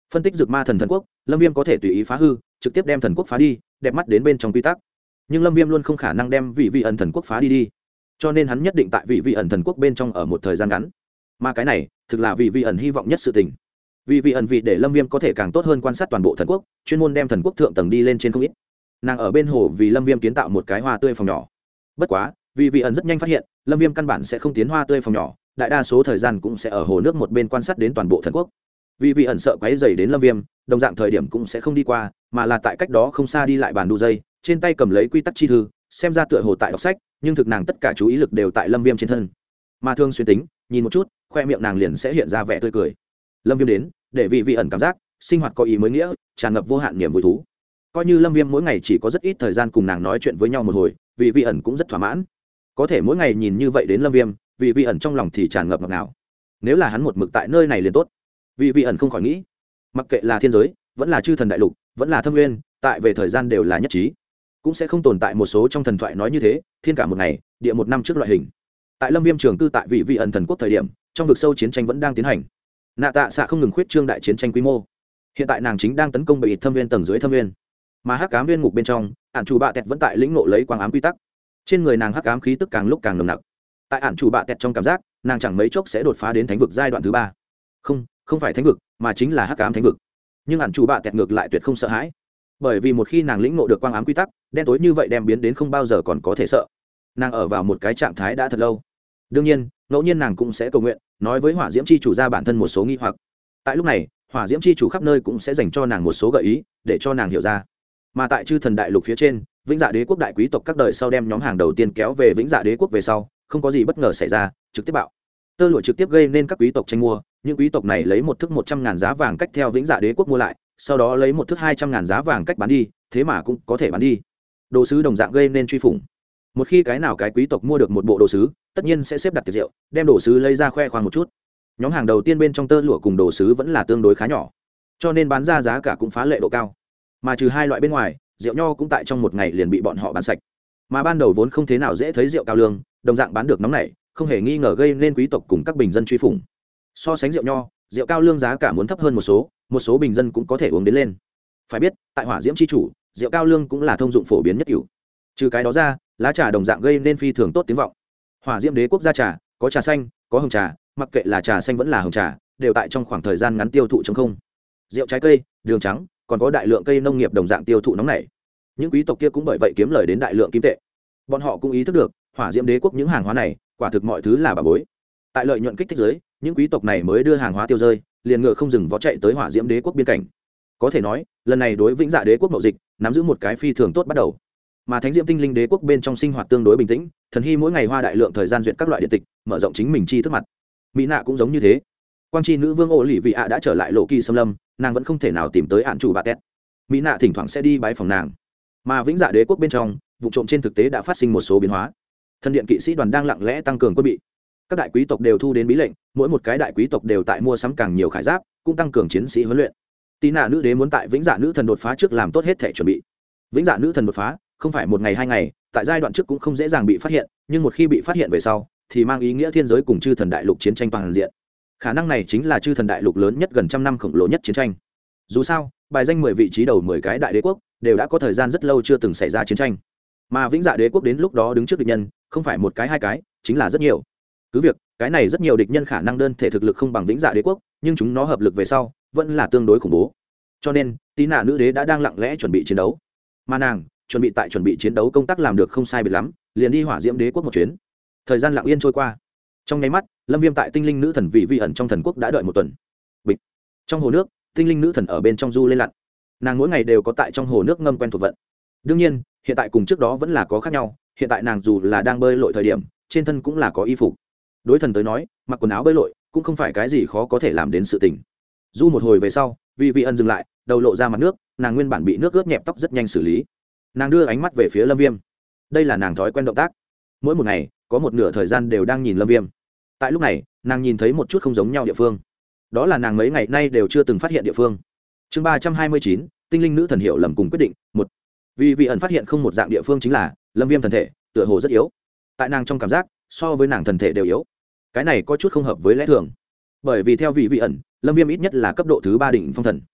phân tích dược ma thần thần quốc, lâm viêm có thể tùy ý phá hư, trực tiếp đem thần quốc phá đi, đẹp mắt đến bên trong quy tắc. Nhưng lâm viêm luôn không khả năng đem vị ẩn thần quốc phá đi, cho nên hắn nhất định tại vị ẩn thần quốc bên trong ở một thời gian ngắn. Mà cái này thực là vị ẩn hy vọng nhất sự tình. Vị ẩn vì để lâm viêm có thể càng tốt hơn quan sát toàn bộ thần quốc, chuyên môn đem thần quốc thượng tầng đi lên trên không ít. Nàng ở bên hồ vì lâm viêm kiến tạo một cái hoa tươi phòng nhỏ. Bất quá vị ẩn rất nhanh phát hiện lâm viêm căn bản sẽ không tiến hoa tươi phòng nhỏ, đại đa số thời gian cũng sẽ ở hồ nước một bên quan sát đến toàn bộ thần quốc. Vị ẩn sợ quấy rầy đến lâm viêm, đồng dạng thời điểm cũng sẽ không đi qua, mà là tại cách đó không xa đi lại bàn đu dây, trên tay cầm lấy quy tắc chi thư, xem ra tựa hồ tại đọc sách, nhưng thực nàng tất cả chú ý lực đều tại lâm viêm trên thân. Mà thương xuyên tính nhìn một chút, khoe miệng nàng liền sẽ hiện ra vẻ tươi cười. Lâm viêm đến để vị ẩn cảm giác sinh hoạt có ý mới nghĩa, tràn ngập vô hạn niềm vui thú. Coi như lâm viêm mỗi ngày chỉ có rất ít thời gian cùng nàng nói chuyện với nhau một hồi, vị ẩn cũng rất thỏa mãn. Có thể mỗi ngày nhìn như vậy đến lâm viêm, vị ẩn trong lòng thì tràn ngập ngọt ngào. Nếu là hắn một mực tại nơi này liền tốt. Vị ẩn không khỏi nghĩ, mặc kệ là thiên giới vẫn là chư thần đại lục vẫn là thâm nguyên, tại về thời gian đều là nhất trí, cũng sẽ không tồn tại một số trong thần thoại nói như thế thiên cả một ngày địa một năm trước loại hình. Tại lâm viêm trường cư tại vị ẩn thần quốc thời điểm, trong vực sâu chiến tranh vẫn đang tiến hành, nạ tạ xạ không ngừng khuyết trương đại chiến tranh quy mô. Hiện tại nàng chính đang tấn công bệ thâm viên tầng dưới thâm viên, mà hắc ám viên ngục bên trong ản chủ bạ tẹt vẫn tại lĩnh ngộ lấy quang ám quy tắc. Trên người nàng hắc ám khí tức càng lúc càng nồng nặc. Tại ản chủ bạ tẹt trong cảm giác nàng chẳng mấy chốc sẽ đột phá đến thánh vực giai đoạn thứ 3. Không phải thánh vực mà chính là hắc ám thánh vực. Nhưng ản chủ bạ tẹt ngược lại tuyệt không sợ hãi, bởi vì một khi nàng lĩnh ngộ được quang ám quy tắc, đen tối như vậy đem biến đến không bao giờ còn có thể sợ. Nàng ở vào một cái trạng thái đã thật lâu. Đương nhiên ngẫu nhiên nàng cũng sẽ cầu nguyện, nói với hỏa diễm chi chủ ra bản thân một số nghi hoặc. Tại lúc này hỏa diễm chi chủ khắp nơi cũng sẽ dành cho nàng một số gợi ý để cho nàng hiểu ra. Mà tại chư thần đại lục phía trên, vĩnh dạ đế quốc đại quý tộc các đời sau đem nhóm hàng đầu tiên kéo về vĩnh dạ đế quốc về sau, không có gì bất ngờ xảy ra, trực tiếp bạo tơ lụa trực tiếp gây nên các quý tộc tranh mua. Những quý tộc này lấy một thước 100.000 giá vàng cách theo vĩnh dạ đế quốc mua lại, sau đó lấy một thước 200.000 giá vàng cách bán đi, thế mà cũng có thể bán đi. Đồ sứ đồng dạng gây nên truy phủng. Một khi cái nào cái quý tộc mua được một bộ đồ sứ, tất nhiên sẽ xếp đặt tiệc rượu, đem đồ sứ lấy ra khoe khoang một chút. Nhóm hàng đầu tiên bên trong tơ lụa cùng đồ sứ vẫn là tương đối khá nhỏ, cho nên bán ra giá cả cũng phá lệ độ cao. Mà trừ hai loại bên ngoài, rượu nho cũng tại trong một ngày liền bị bọn họ bán sạch. Mà ban đầu vốn không thế nào dễ thấy rượu cao lương, đồng dạng bán được nóng nảy, không hề nghi ngờ gây nên quý tộc cùng các bình dân truy phủng. So sánh rượu nho, rượu cao lương giá cả muốn thấp hơn một số bình dân cũng có thể uống đến lên. Phải biết, tại hỏa diễm chi chủ, rượu cao lương cũng là thông dụng phổ biến nhất cửu. Trừ cái đó ra, lá trà đồng dạng gây nên phi thường tốt tiếng vọng. Hỏa diễm đế quốc gia trà, có trà xanh, có hồng trà, mặc kệ là trà xanh vẫn là hồng trà, đều tại trong khoảng thời gian ngắn tiêu thụ trống không. Rượu trái cây, đường trắng, còn có đại lượng cây nông nghiệp đồng dạng tiêu thụ nóng nảy. Những quý tộc kia cũng bởi vậy kiếm lời đến đại lượng kim tệ. Bọn họ cũng ý thức được, hỏa diễm đế quốc những hàng hóa này, quả thực mọi thứ là bà bối. Tại lợi nhuận kích thích giới, những quý tộc này mới đưa hàng hóa tiêu rơi, liền ngựa không dừng vó chạy tới hỏa diễm đế quốc biên cảnh. Có thể nói, lần này đối vĩnh dạ đế quốc mậu dịch, nắm giữ một cái phi thường tốt bắt đầu. Mà thánh diễm tinh linh đế quốc bên trong sinh hoạt tương đối bình tĩnh, thần hy mỗi ngày hoa đại lượng thời gian duyệt các loại điện tịch, mở rộng chính mình chi thức mặt. Mỹ nạ cũng giống như thế. Quang chi nữ vương ô lì vị ạ đã trở lại lộ kỳ xâm lâm, nàng vẫn không thể nào tìm tới ạn chủ bà tét. Mỹ nạ thỉnh thoảng sẽ đi bái phòng nàng. Mà vĩnh dạ đế quốc bên trong, vụ trộm trên thực tế đã phát sinh một số biến hóa. Thần điện kỵ sĩ đoàn đang lặng lẽ tăng cường quân bị. Các đại quý tộc đều thu đến bí lệnh, mỗi một cái đại quý tộc đều tại mua sắm càng nhiều khải giáp, cũng tăng cường chiến sĩ huấn luyện. Tí nạ nữ đế muốn tại vĩnh dạ nữ thần đột phá trước làm tốt hết thể chuẩn bị. Vĩnh dạ nữ thần đột phá không phải một ngày hai ngày, tại giai đoạn trước cũng không dễ dàng bị phát hiện, nhưng một khi bị phát hiện về sau, thì mang ý nghĩa thiên giới cùng chư thần đại lục chiến tranh toàn diện. Khả năng này chính là chư thần đại lục lớn nhất gần trăm năm khổng lồ nhất chiến tranh. Dù sao, bài danh 10 vị trí đầu 10 cái đại đế quốc đều đã có thời gian rất lâu chưa từng xảy ra chiến tranh. Mà vĩnh dạ đế quốc đến lúc đó đứng trước địch nhân, không phải một cái hai cái, chính là rất nhiều. Cứ việc, cái này rất nhiều địch nhân khả năng đơn thể thực lực không bằng vĩnh dạ đế quốc, nhưng chúng nó hợp lực về sau, vẫn là tương đối khủng bố. Cho nên, Tí nạ nữ đế đã đang lặng lẽ chuẩn bị chiến đấu. Mà nàng, chuẩn bị chiến đấu công tác làm được không sai biệt lắm, liền đi hỏa diễm đế quốc một chuyến. Thời gian lặng yên trôi qua. Trong nháy mắt, Lâm Viêm tại tinh linh nữ thần vị ẩn trong thần quốc đã đợi một tuần. Bịch. Trong hồ nước, tinh linh nữ thần ở bên trong du lên lặn. Nàng mỗi ngày đều có tại trong hồ nước ngâm quen thuộc vận. Đương nhiên, hiện tại cùng trước đó vẫn là có khác nhau, hiện tại nàng dù là đang bơi lội thời điểm, trên thân cũng là có y phục. Đối thần tới nói, mặc quần áo bơi lội cũng không phải cái gì khó có thể làm đến sự tình. Du một hồi về sau, vị ẩn dừng lại, đầu lộ ra mặt nước, nàng nguyên bản bị nước ướt nhẹp tóc rất nhanh xử lý. Nàng đưa ánh mắt về phía Lâm Viêm. Đây là nàng thói quen động tác. Mỗi một ngày, có một nửa thời gian đều đang nhìn Lâm Viêm. Tại lúc này, nàng nhìn thấy một chút không giống nhau địa phương. Đó là nàng mấy ngày nay đều chưa từng phát hiện địa phương. Chương 329, tinh linh nữ thần hiểu lầm cùng quyết định. 1. Vị ẩn phát hiện không một dạng địa phương chính là Lâm Viêm thần thể tựa hồ rất yếu. Tại nàng trong cảm giác, so với nàng thần thể đều yếu. Cái này có chút không hợp với lẽ thường. Bởi vì theo vị ẩn, Lâm Viêm ít nhất là cấp độ thứ 3 đỉnh phong thần.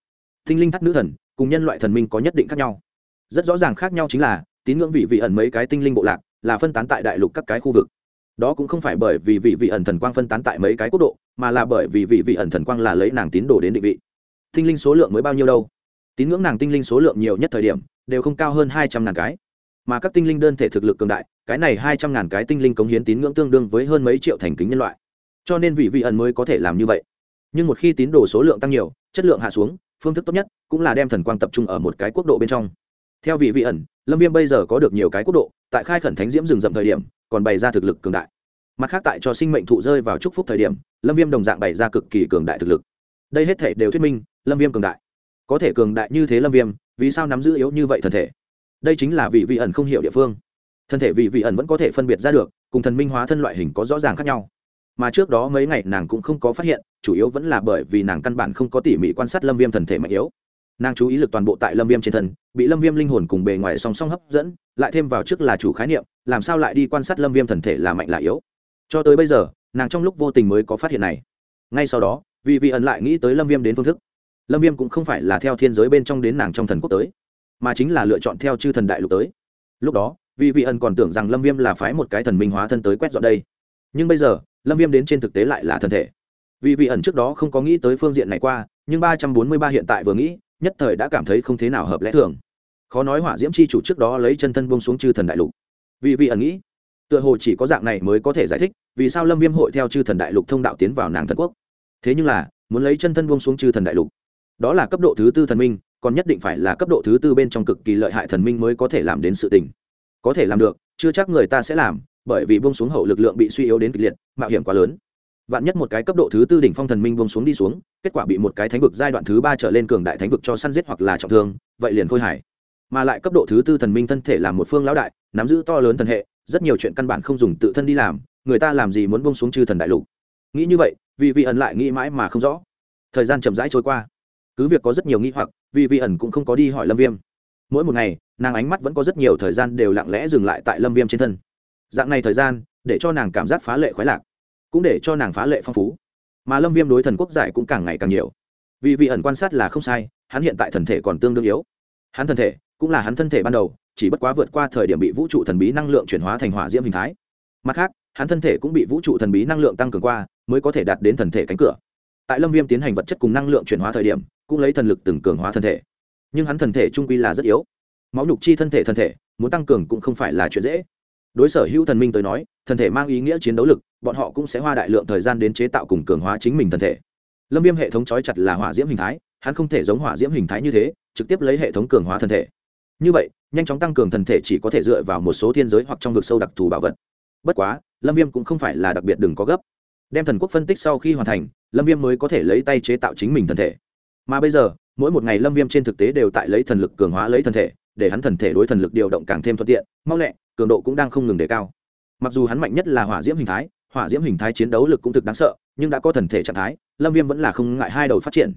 tinh linh thắt nữ thần cùng nhân loại thần minh có nhất định khác nhau. Rất rõ ràng khác nhau chính là tín ngưỡng vị vị ẩn mấy cái tinh linh bộ lạc là phân tán tại đại lục các cái khu vực. Đó cũng không phải bởi vì vị vị ẩn thần quang phân tán tại mấy cái quốc độ, mà là bởi vì vị vị ẩn thần quang là lấy nàng tín đồ đến định vị. Tinh linh số lượng mới bao nhiêu đâu? Tín ngưỡng nàng tinh linh số lượng nhiều nhất thời điểm đều không cao hơn 200.000 cái, mà các tinh linh đơn thể thực lực cường đại, cái này 200.000 cái tinh linh cống hiến tín ngưỡng tương đương với hơn mấy triệu thành kính nhân loại, cho nên vị vị ẩn mới có thể làm như vậy. Nhưng một khi tín đồ số lượng tăng nhiều, chất lượng hạ xuống, phương thức tốt nhất cũng là đem thần quang tập trung ở một cái quốc độ bên trong. Theo vị vị ẩn, Lâm Viêm bây giờ có được nhiều cái quốc độ, tại khai khẩn thánh diễm rừng rậm thời điểm còn bày ra thực lực cường đại. Mặt khác tại cho sinh mệnh thụ rơi vào chúc phúc thời điểm, Lâm Viêm đồng dạng bày ra cực kỳ cường đại thực lực. Đây hết thể đều thuyết minh Lâm Viêm cường đại. Có thể cường đại như thế Lâm Viêm, vì sao nắm giữ yếu như vậy thần thể? Đây chính là vị vị ẩn không hiểu địa phương. Thân thể vị vị ẩn vẫn có thể phân biệt ra được, cùng thần minh hóa thân loại hình có rõ ràng khác nhau. Mà trước đó mấy ngày nàng cũng không có phát hiện, chủ yếu vẫn là bởi vì nàng căn bản không có tỉ mỉ quan sát Lâm Viêm thần thể mạnh yếu. Nàng chú ý lực toàn bộ tại Lâm Viêm trên thân, bị Lâm Viêm linh hồn cùng bề ngoài song song hấp dẫn, lại thêm vào trước là chủ khái niệm, làm sao lại đi quan sát Lâm Viêm thần thể là mạnh là yếu. Cho tới bây giờ, nàng trong lúc vô tình mới có phát hiện này. Ngay sau đó, vị vị ẩn lại nghĩ tới Lâm Viêm đến phương thức. Lâm Viêm cũng không phải là theo thiên giới bên trong đến nàng trong thần quốc tới, mà chính là lựa chọn theo chư thần đại lục tới. Lúc đó, vị vị ẩn còn tưởng rằng Lâm Viêm là phái một cái thần minh hóa thân tới quét dọn đây. Nhưng bây giờ, Lâm Viêm đến trên thực tế lại là thần thể. Vị vị ẩn trước đó không có nghĩ tới phương diện này qua, nhưng 343 hiện tại vừa nghĩ, nhất thời đã cảm thấy không thế nào hợp lẽ thường. Khó nói Hỏa Diễm chi chủ trước đó lấy chân thân buông xuống chư thần đại lục. Vị vị ẩn nghĩ, tựa hồ chỉ có dạng này mới có thể giải thích vì sao Lâm Viêm hội theo chư thần đại lục thông đạo tiến vào nàng thần quốc. Thế nhưng là, muốn lấy chân thân buông xuống chư thần đại lục, đó là cấp độ thứ tư thần minh, còn nhất định phải là cấp độ thứ tư bên trong cực kỳ lợi hại thần minh mới có thể làm đến sự tình. Có thể làm được, chưa chắc người ta sẽ làm, bởi vì buông xuống hậu lực lượng bị suy yếu đến kịch liệt, mạo hiểm quá lớn. Vạn nhất một cái cấp độ thứ tư đỉnh phong thần minh buông xuống đi xuống, kết quả bị một cái thánh vực giai đoạn thứ 3 trở lên cường đại thánh vực cho săn giết hoặc là trọng thương, vậy liền khôi hài. Mà lại cấp độ thứ tư thần minh thân thể làm một phương lão đại, nắm giữ to lớn thần hệ, rất nhiều chuyện căn bản không dùng tự thân đi làm, người ta làm gì muốn buông xuống chư thần đại lục. Nghĩ như vậy, vì vị ẩn lại nghĩ mãi mà không rõ. Thời gian chậm rãi trôi qua, cứ việc có rất nhiều nghi hoặc, vì vị ẩn cũng không có đi hỏi Lâm Viêm. Mỗi một ngày, nàng ánh mắt vẫn có rất nhiều thời gian đều lặng lẽ dừng lại tại Lâm Viêm trên thân. Dạng này thời gian, để cho nàng cảm giác phá lệ khoái lạc, cũng để cho nàng phá lệ phong phú. Mà Lâm Viêm đối thần quốc giải cũng càng ngày càng nhiều. Vì vị ẩn quan sát là không sai, hắn hiện tại thần thể còn tương đương yếu. Hắn thân thể cũng là hắn thân thể ban đầu, chỉ bất quá vượt qua thời điểm bị vũ trụ thần bí năng lượng chuyển hóa thành hỏa diễm hình thái. Mặt khác, hắn thân thể cũng bị vũ trụ thần bí năng lượng tăng cường qua, mới có thể đạt đến thần thể cánh cửa. Tại Lâm Viêm tiến hành vật chất cùng năng lượng chuyển hóa thời điểm, cũng lấy thần lực từng cường hóa thân thể. Nhưng hắn thần thể trung quy là rất yếu. Máu nhục chi thân thể, muốn tăng cường cũng không phải là chuyện dễ. Đối sở hữu thần minh tới nói, thần thể mang ý nghĩa chiến đấu lực, bọn họ cũng sẽ hoa đại lượng thời gian đến chế tạo cùng cường hóa chính mình thần thể. Lâm Viêm hệ thống trói chặt là hỏa diễm hình thái, hắn không thể giống hỏa diễm hình thái như thế, trực tiếp lấy hệ thống cường hóa thân thể. Như vậy, nhanh chóng tăng cường thần thể chỉ có thể dựa vào một số thiên giới hoặc trong vực sâu đặc thù bảo vật. Bất quá, Lâm Viêm cũng không phải là đặc biệt đừng có gấp. Đem thần quốc phân tích sau khi hoàn thành, Lâm Viêm mới có thể lấy tay chế tạo chính mình thần thể. Mà bây giờ, mỗi một ngày Lâm Viêm trên thực tế đều tại lấy thần lực cường hóa lấy thần thể, để hắn thần thể đối thần lực điều động càng thêm thuận tiện, mau lẹ, cường độ cũng đang không ngừng đề cao. Mặc dù hắn mạnh nhất là hỏa diễm hình thái chiến đấu lực cũng thực đáng sợ, nhưng đã có thần thể trạng thái, Lâm Viêm vẫn là không ngại hai đầu phát triển.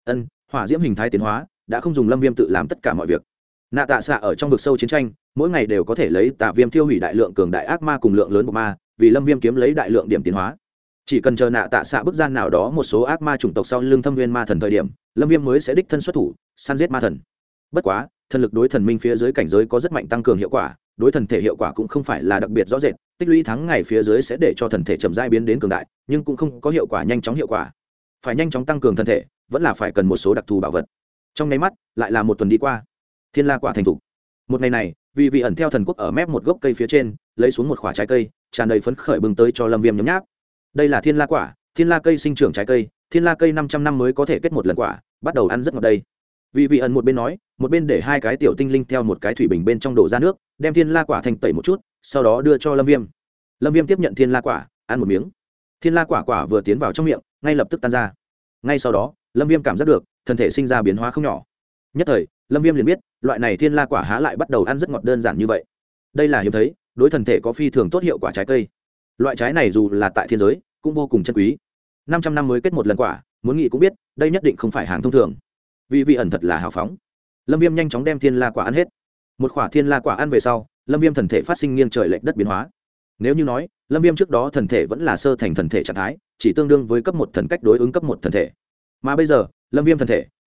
Hỏa diễm hình thái tiến hóa đã không dùng Lâm Viêm tự làm tất cả mọi việc. Nạ Tạ Xạ ở trong vực sâu chiến tranh, mỗi ngày đều có thể lấy Tạ Viêm tiêu hủy đại lượng cường đại ác ma cùng lượng lớn bộc ma, vì Lâm Viêm kiếm lấy đại lượng điểm tiến hóa. Chỉ cần chờ Nạ Tạ Xạ bức gian nào đó một số ác ma chủng tộc sau lưng Thâm Nguyên Ma Thần thời điểm, Lâm Viêm mới sẽ đích thân xuất thủ, săn giết ma thần. Bất quá, thần lực đối thần minh phía dưới cảnh giới có rất mạnh tăng cường hiệu quả, đối thần thể hiệu quả cũng không phải là đặc biệt rõ rệt, tích lũy tháng ngày phía dưới sẽ để cho thần thể chậm rãi biến đến cường đại, nhưng cũng không có hiệu quả nhanh chóng hiệu quả. Phải nhanh chóng tăng cường thần thể, vẫn là phải cần một số đặc thù bảo vật. Trong nháy mắt, lại là một tuần đi qua. Thiên La quả thành thục. Một ngày này, vì vị ẩn theo thần quốc ở mép một gốc cây phía trên, lấy xuống một quả trái cây, tràn đầy phấn khởi bừng tới cho Lâm Viêm nhấm nháp. Đây là Thiên La quả, Thiên La cây sinh trưởng trái cây, Thiên La cây 500 năm mới có thể kết một lần quả, bắt đầu ăn rất ngọt đây. Vì vị ẩn một bên nói, một bên để hai cái tiểu tinh linh theo một cái thủy bình bên trong đổ ra nước, đem Thiên La quả thành tẩy một chút, sau đó đưa cho Lâm Viêm. Lâm Viêm tiếp nhận Thiên La quả, ăn một miếng. Thiên La quả vừa tiến vào trong miệng, ngay lập tức tan ra. Ngay sau đó, Lâm Viêm cảm giác được thân thể sinh ra biến hóa không nhỏ. Nhất thời, Lâm Viêm liền biết, loại này Thiên La quả há lại bắt đầu ăn rất ngọt đơn giản như vậy. Đây là hiếm thấy, đối thần thể có phi thường tốt hiệu quả trái cây. Loại trái này dù là tại thiên giới, cũng vô cùng chân quý. 500 năm mới kết một lần quả, muốn nghĩ cũng biết, đây nhất định không phải hàng thông thường. Vì vị ẩn thật là hào phóng. Lâm Viêm nhanh chóng đem Thiên La quả ăn hết. Một quả Thiên La quả ăn về sau, Lâm Viêm thần thể phát sinh nghiêng trời lệch đất biến hóa. Nếu như nói, Lâm Viêm trước đó thần thể vẫn là sơ thành thần thể trạng thái, chỉ tương đương với cấp 1 thần cách đối ứng cấp 1 thần thể. Mà bây giờ, Lâm Viêm thần thể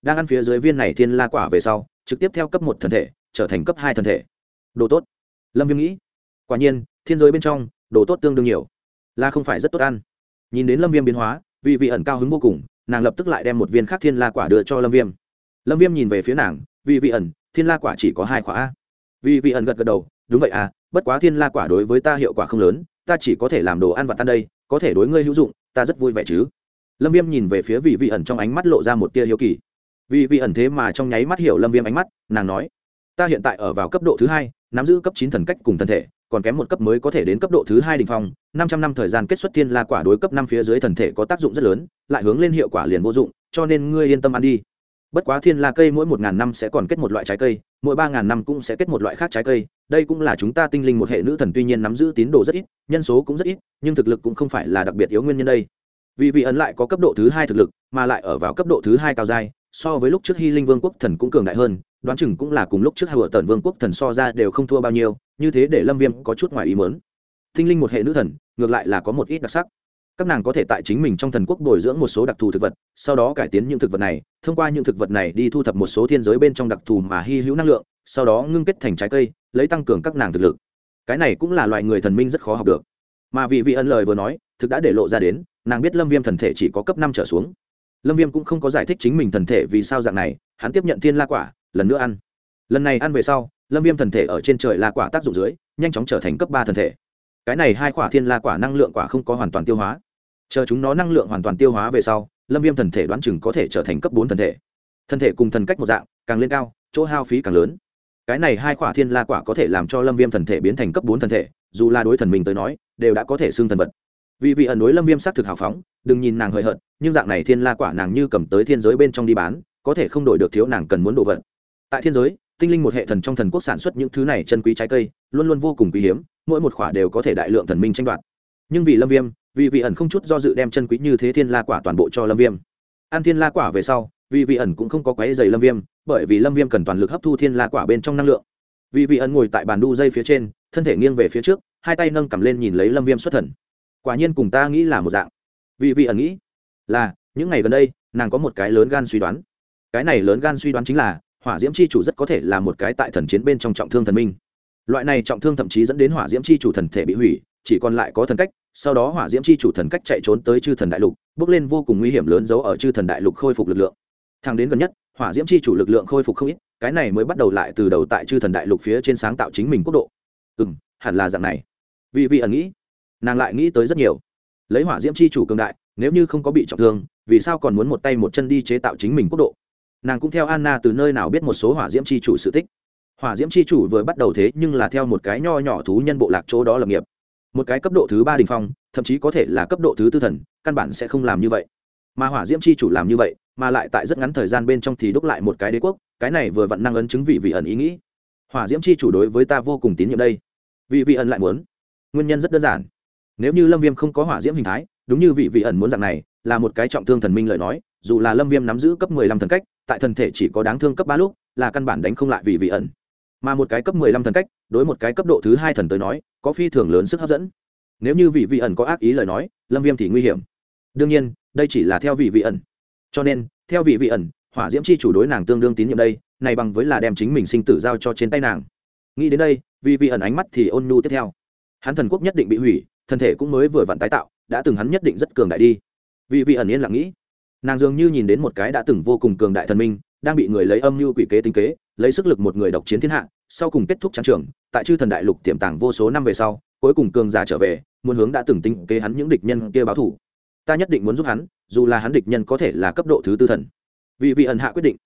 đang ăn phía dưới viên này thiên la quả về sau trực tiếp theo cấp 1 thần thể trở thành cấp 2 thần thể. Đồ tốt. Lâm Viêm nghĩ. Quả nhiên thiên giới bên trong đồ tốt tương đương nhiều, là không phải rất tốt ăn. Nhìn đến Lâm Viêm biến hóa, vị ẩn cao hứng vô cùng, nàng lập tức lại đem một viên khác thiên la quả đưa cho Lâm Viêm. Lâm Viêm nhìn về phía nàng, vị ẩn, thiên la quả chỉ có 2 quả a. Vị ẩn gật gật đầu, đúng vậy à, bất quá thiên la quả đối với ta hiệu quả không lớn, ta chỉ có thể làm đồ ăn vặt tan đây, có thể đối ngươi hữu dụng, ta rất vui vẻ chứ. Lâm Viêm nhìn về phía vị ẩn trong ánh mắt lộ ra một tia hiếu kỳ. Vị ẩn thế mà trong nháy mắt hiểu Lâm Viêm ánh mắt, nàng nói: "Ta hiện tại ở vào cấp độ thứ 2, nắm giữ cấp 9 thần cách cùng thần thể, còn kém một cấp mới có thể đến cấp độ thứ 2 đỉnh phong, 500 năm thời gian kết xuất thiên la quả đối cấp 5 phía dưới thần thể có tác dụng rất lớn, lại hướng lên hiệu quả liền vô dụng, cho nên ngươi yên tâm ăn đi. Bất quá thiên la cây mỗi 1000 năm sẽ còn kết một loại trái cây, mỗi 3000 năm cũng sẽ kết một loại khác trái cây, đây cũng là chúng ta tinh linh một hệ nữ thần tuy nhiên nắm giữ tín đồ rất ít, nhân số cũng rất ít, nhưng thực lực cũng không phải là đặc biệt yếu nguyên nhân đây." Vị ẩn lại có cấp độ thứ 2 thực lực, mà lại ở vào cấp độ thứ 2 cao giai, so với lúc trước Hy Linh Vương quốc thần cũng cường đại hơn, đoán chừng cũng là cùng lúc trước Hạo Tần Vương quốc thần so ra đều không thua bao nhiêu, như thế để Lâm Viêm có chút ngoài ý muốn. Tinh linh một hệ nữ thần, ngược lại là có một ít đặc sắc. Các nàng có thể tại chính mình trong thần quốc bồi dưỡng một số đặc thù thực vật, sau đó cải tiến những thực vật này, thông qua những thực vật này đi thu thập một số thiên giới bên trong đặc thù mà hy hữu năng lượng, sau đó ngưng kết thành trái cây, lấy tăng cường các nàng thực lực. Cái này cũng là loại người thần minh rất khó học được. Mà vị ẩn lời vừa nói, thực đã để lộ ra đến, nàng biết Lâm Viêm thần thể chỉ có cấp 5 trở xuống. Lâm Viêm cũng không có giải thích chính mình thần thể vì sao dạng này, hắn tiếp nhận thiên la quả, lần nữa ăn. Lần này ăn về sau, Lâm Viêm thần thể ở trên trời la quả tác dụng dưới, nhanh chóng trở thành cấp 3 thần thể. Cái này 2 quả thiên la quả năng lượng quả không có hoàn toàn tiêu hóa. Chờ chúng nó năng lượng hoàn toàn tiêu hóa về sau, Lâm Viêm thần thể đoán chừng có thể trở thành cấp 4 thần thể. Thần thể cùng thần cách một dạng, càng lên cao, chỗ hao phí càng lớn. Cái này 2 quả thiên la quả có thể làm cho Lâm Viêm thần thể biến thành cấp 4 thần thể, dù là đối thần mình tới nói, đều đã có thể xưng thần vật. Vì ẩn đối Lâm Viêm xác thực hào phóng, đừng nhìn nàng hời hợt, nhưng dạng này thiên la quả nàng như cầm tới thiên giới bên trong đi bán, có thể không đổi được thiếu nàng cần muốn đồ vật. Tại thiên giới, tinh linh một hệ thần trong thần quốc sản xuất những thứ này chân quý trái cây, luôn luôn vô cùng quý hiếm, mỗi một quả đều có thể đại lượng thần minh tranh đoạt. Nhưng vì Lâm Viêm, vì ẩn không chút do dự đem chân quý như thế thiên la quả toàn bộ cho Lâm Viêm. Ăn thiên la quả về sau, vì ẩn cũng không có quấy rầy Lâm Viêm, bởi vì Lâm Viêm cần toàn lực hấp thu thiên la quả bên trong năng lượng. Vì ẩn ngồi tại bàn đu dây phía trên, thân thể nghiêng về phía trước, hai tay nâng cầm lên nhìn lấy Lâm Viêm xuất thần. Quả nhiên cùng ta nghĩ là một dạng. Vì ẩn nghĩ là những ngày gần đây nàng có một cái lớn gan suy đoán. Cái này lớn gan suy đoán chính là hỏa diễm chi chủ rất có thể là một cái tại thần chiến bên trong trọng thương thần minh. Loại này trọng thương thậm chí dẫn đến hỏa diễm chi chủ thần thể bị hủy, chỉ còn lại có thần cách, sau đó hỏa diễm chi chủ thần cách chạy trốn tới chư thần đại lục, bước lên vô cùng nguy hiểm lớn giấu ở chư thần đại lục khôi phục lực lượng. Thang đến gần nhất, hỏa diễm chi chủ lực lượng khôi phục không ít, cái này mới bắt đầu lại từ đầu tại chư thần đại lục phía trên sáng tạo chính mình quốc độ. Hẳn là dạng này. Vì ẩn nghĩ, nàng lại nghĩ tới rất nhiều. Lấy hỏa diễm chi chủ cường đại, nếu như không có bị trọng thương, vì sao còn muốn một tay một chân đi chế tạo chính mình quốc độ? Nàng cũng theo Anna từ nơi nào biết một số hỏa diễm chi chủ sự tích. Hỏa diễm chi chủ vừa bắt đầu thế nhưng là theo một cái nho nhỏ thú nhân bộ lạc chỗ đó lập nghiệp, một cái cấp độ thứ 3 đỉnh phong, thậm chí có thể là cấp độ thứ 4 thần, căn bản sẽ không làm như vậy. Mà hỏa diễm chi chủ làm như vậy, mà lại tại rất ngắn thời gian bên trong thì đúc lại một cái đế quốc, cái này vừa vặn năng ấn chứng vị ẩn ý nghĩ. Hỏa diễm chi chủ đối với ta vô cùng tín nhiệm đây. Vị ẩn lại muốn. Nguyên nhân rất đơn giản. Nếu như Lâm Viêm không có hỏa diễm hình thái, đúng như vị ẩn muốn dạng này, là một cái trọng thương thần minh lời nói, dù là Lâm Viêm nắm giữ cấp 15 thần cách, tại thần thể chỉ có đáng thương cấp 3 lúc, là căn bản đánh không lại vị ẩn. Mà một cái cấp 15 thần cách, đối một cái cấp độ thứ 2 thần tới nói, có phi thường lớn sức hấp dẫn. Nếu như vị ẩn có ác ý lời nói, Lâm Viêm thì nguy hiểm. Đương nhiên, đây chỉ là theo vị ẩn. Cho nên, theo vị ẩn, hỏa diễm chi chủ đối nàng tương đương tín nhiệm đây, này bằng với là đem chính mình sinh tử giao cho trên tay nàng. Nghĩ đến đây, vị ẩn ánh mắt thì ôn nhu tiếp theo. Hắn thần quốc nhất định bị hủy, thân thể cũng mới vừa vặn tái tạo, đã từng hắn nhất định rất cường đại đi. Vị ẩn yên lặng nghĩ, nàng dường như nhìn đến một cái đã từng vô cùng cường đại thần minh, đang bị người lấy âm mưu quỷ kế tính kế, lấy sức lực một người độc chiến thiên hạ, sau cùng kết thúc chiến trường, tại chư thần đại lục tiềm tàng vô số năm về sau, cuối cùng cường giả trở về, muốn hướng đã từng tính kế hắn những địch nhân kia báo thù. Ta nhất định muốn giúp hắn, dù là hắn địch nhân có thể là cấp độ thứ 4 thần. Vị ẩn hạ quyết định.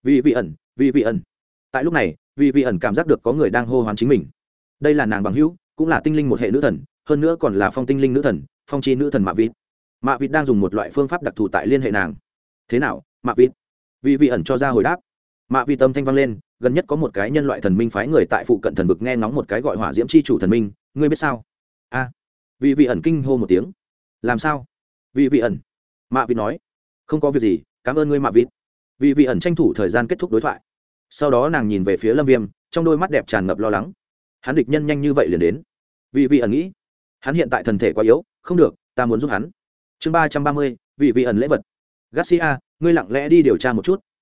Vị ẩn. Tại lúc này, vị ẩn cảm giác được có người đang hô hoán chính mình. Đây là nàng bằng hữu, cũng là tinh linh một hệ nữ thần, hơn nữa còn là phong tinh linh nữ thần, phong chi nữ thần Mạ Vịt đang dùng một loại phương pháp đặc thù tại liên hệ nàng. Thế nào, Mạ Vịt? Vị ẩn cho ra hồi đáp. Mạ Vịt tâm thanh vang lên, gần nhất có một cái nhân loại thần minh phái người tại phụ cận thần vực nghe ngóng một cái gọi hỏa diễm chi chủ thần minh, ngươi biết sao? A. Vị ẩn kinh hô một tiếng. Làm sao? Vị ẩn. Mạ Vịt nói, không có việc gì, cảm ơn ngươi Mạ Vịt. Vị ẩn tranh thủ thời gian kết thúc đối thoại. Sau đó nàng nhìn về phía Lâm Viêm, trong đôi mắt đẹp tràn ngập lo lắng. Hắn địch nhân nhanh như vậy liền đến. Vị ẩn nghĩ, hắn hiện tại thần thể quá yếu, không được, ta muốn giúp hắn. Chương 330, vị ẩn lễ vật. Garcia, ngươi lặng lẽ đi điều tra một chút,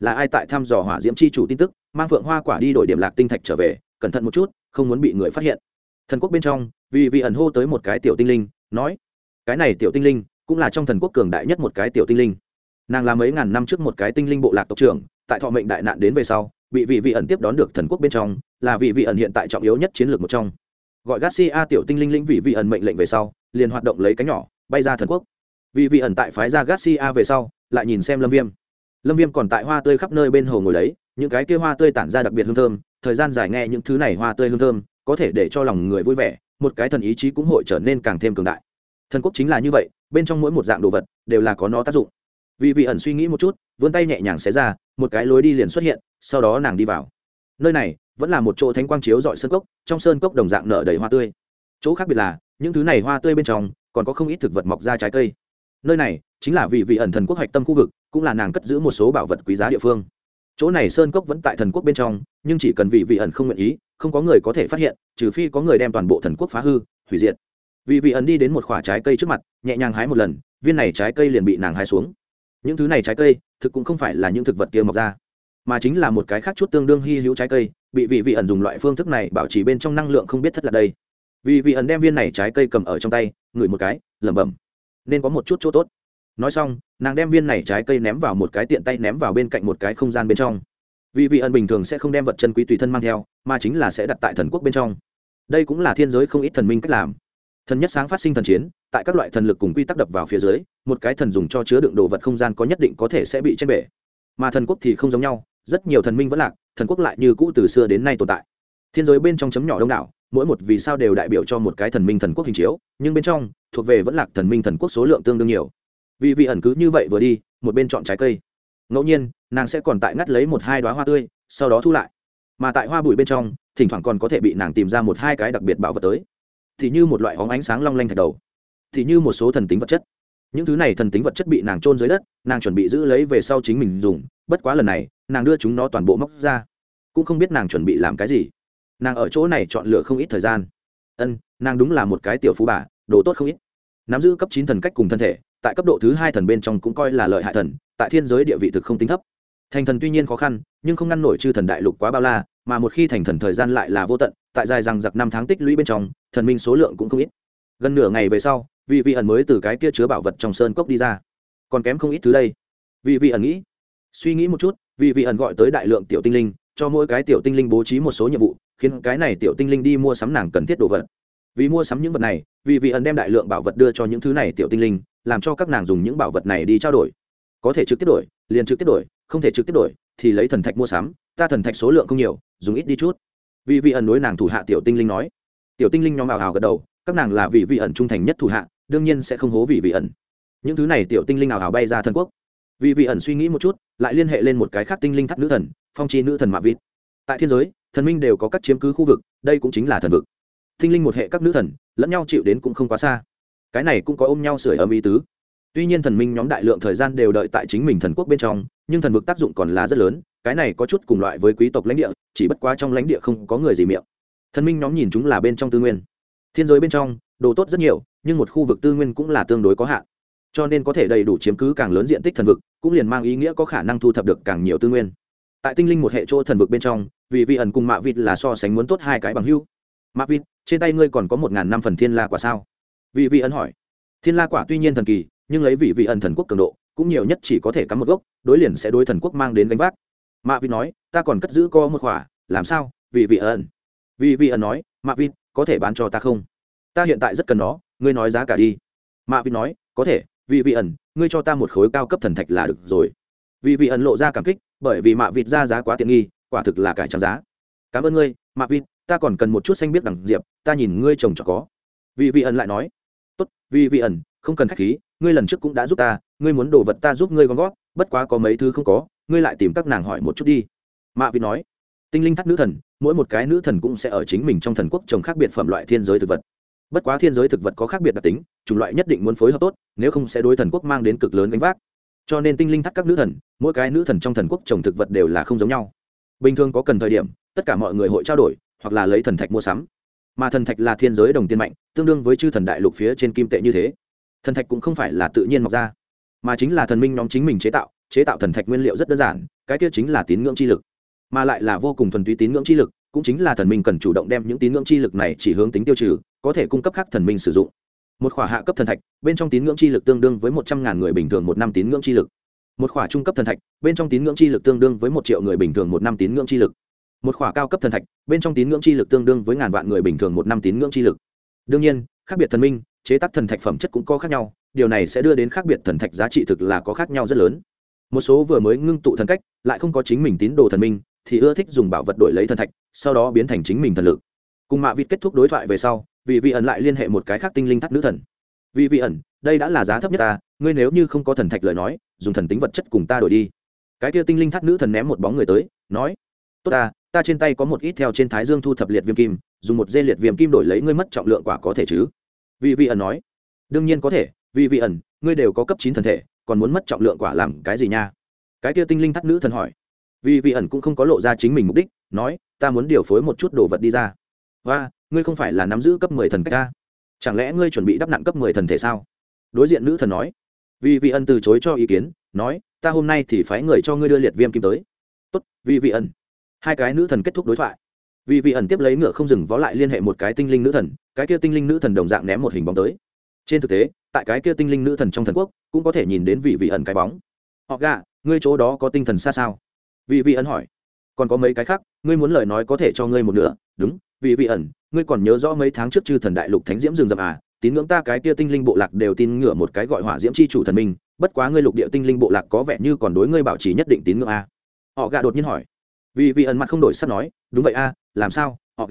là ai tại thăm dò hỏa diễm chi chủ tin tức, mang phượng hoa quả đi đổi điểm lạc tinh thạch trở về, cẩn thận một chút, không muốn bị người phát hiện. Thần quốc bên trong, vì ẩn hô tới một cái tiểu tinh linh, nói, cái này tiểu tinh linh cũng là trong thần quốc cường đại nhất một cái tiểu tinh linh. Nàng là mấy ngàn năm trước một cái tinh linh bộ lạc tộc trưởng, tại thọ mệnh đại nạn đến về sau, bị vị ẩn tiếp đón được thần quốc bên trong, là vị ẩn hiện tại trọng yếu nhất chiến lược một trong. Gọi Garcia tiểu tinh linh lĩnh vị ẩn mệnh lệnh về sau, liền hoạt động lấy cánh nhỏ, bay ra thần quốc. Vị ẩn tại phái ra Garcia về sau, lại nhìn xem Lâm Viêm còn tại hoa tươi khắp nơi bên hồ ngồi đấy, những cái kia hoa tươi tản ra đặc biệt hương thơm, thời gian dài nghe những thứ này hoa tươi hương thơm, có thể để cho lòng người vui vẻ, một cái thần ý chí cũng hội trở nên càng thêm cường đại. Thần quốc chính là như vậy, bên trong mỗi một dạng đồ vật đều là có nó tác dụng. Vị ẩn suy nghĩ một chút, vươn tay nhẹ nhàng xé ra, một cái lối đi liền xuất hiện, sau đó nàng đi vào. Nơi này vẫn là một chỗ thánh quang chiếu rọi sơn cốc, trong sơn cốc đồng dạng nở đầy hoa tươi. Chỗ khác biệt là, những thứ này hoa tươi bên trong còn có không ít thực vật mọc ra trái cây. Nơi này chính là vị ẩn thần quốc hạch tâm khu vực, cũng là nàng cất giữ một số bảo vật quý giá địa phương. Chỗ này sơn cốc vẫn tại thần quốc bên trong, nhưng chỉ cần vị ẩn không nguyện ý, không có người có thể phát hiện, trừ phi có người đem toàn bộ thần quốc phá hư, hủy diệt. Vị ẩn đi đến một quả trái cây trước mặt, nhẹ nhàng hái một lần, viên này trái cây liền bị nàng hái xuống. Những thứ này trái cây thực cũng không phải là những thực vật kia mọc ra, mà chính là một cái khác chút tương đương hy hữu trái cây, bị vị ẩn dùng loại phương thức này bảo trì bên trong năng lượng không biết thất là đây. Vị ẩn đem viên này trái cây cầm ở trong tay, ngửi một cái, lẩm bẩm, nên có một chút chỗ tốt. Nói xong, nàng đem viên này trái cây ném vào một cái tiện tay ném vào bên cạnh một cái không gian bên trong. Vị ẩn bình thường sẽ không đem vật chân quý tùy thân mang theo, mà chính là sẽ đặt tại thần quốc bên trong. Đây cũng là thiên giới không ít thần minh cách làm. Thần nhất sáng phát sinh thần chiến, tại các loại thần lực cùng quy tắc đập vào phía dưới, một cái thần dùng cho chứa đựng đồ vật không gian có nhất định có thể sẽ bị chết bể. Mà thần quốc thì không giống nhau, rất nhiều thần minh vẫn lạc, thần quốc lại như cũ từ xưa đến nay tồn tại. Thiên giới bên trong chấm nhỏ đông đảo, mỗi một vì sao đều đại biểu cho một cái thần minh thần quốc hình chiếu, nhưng bên trong thuộc về vẫn lạc thần minh thần quốc số lượng tương đương nhiều. Vị ẩn cứ như vậy vừa đi, một bên chọn trái cây. Ngẫu nhiên, nàng sẽ còn tại ngắt lấy một hai đóa hoa tươi, sau đó thu lại. Mà tại hoa bụi bên trong, thỉnh thoảng còn có thể bị nàng tìm ra một hai cái đặc biệt bảo vật tới. Thì như một loại óng ánh sáng long lanh thạch đầu, thì như một số thần tính vật chất. Những thứ này thần tính vật chất bị nàng chôn dưới đất, nàng chuẩn bị giữ lấy về sau chính mình dùng, bất quá lần này, nàng đưa chúng nó toàn bộ móc ra, cũng không biết nàng chuẩn bị làm cái gì. Nàng ở chỗ này chọn lựa không ít thời gian. Nàng đúng là một cái tiểu phú bà, đồ tốt không ít. Nắm giữ cấp 9 thần cách cùng thân thể, tại cấp độ thứ 2 thần bên trong cũng coi là lợi hại thần, tại thiên giới địa vị thực không tính thấp. Thành thần tuy nhiên khó khăn, nhưng không ngăn nổi chư thần đại lục quá bao la, mà một khi thành thần thời gian lại là vô tận, tại dài rằng giặc năm tháng tích lũy bên trong, thần minh số lượng cũng không ít. Gần nửa ngày về sau, vị ẩn mới từ cái kia chứa bảo vật trong sơn cốc đi ra. Còn kém không ít thứ đây. Vị ẩn nghĩ, suy nghĩ một chút, vị ẩn gọi tới đại lượng tiểu tinh linh, cho mỗi cái tiểu tinh linh bố trí một số nhiệm vụ, khiến cái này tiểu tinh linh đi mua sắm nàng cần thiết đồ vật. Vì mua sắm những vật này, vị ẩn đem đại lượng bảo vật đưa cho những thứ này tiểu tinh linh, làm cho các nàng dùng những bảo vật này đi trao đổi. Có thể trực tiếp đổi, liền trực tiếp đổi, không thể trực tiếp đổi thì lấy thần thạch mua sắm, ta thần thạch số lượng không nhiều, dùng ít đi chút. Vị ẩn đối nàng thủ hạ tiểu tinh linh nói. Tiểu tinh linh nhóm ào ào gật đầu, các nàng là vị ẩn trung thành nhất thủ hạ, đương nhiên sẽ không hố vị ẩn. Những thứ này tiểu tinh linh ào ào bay ra thần quốc. Vị ẩn suy nghĩ một chút, lại liên hệ lên một cái khác tinh linh thắt nữ thần, phong chi nữ thần Mạ Vịt. Tại thiên giới, thần minh đều có các chiếm cứ khu vực, đây cũng chính là thần vực. Tinh linh một hệ các nữ thần, lẫn nhau chịu đến cũng không quá xa. Cái này cũng có ôm nhau sưởi ấm ý tứ. Tuy nhiên thần minh nhóm đại lượng thời gian đều đợi tại chính mình thần quốc bên trong, nhưng thần vực tác dụng còn là rất lớn, cái này có chút cùng loại với quý tộc lãnh địa, chỉ bất quá trong lãnh địa không có người gì miệng. Thần minh nhóm nhìn chúng là bên trong tư nguyên. Thiên giới bên trong, đồ tốt rất nhiều, nhưng một khu vực tư nguyên cũng là tương đối có hạn. Cho nên có thể đầy đủ chiếm cứ càng lớn diện tích thần vực, cũng liền mang ý nghĩa có khả năng thu thập được càng nhiều tư nguyên. Tại tinh linh một hệ chỗ thần vực bên trong, vị ẩn cùng Mạ Vịt là so sánh muốn tốt hai cái bằng hữu. Mạ Vịt, trên tay ngươi còn có 1000 năm phần thiên la quả sao? Vị ẩn hỏi. Thiên la quả tuy nhiên thần kỳ, nhưng lấy vị ẩn thần quốc cường độ, cũng nhiều nhất chỉ có thể cắm một gốc, đối liền sẽ đối thần quốc mang đến gánh vác. Mạ Vịt nói, ta còn cất giữ có một quả, làm sao? Vị ẩn. Vị ẩn nói, Mạ Vịt, có thể bán cho ta không? Ta hiện tại rất cần nó, ngươi nói giá cả đi. Mạ Vịt nói, có thể, vị ẩn, ngươi cho ta một khối cao cấp thần thạch là được rồi. Vị ẩn lộ ra cảm kích, bởi vì Mạ Vịt ra giá quá tiện nghi, quả thực là cải trắng giá. Cảm ơn ngươi, Mạ Vịt, ta còn cần một chút xanh biết đằng diệp, ta nhìn ngươi trồng cho có. Vị ẩn lại nói, tốt, vị ẩn, không cần khách khí, ngươi lần trước cũng đã giúp ta, ngươi muốn đồ vật ta giúp ngươi gom gót, bất quá có mấy thứ không có, ngươi lại tìm các nàng hỏi một chút đi. Mạ Vịt nói, tinh linh thắt nữ thần, mỗi một cái nữ thần cũng sẽ ở chính mình trong thần quốc trồng khác biệt phẩm loại thiên giới thực vật. Bất quá thiên giới thực vật có khác biệt đặc tính, chủng loại nhất định muốn phối hợp tốt, nếu không sẽ đối thần quốc mang đến cực lớn gánh vác. Cho nên tinh linh thắt các nữ thần, mỗi cái nữ thần trong thần quốc trồng thực vật đều là không giống nhau. Bình thường có cần thời điểm, tất cả mọi người hội trao đổi, hoặc là lấy thần thạch mua sắm. Mà thần thạch là thiên giới đồng tiền mạnh, tương đương với chư thần đại lục phía trên kim tệ như thế. Thần thạch cũng không phải là tự nhiên mọc ra, mà chính là thần minh nhóm chính mình chế tạo, chế tạo thần thạch nguyên liệu rất đơn giản, cái kia chính là tín ngưỡng chi lực, mà lại là vô cùng thuần túy tín ngưỡng chi lực, cũng chính là thần minh cần chủ động đem những tín ngưỡng chi lực này chỉ hướng tính tiêu trừ, có thể cung cấp khác thần minh sử dụng. Một khỏa hạ cấp thần thạch, bên trong tín ngưỡng chi lực tương đương với 100.000 người bình thường một năm tín ngưỡng chi lực. Một khỏa trung cấp thần thạch, bên trong tín ngưỡng chi lực tương đương với 1 triệu người bình thường một năm tín ngưỡng chi lực. Một khỏa cao cấp thần thạch, bên trong tín ngưỡng chi lực tương đương với ngàn vạn người bình thường một năm tín ngưỡng chi lực. Đương nhiên, khác biệt thần minh, chế tác thần thạch phẩm chất cũng có khác nhau, điều này sẽ đưa đến khác biệt thần thạch giá trị thực là có khác nhau rất lớn. Một số vừa mới ngưng tụ thần cách, lại không có chính mình tín đồ thần minh, thì ưa thích dùng bảo vật đổi lấy thần thạch, sau đó biến thành chính mình thần lực. Cùng Mạ Vịt kết thúc đối thoại về sau, vì ẩn lại liên hệ một cái khác tinh linh thắt nữ thần. Vì ẩn, đây đã là giá thấp nhất ta, ngươi nếu như không có thần thạch lời nói, dùng thần tính vật chất cùng ta đổi đi. Cái kia tinh linh thắt nữ thần ném một bóng người tới, nói: tốt ta trên tay có một ít theo trên thái dương thu thập liệt viêm kim, dùng một dê liệt viêm kim đổi lấy ngươi mất trọng lượng quả có thể chứ? Vì ẩn nói: đương nhiên có thể, vì ẩn, ngươi đều có cấp 9 thần thể, còn muốn mất trọng lượng quả làm cái gì nha? Cái kia tinh linh thắt nữ thần hỏi. Vì ẩn cũng không có lộ ra chính mình mục đích, nói: ta muốn điều phối một chút đồ vật đi ra. Và ngươi không phải là nắm giữ cấp 10 thần cách ta, chẳng lẽ ngươi chuẩn bị đắp nặng cấp 10 thần thể sao? Đối diện nữ thần nói. Vì ẩn từ chối cho ý kiến, nói: ta hôm nay thì phái người cho ngươi đưa liệt viêm kim tới. Tốt, vì ẩn. Hai cái nữ thần kết thúc đối thoại. Vì ẩn tiếp lấy ngựa không dừng vó lại liên hệ một cái tinh linh nữ thần, cái kia tinh linh nữ thần đồng dạng ném một hình bóng tới. Trên thực tế, tại cái kia tinh linh nữ thần trong thần quốc cũng có thể nhìn đến vị ẩn cái bóng. Họ gạ, ngươi chỗ đó có tinh thần xa sao? Vị ẩn hỏi. Còn có mấy cái khác, ngươi muốn lời nói có thể cho ngươi một nửa. Đúng, vị ẩn, ngươi còn nhớ rõ mấy tháng trước chư thần đại lục thánh diễm rừng rậm à? Tín ngưỡng ta cái kia tinh linh bộ lạc đều tin ngưỡng một cái gọi hỏa diễm chi chủ thần minh, bất quá ngươi lục địa tinh linh bộ lạc có vẻ như còn đối ngươi bảo trì nhất định tín ngưỡng à? Họ gạ đột nhiên hỏi. Vị ẩn mặt không đổi sắc nói, đúng vậy a, làm sao? Họ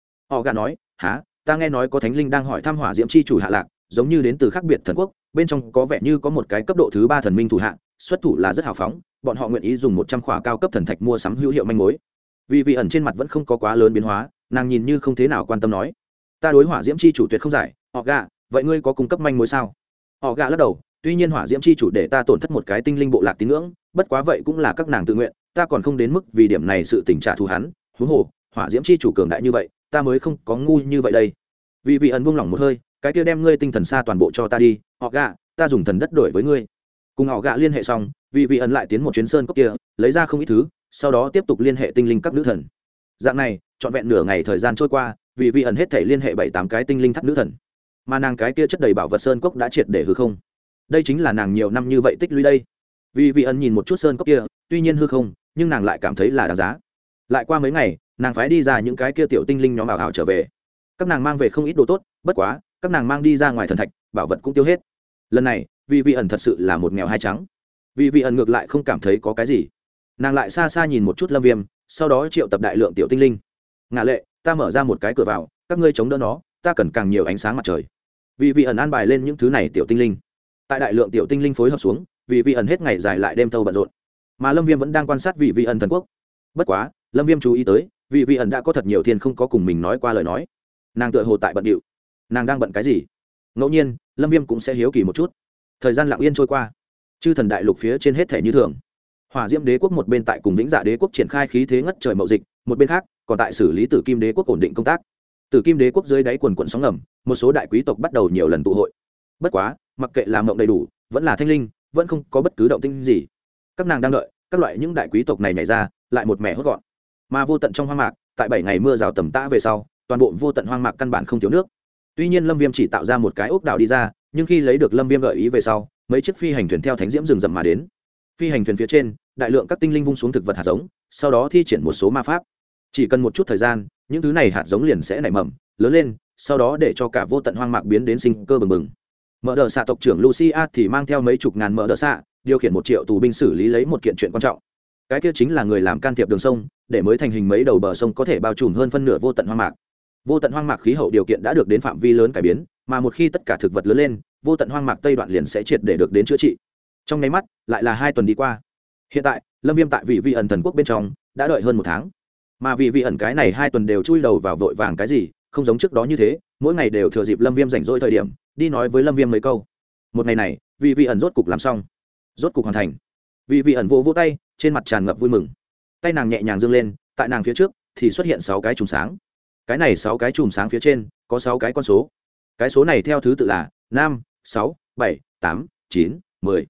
gạ nói, há, ta nghe nói có thánh linh đang hỏi thăm hỏa diễm chi chủ hạ lạc, giống như đến từ khác biệt thần quốc, bên trong có vẻ như có một cái cấp độ thứ 3 thần minh thủ hạ, xuất thủ là rất hào phóng, bọn họ nguyện ý dùng 100 khỏa cao cấp thần thạch mua sắm hữu hiệu manh mối. Vị ẩn trên mặt vẫn không có quá lớn biến hóa, nàng nhìn như không thế nào quan tâm nói, ta đối hỏa diễm chi chủ tuyệt không giải. Họ gạ, vậy ngươi có cung cấp manh mối sao? Họ gạ lắc đầu, tuy nhiên hỏa diễm chi chủ để ta tổn thất một cái tinh linh bộ lạc tín ngưỡng, bất quá vậy cũng là các nàng tự nguyện, ta còn không đến mức vì điểm này sự tình trả thù hắn. Huống hồ hỏa diễm chi chủ cường đại như vậy, ta mới không có ngu như vậy đây. Vì ẩn buông lỏng một hơi, cái kia đem ngươi tinh thần xa toàn bộ cho ta đi. Họ gạ, ta dùng thần đất đổi với ngươi. Cùng họ gạ liên hệ xong, vì ẩn lại tiến một chuyến sơn cốc kia, lấy ra không ít thứ, sau đó tiếp tục liên hệ tinh linh các nữ thần. Dạng này trọn vẹn nửa ngày thời gian trôi qua, vì ẩn hết thể liên hệ 7-8 cái tinh linh thắt nữ thần, mà nàng cái kia chất đầy bảo vật sơn cốc đã triệt để hư không. Đây chính là nàng nhiều năm như vậy tích lũy đây. Vì ẩn nhìn một chút sơn cốc kia, tuy nhiên hư không, nhưng nàng lại cảm thấy là đáng giá. Lại qua mấy ngày, nàng phái đi ra những cái kia tiểu tinh linh nhóm bảo hảo trở về, các nàng mang về không ít đồ tốt, bất quá các nàng mang đi ra ngoài thần thạch bảo vật cũng tiêu hết. Lần này vì ẩn thật sự là một nghèo hai trắng. Vì ẩn ngược lại không cảm thấy có cái gì, nàng lại xa xa nhìn một chút Lâm Viêm, sau đó triệu tập đại lượng tiểu tinh linh. Ngạ lệ, ta mở ra một cái cửa vào, các ngươi chống đỡ nó, ta cần càng nhiều ánh sáng mặt trời. Vì ẩn an bài lên những thứ này tiểu tinh linh. Tại đại lượng tiểu tinh linh phối hợp xuống, vì ẩn hết ngày dài lại đêm thâu bận rộn, mà Lâm Viêm vẫn đang quan sát vì ẩn thần quốc. Bất quá Lâm Viêm chú ý tới, vì ẩn đã có thật nhiều thiên không có cùng mình nói qua lời nói. Nàng tựa hồ tại bận điệu, nàng đang bận cái gì? Ngẫu nhiên Lâm Viêm cũng sẽ hiếu kỳ một chút. Thời gian lặng yên trôi qua, chư thần đại lục phía trên hết thể như thường. Hỏa Diễm Đế quốc một bên tại cùng Vĩnh Dạ Đế quốc triển khai khí thế ngất trời mậu dịch, một bên khác còn tại xử lý Tử Kim Đế quốc ổn định công tác. Tử Kim Đế quốc dưới đáy quần quần sóng ngầm, một số đại quý tộc bắt đầu nhiều lần tụ hội. Bất quá mặc kệ làm mộng đầy đủ, vẫn là thanh linh, vẫn không có bất cứ động tĩnh gì. Các nàng đang đợi các loại những đại quý tộc này nhảy ra, lại một mẻ hốt gọn. Mà vô tận trong hoang mạc, tại 7 ngày mưa rào tầm tã về sau, toàn bộ vô tận hoang mạc căn bản không thiếu nước. Tuy nhiên Lâm Viêm chỉ tạo ra một cái ốc đảo đi ra, nhưng khi lấy được Lâm Viêm gợi ý về sau, mấy chiếc phi hành thuyền theo thánh diễm rừng rậm mà đến. Phi hành thuyền phía trên, đại lượng các tinh linh vung xuống thực vật hạt giống, sau đó thi triển một số ma pháp. Chỉ cần một chút thời gian, những thứ này hạt giống liền sẽ nảy mầm, lớn lên, sau đó để cho cả vô tận hoang mạc biến đến sinh cơ bừng bừng. Mở đờ xạ tộc trưởng Lucia thì mang theo mấy chục ngàn mở đờ xạ, điều khiển 1 triệu tù binh xử lý lấy một kiện chuyện quan trọng. Cái kia chính là người làm can thiệp đường sông, để mới thành hình mấy đầu bờ sông có thể bao trùm hơn phân nửa vô tận hoang mạc. Vô tận hoang mạc khí hậu điều kiện đã được đến phạm vi lớn cải biến, mà một khi tất cả thực vật lớn lên, vô tận hoang mạc tây đoạn liền sẽ triệt để được đến chữa trị. Trong nháy mắt, lại là 2 tuần đi qua. Hiện tại, Lâm Viêm tại vị ẩn thần quốc bên trong đã đợi hơn 1 tháng. Mà vị ẩn cái này 2 tuần đều chui đầu vào vội vàng cái gì, không giống trước đó như thế, mỗi ngày đều thừa dịp Lâm Viêm rảnh rỗi thời điểm, đi nói với Lâm Viêm mấy câu. Một ngày này, vị ẩn rốt cục làm xong, rốt cục hoàn thành. Vị ẩn vỗ tay, trên mặt tràn ngập vui mừng. Tay nàng nhẹ nhàng giương lên, tại nàng phía trước thì xuất hiện 6 cái chùm sáng. Cái này 6 cái chùm sáng phía trên có 6 cái con số. Cái số này theo thứ tự là 5, 6, 7, 8, 9, 10.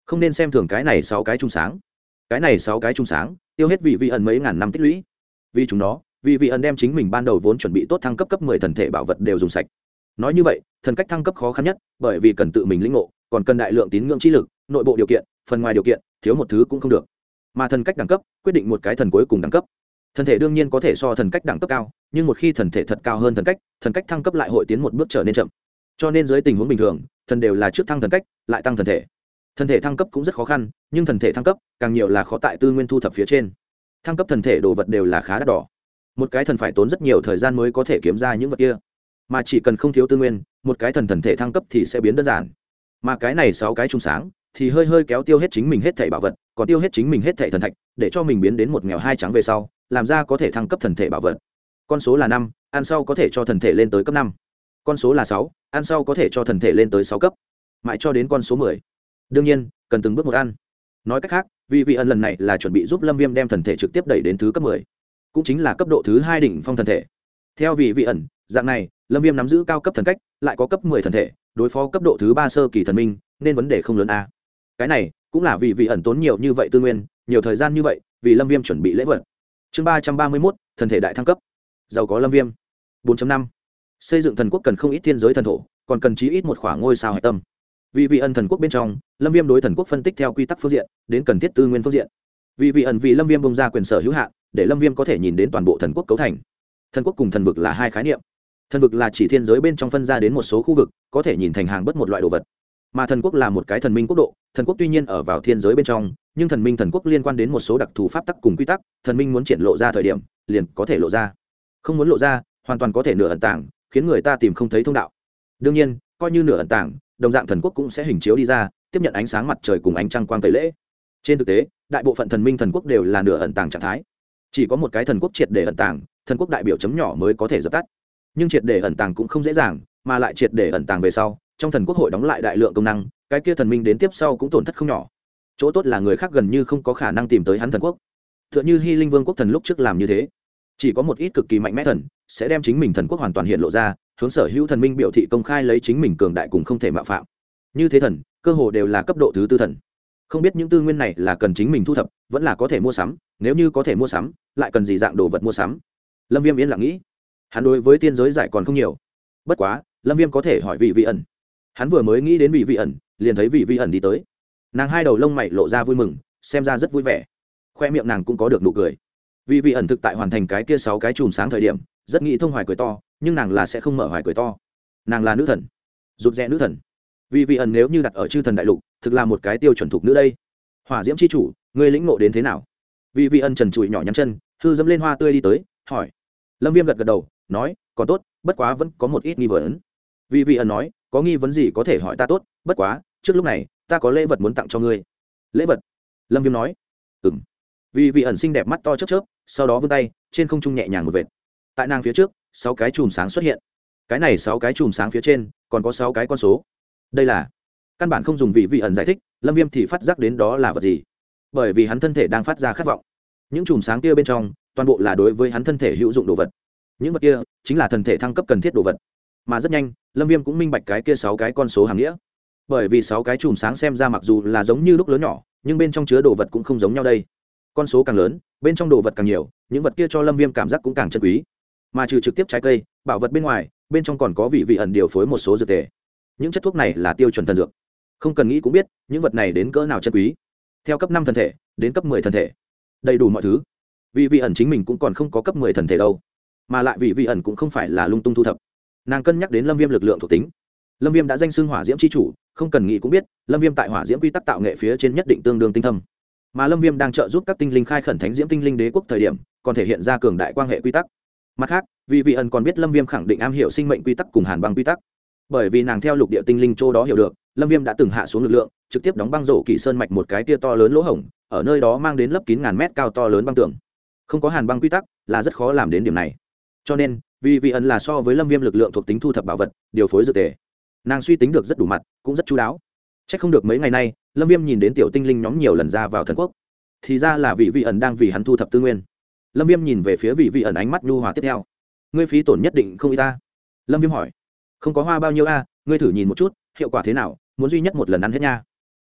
không nên xem thường cái này 6 cái chung sáng. Cái này 6 cái chung sáng tiêu hết vị ẩn mấy ngàn năm tích lũy. Vì chúng nó, vị ẩn đem chính mình ban đầu vốn chuẩn bị tốt thăng cấp 10 thần thể bảo vật đều dùng sạch. Nói như vậy, thần cách thăng cấp khó khăn nhất, bởi vì cần tự mình lĩnh ngộ, còn cần đại lượng tín ngưỡng chi lực, nội bộ điều kiện, phần ngoài điều kiện, thiếu một thứ cũng không được. Mà thần cách đẳng cấp quyết định một cái thần cuối cùng đẳng cấp. Thần thể đương nhiên có thể so thần cách đẳng cấp cao, nhưng một khi thần thể thật cao hơn thần cách thăng cấp lại hội tiến một bước trở nên chậm. Cho nên dưới tình huống bình thường, thần đều là trước thăng thần cách, lại tăng thần thể. Thần thể thăng cấp cũng rất khó khăn, nhưng thần thể thăng cấp càng nhiều là khó tại tư nguyên thu thập phía trên. Thăng cấp thần thể đồ vật đều là khá đắt đỏ. Một cái thần phải tốn rất nhiều thời gian mới có thể kiếm ra những vật kia, mà chỉ cần không thiếu tư nguyên, một cái thần thể thăng cấp thì sẽ biến đơn giản. Mà cái này 6 cái chung sáng thì hơi kéo tiêu hết chính mình hết thảy bảo vật, còn tiêu hết chính mình hết thảy thần thạch, để cho mình biến đến một nghèo hai trắng về sau, làm ra có thể thăng cấp thần thể bảo vật. Con số là 5, ăn sau có thể cho thần thể lên tới cấp 5. Con số là 6, ăn sau có thể cho thần thể lên tới 6 cấp, mãi cho đến con số 10. Đương nhiên, cần từng bước một ăn. Nói cách khác, vị ẩn lần này là chuẩn bị giúp Lâm Viêm đem thần thể trực tiếp đẩy đến thứ cấp 10, cũng chính là cấp độ thứ 2 đỉnh phong thần thể. Theo vị ẩn, dạng này, Lâm Viêm nắm giữ cao cấp thần cách, lại có cấp 10 thần thể, đối phó cấp độ thứ 3 sơ kỳ thần minh, nên vấn đề không lớn a. Cái này cũng là vị ẩn tốn nhiều như vậy tư nguyên, nhiều thời gian như vậy, vì Lâm Viêm chuẩn bị lễ vật. Chương 331, thần thể đại thăng cấp. Giàu có Lâm Viêm. 4.5. Xây dựng thần quốc cần không ít thiên giới thần thổ, còn cần chí ít một khoảng ngôi sao hải tâm. Vị ẩn thần quốc bên trong, Lâm Viêm đối thần quốc phân tích theo quy tắc phương diện, đến cần thiết tư nguyên phương diện. Vị ẩn vì Lâm Viêm bung ra quyền sở hữu hạn, để Lâm Viêm có thể nhìn đến toàn bộ thần quốc cấu thành. Thần quốc cùng thần vực là hai khái niệm. Thần vực là chỉ thiên giới bên trong phân ra đến một số khu vực, có thể nhìn thành hàng bất một loại đồ vật. Mà thần quốc là một cái thần minh quốc độ, thần quốc tuy nhiên ở vào thiên giới bên trong, nhưng thần minh thần quốc liên quan đến một số đặc thù pháp tắc cùng quy tắc, thần minh muốn triển lộ ra thời điểm, liền có thể lộ ra. Không muốn lộ ra, hoàn toàn có thể nửa ẩn tàng, khiến người ta tìm không thấy thông đạo. Đương nhiên, coi như nửa ẩn tàng, đồng dạng thần quốc cũng sẽ hình chiếu đi ra, tiếp nhận ánh sáng mặt trời cùng ánh trăng quang tẩy lễ. Trên thực tế, đại bộ phận thần minh thần quốc đều là nửa ẩn tàng trạng thái. Chỉ có một cái thần quốc triệt để ẩn tàng, thần quốc đại biểu chấm nhỏ mới có thể dập tắt. Nhưng triệt để ẩn tàng cũng không dễ dàng, mà lại triệt để ẩn tàng về sau, trong thần quốc hội đóng lại đại lượng công năng, cái kia thần minh đến tiếp sau cũng tổn thất không nhỏ. Chỗ tốt là người khác gần như không có khả năng tìm tới hắn thần quốc. Tựa như Hy Linh Vương quốc thần lúc trước làm như thế, chỉ có một ít cực kỳ mạnh mẽ thần sẽ đem chính mình thần quốc hoàn toàn hiện lộ ra, hướng sở hữu thần minh biểu thị công khai lấy chính mình cường đại cùng không thể mạo phạm. Như thế thần, cơ hồ đều là cấp độ thứ tư thần. Không biết những tư nguyên này là cần chính mình thu thập, vẫn là có thể mua sắm, nếu như có thể mua sắm, lại cần gì dạng đồ vật mua sắm. Lâm Viêm yên lặng nghĩ, hắn đối với tiên giới giải còn không nhiều. Bất quá, Lâm Viêm có thể hỏi vị ẩn. Hắn vừa mới nghĩ đến vị ẩn, liền thấy vị ẩn đi tới. Nàng hai đầu lông mày lộ ra vui mừng, xem ra rất vui vẻ. Khoe miệng nàng cũng có được nụ cười. Vị ẩn thực tại hoàn thành cái kia 6 cái chùm sáng thời điểm, rất nghĩ thông hoài cười to, nhưng nàng là sẽ không mở hoài cười to. Nàng là nữ thần, rụt rè nữ thần. Vị ẩn nếu như đặt ở chư thần đại lục, thực là một cái tiêu chuẩn thuộc nữ đây. Hỏa diễm chi chủ, ngươi lĩnh ngộ đến thế nào? Vị ẩn trần trụi nhỏ nhắn chân, hư dẫm lên hoa tươi đi tới, hỏi. Lâm Viêm gật đầu, nói, còn tốt, bất quá vẫn có một ít nghi vấn. Vị ẩn nói, có nghi vấn gì có thể hỏi ta tốt, bất quá, trước lúc này, ta có lễ vật muốn tặng cho ngươi. Lễ vật? Lâm Viêm nói. Ừm. Vị ẩn xinh đẹp mắt to chớp chớp, sau đó vươn tay, trên không trung nhẹ nhàng một vệt. Tại nàng phía trước, 6 cái chùm sáng xuất hiện. Cái này 6 cái chùm sáng phía trên, còn có 6 cái con số. Đây là căn bản không dùng vị ẩn giải thích, Lâm Viêm thì phát giác đến đó là vật gì. Bởi vì hắn thân thể đang phát ra khát vọng. Những chùm sáng kia bên trong, toàn bộ là đối với hắn thân thể hữu dụng đồ vật. Những vật kia chính là thần thể thăng cấp cần thiết đồ vật. Mà rất nhanh, Lâm Viêm cũng minh bạch cái kia 6 cái con số hàm nghĩa. Bởi vì 6 cái chùm sáng xem ra mặc dù là giống như lúc lớn nhỏ, nhưng bên trong chứa đồ vật cũng không giống nhau đây. Con số càng lớn, bên trong đồ vật càng nhiều, những vật kia cho Lâm Viêm cảm giác cũng càng chân quý. Mà trừ trực tiếp trái cây, bảo vật bên ngoài, bên trong còn có vị ẩn điều phối một số dược tề. Những chất thuốc này là tiêu chuẩn thần dược. Không cần nghĩ cũng biết, những vật này đến cỡ nào chân quý. Theo cấp 5 thần thể, đến cấp 10 thần thể, đầy đủ mọi thứ. Vị ẩn chính mình cũng còn không có cấp 10 thần thể đâu. Mà lại vị ẩn cũng không phải là lung tung thu thập. Nàng cân nhắc đến Lâm Viêm lực lượng thuộc tính. Lâm Viêm đã danh xưng hỏa diễm chi chủ, không cần nghĩ cũng biết, Lâm Viêm tại hỏa diễm quy tắc tạo nghệ phía trên nhất định tương đương tinh thâm. Mà Lâm Viêm đang trợ giúp các tinh linh khai khẩn thánh diễm tinh linh đế quốc thời điểm, còn thể hiện ra cường đại quan hệ quy tắc. Mặt khác, vị ẩn còn biết Lâm Viêm khẳng định am hiểu sinh mệnh quy tắc cùng hàn băng quy tắc. Bởi vì nàng theo lục địa tinh linh châu đó hiểu được, Lâm Viêm đã từng hạ xuống lực lượng, trực tiếp đóng băng rổ kỳ sơn mạch một cái tia to lớn lỗ hổng, ở nơi đó mang đến lấp kín ngàn mét cao to lớn băng tường. Không có hàn băng quy tắc là rất khó làm đến điểm này. Cho nên, vị ẩn là so với Lâm Viêm lực lượng thuộc tính thu thập bảo vật, điều phối dược tề. Nàng suy tính được rất đủ mặt, cũng rất chu đáo. Chắc không được mấy ngày nay, Lâm Viêm nhìn đến tiểu tinh linh nhóm nhiều lần ra vào thần quốc. Thì ra là vị ẩn đang vì hắn thu thập tư nguyên. Lâm Viêm nhìn về phía vị ẩn ánh mắt nhu hòa tiếp theo. Ngươi phí tổn nhất định không ít ta? Lâm Viêm hỏi. Không có hoa bao nhiêu a, ngươi thử nhìn một chút, hiệu quả thế nào, muốn duy nhất một lần ăn hết nha.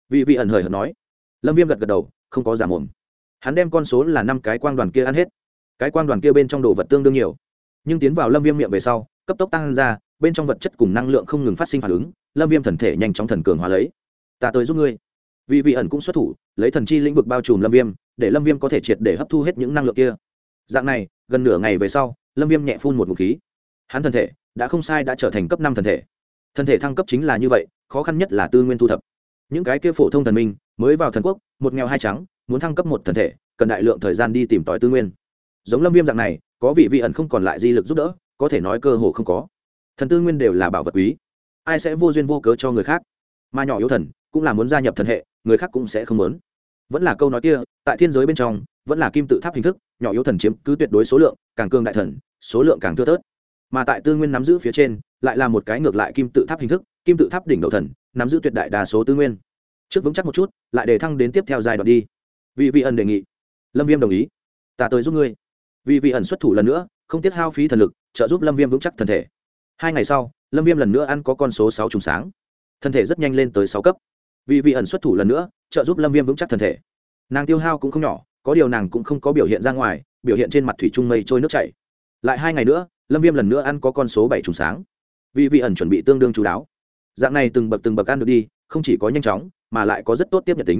Vị ẩn hời hợt nói. Lâm Viêm gật gật đầu, không có giả mồm. Hắn đem con số là 5 cái quang đoàn kia ăn hết. Cái quang đoàn kia bên trong đồ vật tương đương nhiều, nhưng tiến vào Lâm Viêm miệng về sau, cấp tốc tăng ra, bên trong vật chất cùng năng lượng không ngừng phát sinh phản ứng, Lâm Viêm thần thể nhanh chóng thần cường hóa lấy. Ta tới giúp ngươi. Vị ẩn cũng xuất thủ, lấy thần chi lĩnh vực bao trùm Lâm Viêm, để Lâm Viêm có thể triệt để hấp thu hết những năng lượng kia. Dạng này, gần nửa ngày về sau, Lâm Viêm nhẹ phun một ngụm khí. Hắn thần thể đã không sai, đã trở thành cấp 5 thần thể. Thần thể thăng cấp chính là như vậy, khó khăn nhất là tư nguyên thu thập. Những cái kia phổ thông thần minh, mới vào thần quốc, một nghèo hai trắng, muốn thăng cấp một thần thể, cần đại lượng thời gian đi tìm tòi tư nguyên. Giống Lâm Viêm dạng này, có vị ẩn không còn lại di lực giúp đỡ, có thể nói cơ hồ không có. Thần tư nguyên đều là bảo vật quý, ai sẽ vô duyên vô cớ cho người khác. Mà nhỏ yếu thần cũng là muốn gia nhập thần hệ, người khác cũng sẽ không muốn. Vẫn là câu nói kia, tại thiên giới bên trong, vẫn là kim tự tháp hình thức, nhỏ yếu thần chiếm cứ tuyệt đối số lượng, càng cường đại thần, số lượng càng thưa thớt. Mà tại tư nguyên nắm giữ phía trên, lại là một cái ngược lại kim tự tháp hình thức, kim tự tháp đỉnh đầu thần, nắm giữ tuyệt đại đa số tư nguyên. Trước vững chắc một chút, lại để thăng đến tiếp theo giai đoạn đi. Vị ẩn đề nghị. Lâm Viêm đồng ý. Ta tới giúp ngươi. Vị ẩn xuất thủ lần nữa, không tiếc hao phí thần lực, trợ giúp Lâm Viêm vững chắc thần thể. 2 ngày sau, Lâm Viêm lần nữa ăn có con số 6 trùng sáng. Thân thể rất nhanh lên tới 6 cấp. Vị ẩn xuất thủ lần nữa, trợ giúp Lâm Viêm vững chắc thần thể. Nàng tiêu hao cũng không nhỏ, có điều nàng cũng không có biểu hiện ra ngoài, biểu hiện trên mặt thủy chung mây trôi nước chảy. Lại 2 ngày nữa, Lâm Viêm lần nữa ăn có con số 7 trùng sáng. Vị ẩn chuẩn bị tương đương chú đáo. Dạng này từng bậc ăn được đi, không chỉ có nhanh chóng, mà lại có rất tốt tiếp nhận tính.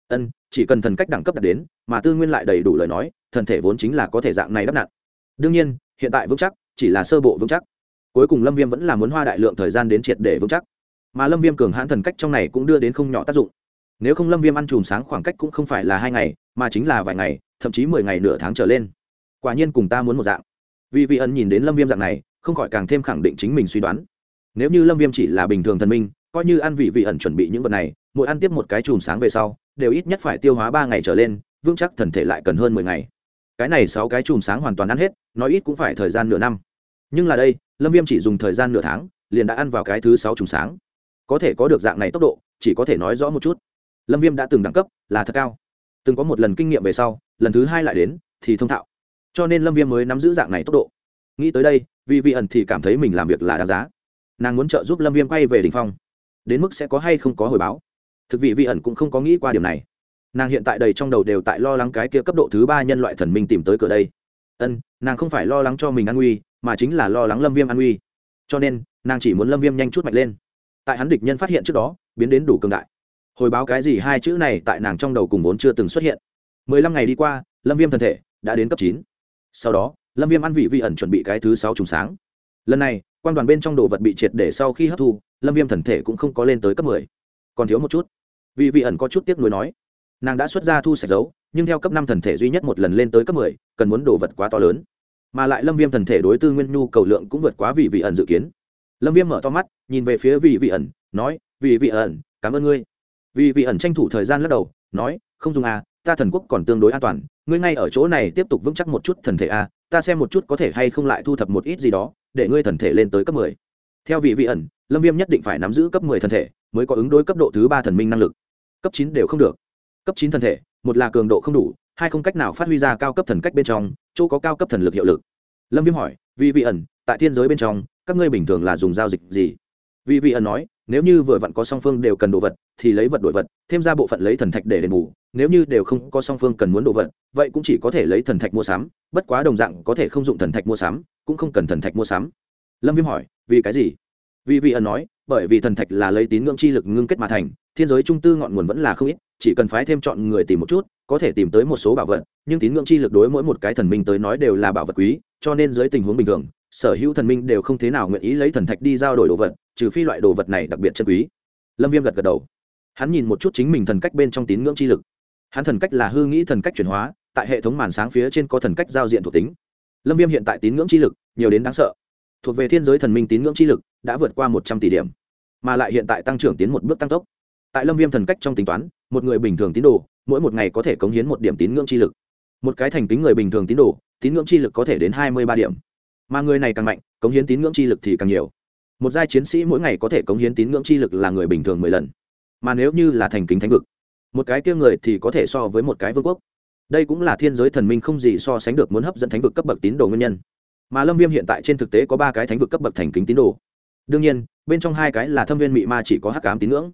Chỉ cần thần cách đẳng cấp đạt đến, mà tư nguyên lại đầy đủ lời nói, thần thể vốn chính là có thể dạng này đắp nặn. Đương nhiên, hiện tại vững chắc chỉ là sơ bộ vững chắc. Cuối cùng Lâm Viêm vẫn là muốn hoa đại lượng thời gian đến triệt để vững chắc. Mà Lâm Viêm cường hãn thần cách trong này cũng đưa đến không nhỏ tác dụng. Nếu không Lâm Viêm ăn chùm sáng khoảng cách cũng không phải là 2 ngày, mà chính là vài ngày, thậm chí 10 ngày nửa tháng trở lên. Quả nhiên cùng ta muốn một dạng. Vị ẩn nhìn đến Lâm Viêm dạng này, không khỏi càng thêm khẳng định chính mình suy đoán. Nếu như Lâm Viêm chỉ là bình thường thần minh, coi như ăn vị ẩn chuẩn bị những vật này, mỗi ăn tiếp một cái chùm sáng về sau, đều ít nhất phải tiêu hóa 3 ngày trở lên, vững chắc thần thể lại cần hơn 10 ngày. Cái này 6 cái chùm sáng hoàn toàn ăn hết, nói ít cũng phải thời gian nửa năm. Nhưng là đây, Lâm Viêm chỉ dùng thời gian nửa tháng, liền đã ăn vào cái thứ 6 chùm sáng. Có thể có được dạng này tốc độ, chỉ có thể nói rõ một chút. Lâm Viêm đã từng đẳng cấp, là thật cao. Từng có một lần kinh nghiệm về sau, lần thứ 2 lại đến, thì thông thạo. Cho nên Lâm Viêm mới nắm giữ dạng này tốc độ. Nghĩ tới đây, vị ẩn thì cảm thấy mình làm việc là đáng giá. Nàng muốn trợ giúp Lâm Viêm quay về đỉnh phong. Đến mức sẽ có hay không có hồi báo. Thực vị ẩn cũng không có nghĩ qua điểm này. Nàng hiện tại đầy trong đầu đều tại lo lắng cái kia cấp độ thứ 3 nhân loại thần minh tìm tới cửa đây. Nàng không phải lo lắng cho mình an nguy, mà chính là lo lắng Lâm Viêm an nguy. Cho nên, nàng chỉ muốn Lâm Viêm nhanh chút mạnh lên. Tại hắn địch nhân phát hiện trước đó, biến đến đủ cường đại. Hồi báo cái gì hai chữ này tại nàng trong đầu cùng vốn chưa từng xuất hiện. 15 ngày đi qua, Lâm Viêm thân thể đã đến cấp 9. Sau đó, Lâm Viêm ăn vị ẩn chuẩn bị cái thứ 6 trùng sáng. Lần này, quang đoàn bên trong đồ vật bị triệt để sau khi hấp thu, Lâm Viêm thần thể cũng không có lên tới cấp 10. Còn thiếu một chút. Vị ẩn có chút tiếc nuối nói. Nàng đã xuất ra thu sạch dấu, nhưng theo cấp 5 thần thể duy nhất một lần lên tới cấp 10, cần muốn đồ vật quá to lớn. Mà lại Lâm Viêm thần thể đối tư nguyên nhu cầu lượng cũng vượt quá vị ẩn dự kiến. Lâm Viêm mở to mắt, nhìn về phía vị ẩn, nói: "Vị ẩn, cảm ơn ngươi." Vị ẩn tranh thủ thời gian lắc đầu, nói: "Không dùng à, ta thần quốc còn tương đối an toàn, ngươi ngay ở chỗ này tiếp tục vững chắc một chút thần thể a, ta xem một chút có thể hay không lại thu thập một ít gì đó, để ngươi thần thể lên tới cấp 10." Theo vị ẩn, Lâm Viêm nhất định phải nắm giữ cấp 10 thần thể, mới có ứng đối cấp độ thứ 3 thần minh năng lực. Cấp 9 đều không được. Cấp 9 thần thể, một là cường độ không đủ, hai không cách nào phát huy ra cao cấp thần cách bên trong, chỗ có cao cấp thần lực hiệu lực. Lâm Viêm hỏi: vị ẩn, tại thiên giới bên trong, các ngươi bình thường là dùng giao dịch gì? Vị ẩn nói: nếu như vừa vặn có song phương đều cần đồ vật, thì lấy vật đổi vật, thêm ra bộ phận lấy thần thạch để đền bù, nếu như đều không có song phương cần muốn đồ vật, vậy cũng chỉ có thể lấy thần thạch mua sắm, bất quá đồng dạng có thể không dụng thần thạch mua sắm, cũng không cần thần thạch mua sắm. Lâm Viêm hỏi: vì cái gì? Vị ẩn nói: bởi vì thần thạch là lấy tín ngưỡng chi lực ngưng kết mà thành, thiên giới trung tư ngọn nguồn vẫn là không ít, chỉ cần phái thêm chọn người tìm một chút, có thể tìm tới một số bảo vật, nhưng tín ngưỡng chi lực đối mỗi một cái thần minh tới nói đều là bảo vật quý, cho nên dưới tình huống bình thường, sở hữu thần minh đều không thế nào nguyện ý lấy thần thạch đi giao đổi đồ vật, trừ phi loại đồ vật này đặc biệt chân quý. Lâm Viêm gật gật đầu. Hắn nhìn một chút chính mình thần cách bên trong tín ngưỡng chi lực. Hắn thần cách là hư nghĩ thần cách chuyển hóa, tại hệ thống màn sáng phía trên có thần cách giao diện thuộc tính. Lâm Viêm hiện tại tín ngưỡng chi lực nhiều đến đáng sợ. Thuộc về thiên giới thần minh tín ngưỡng chi lực đã vượt qua 100 tỷ điểm, mà lại hiện tại tăng trưởng tiến một bước tăng tốc. Tại Lâm Viêm thần cách trong tính toán, một người bình thường tín đồ, mỗi một ngày có thể cống hiến 1 điểm tín ngưỡng chi lực. Một cái thành kính người bình thường tín đồ, tín ngưỡng chi lực có thể đến 23 điểm. Mà người này càng mạnh, cống hiến tín ngưỡng chi lực thì càng nhiều. Một giai chiến sĩ mỗi ngày có thể cống hiến tín ngưỡng chi lực là người bình thường 10 lần. Mà nếu như là thành kính thánh vực, một cái kia người thì có thể so với một cái vương quốc. Đây cũng là thiên giới thần minh không gì so sánh được muốn hấp dẫn thánh vực cấp bậc tín đồ nguyên nhân. Mà Lâm Viêm hiện tại trên thực tế có 3 cái thánh vực cấp bậc thành kính tín đồ. Đương nhiên, bên trong 2 cái là thâm viên mị ma chỉ có hắc ám tín ngưỡng.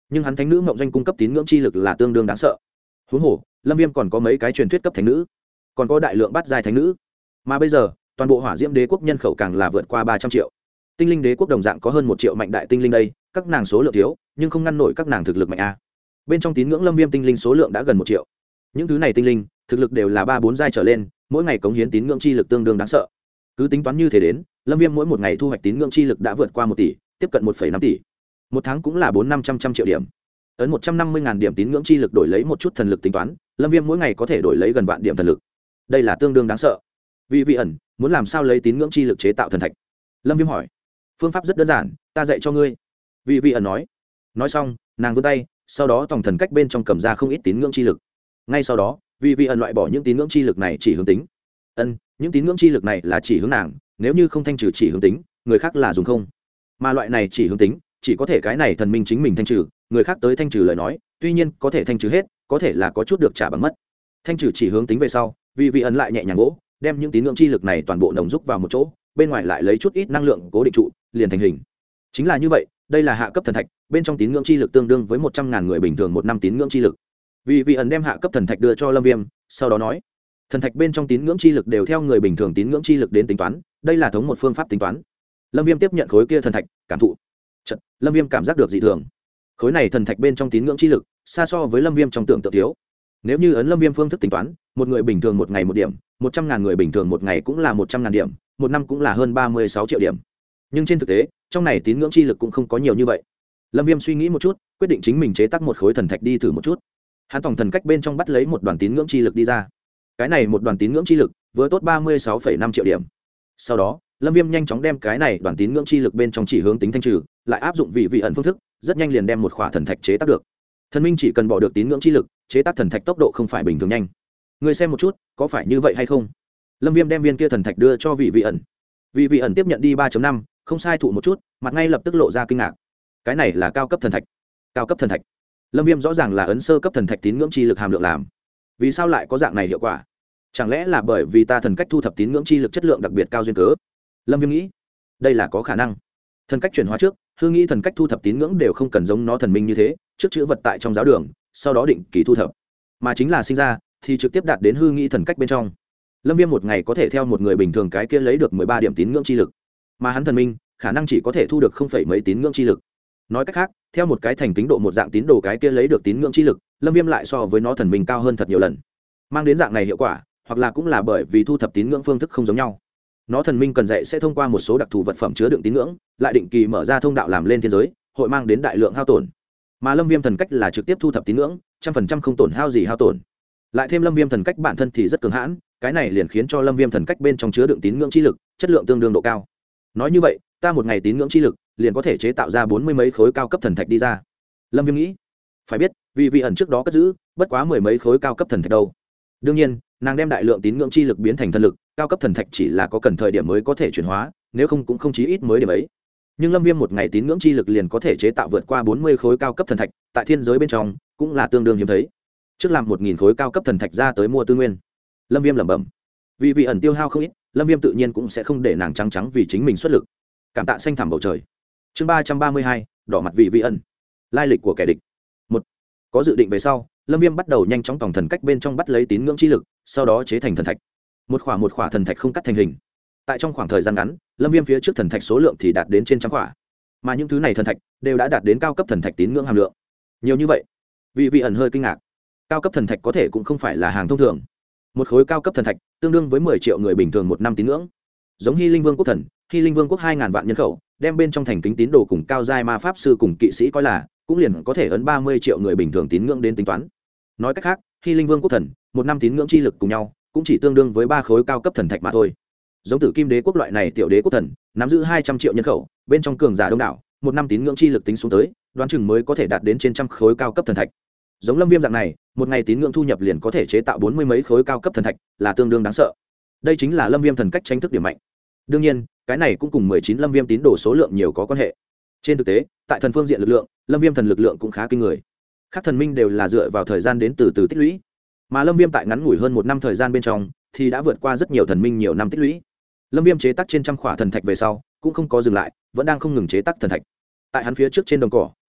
nhưng hắn thánh nữ mộng doanh cung cấp tín ngưỡng chi lực là tương đương đáng sợ. Huống hồ lâm viêm còn có mấy cái truyền thuyết cấp thánh nữ, còn có đại lượng bát giai thánh nữ, mà bây giờ toàn bộ hỏa diễm đế quốc nhân khẩu càng là vượt qua 300 triệu. Tinh linh đế quốc đồng dạng có hơn 1 triệu mạnh đại tinh linh đây, các nàng số lượng thiếu nhưng không ngăn nổi các nàng thực lực mạnh a. Bên trong tín ngưỡng lâm viêm tinh linh số lượng đã gần 1 triệu. Những thứ này tinh linh thực lực đều là 3-4 giai trở lên, mỗi ngày cống hiến tín ngưỡng chi lực tương đương đáng sợ. Cứ tính toán như thế đến, lâm viêm mỗi một ngày thu hoạch tín ngưỡng chi lực đã vượt qua 1 tỷ, tiếp cận 1,5 tỷ. Một tháng cũng là 400-500 triệu điểm. Ấn 150.000 điểm tín ngưỡng chi lực đổi lấy một chút thần lực tính toán, lâm viêm mỗi ngày có thể đổi lấy gần vạn điểm thần lực. Đây là tương đương đáng sợ. Vì vị ẩn muốn làm sao lấy tín ngưỡng chi lực chế tạo thần thạch? Lâm viêm hỏi. Phương pháp rất đơn giản, ta dạy cho ngươi. Vì vị ẩn nói xong, nàng vươn tay, sau đó tòng thần cách bên trong cầm ra không ít tín ngưỡng chi lực. Ngay sau đó, vì vị ẩn loại bỏ những tín ngưỡng chi lực này chỉ hướng tính. Những tín ngưỡng chi lực này là chỉ hướng nàng, nếu như không thanh trừ chỉ hướng tính, người khác là dùng không. Mà loại này chỉ hướng tính, chỉ có thể cái này thần minh chính mình thanh trừ, người khác tới thanh trừ lời nói, tuy nhiên có thể thanh trừ hết, có thể là có chút được trả bằng mất. Thanh trừ chỉ hướng tính về sau, vì vị ẩn lại nhẹ nhàng gỗ, đem những tín ngưỡng chi lực này toàn bộ nồng rúc vào một chỗ, bên ngoài lại lấy chút ít năng lượng cố định trụ, liền thành hình. Chính là như vậy, đây là hạ cấp thần thạch, bên trong tín ngưỡng chi lực tương đương với 100.000 người bình thường một năm tín ngưỡng chi lực. Vì vị ẩn đem hạ cấp thần thạch đưa cho lâm viêm, sau đó nói, thần thạch bên trong tín ngưỡng chi lực đều theo người bình thường tín ngưỡng chi lực đến tính toán, đây là thống một phương pháp tính toán. Lâm viêm tiếp nhận khối kia thần thạch, cảm thụ. Chật, lâm viêm cảm giác được dị thường. Khối này thần thạch bên trong tín ngưỡng chi lực xa so với lâm viêm trong tưởng tượng thiếu. Nếu như ấn lâm viêm phương thức tính toán, một người bình thường một ngày một điểm, 100.000 người bình thường một ngày cũng là 100.000 điểm, một năm cũng là hơn 36 triệu điểm. Nhưng trên thực tế, trong này tín ngưỡng chi lực cũng không có nhiều như vậy. Lâm viêm suy nghĩ một chút, quyết định chính mình chế tác một khối thần thạch đi thử một chút. Hắn tổng thần cách bên trong bắt lấy một đoàn tín ngưỡng chi lực đi ra. Cái này một đoàn tín ngưỡng chi lực vừa tốt 36,5 triệu điểm. Sau đó lâm viêm nhanh chóng đem cái này đoàn tín ngưỡng chi lực bên trong chỉ hướng tính thanh trừ, lại áp dụng vị ẩn phương thức, rất nhanh liền đem một khỏa thần thạch chế tác được. Thần minh chỉ cần bỏ được tín ngưỡng chi lực, chế tác thần thạch tốc độ không phải bình thường nhanh. Người xem một chút, có phải như vậy hay không? Lâm viêm đem viên kia thần thạch đưa cho vị ẩn. Vị ẩn tiếp nhận đi 3.5, không sai thụ một chút, mặt ngay lập tức lộ ra kinh ngạc. Cái này là cao cấp thần thạch. Cao cấp thần thạch. Lâm viêm rõ ràng là ấn sơ cấp thần thạch tín ngưỡng chi lực hàm lượng làm. Vì sao lại có dạng này hiệu quả? Chẳng lẽ là bởi vì ta thần cách thu thập tín ngưỡng chi lực chất lượng đặc biệt cao duyên cớ? Lâm viêm nghĩ, đây là có khả năng. Thần cách chuyển hóa trước, hư nghĩ thần cách thu thập tín ngưỡng đều không cần giống nó thần minh như thế, trước chữ vật tại trong giáo đường, sau đó định kỳ thu thập, mà chính là sinh ra thì trực tiếp đạt đến hư nghĩ thần cách bên trong. Lâm viêm một ngày có thể theo một người bình thường cái kia lấy được 13 điểm tín ngưỡng chi lực, mà hắn thần minh khả năng chỉ có thể thu được không phẩy mấy tín ngưỡng chi lực. Nói cách khác, theo một cái thành kính độ một dạng tín đồ cái kia lấy được tín ngưỡng chi lực, Lâm viêm lại so với nó thần minh cao hơn thật nhiều lần. Mang đến dạng này hiệu quả, hoặc là cũng là bởi vì thu thập tín ngưỡng phương thức không giống nhau. Nó thần minh cần dạy sẽ thông qua một số đặc thù vật phẩm chứa đựng tín ngưỡng, lại định kỳ mở ra thông đạo làm lên thiên giới, hội mang đến đại lượng hao tổn. Mà Lâm viêm thần cách là trực tiếp thu thập tín ngưỡng, 100% không tổn hao gì hao tổn. Lại thêm Lâm viêm thần cách bản thân thì rất cường hãn, cái này liền khiến cho Lâm viêm thần cách bên trong chứa đựng tín ngưỡng chi lực, chất lượng tương đương độ cao. Nói như vậy, ta một ngày tín ngưỡng chi lực liền có thể chế tạo ra 40 mấy khối cao cấp thần thạch đi ra. Lâm viêm nghĩ, phải biết vì ẩn trước đó cất giữ bất quá 10 mấy khối cao cấp thần thạch đâu. Đương nhiên, nàng đem đại lượng tín ngưỡng chi lực biến thành thần lực, cao cấp thần thạch chỉ là có cần thời điểm mới có thể chuyển hóa, nếu không cũng không chí ít mới điểm ấy. Nhưng Lâm viêm một ngày tín ngưỡng chi lực liền có thể chế tạo vượt qua 40 khối cao cấp thần thạch, tại thiên giới bên trong cũng là tương đương hiếm thấy. Trước làm 1000 khối cao cấp thần thạch ra tới mua tư nguyên. Lâm viêm lẩm bẩm, vì ẩn tiêu hao không ít, Lâm viêm tự nhiên cũng sẽ không để nàng trắng vì chính mình xuất lực. Cảm tạ xanh thẳm bầu trời. Chương 332, đỏ mặt vì ẩn. Lai lịch của kẻ địch. Một, có dự định về sau, Lâm viêm bắt đầu nhanh chóng tổng thần cách bên trong bắt lấy tín ngưỡng chi lực, sau đó chế thành thần thạch. Một khỏa thần thạch không cắt thành hình. Tại trong khoảng thời gian ngắn, Lâm viêm phía trước thần thạch số lượng thì đạt đến trên trăm khỏa, mà những thứ này thần thạch đều đã đạt đến cao cấp thần thạch tín ngưỡng hàm lượng. Nhiều như vậy, vị ẩn hơi kinh ngạc. Cao cấp thần thạch có thể cũng không phải là hàng thông thường. Một khối cao cấp thần thạch tương đương với 10 triệu người bình thường một năm tín ngưỡng. Giống Hy Linh Vương quốc thần, Hy Linh Vương quốc 2000 vạn nhân khẩu, đem bên trong thành kính tín đồ cùng cao giai ma pháp sư cùng kỵ sĩ coi là, cũng liền có thể ấn 30 triệu người bình thường tín ngưỡng đến tính toán. Nói cách khác, Hy Linh Vương quốc thần, một năm tín ngưỡng chi lực cùng nhau, cũng chỉ tương đương với 3 khối cao cấp thần thạch mà thôi. Giống Tử Kim Đế quốc loại này tiểu đế quốc thần, nắm giữ 200 triệu nhân khẩu, bên trong cường giả đông đảo, một năm tín ngưỡng chi lực tính xuống tới, đoán chừng mới có thể đạt đến trên trăm khối cao cấp thần thạch. Giống Lâm viêm dạng này, một ngày tín ngưỡng thu nhập liền có thể chế tạo 40 mấy khối cao cấp thần thạch, là tương đương đáng sợ. Đây chính là Lâm viêm thần cách tranh thức điểm mạnh. Đương nhiên, cái này cũng cùng 19 Lâm viêm tín đồ số lượng nhiều có quan hệ. Trên thực tế, tại thần phương diện lực lượng, Lâm viêm thần lực lượng cũng khá kinh người. Các thần minh đều là dựa vào thời gian đến từ tích lũy, mà Lâm viêm tại ngắn ngủi hơn 1 năm thời gian bên trong thì đã vượt qua rất nhiều thần minh nhiều năm tích lũy. Lâm viêm chế tác trên trăm khỏa thần thạch về sau cũng không có dừng lại, vẫn đang không ngừng chế tác thần thạch. Tại hắn phía trước trên đồng cỏ,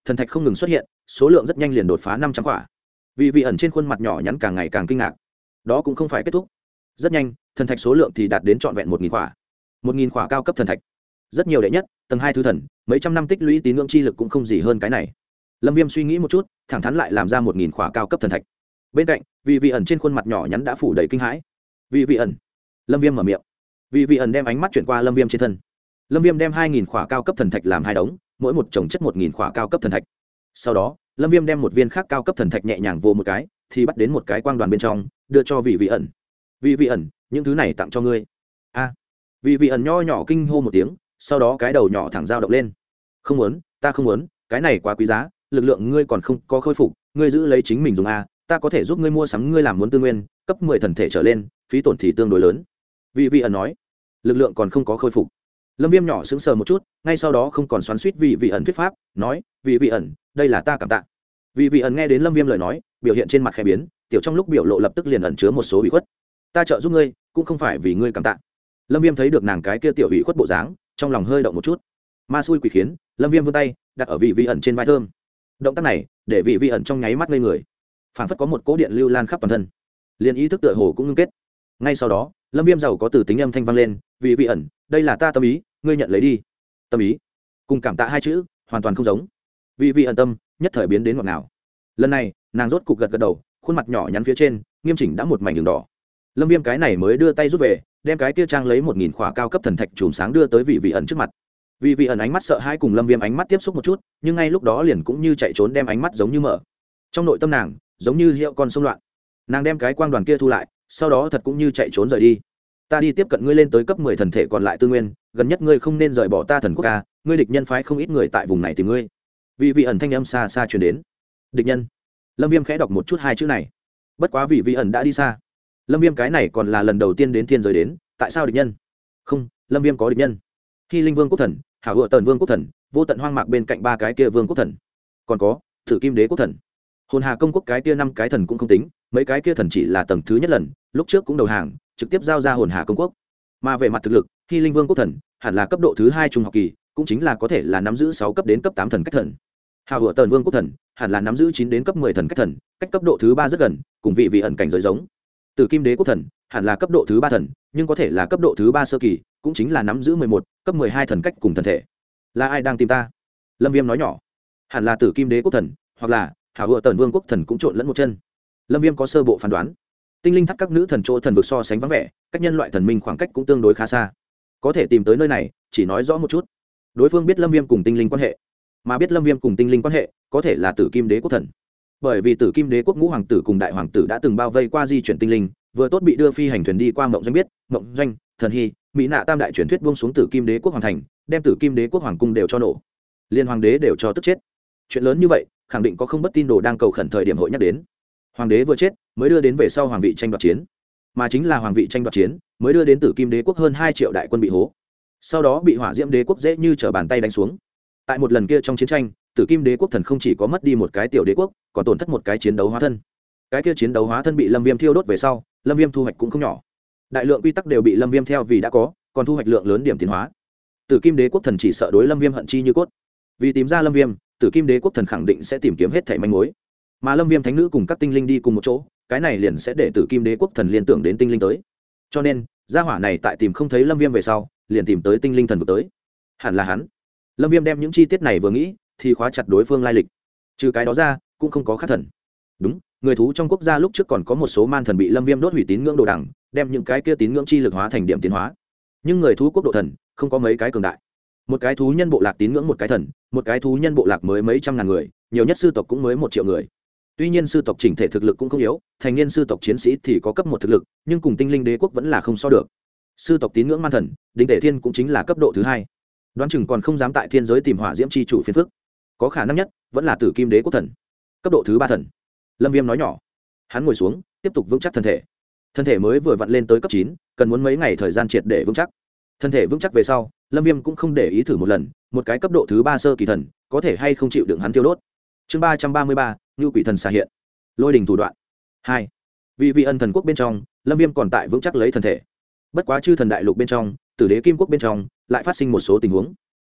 thần thạch không ngừng xuất hiện, số lượng rất nhanh liền đột phá 500 quả. Vì vị ẩn trên khuôn mặt nhỏ nhắn càng ngày càng kinh ngạc. Đó cũng không phải kết thúc. Rất nhanh, thần thạch số lượng thì đạt đến trọn vẹn 1000 quả. 1000 quả cao cấp thần thạch. Rất nhiều đệ nhất, tầng 2 thứ thần, mấy trăm năm tích lũy tín ngưỡng chi lực cũng không gì hơn cái này. Lâm Viêm suy nghĩ một chút, thẳng thắn lại làm ra 1000 quả cao cấp thần thạch. Bên cạnh, vì vị ẩn trên khuôn mặt nhỏ nhắn đã phủ đầy kinh hãi. Vì vị ẩn. Lâm Viêm mở miệng. Vì vị ẩn đem ánh mắt chuyển qua Lâm Viêm trên thân. Lâm Viêm đem 2000 quả cao cấp thần thạch làm hai đống, mỗi một chồng chất 1000 quả cao cấp thần thạch. Sau đó, Lâm Viêm đem một viên khác cao cấp thần thạch nhẹ nhàng vô một cái, thì bắt đến một cái quang đoàn bên trong, đưa cho vị vị ẩn. Vị vị ẩn, những thứ này tặng cho ngươi. A. Vị vị ẩn nho nhỏ kinh hô một tiếng, sau đó cái đầu nhỏ thẳng dao động lên. Không muốn, ta không muốn, cái này quá quý giá, lực lượng ngươi còn không có khôi phục, ngươi giữ lấy chính mình dùng a, ta có thể giúp ngươi mua sắm ngươi làm muốn tư nguyên, cấp 10 thần thể trở lên, phí tổn thì tương đối lớn. Vị vị ẩn nói, lực lượng còn không có khôi phục. Lâm Viêm nhỏ sững sờ một chút, ngay sau đó không còn xoắn xuýt vị vị ẩn thuyết pháp, nói, vị vị ẩn, đây là ta cảm tạ. Vị vị ẩn nghe đến Lâm Viêm lời nói, biểu hiện trên mặt khẽ biến, tiểu trong lúc biểu lộ lập tức liền ẩn chứa một số ủy khuất. Ta trợ giúp ngươi, cũng không phải vì ngươi cảm tạ. Lâm Viêm thấy được nàng cái kia tiểu ủy khuất bộ dáng, trong lòng hơi động một chút. Ma xui quỷ khiến, Lâm Viêm vươn tay, đặt ở vị vị ẩn trên vai thơm. Động tác này, để vị vị ẩn trong nháy mắt ngây người. Phảng phất có một cỗ điện lưu lan khắp toàn thân. Liên ý thức tựa hồ cũng ngưng kết. Ngay sau đó, Lâm Viêm giàu có từ tính âm thanh vang lên, vị vị ẩn, đây là ta tâm ý, ngươi nhận lấy đi. Tâm ý? Cùng cảm tạ hai chữ, hoàn toàn không giống. Vị vị ẩn tâm, nhất thời biến đến ngọt ngào. Lần này, nàng rốt cục gật gật đầu, khuôn mặt nhỏ nhắn phía trên, nghiêm chỉnh đã một mảnh đường đỏ. Lâm Viêm cái này mới đưa tay rút về, đem cái kia trang lấy 1000 khỏa cao cấp thần thạch chùm sáng đưa tới vị vị ẩn trước mặt. Vị vị ẩn ánh mắt sợ hãi cùng Lâm Viêm ánh mắt tiếp xúc một chút, nhưng ngay lúc đó liền cũng như chạy trốn đem ánh mắt giống như mở. Trong nội tâm nàng, giống như hiệu con sông loạn. Nàng đem cái quang đoàn kia thu lại, sau đó thật cũng như chạy trốn rời đi. Ta đi tiếp cận ngươi lên tới cấp 10 thần thể còn lại tư nguyên, gần nhất ngươi không nên rời bỏ ta thần quốc ca, ngươi địch nhân phái không ít người tại vùng này tìm ngươi. Vị vị ẩn thanh âm xa xa truyền đến. Địch nhân? Lâm Viêm khẽ đọc một chút hai chữ này. Bất quá vị vị ẩn đã đi xa. Lâm Viêm cái này còn là lần đầu tiên đến thiên giới đến, tại sao địch nhân? Không, Lâm Viêm có địch nhân. Hy Linh Vương quốc thần, Hảo Hựa Tần Vương quốc thần, Vô Tận Hoang Mạc bên cạnh ba cái kia vương quốc thần. Còn có Thử Kim Đế quốc thần. Hồn Hà công quốc cái kia 5 cái thần cũng không tính, mấy cái kia thần chỉ là tầng thứ nhất lần, lúc trước cũng đầu hàng, trực tiếp giao ra Hồn Hà công quốc. Mà về mặt thực lực, Hy Linh Vương quốc thần hẳn là cấp độ thứ 2 trung học kỳ, cũng chính là có thể là nắm giữ 6 cấp đến cấp 8 thần cách thần. Hảo Hựa Tần Vương quốc thần hẳn là nắm giữ 9 đến cấp 10 thần cách thần, cách cấp độ thứ 3 rất gần, cùng vị vị ẩn cảnh giới giống. Tử Kim Đế quốc thần hẳn là cấp độ thứ 3 thần, nhưng có thể là cấp độ thứ 3 sơ kỳ, cũng chính là nắm giữ 11, cấp 12 thần cách cùng thần thể. Là ai đang tìm ta? Lâm Viêm nói nhỏ. Hẳn là Tử Kim Đế quốc thần, hoặc là Hảo Hựa Tần Vương quốc thần cũng trộn lẫn một chân. Lâm Viêm có sơ bộ phán đoán. Tinh linh thắt các nữ thần chỗ thần vực so sánh vắng vẻ, cách nhân loại thần minh khoảng cách cũng tương đối khá xa. Có thể tìm tới nơi này, chỉ nói rõ một chút. Đối phương biết Lâm Viêm cùng tinh linh quan hệ, mà biết Lâm Viêm cùng tinh linh quan hệ, có thể là Tử Kim Đế quốc thần. Bởi vì Tử Kim Đế quốc ngũ hoàng tử cùng đại hoàng tử đã từng bao vây qua di chuyển tinh linh, vừa tốt bị đưa phi hành thuyền đi qua Mộng Doanh biết, Mộng Doanh, Thần Hy, Mỹ Nạ tam đại truyền thuyết buông xuống Tử Kim Đế quốc hoàng thành, đem Tử Kim Đế quốc hoàng cung đều cho nổ. Liên hoàng đế đều cho tức chết. Chuyện lớn như vậy, khẳng định có không bất tin đồ đang cầu khẩn thời điểm hội nhắc đến. Hoàng đế vừa chết, mới đưa đến về sau hoàng vị tranh đoạt chiến, mà chính là hoàng vị tranh đoạt chiến mới đưa đến Tử Kim Đế quốc hơn 2 triệu đại quân bị hố, sau đó bị Hỏa Diễm Đế quốc dễ như trở bàn tay đánh xuống. Tại một lần kia trong chiến tranh, Tử Kim Đế quốc thần không chỉ có mất đi một cái tiểu đế quốc, còn tổn thất một cái chiến đấu hóa thân. Cái kia chiến đấu hóa thân bị Lâm Viêm thiêu đốt về sau, Lâm Viêm thu hoạch cũng không nhỏ. Đại lượng quy tắc đều bị Lâm Viêm theo vì đã có, còn thu hoạch lượng lớn điểm tiến hóa. Tử Kim Đế quốc thần chỉ sợ đối Lâm Viêm hận chi như cốt. Vì tìm ra Lâm Viêm, Tử Kim Đế quốc thần khẳng định sẽ tìm kiếm hết thảy manh mối. Mà Lâm Viêm thánh nữ cùng các tinh linh đi cùng một chỗ, cái này liền sẽ để Tử Kim Đế quốc thần liên tưởng đến tinh linh tới. Cho nên, gia hỏa này tại tìm không thấy Lâm Viêm về sau, liền tìm tới tinh linh thần vực tới. Hẳn là hắn. Lâm Viêm đem những chi tiết này vừa nghĩ, thì khóa chặt đối phương lai lịch. Trừ cái đó ra, cũng không có khác thần. Đúng, người thú trong quốc gia lúc trước còn có một số man thần bị Lâm Viêm đốt hủy tín ngưỡng đồ đằng, đem những cái kia tín ngưỡng chi lực hóa thành điểm tiến hóa. Nhưng người thú quốc độ thần không có mấy cái cường đại. Một cái thú nhân bộ lạc tín ngưỡng một cái thần, một cái thú nhân bộ lạc mới mấy trăm ngàn người, nhiều nhất sư tộc cũng mới 1 triệu người. Tuy nhiên sư tộc chỉnh thể thực lực cũng không yếu, thành niên sư tộc chiến sĩ thì có cấp 1 thực lực, nhưng cùng tinh linh đế quốc vẫn là không so được. Sư tộc tín ngưỡng man thần, Đỉnh Tể Thiên cũng chính là cấp độ thứ 2. Đoán chừng còn không dám tại thiên giới tìm Hỏa Diễm chi chủ phiền phức. Có khả năng nhất vẫn là Tử Kim Đế quốc thần, cấp độ thứ 3 thần. Lâm Viêm nói nhỏ. Hắn ngồi xuống, tiếp tục vững chắc thân thể. Thân thể mới vừa vặn lên tới cấp 9, cần muốn mấy ngày thời gian triệt để vững chắc. Thân thể vững chắc về sau, Lâm Viêm cũng không để ý thử một lần, một cái cấp độ thứ 3 sơ kỳ thần, có thể hay không chịu đựng hắn tiêu đốt. Chương 333, Nưu Quỷ thần xà hiện. Lôi đình thủ đoạn. 2. Vì vị ân thần quốc bên trong, Lâm Viêm còn tại vững chắc lấy thân thể. Bất quá chư thần đại lục bên trong, Tử Đế Kim quốc bên trong, lại phát sinh một số tình huống.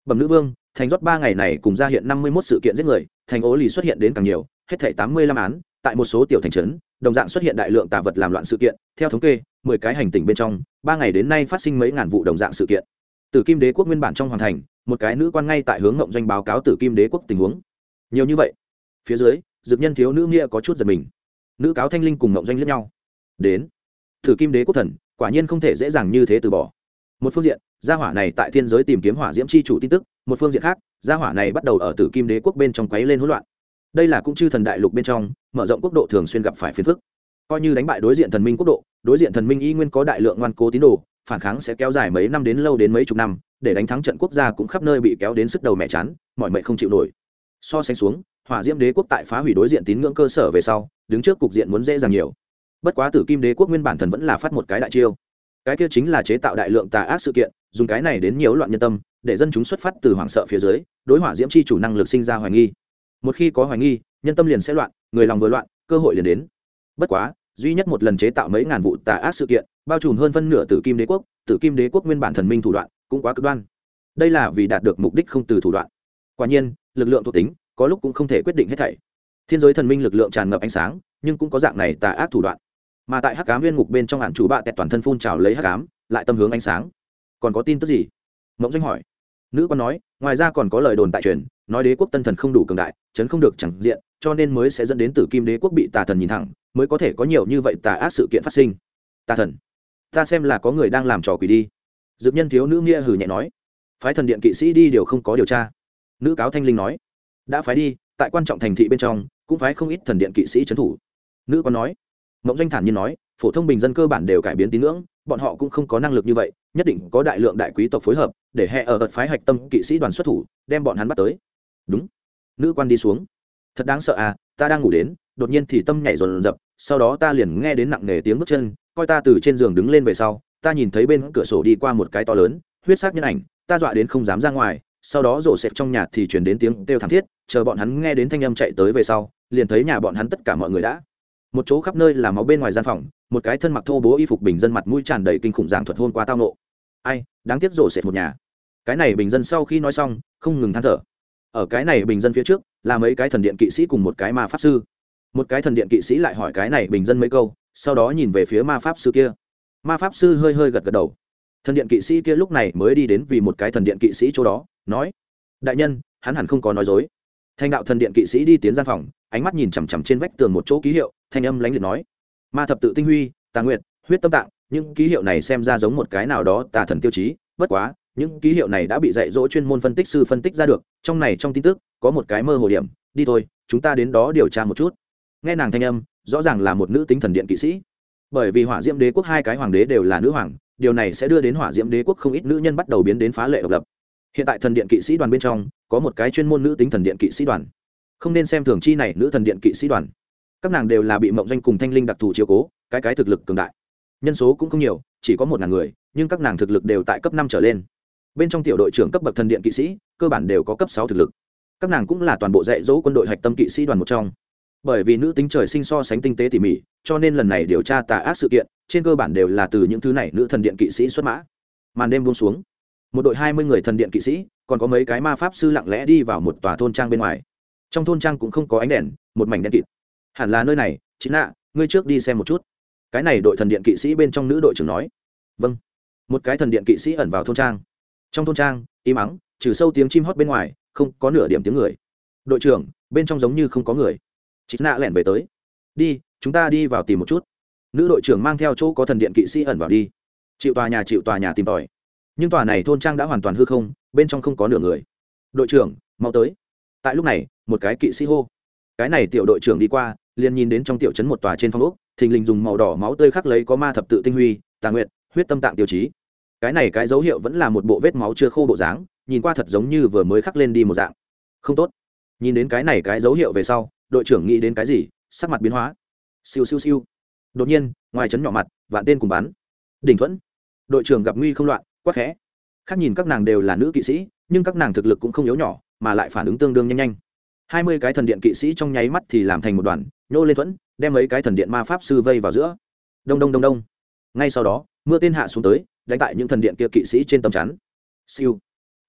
bẩm nữ vương, thành rót 3 ngày này cùng ra hiện 51 sự kiện giết người, thành ố lì xuất hiện đến càng nhiều, hết thảy 85 án, tại một số tiểu thành trấn đồng dạng xuất hiện đại lượng tà vật làm loạn sự kiện. Theo thống kê, 10 cái hành tinh bên trong 3 ngày đến nay phát sinh mấy ngàn vụ đồng dạng sự kiện. Tử Kim Đế quốc nguyên bản trong hoàng thành, một cái nữ quan ngay tại hướng Ngộng Doanh báo cáo Tử Kim Đế quốc tình huống. Nhiều như vậy. Phía dưới, dược nhân thiếu nữ nghĩa có chút giật mình. Nữ cáo Thanh Linh cùng Ngộng Doanh liếc nhau. Đến, Tử Kim Đế quốc thần, quả nhiên không thể dễ dàng như thế từ bỏ. Một phương diện, gia hỏa này tại thiên giới tìm kiếm hỏa diễm chi chủ tin tức, một phương diện khác, gia hỏa này bắt đầu ở Tử Kim Đế quốc bên trong quấy lên hỗn loạn. Đây là cũng chư thần đại lục bên trong, mở rộng quốc độ thường xuyên gặp phải phiền phức. Coi như đánh bại đối diện thần minh quốc độ, đối diện thần minh y nguyên có đại lượng ngoan cố tín đồ, phản kháng sẽ kéo dài mấy năm đến lâu đến mấy chục năm, để đánh thắng trận quốc gia cũng khắp nơi bị kéo đến sức đầu mẹ chán, mọi mệnh không chịu nổi. So sánh xuống, hỏa diễm đế quốc tại phá hủy đối diện tín ngưỡng cơ sở về sau, đứng trước cục diện muốn dễ dàng nhiều. Bất quá Tử Kim Đế quốc nguyên bản thần vẫn là phát một cái đại chiêu. Cái kia chính là chế tạo đại lượng tà ác sự kiện, dùng cái này đến nhiễu loạn nhân tâm, để dân chúng xuất phát từ hoảng sợ phía dưới, đối hỏa diễm chi chủ năng lực sinh ra hoài nghi. Một khi có hoài nghi, nhân tâm liền sẽ loạn, người lòng vừa loạn, cơ hội liền đến. Bất quá, duy nhất một lần chế tạo mấy ngàn vụ tà ác sự kiện, bao trùm hơn phân nửa Tử Kim Đế quốc, Tử Kim Đế quốc nguyên bản thần minh thủ đoạn cũng quá cực đoan. Đây là vì đạt được mục đích không từ thủ đoạn. Quả nhiên, lực lượng thuộc tính có lúc cũng không thể quyết định hết thảy. Thiên giới thần minh lực lượng tràn ngập ánh sáng, nhưng cũng có dạng này tà ác thủ đoạn. Mà tại Hắc Ám Nguyên Ngục bên trong hạn chủ bạ tẹt toàn thân phun trào lấy hắc ám, lại tâm hướng ánh sáng. Còn có tin tức gì? Mộng Doanh hỏi. Nữ quan nói, ngoài ra còn có lời đồn tại truyền, nói đế quốc tân thần không đủ cường đại, chấn không được chẳng diện, cho nên mới sẽ dẫn đến Tử Kim Đế quốc bị tà thần nhìn thẳng, mới có thể có nhiều như vậy tà ác sự kiện phát sinh. Tà thần? Ta xem là có người đang làm trò quỷ đi. Dược nhân thiếu nữ nghĩa hừ nhẹ nói. Phái thần điện kỵ sĩ đi điều không có điều tra. Nữ cáo Thanh Linh nói. Đã phái đi, tại quan trọng thành thị bên trong, cũng phái không ít thần điện kỵ sĩ trấn thủ. Nữ quan nói. Mộng Doanh thản nhiên nói, phổ thông bình dân cơ bản đều cải biến tín ngưỡng, bọn họ cũng không có năng lực như vậy, nhất định có đại lượng đại quý tộc phối hợp, để hệ ở phái hạch tâm kỵ sĩ đoàn xuất thủ, đem bọn hắn bắt tới. Đúng. Nữ quan đi xuống. Thật đáng sợ à, ta đang ngủ đến, đột nhiên thì tâm nhảy dồn dập, sau đó ta liền nghe đến nặng nề tiếng bước chân, coi ta từ trên giường đứng lên về sau, ta nhìn thấy bên cửa sổ đi qua một cái to lớn, huyết sắc nhân ảnh, ta dọa đến không dám ra ngoài, sau đó rổ xẹp trong nhà thì truyền đến tiếng kêu thảm thiết, chờ bọn hắn nghe đến thanh âm chạy tới về sau, liền thấy nhà bọn hắn tất cả mọi người đã một chỗ khắp nơi là máu bên ngoài gian phòng, một cái thân mặc thô bố y phục bình dân mặt mũi tràn đầy kinh khủng giảng thuật hôn qua tao nộ. Ai, đáng tiếc rổ xẹp một nhà. Cái này bình dân sau khi nói xong, không ngừng than thở. Ở cái này bình dân phía trước là mấy cái thần điện kỵ sĩ cùng một cái ma pháp sư. Một cái thần điện kỵ sĩ lại hỏi cái này bình dân mấy câu, sau đó nhìn về phía ma pháp sư kia. Ma pháp sư hơi hơi gật gật đầu. Thần điện kỵ sĩ kia lúc này mới đi đến vì một cái thần điện kỵ sĩ chỗ đó, nói: đại nhân, hắn hẳn không có nói dối. Thanh đạo thần điện kỵ sĩ đi tiến gian phòng, ánh mắt nhìn chằm chằm trên vách tường một chỗ ký hiệu, thanh âm lãnh liệt nói: ma thập tự tinh huy, tà nguyệt, huyết tâm tạng. Những ký hiệu này xem ra giống một cái nào đó tà thần tiêu chí, bất quá những ký hiệu này đã bị dạy dỗ chuyên môn phân tích sư phân tích ra được, trong này trong tin tức có một cái mơ hồ điểm. Đi thôi, chúng ta đến đó điều tra một chút. Nghe nàng thanh âm, rõ ràng là một nữ tính thần điện kỵ sĩ. Bởi vì hỏa diễm đế quốc hai cái hoàng đế đều là nữ hoàng, điều này sẽ đưa đến hỏa diễm đế quốc không ít nữ nhân bắt đầu biến đến phá lệ độc lập. Hiện tại thần điện kỵ sĩ đoàn bên trong có một cái chuyên môn nữ tính thần điện kỵ sĩ đoàn, không nên xem thường chi này nữ thần điện kỵ sĩ đoàn. Các nàng đều là bị Mộng Doanh cùng Thanh Linh đặc thù chiếu cố, cái thực lực cường đại. Nhân số cũng không nhiều, chỉ có 1000 người, nhưng các nàng thực lực đều tại cấp 5 trở lên. Bên trong tiểu đội trưởng cấp bậc thần điện kỵ sĩ, cơ bản đều có cấp 6 thực lực. Các nàng cũng là toàn bộ dạy dỗ quân đội hạch tâm kỵ sĩ đoàn một trong. Bởi vì nữ tính trời sinh so sánh tinh tế tỉ mỉ, cho nên lần này điều tra tà ác sự kiện, trên cơ bản đều là từ những thứ này nữ thần điện kỵ sĩ xuất mã. Màn đêm buông xuống, một đội 20 người thần điện kỵ sĩ, còn có mấy cái ma pháp sư lặng lẽ đi vào một tòa thôn trang bên ngoài. Trong thôn trang cũng không có ánh đèn, một mảnh đen kịt. Hẳn là nơi này, chính nạ, ngươi trước đi xem một chút. Cái này đội thần điện kỵ sĩ bên trong nữ đội trưởng nói. Vâng. Một cái thần điện kỵ sĩ ẩn vào thôn trang. Trong thôn trang im ắng, trừ sâu tiếng chim hót bên ngoài, không có nửa điểm tiếng người. Đội trưởng, bên trong giống như không có người. Chính nạ lẻn về tới. Đi, chúng ta đi vào tìm một chút. Nữ đội trưởng mang theo chỗ có thần điện kỵ sĩ ẩn vào đi. Chịu tòa nhà tìm tòi. Nhưng tòa này thôn trang đã hoàn toàn hư không, bên trong không có nửa người. Đội trưởng, mau tới. Tại lúc này, một cái kỵ sĩ hô. Cái này tiểu đội trưởng đi qua, liền nhìn đến trong tiểu trấn một tòa trên phong ốc, thình lình dùng màu đỏ máu tươi khắc lấy có ma thập tự tinh huy, tà nguyệt, huyết tâm tạng tiêu chí. Cái dấu hiệu vẫn là một bộ vết máu chưa khô bộ dáng, nhìn qua thật giống như vừa mới khắc lên đi một dạng. Không tốt. Nhìn đến cái dấu hiệu về sau, đội trưởng nghĩ đến cái gì, sắc mặt biến hóa. Siêu siêu siêu. Đột nhiên, ngoài trấn nhỏ mặt, vạn tên cùng bắn. Đỉnh Thuẫn. Đội trưởng gặp nguy không loạn, quát khẽ. Khác nhìn các nàng đều là nữ kỵ sĩ, nhưng các nàng thực lực cũng không yếu nhỏ, mà lại phản ứng tương đương nhanh. 20 cái thần điện kỵ sĩ trong nháy mắt thì làm thành một đoàn, nhô lên thuẫn, đem mấy cái thần điện ma pháp sư vây vào giữa. Đông đông đông đông. Ngay sau đó, mưa tên hạ xuống tới, đánh tại những thần điện kia kỵ sĩ trên tấm chắn. Siêu.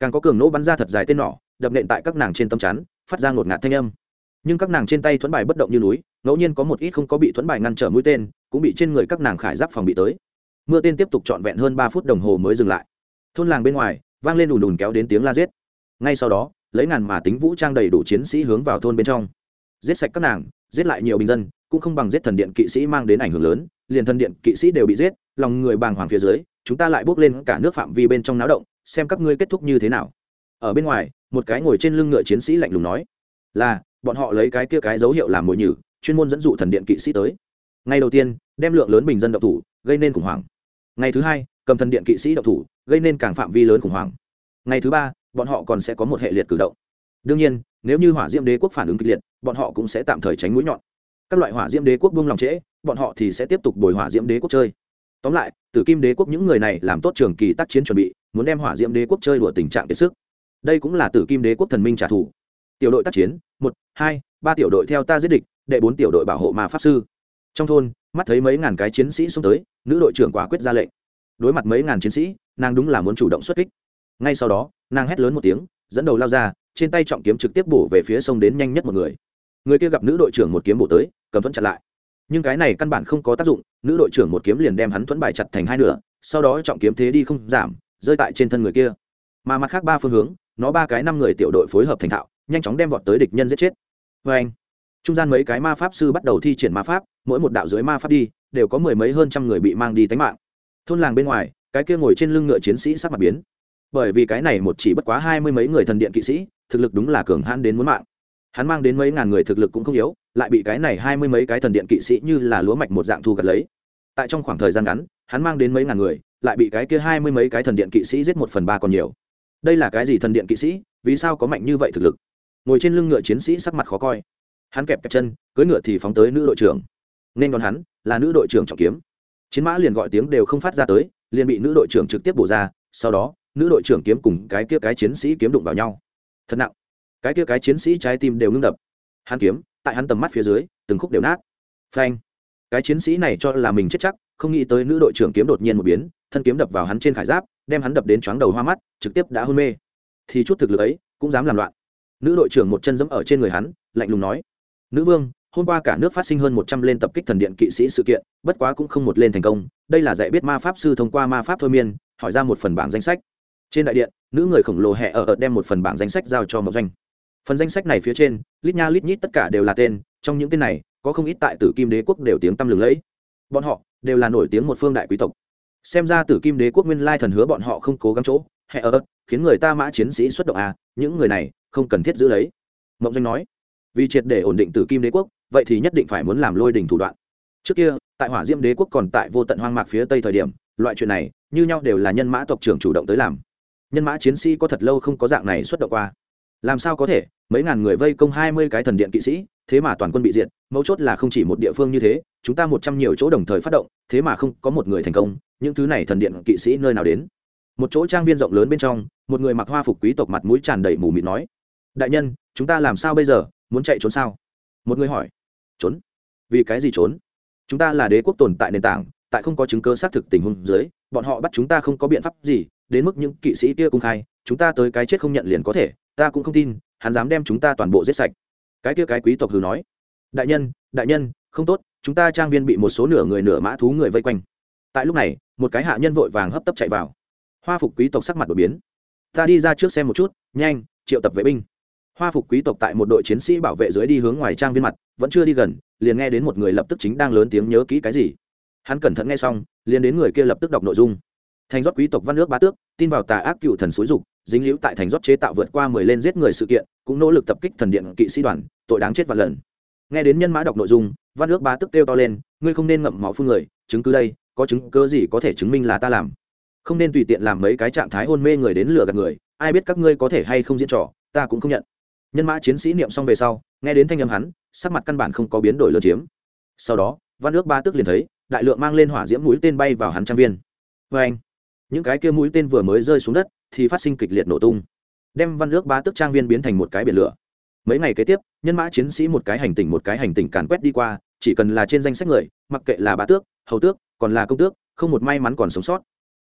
càng có cường nỗ bắn ra thật dài tên nỏ đập nện tại các nàng trên tấm chắn, phát ra ngột ngạt thanh âm. Nhưng các nàng trên tay thuẫn bài bất động như núi, ngẫu nhiên có một ít không có bị thuẫn bài ngăn trở mũi tên cũng bị trên người các nàng khải giáp phòng bị tới. Mưa tên tiếp tục trọn vẹn hơn 3 phút đồng hồ mới dừng lại. Thôn làng bên ngoài vang lên ùn ùn kéo đến tiếng la giết. Ngay sau đó lấy ngàn mà tính vũ trang đầy đủ chiến sĩ hướng vào thôn bên trong, giết sạch các nàng, giết lại nhiều bình dân cũng không bằng giết thần điện kỵ sĩ mang đến ảnh hưởng lớn. Liền thần điện kỵ sĩ đều bị giết, lòng người bàng hoàng phía dưới, chúng ta lại bước lên cả nước phạm vi bên trong náo động, xem các ngươi kết thúc như thế nào. Ở bên ngoài một cái ngồi trên lưng ngựa chiến sĩ lạnh lùng nói, là bọn họ lấy cái kia cái dấu hiệu làm mồi nhử, chuyên môn dẫn dụ thần điện kỵ sĩ tới. Ngày đầu tiên đem lượng lớn bình dân động thủ, gây nên khủng hoảng. Ngày thứ hai cầm thần điện kỵ sĩ động thủ, gây nên càng phạm vi lớn khủng hoảng. Ngày thứ ba bọn họ còn sẽ có một hệ liệt cử động. Đương nhiên nếu như hỏa diễm đế quốc phản ứng kịch liệt, bọn họ cũng sẽ tạm thời tránh mũi nhọn. Các loại hỏa diễm đế quốc buông lòng trễ, bọn họ thì sẽ tiếp tục bồi hỏa diễm đế quốc chơi. Tóm lại tử kim đế quốc những người này làm tốt trường kỳ tác chiến chuẩn bị, muốn đem hỏa diễm đế quốc chơi đùa tình trạng kiệt sức. Đây cũng là tử kim đế quốc thần minh trả thù. Tiểu đội tác chiến 1, 2, 3 tiểu đội theo ta giết địch, đệ 4 tiểu đội bảo hộ ma pháp sư. Trong thôn mắt thấy mấy ngàn cái chiến sĩ xông tới, nữ đội trưởng quả quyết ra lệnh. Đối mặt mấy ngàn chiến sĩ, nàng đúng là muốn chủ động xuất kích. Ngay sau đó nàng hét lớn một tiếng, dẫn đầu lao ra, trên tay trọng kiếm trực tiếp bổ về phía sông đến nhanh nhất một người. Người kia gặp nữ đội trưởng một kiếm bổ tới, cầm thuẫn chặn lại. Nhưng cái này căn bản không có tác dụng, nữ đội trưởng một kiếm liền đem hắn thuẫn bài chặt thành hai nửa, sau đó trọng kiếm thế đi không giảm, rơi tại trên thân người kia. Mà mặt khác 3 phương hướng, nó 3 cái 5 người tiểu đội phối hợp thành thạo, nhanh chóng đem vọt tới địch nhân giết chết. Và anh, trung gian mấy cái ma pháp sư bắt đầu thi triển ma pháp, mỗi một đạo dưới ma pháp đi, đều có mười mấy hơn trăm người bị mang đi tánh mạng. Thôn làng bên ngoài, cái kia ngồi trên lưng ngựa chiến sĩ sắc mặt biến, bởi vì cái này một chỉ bất quá 20 mấy người thần điện kỵ sĩ, thực lực đúng là cường hãn đến muốn mạng. Hắn mang đến mấy ngàn người thực lực cũng không yếu, lại bị cái này 20 mấy cái thần điện kỵ sĩ như là lúa mạch một dạng thu gặt lấy. Tại trong khoảng thời gian ngắn, hắn mang đến mấy ngàn người, lại bị cái kia 20 mấy cái thần điện kỵ sĩ giết 1/3 còn nhiều. Đây là cái gì thần điện kỵ sĩ, vì sao có mạnh như vậy thực lực? Ngồi trên lưng ngựa chiến sĩ sắc mặt khó coi, hắn kẹp chân cưỡi ngựa thì phóng tới nữ đội trưởng. Nên đón hắn là nữ đội trưởng trọng kiếm, chiến mã liền gọi tiếng đều không phát ra tới, liền bị nữ đội trưởng trực tiếp bổ ra. Sau đó nữ đội trưởng kiếm cùng cái kia cái chiến sĩ kiếm đụng vào nhau, thật nặng. Cái kia cái chiến sĩ trái tim đều ngưng đập, hắn kiếm tại hắn tầm mắt phía dưới từng khúc đều nát. Phanh! Cái chiến sĩ này cho là mình chết chắc, không nghĩ tới nữ đội trưởng kiếm đột nhiên một biến, thân kiếm đập vào hắn trên khải giáp, đem hắn đập đến chóng đầu hoa mắt, trực tiếp đã hôn mê. Thì chút thực lực ấy cũng dám làm loạn. Nữ đội trưởng một chân giẫm ở trên người hắn, lạnh lùng nói, nữ vương, hôm qua cả nước phát sinh hơn 100 lên tập kích thần điện kỵ sĩ sự kiện, bất quá cũng không một lên thành công. Đây là dạy biết ma pháp sư thông qua ma pháp thôi miên, hỏi ra một phần bảng danh sách. Trên đại điện, nữ người khổng lồ hẹ ở đem một phần bảng danh sách giao cho Mộc Doanh. Phần danh sách này phía trên, lít nha lít nhít tất cả đều là tên, trong những tên này có không ít tại Tử Kim Đế quốc đều tiếng tăm lừng lẫy. Bọn họ đều là nổi tiếng một phương đại quý tộc. Xem ra Tử Kim Đế quốc nguyên lai thần hứa bọn họ không cố gắng chỗ, hẹ ở khiến người ta mã chiến sĩ xuất động à, những người này không cần thiết giữ lấy. Mộng Doanh nói, vì triệt để ổn định Tử Kim Đế quốc, vậy thì nhất định phải muốn làm lôi đình thủ đoạn. Trước kia, tại Hỏa Diễm Đế quốc còn tại vô tận hoang mạc phía tây thời điểm, loại chuyện này như nhau đều là nhân mã tộc trưởng chủ động tới làm. Nhân mã chiến sĩ có thật lâu không có dạng này xuất động qua. Làm sao có thể, mấy ngàn người vây công 20 cái thần điện kỵ sĩ, thế mà toàn quân bị diệt, mấu chốt là không chỉ một địa phương như thế, chúng ta 100 nhiều chỗ đồng thời phát động, thế mà không có một người thành công, những thứ này thần điện kỵ sĩ nơi nào đến? Một chỗ trang viên rộng lớn bên trong, một người mặc hoa phục quý tộc mặt mũi tràn đầy mù mịt nói: "Đại nhân, chúng ta làm sao bây giờ, muốn chạy trốn sao?" Một người hỏi: "Trốn? Vì cái gì trốn? Chúng ta là đế quốc tồn tại nền tảng, tại không có chứng cứ xác thực tình huống dưới, bọn họ bắt chúng ta không có biện pháp gì, đến mức những kỵ sĩ kia công khai, chúng ta tới cái chết không nhận liền có thể, ta cũng không tin hắn dám đem chúng ta toàn bộ giết sạch." Cái kia cái quý tộc hừ nói: đại nhân, không tốt, chúng ta trang viên bị một số nửa người nửa mã thú người vây quanh." Tại lúc này, một cái hạ nhân vội vàng hấp tấp chạy vào. Hoa phục quý tộc sắc mặt đổi biến: "Ta đi ra trước xem một chút, nhanh, triệu tập vệ binh." Hoa phục quý tộc tại một đội chiến sĩ bảo vệ dưới đi hướng ngoài trang viên mặt, vẫn chưa đi gần, liền nghe đến một người lập tức chính đang lớn tiếng nhớ kỹ cái gì. Hắn cẩn thận nghe xong, liền đến người kia lập tức đọc nội dung: thành rót quý tộc văn nước bá tước tin vào tà ác cựu thần xúi dục, dính liễu tại thành rót chế tạo vượt qua 10 lên giết người sự kiện, cũng nỗ lực tập kích thần điện kỵ sĩ đoàn, tội đáng chết vạn lần. Nghe đến nhân mã đọc nội dung, văn nước bá tước kêu to lên: ngươi không nên ngậm máu phun người, chứng cứ đây, có chứng cứ gì có thể chứng minh là ta làm? Không nên tùy tiện làm mấy cái trạng thái hôn mê người đến lừa gạt người, ai biết các ngươi có thể hay không diễn trò, ta cũng không nhận. Nhân mã chiến sĩ niệm xong về sau, nghe đến thanh âm hắn, sắc mặt căn bản không có biến đổi lớn chiếm. Sau đó, văn nước bá tước liền thấy đại lượng mang lên hỏa diễm mũi tên bay vào hắn trang viên. Vê anh, những cái kia mũi tên vừa mới rơi xuống đất thì phát sinh kịch liệt nổ tung, đem văn nước bá tước trang viên biến thành một cái biển lửa. Mấy ngày kế tiếp, nhân mã chiến sĩ một cái hành tỉnh càn quét đi qua, chỉ cần là trên danh sách người, mặc kệ là bá tước, hầu tước, còn là công tước, không một may mắn còn sống sót.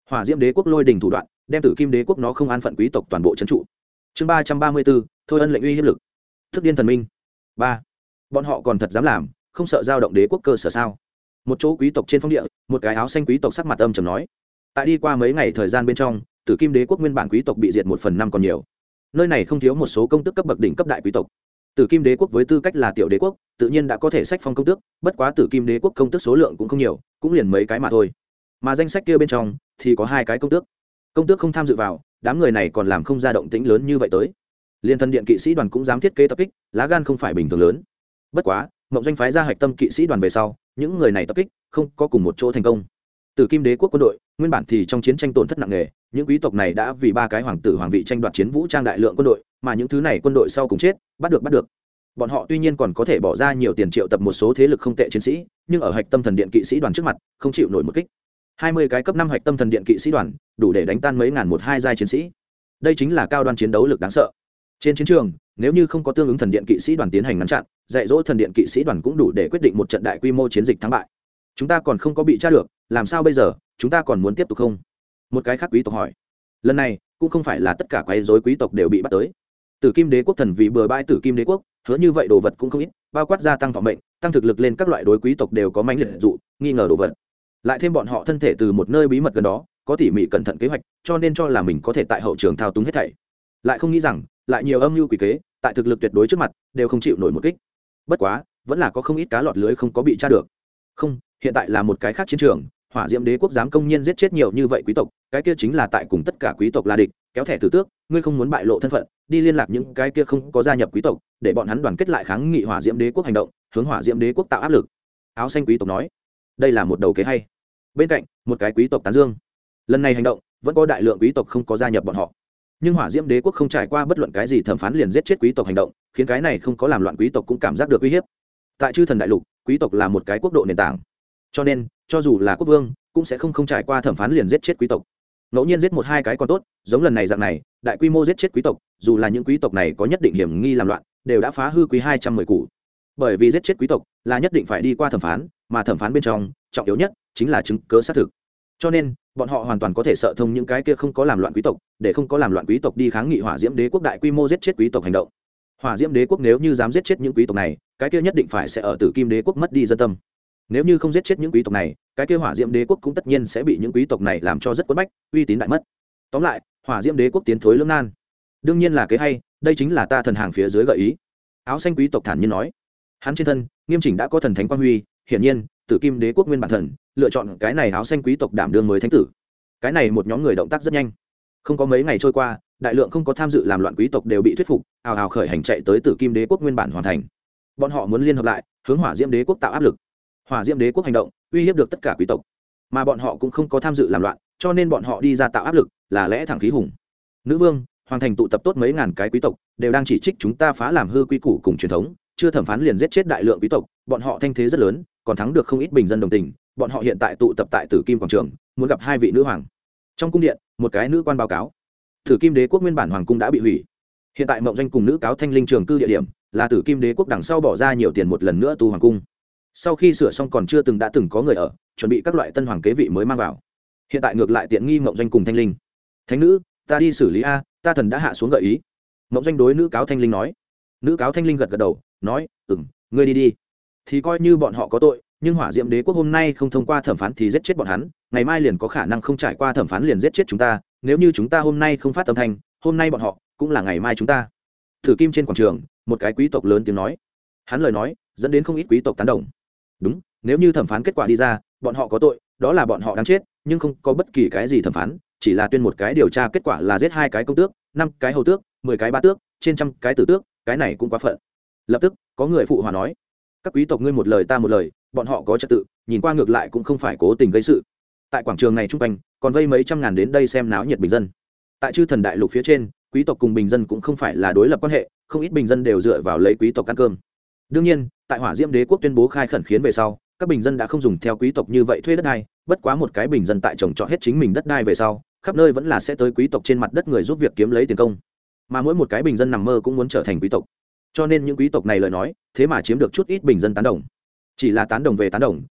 Hỏa Diễm Đế quốc lôi đình thủ đoạn, đem Tử Kim Đế quốc nó không an phận quý tộc toàn bộ trấn trụ. Chương 334, thôi ân lệnh uy hiếp lực. Thức điên thần minh. 3. Bọn họ còn thật dám làm, không sợ giao động đế quốc cơ sở sao? Một chỗ quý tộc trên phong địa, một cái áo xanh quý tộc sắc mặt âm trầm nói. Tại đi qua mấy ngày thời gian bên trong, Tử Kim Đế quốc nguyên bản quý tộc bị diệt 1/5 còn nhiều. Nơi này không thiếu một số công tước cấp bậc đỉnh cấp đại quý tộc. Tử Kim Đế quốc với tư cách là tiểu đế quốc, tự nhiên đã có thể sách phong công tước, bất quá Tử Kim Đế quốc công tước số lượng cũng không nhiều, cũng liền mấy cái mà thôi. Mà danh sách kia bên trong thì có 2 cái công tước. Công tước không tham dự vào, đám người này còn làm không ra động tĩnh lớn như vậy tới. Liên Thần Điện kỵ sĩ đoàn cũng dám thiết kế tập kích, lá gan không phải bình thường lớn. Bất quá, Mộng Doanh phái ra hạch tâm kỵ sĩ đoàn về sau, những người này tập kích không có cùng một chỗ thành công. Tử Kim Đế quốc quân đội, nguyên bản thì trong chiến tranh tổn thất nặng nề, những quý tộc này đã vì 3 cái hoàng tử hoàng vị tranh đoạt chiến vũ trang đại lượng quân đội, mà những thứ này quân đội sau cùng chết, bắt được. Bọn họ tuy nhiên còn có thể bỏ ra nhiều tiền triệu tập một số thế lực không tệ chiến sĩ, nhưng ở hạch tâm thần điện kỵ sĩ đoàn trước mặt, không chịu nổi một kích. 20 cái cấp 5 hạch tâm thần điện kỵ sĩ đoàn, đủ để đánh tan mấy ngàn một hai giai chiến sĩ. Đây chính là cao đoan chiến đấu lực đáng sợ. Trên chiến trường, nếu như không có tương ứng thần điện kỵ sĩ đoàn tiến hành ngăn chặn, dạy dỗ thần điện kỵ sĩ đoàn cũng đủ để quyết định một trận đại quy mô chiến dịch thắng bại. Chúng ta còn không có bị tra được, làm sao bây giờ, chúng ta còn muốn tiếp tục không? Một cái khác quý tộc hỏi. Lần này, cũng không phải là tất cả quấy rối quý tộc đều bị bắt tới. Tử Kim Đế quốc thần vì bừa bãi Tử Kim Đế quốc, hứa như vậy đồ vật cũng không ít, bao quát gia tăng thọ mệnh, tăng thực lực lên các loại đối quý tộc đều có mãnh liệt dụ, nghi ngờ đồ vật. Lại thêm bọn họ thân thể từ một nơi bí mật gần đó, có tỉ mỉ cẩn thận kế hoạch, cho nên cho là mình có thể tại hậu trường thao túng hết thảy. Lại không nghĩ rằng, lại nhiều âm mưu quỷ kế, tại thực lực tuyệt đối trước mặt, đều không chịu nổi một kích. Bất quá, vẫn là có không ít cá lọt lưới không có bị tra được. Không, hiện tại là một cái khác chiến trường, Hỏa Diễm Đế quốc dám công nhiên giết chết nhiều như vậy quý tộc, cái kia chính là tại cùng tất cả quý tộc là địch, kéo thẻ tử tước, ngươi không muốn bại lộ thân phận, đi liên lạc những cái kia không có gia nhập quý tộc, để bọn hắn đoàn kết lại kháng nghị Hỏa Diễm Đế quốc hành động, hướng Hỏa Diễm Đế quốc tạo áp lực. Áo xanh quý tộc nói, đây là một đầu kế hay. Bên cạnh, một cái quý tộc tán dương. Lần này hành động, vẫn có đại lượng quý tộc không có gia nhập bọn họ. Nhưng Hỏa Diễm Đế quốc không trải qua bất luận cái gì thẩm phán liền giết chết quý tộc hành động, khiến cái này không có làm loạn quý tộc cũng cảm giác được uy hiếp. Tại Chư Thần Đại Lục, quý tộc là một cái quốc độ nền tảng. Cho nên, cho dù là quốc vương, cũng sẽ không trải qua thẩm phán liền giết chết quý tộc. Ngẫu nhiên giết 1-2 cái còn tốt, giống lần này dạng này, đại quy mô giết chết quý tộc, dù là những quý tộc này có nhất định hiểm nghi làm loạn, đều đã phá hư quý 210 củ. Bởi vì giết chết quý tộc là nhất định phải đi qua thẩm phán, mà thẩm phán bên trong, trọng yếu nhất chính là chứng cứ xác thực. Cho nên, bọn họ hoàn toàn có thể sợ thông những cái kia không có làm loạn quý tộc, để không có làm loạn quý tộc đi kháng nghị Hỏa Diễm Đế quốc đại quy mô giết chết quý tộc hành động. Hỏa Diễm Đế quốc nếu như dám giết chết những quý tộc này, cái kia nhất định phải sẽ ở Tử Kim Đế quốc mất đi dân tâm. Nếu như không giết chết những quý tộc này, cái kia Hỏa Diễm Đế quốc cũng tất nhiên sẽ bị những quý tộc này làm cho rất quẫn bách, uy tín đại mất. Tóm lại, Hỏa Diễm Đế quốc tiến thối lưỡng nan. Đương nhiên là kế hay, đây chính là ta thần hàng phía dưới gợi ý. Áo xanh quý tộc thản nhiên nói. Hắn trên thân, nghiêm chỉnh đã có thần thánh quang huy, hiển nhiên, Tử Kim Đế quốc nguyên bản thần, lựa chọn cái này áo xanh quý tộc đảm đương mới thánh tử. Cái này một nhóm người động tác rất nhanh. Không có mấy ngày trôi qua, đại lượng không có tham dự làm loạn quý tộc đều bị thuyết phục, ào ào khởi hành chạy tới Tử Kim Đế quốc nguyên bản hoàn thành. Bọn họ muốn liên hợp lại, hướng Hỏa Diễm Đế quốc tạo áp lực. Hỏa Diễm Đế quốc hành động, uy hiếp được tất cả quý tộc, mà bọn họ cũng không có tham dự làm loạn, cho nên bọn họ đi ra tạo áp lực, là lẽ thẳng khí hùng. Nữ vương, hoàng thành tụ tập tốt mấy ngàn cái quý tộc, đều đang chỉ trích chúng ta phá làm hư quy củ cùng truyền thống, chưa thẩm phán liền giết chết đại lượng quý tộc, bọn họ thanh thế rất lớn, còn thắng được không ít bình dân đồng tình, bọn họ hiện tại tụ tập tại Tử Kim quảng trường, muốn gặp 2 vị nữ hoàng. Trong cung điện, một cái nữ quan báo cáo, Tử Kim Đế quốc nguyên bản hoàng cung đã bị hủy. Hiện tại Mộng Doanh cùng nữ cáo Thanh Linh trường cư địa điểm, là Tử Kim Đế quốc đằng sau bỏ ra nhiều tiền một lần nữa tu hoàng cung. Sau khi sửa xong còn chưa đã từng có người ở, chuẩn bị các loại tân hoàng kế vị mới mang vào. Hiện tại ngược lại tiện nghi Mộng Doanh cùng Thanh Linh. Thánh nữ, ta đi xử lý a, ta thần đã hạ xuống gợi ý. Mộng Doanh đối nữ cáo Thanh Linh nói. Nữ cáo Thanh Linh gật gật đầu, nói, ngươi đi đi. Thì coi như bọn họ có tội, nhưng Hỏa Diễm Đế quốc hôm nay không thông qua thẩm phán thì giết chết bọn hắn, ngày mai liền có khả năng không trải qua thẩm phán liền giết chết chúng ta. Nếu như chúng ta hôm nay không phát âm thanh, hôm nay bọn họ cũng là ngày mai chúng ta. Thử Kim trên quảng trường, một cái quý tộc lớn tiếng nói. Hắn lời nói dẫn đến không ít quý tộc tán đồng. Đúng, nếu như thẩm phán kết quả đi ra, bọn họ có tội, đó là bọn họ đáng chết, nhưng không có bất kỳ cái gì thẩm phán, chỉ là tuyên một cái điều tra kết quả là giết 2 cái công tước, 5 cái hầu tước, 10 cái bá tước, trên 100 cái tử tước, cái này cũng quá phận. Lập tức, có người phụ hòa nói, các quý tộc ngươi một lời ta một lời, bọn họ có trật tự, nhìn qua ngược lại cũng không phải cố tình gây sự. Tại quảng trường này trung quanh, còn vây mấy trăm ngàn đến đây xem náo nhiệt bình dân. Tại Chư Thần Đại Lục phía trên, quý tộc cùng bình dân cũng không phải là đối lập quan hệ, không ít bình dân đều dựa vào lấy quý tộc ăn cơm. Đương nhiên, tại Hỏa Diễm Đế quốc tuyên bố khai khẩn khiến về sau, các bình dân đã không dùng theo quý tộc như vậy thuê đất đai, bất quá một cái bình dân tại trồng trọt hết chính mình đất đai về sau, khắp nơi vẫn là sẽ tới quý tộc trên mặt đất người giúp việc kiếm lấy tiền công. Mà mỗi một cái bình dân nằm mơ cũng muốn trở thành quý tộc. Cho nên những quý tộc này lời nói, thế mà chiếm được chút ít bình dân tán đồng. Chỉ là tán đồng về tán đồng,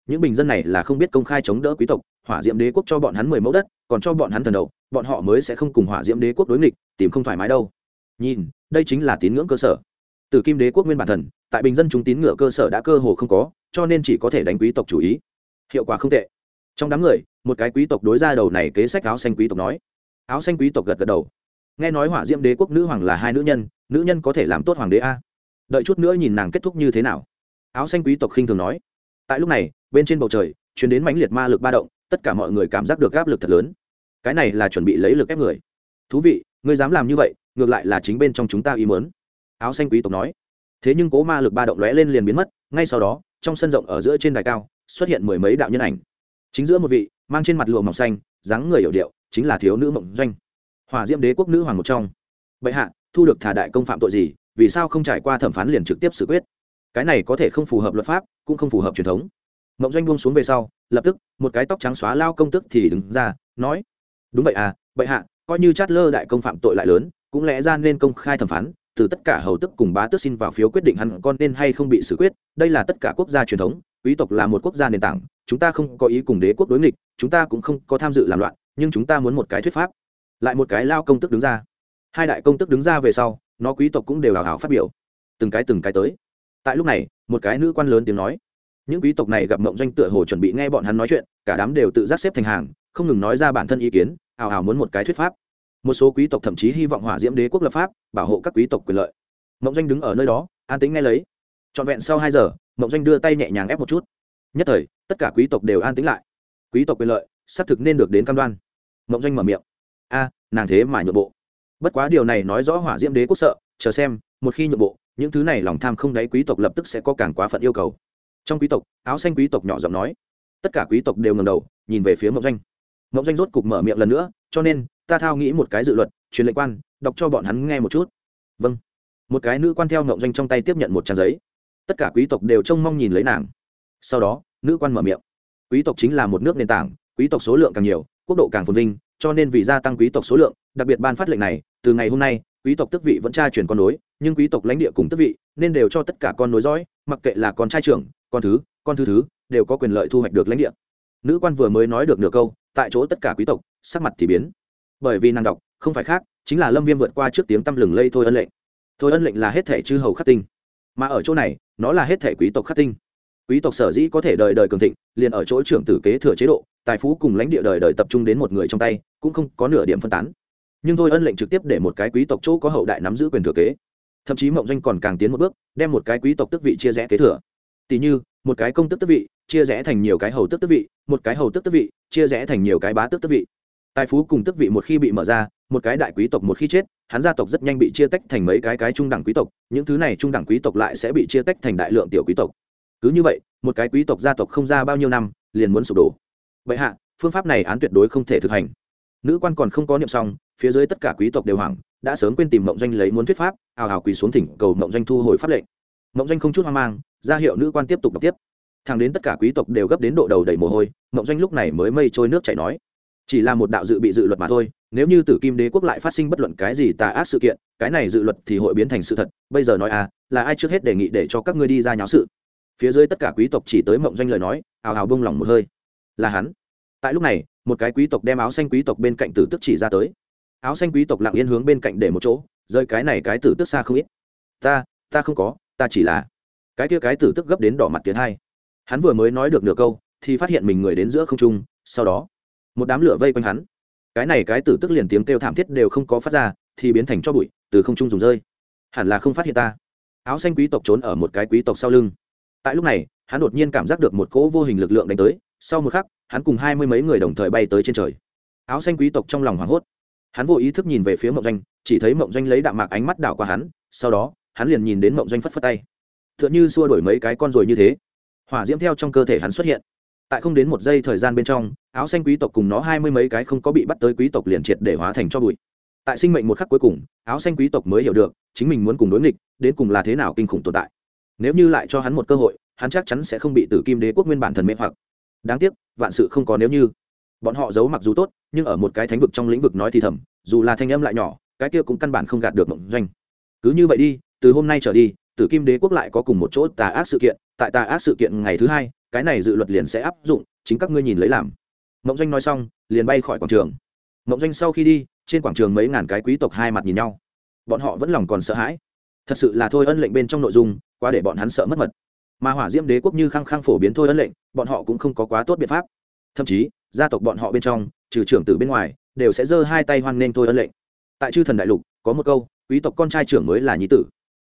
những bình dân này là không biết công khai chống đỡ quý tộc, hỏa diễm đế quốc cho bọn hắn 10 mẫu đất, còn cho bọn hắn thần đầu, bọn họ mới sẽ không cùng hỏa diễm đế quốc đối nghịch, tìm không thoải mái đâu. Nhìn, đây chính là tín ngưỡng cơ sở. Tử Kim đế quốc nguyên bản thần, tại bình dân chúng tín ngưỡng cơ sở đã cơ hồ không có, cho nên chỉ có thể đánh quý tộc chủ ý. Hiệu quả không tệ. Trong đám người, một cái quý tộc đối ra đầu này kế sách áo xanh quý tộc nói. Áo xanh quý tộc gật gật đầu. Nghe nói hỏa diễm đế quốc nữ hoàng là hai nữ nhân có thể làm tốt hoàng đế a. Đợi chút nữa nhìn nàng kết thúc như thế nào. Áo xanh quý tộc khinh thường nói. Tại lúc này, bên trên bầu trời truyền đến mãnh liệt ma lực ba động, tất cả mọi người cảm giác được áp lực thật lớn. Cái này là chuẩn bị lấy lực ép người. Thú vị, ngươi dám làm như vậy, ngược lại là chính bên trong chúng ta ý muốn. Áo xanh quý tộc nói. Thế nhưng cố ma lực ba động lóe lên liền biến mất, ngay sau đó, trong sân rộng ở giữa trên đài cao, xuất hiện mười mấy đạo nhân ảnh. Chính giữa một vị, mang trên mặt lụa mỏng xanh, dáng người hiểu điệu, chính là thiếu nữ Mộng Doanh, hỏa diễm đế quốc nữ hoàng một trong. Bệ hạ, thu được thả đại công phạm tội gì, vì sao không trải qua thẩm phán liền trực tiếp xử quyết? Cái này có thể không phù hợp luật pháp, cũng không phù hợp truyền thống. Mộng Doanh buông xuống về sau, lập tức một cái tóc trắng xóa lao công tức thì đứng ra nói, đúng vậy à, bệ hạ, coi như chát lơ đại công phạm tội lại lớn, cũng lẽ ra nên công khai thẩm phán, từ tất cả hầu tức cùng bá tước xin vào phiếu quyết định hắn con nên hay không bị xử quyết. Đây là tất cả quốc gia truyền thống, quý tộc là một quốc gia nền tảng, chúng ta không có ý cùng đế quốc đối nghịch, chúng ta cũng không có tham dự làm loạn, nhưng chúng ta muốn một cái thuyết pháp. Lại một cái lao công tức đứng ra, hai đại công tức đứng ra về sau, nó quý tộc cũng đều hào hào phát biểu, từng cái tới. Tại lúc này, một cái nữ quan lớn tiếng nói, những quý tộc này gặp Mộng Doanh tựa hồ chuẩn bị nghe bọn hắn nói chuyện, cả đám đều tự giác xếp thành hàng, không ngừng nói ra bản thân ý kiến, hào hào muốn một cái thuyết pháp. Một số quý tộc thậm chí hy vọng hỏa diễm đế quốc lập pháp bảo hộ các quý tộc quyền lợi. Mộng Doanh đứng ở nơi đó an tĩnh nghe lấy. Trọn vẹn sau 2 giờ, Mộng Doanh đưa tay nhẹ nhàng ép một chút, nhất thời tất cả quý tộc đều an tĩnh lại. Quý tộc quyền lợi xác thực nên được đến cam đoan. Mộng Doanh mở miệng, a nàng thế mà nhượng bộ. Bất quá điều này nói rõ hỏa diễm đế quốc sợ, chờ xem, một khi nhượng bộ, những thứ này lòng tham không đáy quý tộc lập tức sẽ có càng quá phận yêu cầu. Trong quý tộc, áo xanh quý tộc nhỏ giọng nói. Tất cả quý tộc đều ngẩng đầu nhìn về phía Mộng Doanh. Mộng Doanh rốt cục mở miệng lần nữa, cho nên ta thao nghĩ một cái dự luật, truyền lệnh quan đọc cho bọn hắn nghe một chút. Vâng. Một cái nữ quan theo Mộng Doanh trong tay tiếp nhận một trang giấy. Tất cả quý tộc đều trông mong nhìn lấy nàng. Sau đó, nữ quan mở miệng. Quý tộc chính là một nước nền tảng, quý tộc số lượng càng nhiều, quốc độ càng phồn vinh, cho nên vì gia tăng quý tộc số lượng, đặc biệt ban phát lệnh này, từ ngày hôm nay, quý tộc tước vị vẫn tra truyền con nối, nhưng quý tộc lãnh địa cùng tước vị nên đều cho tất cả con nối dõi, mặc kệ là con trai trưởng, con thứ đều có quyền lợi thu hoạch được lãnh địa. Nữ quan vừa mới nói được nửa câu, tại chỗ tất cả quý tộc sắc mặt thì biến, bởi vì nàng đọc không phải khác, chính là Lâm Viêm vượt qua trước tiếng tăm lừng lây Thôi Ân lệnh. Thôi Ân lệnh là hết thảy chư hầu khắc tinh, mà ở chỗ này, nó là hết thảy quý tộc khắc tinh. Quý tộc sở dĩ có thể đời đời cường thịnh, liền ở chỗ trưởng tử kế thừa chế độ, tài phú cùng lãnh địa đời đời tập trung đến một người trong tay, cũng không có nửa điểm phân tán. Nhưng Thôi Ân lệnh trực tiếp để một cái quý tộc chỗ có hậu đại nắm giữ quyền thừa kế. Thậm chí Mộng Doanh còn càng tiến một bước, đem một cái quý tộc tước vị chia rẽ kế thừa. Tỷ như, một cái công tước tước vị chia rẽ thành nhiều cái hầu tước tước vị, một cái hầu tước tước vị chia rẽ thành nhiều cái bá tước tước vị. Tài phú cùng tước vị một khi bị mở ra, một cái đại quý tộc một khi chết, hắn gia tộc rất nhanh bị chia tách thành mấy cái trung đẳng quý tộc, những thứ này trung đẳng quý tộc lại sẽ bị chia tách thành đại lượng tiểu quý tộc. Cứ như vậy, một cái quý tộc gia tộc không ra bao nhiêu năm, liền muốn sụp đổ. Vậy hạ, phương pháp này án tuyệt đối không thể thực hành. Nữ quan còn không có niệm xong, phía dưới tất cả quý tộc đều hoảng, đã sớm quên tìm Mộng Doanh lấy muốn thuyết pháp, ào ào quỳ xuống thỉnh cầu Mộng Doanh thu hồi pháp lệnh. Mộng Doanh không chút hoang mang, ra hiệu nữ quan tiếp tục đọc tiếp. Thẳng đến tất cả quý tộc đều gấp đến độ đầu đầy mồ hôi, Mộng Doanh lúc này mới mây trôi nước chảy nói, chỉ là một đạo dự bị dự luật mà thôi, nếu như Tử Kim đế quốc lại phát sinh bất luận cái gì tà ác sự kiện, cái này dự luật thì hội biến thành sự thật, bây giờ nói là ai trước hết đề nghị để cho các ngươi đi ra nháo sự. Phía dưới tất cả quý tộc chỉ tới Mộng Doanh lời nói, ào ào bông lòng một hơi. Là hắn. Tại lúc này, một cái quý tộc đem áo xanh quý tộc bên cạnh tử tức chỉ ra tới. Áo xanh quý tộc lặng yên hướng bên cạnh để một chỗ, rơi cái này cái tử tức xa không ít. Ta không có, ta chỉ là. Cái kia cái tử tức gấp đến đỏ mặt tiến hai. Hắn vừa mới nói được nửa câu, thì phát hiện mình người đến giữa không trung, sau đó, một đám lửa vây quanh hắn. Cái này cái tử tức liền tiếng kêu thảm thiết đều không có phát ra, thì biến thành cho bụi, từ không trung rụng rơi. Hẳn là không phát hiện ta. Áo xanh quý tộc trốn ở một cái quý tộc sau lưng. Tại lúc này, hắn đột nhiên cảm giác được một cỗ vô hình lực lượng đánh tới, sau một khắc, hắn cùng 20 mấy người đồng thời bay tới trên trời. Áo xanh quý tộc trong lòng hoảng hốt. Hắn vô ý thức nhìn về phía Mộng Doanh, chỉ thấy Mộng Doanh lấy đạm mạc ánh mắt đảo qua hắn, sau đó, hắn liền nhìn đến Mộng Doanh phất phất tay. Tựa như xua đuổi mấy cái con rồi như thế. Hỏa diễm theo trong cơ thể hắn xuất hiện. Tại không đến một giây thời gian bên trong, áo xanh quý tộc cùng nó 20 mấy cái không có bị bắt tới quý tộc liền triệt để hóa thành cho bụi. Tại sinh mệnh một khắc cuối cùng, áo xanh quý tộc mới hiểu được, chính mình muốn cùng đối nghịch, đến cùng là thế nào kinh khủng tồn tại. Nếu như lại cho hắn một cơ hội, hắn chắc chắn sẽ không bị Tử Kim đế quốc nguyên bản thần mê hoặc. Đáng tiếc, vạn sự không có nếu như. Bọn họ giấu mặc dù tốt, nhưng ở một cái thánh vực trong lĩnh vực nói thì thầm, dù là thanh âm lại nhỏ, cái kia cũng căn bản không gạt được Mộng Doanh. Cứ như vậy đi, từ hôm nay trở đi, Tử Kim đế quốc lại có cùng một chỗ tà ác sự kiện, tại tà ác sự kiện ngày thứ 2, cái này dự luật liền sẽ áp dụng, chính các ngươi nhìn lấy làm. Mộng Doanh nói xong liền bay khỏi quảng trường. Mộng Doanh sau khi đi, trên quảng trường mấy ngàn cái quý tộc hai mặt nhìn nhau, bọn họ vẫn lòng còn sợ hãi. Thật sự là thôi ân lệnh bên trong nội dung quá để bọn hắn sợ mất mật, mà hỏa diễm đế quốc như khăng khăng phổ biến thôi ân lệnh, bọn họ cũng không có quá tốt biện pháp. Thậm chí gia tộc bọn họ bên trong trừ trưởng tử bên ngoài đều sẽ giơ hai tay hoan nghênh thôi ân lệnh. Tại chư thần đại lục có một câu, quý tộc con trai trưởng mới là nhi tử,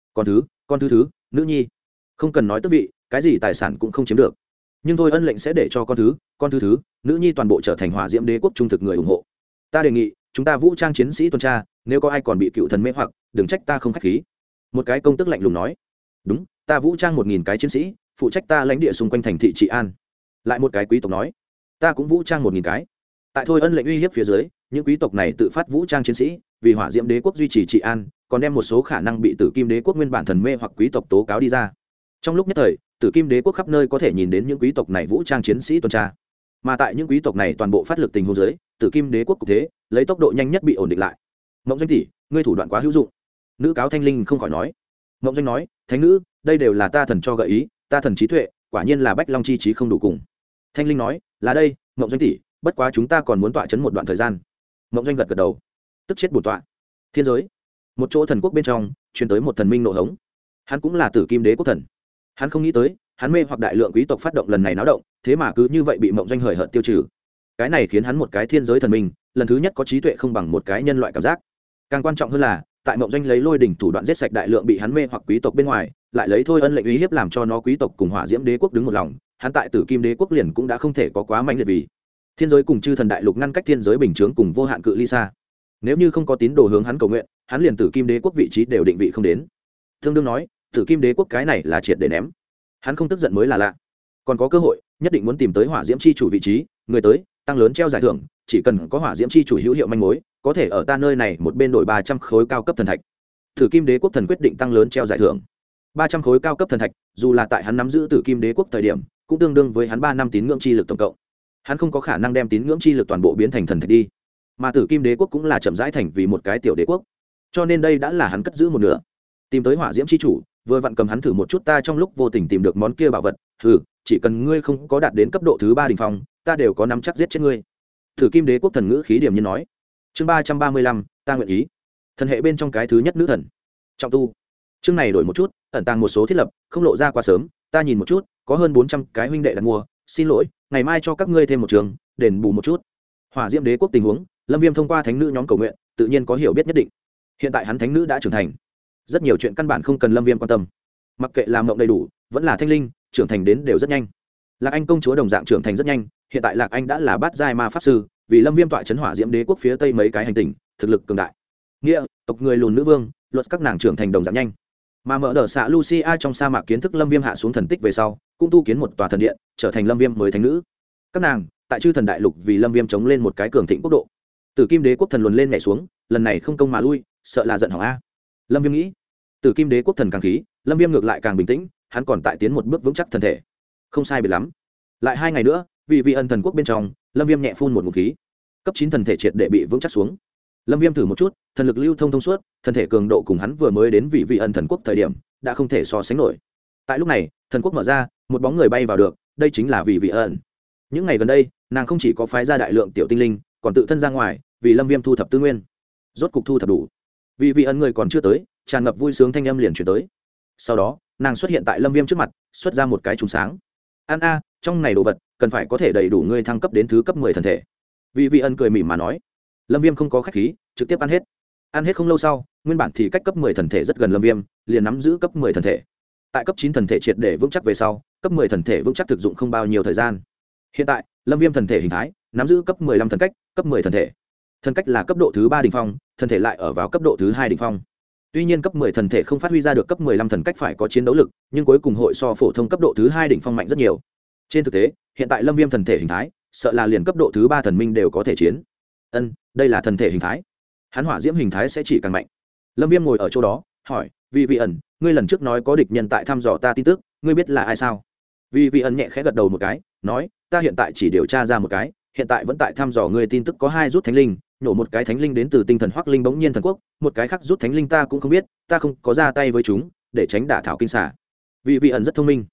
con thứ nữ nhi không cần nói tước vị, cái gì tài sản cũng không chiếm được, nhưng thôi ân lệnh sẽ để cho con thứ nữ nhi toàn bộ trở thành hỏa diễm đế quốc trung thực người ủng hộ. Ta đề nghị chúng ta vũ trang chiến sĩ tuần tra, nếu có ai còn bị cựu thần mê hoặc, đừng trách ta không khách khí. Một cái công tức lạnh lùng nói. Đúng, ta vũ trang 1000 cái chiến sĩ, phụ trách ta lãnh địa xung quanh thành thị trị an. Lại một cái quý tộc nói. Ta cũng vũ trang 1000 cái. Tại thôi ân lệnh uy hiếp phía dưới, những quý tộc này tự phát vũ trang chiến sĩ, vì hỏa diễm đế quốc duy trì trị an, còn đem một số khả năng bị tử kim đế quốc nguyên bản thần mê hoặc quý tộc tố cáo đi ra. Trong lúc nhất thời, tử kim đế quốc khắp nơi có thể nhìn đến những quý tộc này vũ trang chiến sĩ tuần tra. Mà tại những quý tộc này toàn bộ phát lực tình huống dưới, tử kim đế quốc cục thế lấy tốc độ nhanh nhất bị ổn định lại. Mộng Doanh tỷ, ngươi thủ đoạn quá hữu dụng. Nữ cáo Thanh Linh không khỏi nói. Mộng Doanh nói, thánh nữ, đây đều là ta thần cho gợi ý, ta thần trí tuệ quả nhiên là bách long chi trí không đủ cùng. Thanh Linh nói, là đây, Mộng Doanh tỷ, bất quá chúng ta còn muốn tọa chấn một đoạn thời gian. Mộng Doanh gật gật đầu. Tức chết bổn tọa. Thiên giới, một chỗ thần quốc bên trong truyền tới một thần minh nộ hống. Hắn cũng là tử kim đế quốc thần. Hắn không nghĩ tới, hắn mê hoặc đại lượng quý tộc phát động lần này náo động, thế mà cứ như vậy bị Mộng Doanh hời hợt tiêu trừ. Cái này khiến hắn một cái thiên giới thần minh lần thứ nhất có trí tuệ không bằng một cái nhân loại cảm giác. Càng quan trọng hơn là, tại Mộng Doanh lấy lôi đỉnh thủ đoạn giết sạch đại lượng bị hắn mê hoặc quý tộc bên ngoài, lại lấy thôi ân lệnh uy hiếp làm cho nó quý tộc cùng hỏa diễm đế quốc đứng một lòng, hắn tại tử kim đế quốc liền cũng đã không thể có quá mạnh liệt vì thiên giới cùng chư thần đại lục ngăn cách thiên giới bình chướng cùng vô hạn cự ly xa. Nếu như không có tín đồ hướng hắn cầu nguyện, hắn liền tử kim đế quốc vị trí đều định vị không đến. Thương đương nói, tử kim đế quốc cái này là triệt để ném. Hắn không tức giận mới là lạ. Còn có cơ hội, nhất định muốn tìm tới hỏa diễm chi chủ vị trí, người tới, tăng lớn treo giải thưởng, chỉ cần có hỏa diễm chi chủ hữu hiệu manh mối, có thể ở ta nơi này một bên đổi 300 khối cao cấp thần thạch. Tử kim đế quốc thần quyết định tăng lớn treo giải thưởng. 300 khối cao cấp thần thạch, dù là tại hắn nắm giữ tử kim đế quốc thời điểm, cũng tương đương với hắn 3 năm tín ngưỡng chi lực tổng cộng. Hắn không có khả năng đem tín ngưỡng chi lực toàn bộ biến thành thần thạch đi. Mà tử kim đế quốc cũng là chậm rãi thành vì một cái tiểu đế quốc. Cho nên đây đã là hắn cất giữ một nửa. Tìm tới hỏa diễm chi chủ, vừa vặn cầm hắn thử một chút, ta trong lúc vô tình tìm được món kia bảo vật, chỉ cần ngươi không có đạt đến cấp độ thứ 3 đỉnh phong, ta đều có nắm chắc giết chết ngươi. Tử kim đế quốc thần ngữ khí điểm nhiên nói. Chương 335, ta nguyện ý. Thần hệ bên trong cái thứ nhất nữ thần. Trọng tu. Chương này đổi một chút, ẩn tàng một số thiết lập, không lộ ra quá sớm, ta nhìn một chút, có hơn 400 cái huynh đệ đặt mua, xin lỗi, ngày mai cho các ngươi thêm một trường, đền bù một chút. Hỏa diễm đế quốc tình huống, Lâm Viêm thông qua thánh nữ nhóm cầu nguyện, tự nhiên có hiểu biết nhất định. Hiện tại hắn thánh nữ đã trưởng thành, rất nhiều chuyện căn bản không cần Lâm Viêm quan tâm. Mặc kệ làm mộng đầy đủ, vẫn là Thanh Linh, trưởng thành đến đều rất nhanh. Lạc Anh công chúa đồng dạng trưởng thành rất nhanh, hiện tại Lạc Anh đã là bát giai ma pháp sư, vì Lâm Viêm tọa trấn hỏa diễm đế quốc phía tây mấy cái hành tinh, thực lực cường đại. Nghĩa, tộc người lùn nữ vương, luật các nàng trưởng thành đồng dạng nhanh. Mà mở đờ xạ Lucia trong sa mạc kiến thức Lâm Viêm hạ xuống thần tích về sau, cũng tu kiến một tòa thần điện, trở thành Lâm Viêm mới thánh nữ. Các nàng tại chư thần đại lục vì Lâm Viêm chống lên một cái cường thịnh quốc độ. Tử kim đế quốc thần luồn lên nhảy xuống, lần này không công mà lui, sợ là giận hỏng a. Lâm Viêm nghĩ, Tử kim đế quốc thần càng khí, Lâm Viêm ngược lại càng bình tĩnh, hắn còn tại tiến một bước vững chắc thần thể. Không sai biệt lắm. Lại 2 ngày nữa, vì ân thần quốc bên trong, Lâm Viêm nhẹ phun một ngụm khí. Cấp 9 thần thể triệt để bị vững chắc xuống. Lâm Viêm thử một chút, thần lực lưu thông thông suốt, thần thể cường độ cùng hắn vừa mới đến vị ân thần quốc thời điểm, đã không thể so sánh nổi. Tại lúc này, thần quốc mở ra, một bóng người bay vào được, đây chính là vị ân. Những ngày gần đây, nàng không chỉ có phái ra đại lượng tiểu tinh linh, còn tự thân ra ngoài, vì Lâm Viêm thu thập tư nguyên. Rốt cục thu thập đủ. Vị ân người còn chưa tới, tràn ngập vui sướng thanh âm liền truyền tới. Sau đó, nàng xuất hiện tại Lâm Viêm trước mặt, xuất ra một cái trùng sáng. An a, trong này đồ vật, cần phải có thể đầy đủ ngươi thăng cấp đến thứ cấp 10 thần thể. Vị ân cười mỉm mà nói. Lâm Viêm không có khách khí, trực tiếp ăn hết. Ăn hết không lâu sau, nguyên bản thì cách cấp 10 thần thể rất gần Lâm Viêm, liền nắm giữ cấp 10 thần thể. Tại cấp 9 thần thể triệt để vững chắc về sau, cấp 10 thần thể vững chắc thực dụng không bao nhiêu thời gian. Hiện tại, Lâm Viêm thần thể hình thái, nắm giữ cấp 15 thần cách, cấp 10 thần thể. Thần cách là cấp độ thứ 3 đỉnh phong, thần thể lại ở vào cấp độ thứ 2 đỉnh phong. Tuy nhiên cấp 10 thần thể không phát huy ra được cấp 15 thần cách phải có chiến đấu lực, nhưng cuối cùng hội so phổ thông cấp độ thứ 2 đỉnh phong mạnh rất nhiều. Trên thực tế, hiện tại Lâm Viêm thần thể hình thái, sợ là liền cấp độ thứ 3 thần minh đều có thể chiến. Đây là thần thể hình thái. Hắn hỏa diễm hình thái sẽ chỉ càng mạnh. Lâm Viêm ngồi ở chỗ đó, hỏi, "Vị ẩn, ngươi lần trước nói có địch nhân tại thăm dò ta tin tức, ngươi biết là ai sao?" Vị ẩn nhẹ khẽ gật đầu một cái, nói, "Ta hiện tại chỉ điều tra ra một cái, hiện tại vẫn tại thăm dò ngươi tin tức, có 2 rút thánh linh, nhổ một cái thánh linh đến từ tinh thần Hoắc Linh bỗng nhiên thần quốc, một cái khác rút thánh linh ta cũng không biết, ta không có ra tay với chúng, để tránh đả thảo kinh xà." Vị ẩn rất thông minh.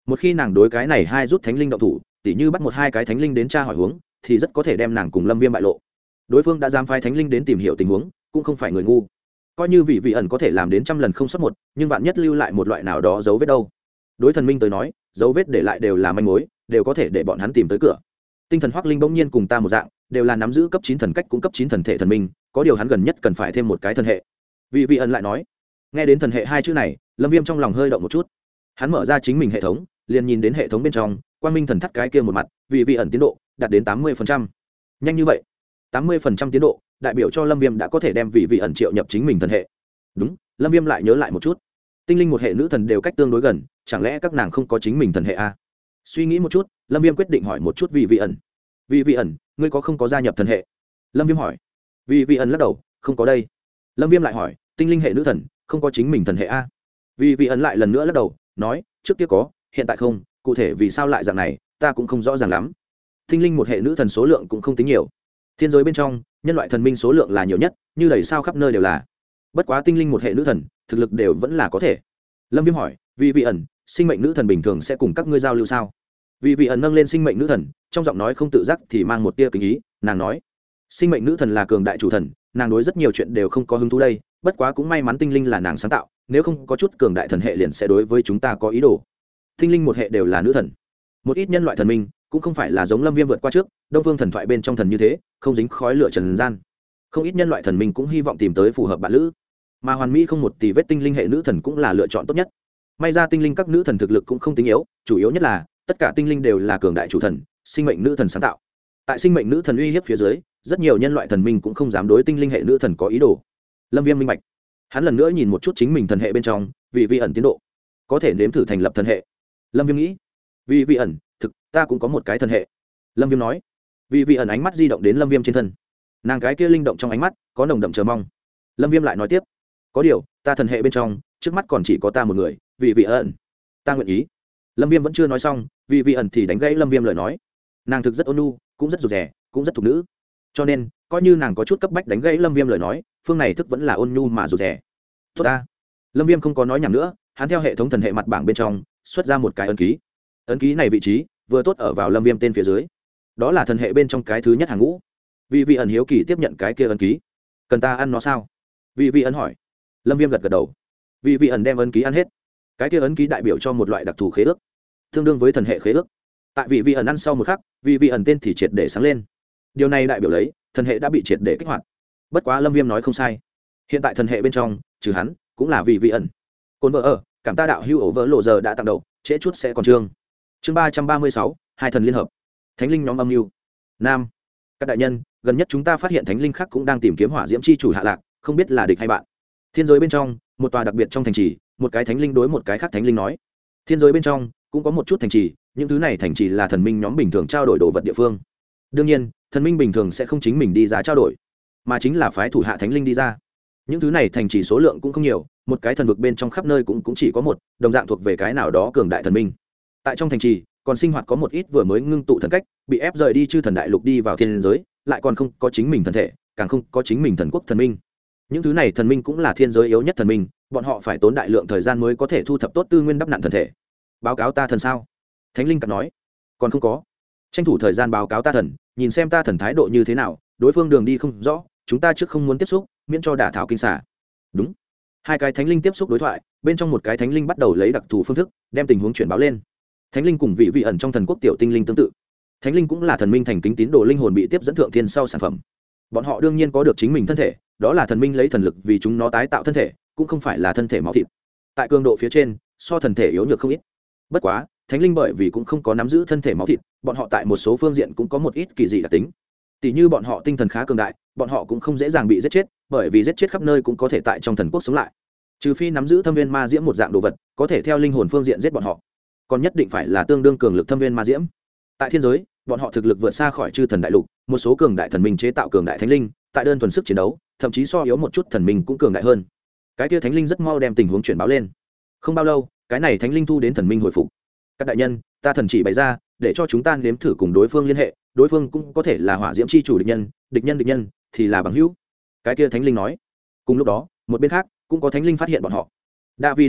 một khi nàng đối cái này hai rút thánh linh động thủ, tỉ như bắt một hai cái thánh linh đến tra hỏi huống, thì rất có thể đem nàng cùng Lâm Viêm bại lộ. Đối phương đã dám phái thánh linh đến tìm hiểu tình huống, cũng không phải người ngu. Coi như vị ẩn có thể làm đến trăm lần không sót một, nhưng vạn nhất lưu lại một loại nào đó dấu vết đâu. Đối thần minh tới nói, dấu vết để lại đều là manh mối, đều có thể để bọn hắn tìm tới cửa. Tinh thần Hoắc Linh bỗng nhiên cùng ta một dạng, đều là nắm giữ cấp 9 thần cách cũng cấp 9 thần thể thần minh, có điều hắn gần nhất cần phải thêm một cái thần hệ. Vị ẩn lại nói. Nghe đến thần hệ hai chữ này, Lâm Viêm trong lòng hơi động một chút. Hắn mở ra chính mình hệ thống, liền nhìn đến hệ thống bên trong, quang minh thần thắt cái kia một mặt, vị ẩn tiến độ đạt đến 80%. Nhanh như vậy, 80% tiến độ, đại biểu cho Lâm Viêm đã có thể đem vị ẩn triệu nhập chính mình thần hệ. Đúng, Lâm Viêm lại nhớ lại một chút. Tinh linh một hệ nữ thần đều cách tương đối gần, chẳng lẽ các nàng không có chính mình thần hệ a? Suy nghĩ một chút, Lâm Viêm quyết định hỏi một chút vị ẩn. Vị ẩn, ngươi có không có gia nhập thần hệ? Lâm Viêm hỏi. Vị ẩn lắc đầu, không có đây. Lâm Viêm lại hỏi, tinh linh hệ nữ thần không có chính mình thần hệ a? Vị ẩn lại lần nữa lắc đầu, nói, trước kia có, hiện tại không, cụ thể vì sao lại dạng này, ta cũng không rõ ràng lắm. Tinh linh một hệ nữ thần số lượng cũng không tính nhiều. Thiên giới bên trong, nhân loại thần minh số lượng là nhiều nhất, như đầy sao khắp nơi đều là. Bất quá tinh linh một hệ nữ thần, thực lực đều vẫn là có thể. Lâm Viêm hỏi, vị ẩn, sinh mệnh nữ thần bình thường sẽ cùng các ngươi giao lưu sao? Vị ẩn nâng lên sinh mệnh nữ thần, trong giọng nói không tự giác thì mang một tia kính ý, nàng nói, sinh mệnh nữ thần là cường đại chủ thần, nàng đối rất nhiều chuyện đều không có hứng thú đây, bất quá cũng may mắn tinh linh là nàng sáng tạo, nếu không có chút cường đại thần hệ liền sẽ đối với chúng ta có ý đồ. Tinh linh một hệ đều là nữ thần. Một ít nhân loại thần minh cũng không phải là giống Lâm Viêm vượt qua trước, Đông Phương thần thoại bên trong thần như thế, không dính khói lửa trần gian. Không ít nhân loại thần minh cũng hy vọng tìm tới phù hợp bạn lữ, mà hoàn mỹ không một tỷ vết tinh linh hệ nữ thần cũng là lựa chọn tốt nhất. May ra tinh linh các nữ thần thực lực cũng không tính yếu, chủ yếu nhất là tất cả tinh linh đều là cường đại chủ thần, sinh mệnh nữ thần sáng tạo. Tại sinh mệnh nữ thần uy hiếp phía dưới, rất nhiều nhân loại thần minh cũng không dám đối tinh linh hệ nữ thần có ý đồ. Lâm Viêm minh bạch. Hắn lần nữa nhìn một chút chính mình thần hệ bên trong, vị ẩn tiến độ, có thể nếm thử thành lập thần hệ. Lâm Viêm nghĩ, vị ẩn, thực ta cũng có một cái thần hệ. Lâm Viêm nói. Vị ẩn ánh mắt di động đến Lâm Viêm trên thân, nàng cái kia linh động trong ánh mắt có nồng đậm chờ mong. Lâm Viêm lại nói tiếp, có điều ta thần hệ bên trong trước mắt còn chỉ có ta một người, vị ẩn, ta nguyện ý. Lâm Viêm vẫn chưa nói xong, vị ẩn thì đánh gãy Lâm Viêm lời nói. Nàng thực rất ôn nhu, cũng rất rụt rè, cũng rất thục nữ, cho nên coi như nàng có chút cấp bách đánh gãy Lâm Viêm lời nói, phương này thức vẫn là ôn nhu mà rụt rè. Tốt ta. Lâm Viêm không có nói nhảm nữa, hắn theo hệ thống thần hệ mặt bảng bên trong xuất ra một cái ấn ký. Ấn ký này vị trí vừa tốt ở vào Lâm Viêm tên phía dưới, đó là thần hệ bên trong cái thứ nhất hàng ngũ. Vị ẩn hiếu kỳ tiếp nhận cái kia ấn ký. Cần ta ăn nó sao? Vị ẩn hỏi. Lâm Viêm gật gật đầu. Vị ẩn đem ấn ký ăn hết. Cái kia ấn ký đại biểu cho một loại đặc thù khế ước, tương đương với thần hệ khế ước. Tại vị ẩn ăn sau một khắc, vị ẩn tên thì triệt để sáng lên. Điều này đại biểu lấy thần hệ đã bị triệt để kích hoạt. Bất quá Lâm Viêm nói không sai, hiện tại thần hệ bên trong trừ hắn cũng là vị ẩn. Côn vợ ở, cảm ta đạo hữu ổ vỡ lộ giờ đã tặng đầu, trễ chút sẽ còn chương. Chương 336, hai thần liên hợp. Thánh linh nhóm âm mưu. Nam, các đại nhân, gần nhất chúng ta phát hiện thánh linh khác cũng đang tìm kiếm hỏa diễm chi chủ hạ lạc, không biết là địch hay bạn. Thiên giới bên trong, một tòa đặc biệt trong thành trì, một cái thánh linh đối một cái khác thánh linh nói. Thiên giới bên trong cũng có một chút thành trì, những thứ này thành trì là thần minh nhóm bình thường trao đổi đồ vật địa phương. Đương nhiên, thần minh bình thường sẽ không chính mình đi ra trao đổi, mà chính là phái thủ hạ thánh linh đi ra. Những thứ này thành trì số lượng cũng không nhiều, một cái thần vực bên trong khắp nơi cũng chỉ có một, đồng dạng thuộc về cái nào đó cường đại thần minh. Tại trong thành trì còn sinh hoạt có một ít vừa mới ngưng tụ thần cách, bị ép rời đi chư thần đại lục đi vào thiên giới, lại còn không có chính mình thần thể, càng không có chính mình thần quốc thần minh. Những thứ này thần minh cũng là thiên giới yếu nhất thần minh, bọn họ phải tốn đại lượng thời gian mới có thể thu thập tốt tư nguyên đắp nặn thần thể. Báo cáo ta thần sao? Thánh linh cắt nói. Còn không có. Tranh thủ thời gian báo cáo ta thần, nhìn xem ta thần thái độ như thế nào, đối phương đường đi không rõ, chúng ta trước không muốn tiếp xúc, miễn cho đả thảo kinh xả. Đúng. Hai cái thánh linh tiếp xúc đối thoại, bên trong một cái thánh linh bắt đầu lấy đặc thù phương thức đem tình huống chuyển báo lên. Thánh linh cùng vị ẩn trong thần quốc tiểu tinh linh tương tự. Thánh linh cũng là thần minh thành kính tín đồ linh hồn bị tiếp dẫn thượng thiên sau sản phẩm. Bọn họ đương nhiên có được chính mình thân thể, đó là thần minh lấy thần lực vì chúng nó tái tạo thân thể, cũng không phải là thân thể máu thịt. Tại cường độ phía trên, so thần thể yếu nhược không ít. Bất quá, thánh linh bởi vì cũng không có nắm giữ thân thể máu thịt, bọn họ tại một số phương diện cũng có một ít kỳ dị đặc tính. Tỷ như bọn họ tinh thần khá cường đại, bọn họ cũng không dễ dàng bị giết chết, bởi vì giết chết khắp nơi cũng có thể tại trong thần quốc sống lại. Trừ phi nắm giữ thâm viên ma diễm một dạng đồ vật, có thể theo linh hồn phương diện giết bọn họ, còn nhất định phải là tương đương cường lực thâm viên ma diễm. Tại thiên giới, bọn họ thực lực vượt xa khỏi chư thần đại lục, một số cường đại thần minh chế tạo cường đại thánh linh, tại đơn thuần sức chiến đấu, thậm chí so yếu một chút thần minh cũng cường đại hơn. Cái kia thánh linh rất mau đem tình huống chuyển báo lên. Không bao lâu, cái này thánh linh thu đến thần minh hồi phục. Các đại nhân, ta thần chỉ bày ra, để cho chúng ta nếm thử cùng đối phương liên hệ, đối phương cũng có thể là hỏa diễm chi chủ địch nhân, địch nhân thì là bằng hữu. Cái kia thánh linh nói. Cùng lúc đó, một bên khác cũng có thánh linh phát hiện bọn họ. Đa vi đại nhân,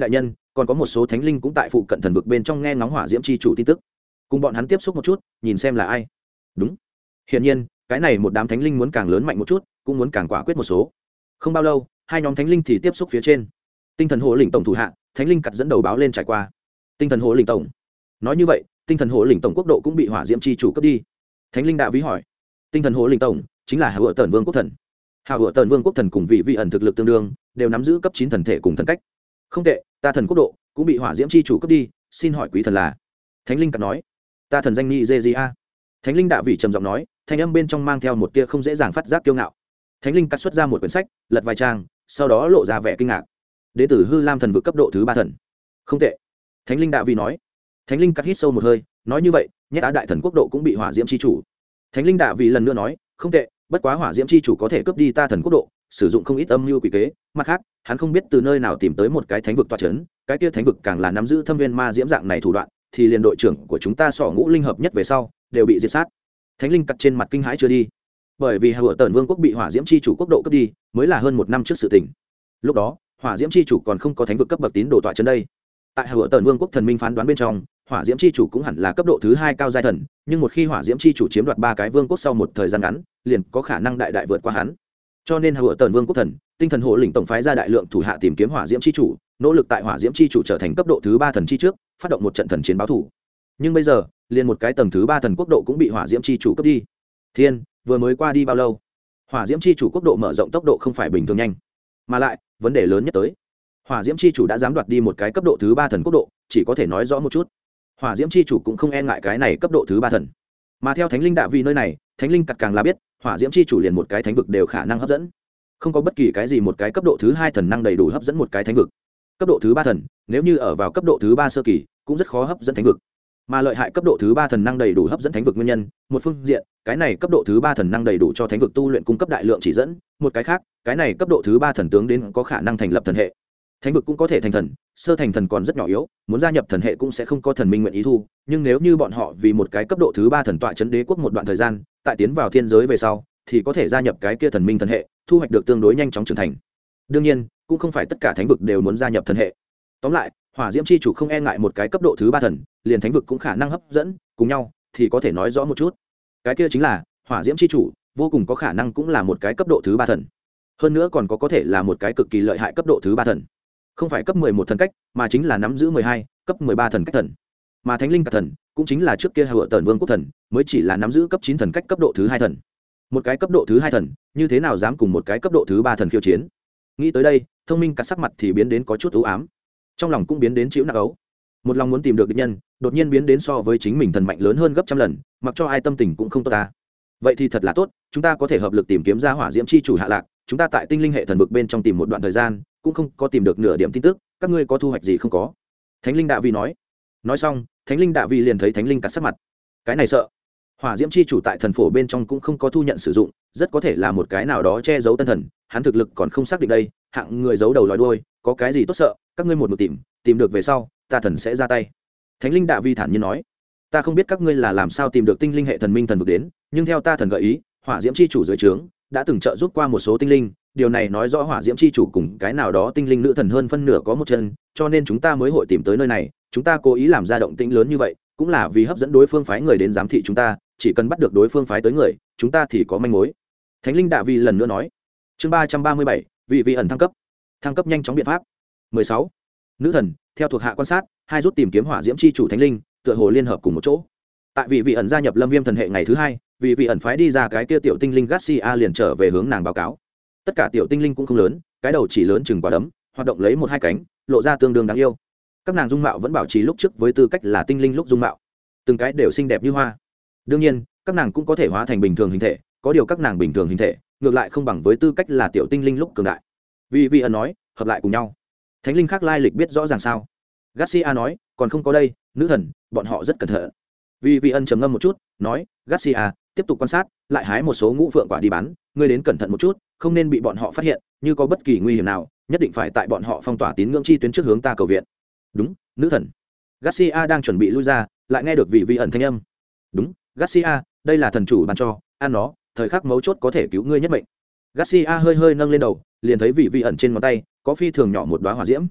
còn có một số thánh linh cũng tại phụ cận thần vực bên trong nghe ngóng hỏa diễm chi chủ tin tức, cùng bọn hắn tiếp xúc một chút, nhìn xem là ai. Đúng, hiển nhiên cái này một đám thánh linh muốn càng lớn mạnh một chút, cũng muốn càng quả quyết một số. Không bao lâu, hai nhóm thánh linh thì tiếp xúc phía trên. Tinh thần hộ lĩnh tổng thủ hạ, thánh linh cặt dẫn đầu báo lên trải qua. Tinh thần hộ lĩnh tổng. Nói như vậy, tinh thần hộ lĩnh tổng quốc độ cũng bị hỏa diễm chi chủ cướp đi. Thánh linh đạo ví hỏi. Tinh thần hộ lĩnh tổng chính là Hạo Tần Vương quốc thần. Hạo Tần Vương quốc thần cùng vị ẩn thực lực tương đương, đều nắm giữ cấp 9 thần thể cùng thần cách. Không tệ, ta thần quốc độ cũng bị hỏa diễm chi chủ cướp đi, xin hỏi quý thần là? Thánh linh cặt nói. Ta thần danh Nigeria. Thánh linh đạo vị trầm giọng nói, thanh âm bên trong mang theo một tia không dễ dàng phát giác kiêu ngạo. Thánh linh cắt xuất ra một quyển sách, lật vài trang, sau đó lộ ra vẻ kinh ngạc. Đế tử Hư Lam thần vực cấp độ thứ 3 thần. Không tệ. Thánh linh đạo vị nói. Thánh linh cắt hít sâu một hơi, nói như vậy, Nhất Á đại thần quốc độ cũng bị hỏa diễm chi chủ. Thánh linh đạo vị lần nữa nói, không tệ, bất quá hỏa diễm chi chủ có thể cướp đi ta thần quốc độ, sử dụng không ít âm mưu quỷ kế, mặt khác, hắn không biết từ nơi nào tìm tới một cái thánh vực tọa trấn, cái kia thánh vực càng là nắm giữ thâm viên ma diễm dạng này thủ đoạn, thì liền đội trưởng của chúng ta Sọ Ngũ linh hợp nhất về sau, đều bị diệt sát. Thánh linh cắt trên mặt kinh hãi chưa đi, bởi vì Hạo Tần Vương quốc bị hỏa diễm chi chủ quốc độ cướp đi, mới là hơn 1 năm trước sự tình. Lúc đó, hỏa diễm chi chủ còn không có thánh vực cấp bậc tín đồ tọa trấn đây. Tại Hạo Tần Vương quốc thần minh phán đoán bên trong, hỏa diễm chi chủ cũng hẳn là cấp độ thứ 2 cao giai thần, nhưng một khi hỏa diễm chi chủ chiếm đoạt 3 cái vương quốc sau một thời gian ngắn, liền có khả năng đại đại vượt qua hắn. Cho nên Hạo Tần Vương quốc thần, tinh thần hộ lĩnh tổng phái ra đại lượng thủ hạ tìm kiếm hỏa diễm chi chủ, nỗ lực tại hỏa diễm chi chủ trở thành cấp độ thứ 3 thần chi trước, phát động một trận thần chiến báo thù. Nhưng bây giờ, liền một cái tầng thứ 3 thần quốc độ cũng bị hỏa diễm chi chủ cướp đi. Thiên, vừa mới qua đi bao lâu? Hỏa diễm chi chủ quốc độ mở rộng tốc độ không phải bình thường nhanh, mà lại, vấn đề lớn nhất tới, hỏa diễm chi chủ đã dám đoạt đi một cái cấp độ thứ 3 thần quốc độ, chỉ có thể nói rõ một chút, hỏa diễm chi chủ cũng không e ngại cái này cấp độ thứ 3 thần. Mà theo thánh linh đạo vị nơi này, thánh linh cặt càng là biết, hỏa diễm chi chủ liền một cái thánh vực đều khả năng hấp dẫn, không có bất kỳ cái gì một cái cấp độ thứ 2 thần năng đầy đủ hấp dẫn một cái thánh vực. Cấp độ thứ 3 thần, nếu như ở vào cấp độ thứ 3 sơ kỳ, cũng rất khó hấp dẫn thánh vực. Mà lợi hại cấp độ thứ 3 thần năng đầy đủ hấp dẫn thánh vực nguyên nhân, một phương diện, cái này cấp độ thứ 3 thần năng đầy đủ cho thánh vực tu luyện cung cấp đại lượng chỉ dẫn, một cái khác, cái này cấp độ thứ 3 thần tướng đến có khả năng thành lập thần hệ. Thánh vực cũng có thể thành thần, sơ thành thần còn rất nhỏ yếu, muốn gia nhập thần hệ cũng sẽ không có thần minh nguyện ý thu, nhưng nếu như bọn họ vì một cái cấp độ thứ 3 thần tọa trấn đế quốc một đoạn thời gian, tại tiến vào thiên giới về sau, thì có thể gia nhập cái kia thần minh thần hệ, thu hoạch được tương đối nhanh chóng trưởng thành. Đương nhiên, cũng không phải tất cả thánh vực đều muốn gia nhập thần hệ. Tóm lại, hỏa diễm chi chủ không e ngại một cái cấp độ thứ 3 thần, liền thánh vực cũng khả năng hấp dẫn, cùng nhau thì có thể nói rõ một chút. Cái kia chính là, hỏa diễm chi chủ vô cùng có khả năng cũng là một cái cấp độ thứ 3 thần. Hơn nữa còn có thể là một cái cực kỳ lợi hại cấp độ thứ 3 thần. Không phải cấp 11 thần cách, mà chính là nắm giữ 12, cấp 13 thần cách thần. Mà thánh linh cặt thần, cũng chính là trước kia Hạo Tần Vương quốc thần, mới chỉ là nắm giữ cấp 9 thần cách cấp độ thứ 2 thần. Một cái cấp độ thứ 2 thần, như thế nào dám cùng một cái cấp độ thứ 3 thần khiêu chiến? Nghĩ tới đây, thông minh cắt sắc mặt thì biến đến có chút u ám, trong lòng cũng biến đến chịu nặng ấu. Một lòng muốn tìm được địch nhân, đột nhiên biến đến so với chính mình thần mạnh lớn hơn gấp trăm lần, mặc cho ai tâm tình cũng không tốt ta. Vậy thì thật là tốt, chúng ta có thể hợp lực tìm kiếm ra hỏa diễm chi chủ hạ lạc, chúng ta tại tinh linh hệ thần vực bên trong tìm một đoạn thời gian, cũng không có tìm được nửa điểm tin tức, các ngươi có thu hoạch gì không có? Thánh linh đạo vị nói. Nói xong, thánh linh đạo vị liền thấy thánh linh cắt sắc mặt. Cái này sợ. Hỏa diễm chi chủ tại thần phổ bên trong cũng không có thu nhận sử dụng, rất có thể là một cái nào đó che giấu tân thần, hắn thực lực còn không xác định đây, hạng người giấu đầu lòi đuôi, có cái gì tốt sợ, các ngươi một tìm được về sau, ta thần sẽ ra tay. Thánh linh đạo vi thản nhiên nói, ta không biết các ngươi là làm sao tìm được tinh linh hệ thần minh thần vực đến, nhưng theo ta thần gợi ý, hỏa diễm chi chủ dưới trướng đã từng trợ giúp qua một số tinh linh, điều này nói rõ hỏa diễm chi chủ cùng cái nào đó tinh linh nữ thần hơn phân nửa có một chân, cho nên chúng ta mới hội tìm tới nơi này, chúng ta cố ý làm ra động tĩnh lớn như vậy, cũng là vì hấp dẫn đối phương phái người đến giám thị chúng ta, chỉ cần bắt được đối phương phái tới người, chúng ta thì có manh mối. Thánh linh đạo vi lần nữa nói. Chương 337, vị ẩn thăng cấp nhanh chóng biện pháp. 16. Nữ thần theo thuộc hạ quan sát, hai rút tìm kiếm hỏa diễm chi chủ thánh linh, tựa hồ liên hợp cùng một chỗ. Tại vị ẩn gia nhập Lâm Viêm thần hệ ngày thứ 2, vị ẩn phái đi ra cái kia tiểu tinh linh Garcia liền trở về hướng nàng báo cáo. Tất cả tiểu tinh linh cũng không lớn, cái đầu chỉ lớn chừng quả đấm, hoạt động lấy một hai cánh, lộ ra tương đương đáng yêu. Các nàng dung mạo vẫn bảo trì lúc trước với tư cách là tinh linh lúc dung mạo, từng cái đều xinh đẹp như hoa. Đương nhiên, các nàng cũng có thể hóa thành bình thường hình thể, có điều các nàng bình thường hình thể ngược lại không bằng với tư cách là tiểu tinh linh lúc cường đại. Vị ẩn nói, hợp lại cùng nhau. Thánh linh khác lai lịch biết rõ ràng sao? Garcia nói, còn không có đây, nữ thần, bọn họ rất cẩn thận. Vị ẩn trầm ngâm một chút, nói, Garcia, tiếp tục quan sát, lại hái một số ngũ phượng quả đi bán, ngươi đến cẩn thận một chút, không nên bị bọn họ phát hiện, như có bất kỳ nguy hiểm nào, nhất định phải tại bọn họ phong tỏa tín ngưỡng chi tuyến trước hướng ta cầu viện. Đúng, nữ thần. Garcia đang chuẩn bị lui ra, lại nghe được vị ẩn thanh âm. Đúng, Garcia, đây là thần chủ ban cho, ăn nó, thời khắc mấu chốt có thể cứu ngươi nhất mệnh. Garcia hơi nâng lên đầu, liền thấy vị ẩn trên ngón tay có phi thường nhỏ một đóa hỏa diễm.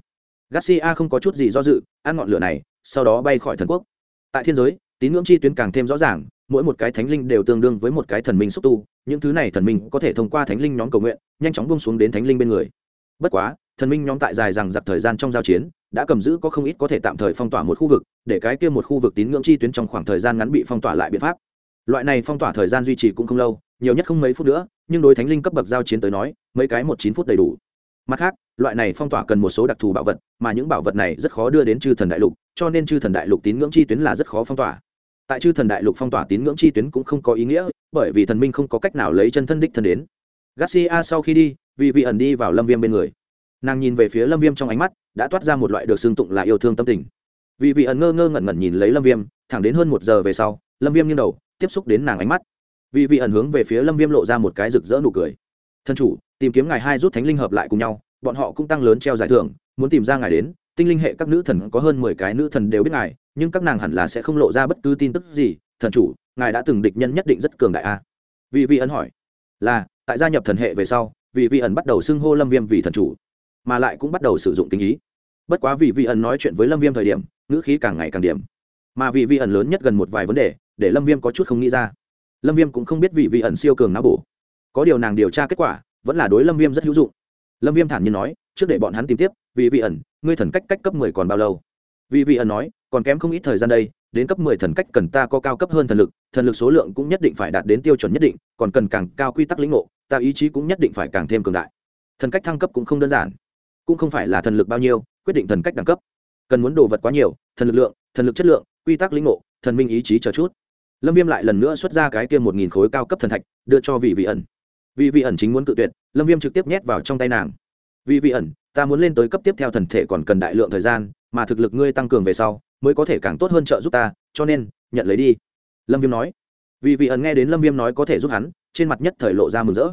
Garcia không có chút gì do dự, ăn ngọn lửa này, sau đó bay khỏi thần quốc. Tại thiên giới, tín ngưỡng chi tuyến càng thêm rõ ràng, mỗi một cái thánh linh đều tương đương với một cái thần minh xúc tu, những thứ này thần minh có thể thông qua thánh linh nhóm cầu nguyện, nhanh chóng buông xuống đến thánh linh bên người. Bất quá, thần minh nhóm tại dài rằng giặc thời gian trong giao chiến, đã cầm giữ có không ít có thể tạm thời phong tỏa một khu vực, để cái kia một khu vực tín ngưỡng chi tuyến trong khoảng thời gian ngắn bị phong tỏa lại biện pháp. Loại này phong tỏa thời gian duy trì cũng không lâu, nhiều nhất không mấy phút nữa, nhưng đối thánh linh cấp bậc giao chiến tới nói, mấy cái 19 phút đầy đủ. Mặt khác, loại này phong tỏa cần một số đặc thù bảo vật, mà những bảo vật này rất khó đưa đến chư thần đại lục, cho nên chư thần đại lục tín ngưỡng chi tuyến là rất khó phong tỏa. Tại chư thần đại lục phong tỏa tín ngưỡng chi tuyến cũng không có ý nghĩa, bởi vì thần minh không có cách nào lấy chân thân đích thân đến. Garcia sau khi đi, vì ẩn đi vào Lâm Viêm bên người. Nàng nhìn về phía Lâm Viêm trong ánh mắt đã toát ra một loại được xưng tụng là yêu thương tâm tình. Vì ẩn ngơ ngơ ngẩn ngẩn nhìn lấy Lâm Viêm, thẳng đến hơn 1 giờ về sau, Lâm Viêm nghiêng đầu, tiếp xúc đến nàng ánh mắt. Vì ẩn hướng về phía Lâm Viêm lộ ra một cái rực rỡ nụ cười. Thân chủ, tìm kiếm ngài hai rút thánh linh hợp lại cùng nhau, bọn họ cũng tăng lớn treo giải thưởng, muốn tìm ra ngài đến. Tinh linh hệ các nữ thần có hơn 10 cái nữ thần đều biết ngài, nhưng các nàng hẳn là sẽ không lộ ra bất cứ tin tức gì. Thần chủ, ngài đã từng địch nhân nhất định rất cường đại a. Vì ẩn hỏi. Là, tại gia nhập thần hệ về sau, vì ẩn bắt đầu xưng hô Lâm Viêm vì thần chủ, mà lại cũng bắt đầu sử dụng kính ý. Bất quá vì ẩn nói chuyện với Lâm Viêm thời điểm, ngữ khí càng ngày càng điểm. Mà vì ẩn lớn nhất gần một vài vấn đề, để Lâm Viêm có chút không nghĩ ra. Lâm Viêm cũng không biết vì ẩn siêu cường não bổ. Có điều nàng điều tra kết quả, vẫn là đối Lâm Viêm rất hữu dụng. Lâm Viêm thản nhiên nói, trước để bọn hắn tìm tiếp, vì ẩn, ngươi thần cách cách cấp 10 còn bao lâu? Vì ẩn nói, còn kém không ít thời gian đây, đến cấp 10 thần cách cần ta có cao cấp hơn thần lực số lượng cũng nhất định phải đạt đến tiêu chuẩn nhất định, còn cần càng cao quy tắc lĩnh ngộ, ta ý chí cũng nhất định phải càng thêm cường đại. Thần cách thăng cấp cũng không đơn giản, cũng không phải là thần lực bao nhiêu quyết định thần cách đẳng cấp, cần muốn đồ vật quá nhiều, thần lực lượng, thần lực chất lượng, quy tắc lĩnh ngộ, thần minh ý chí chờ chút. Lâm Viêm lại lần nữa xuất ra cái kia 1000 khối cao cấp thần thạch, đưa cho vị ẩn. Vị ẩn chính muốn cự tuyệt, Lâm Viêm trực tiếp nhét vào trong tay nàng. Vị ẩn, ta muốn lên tới cấp tiếp theo thần thể còn cần đại lượng thời gian, mà thực lực ngươi tăng cường về sau, mới có thể càng tốt hơn trợ giúp ta, cho nên, nhận lấy đi. Lâm Viêm nói. Vị ẩn nghe đến Lâm Viêm nói có thể giúp hắn, trên mặt nhất thời lộ ra mừng rỡ.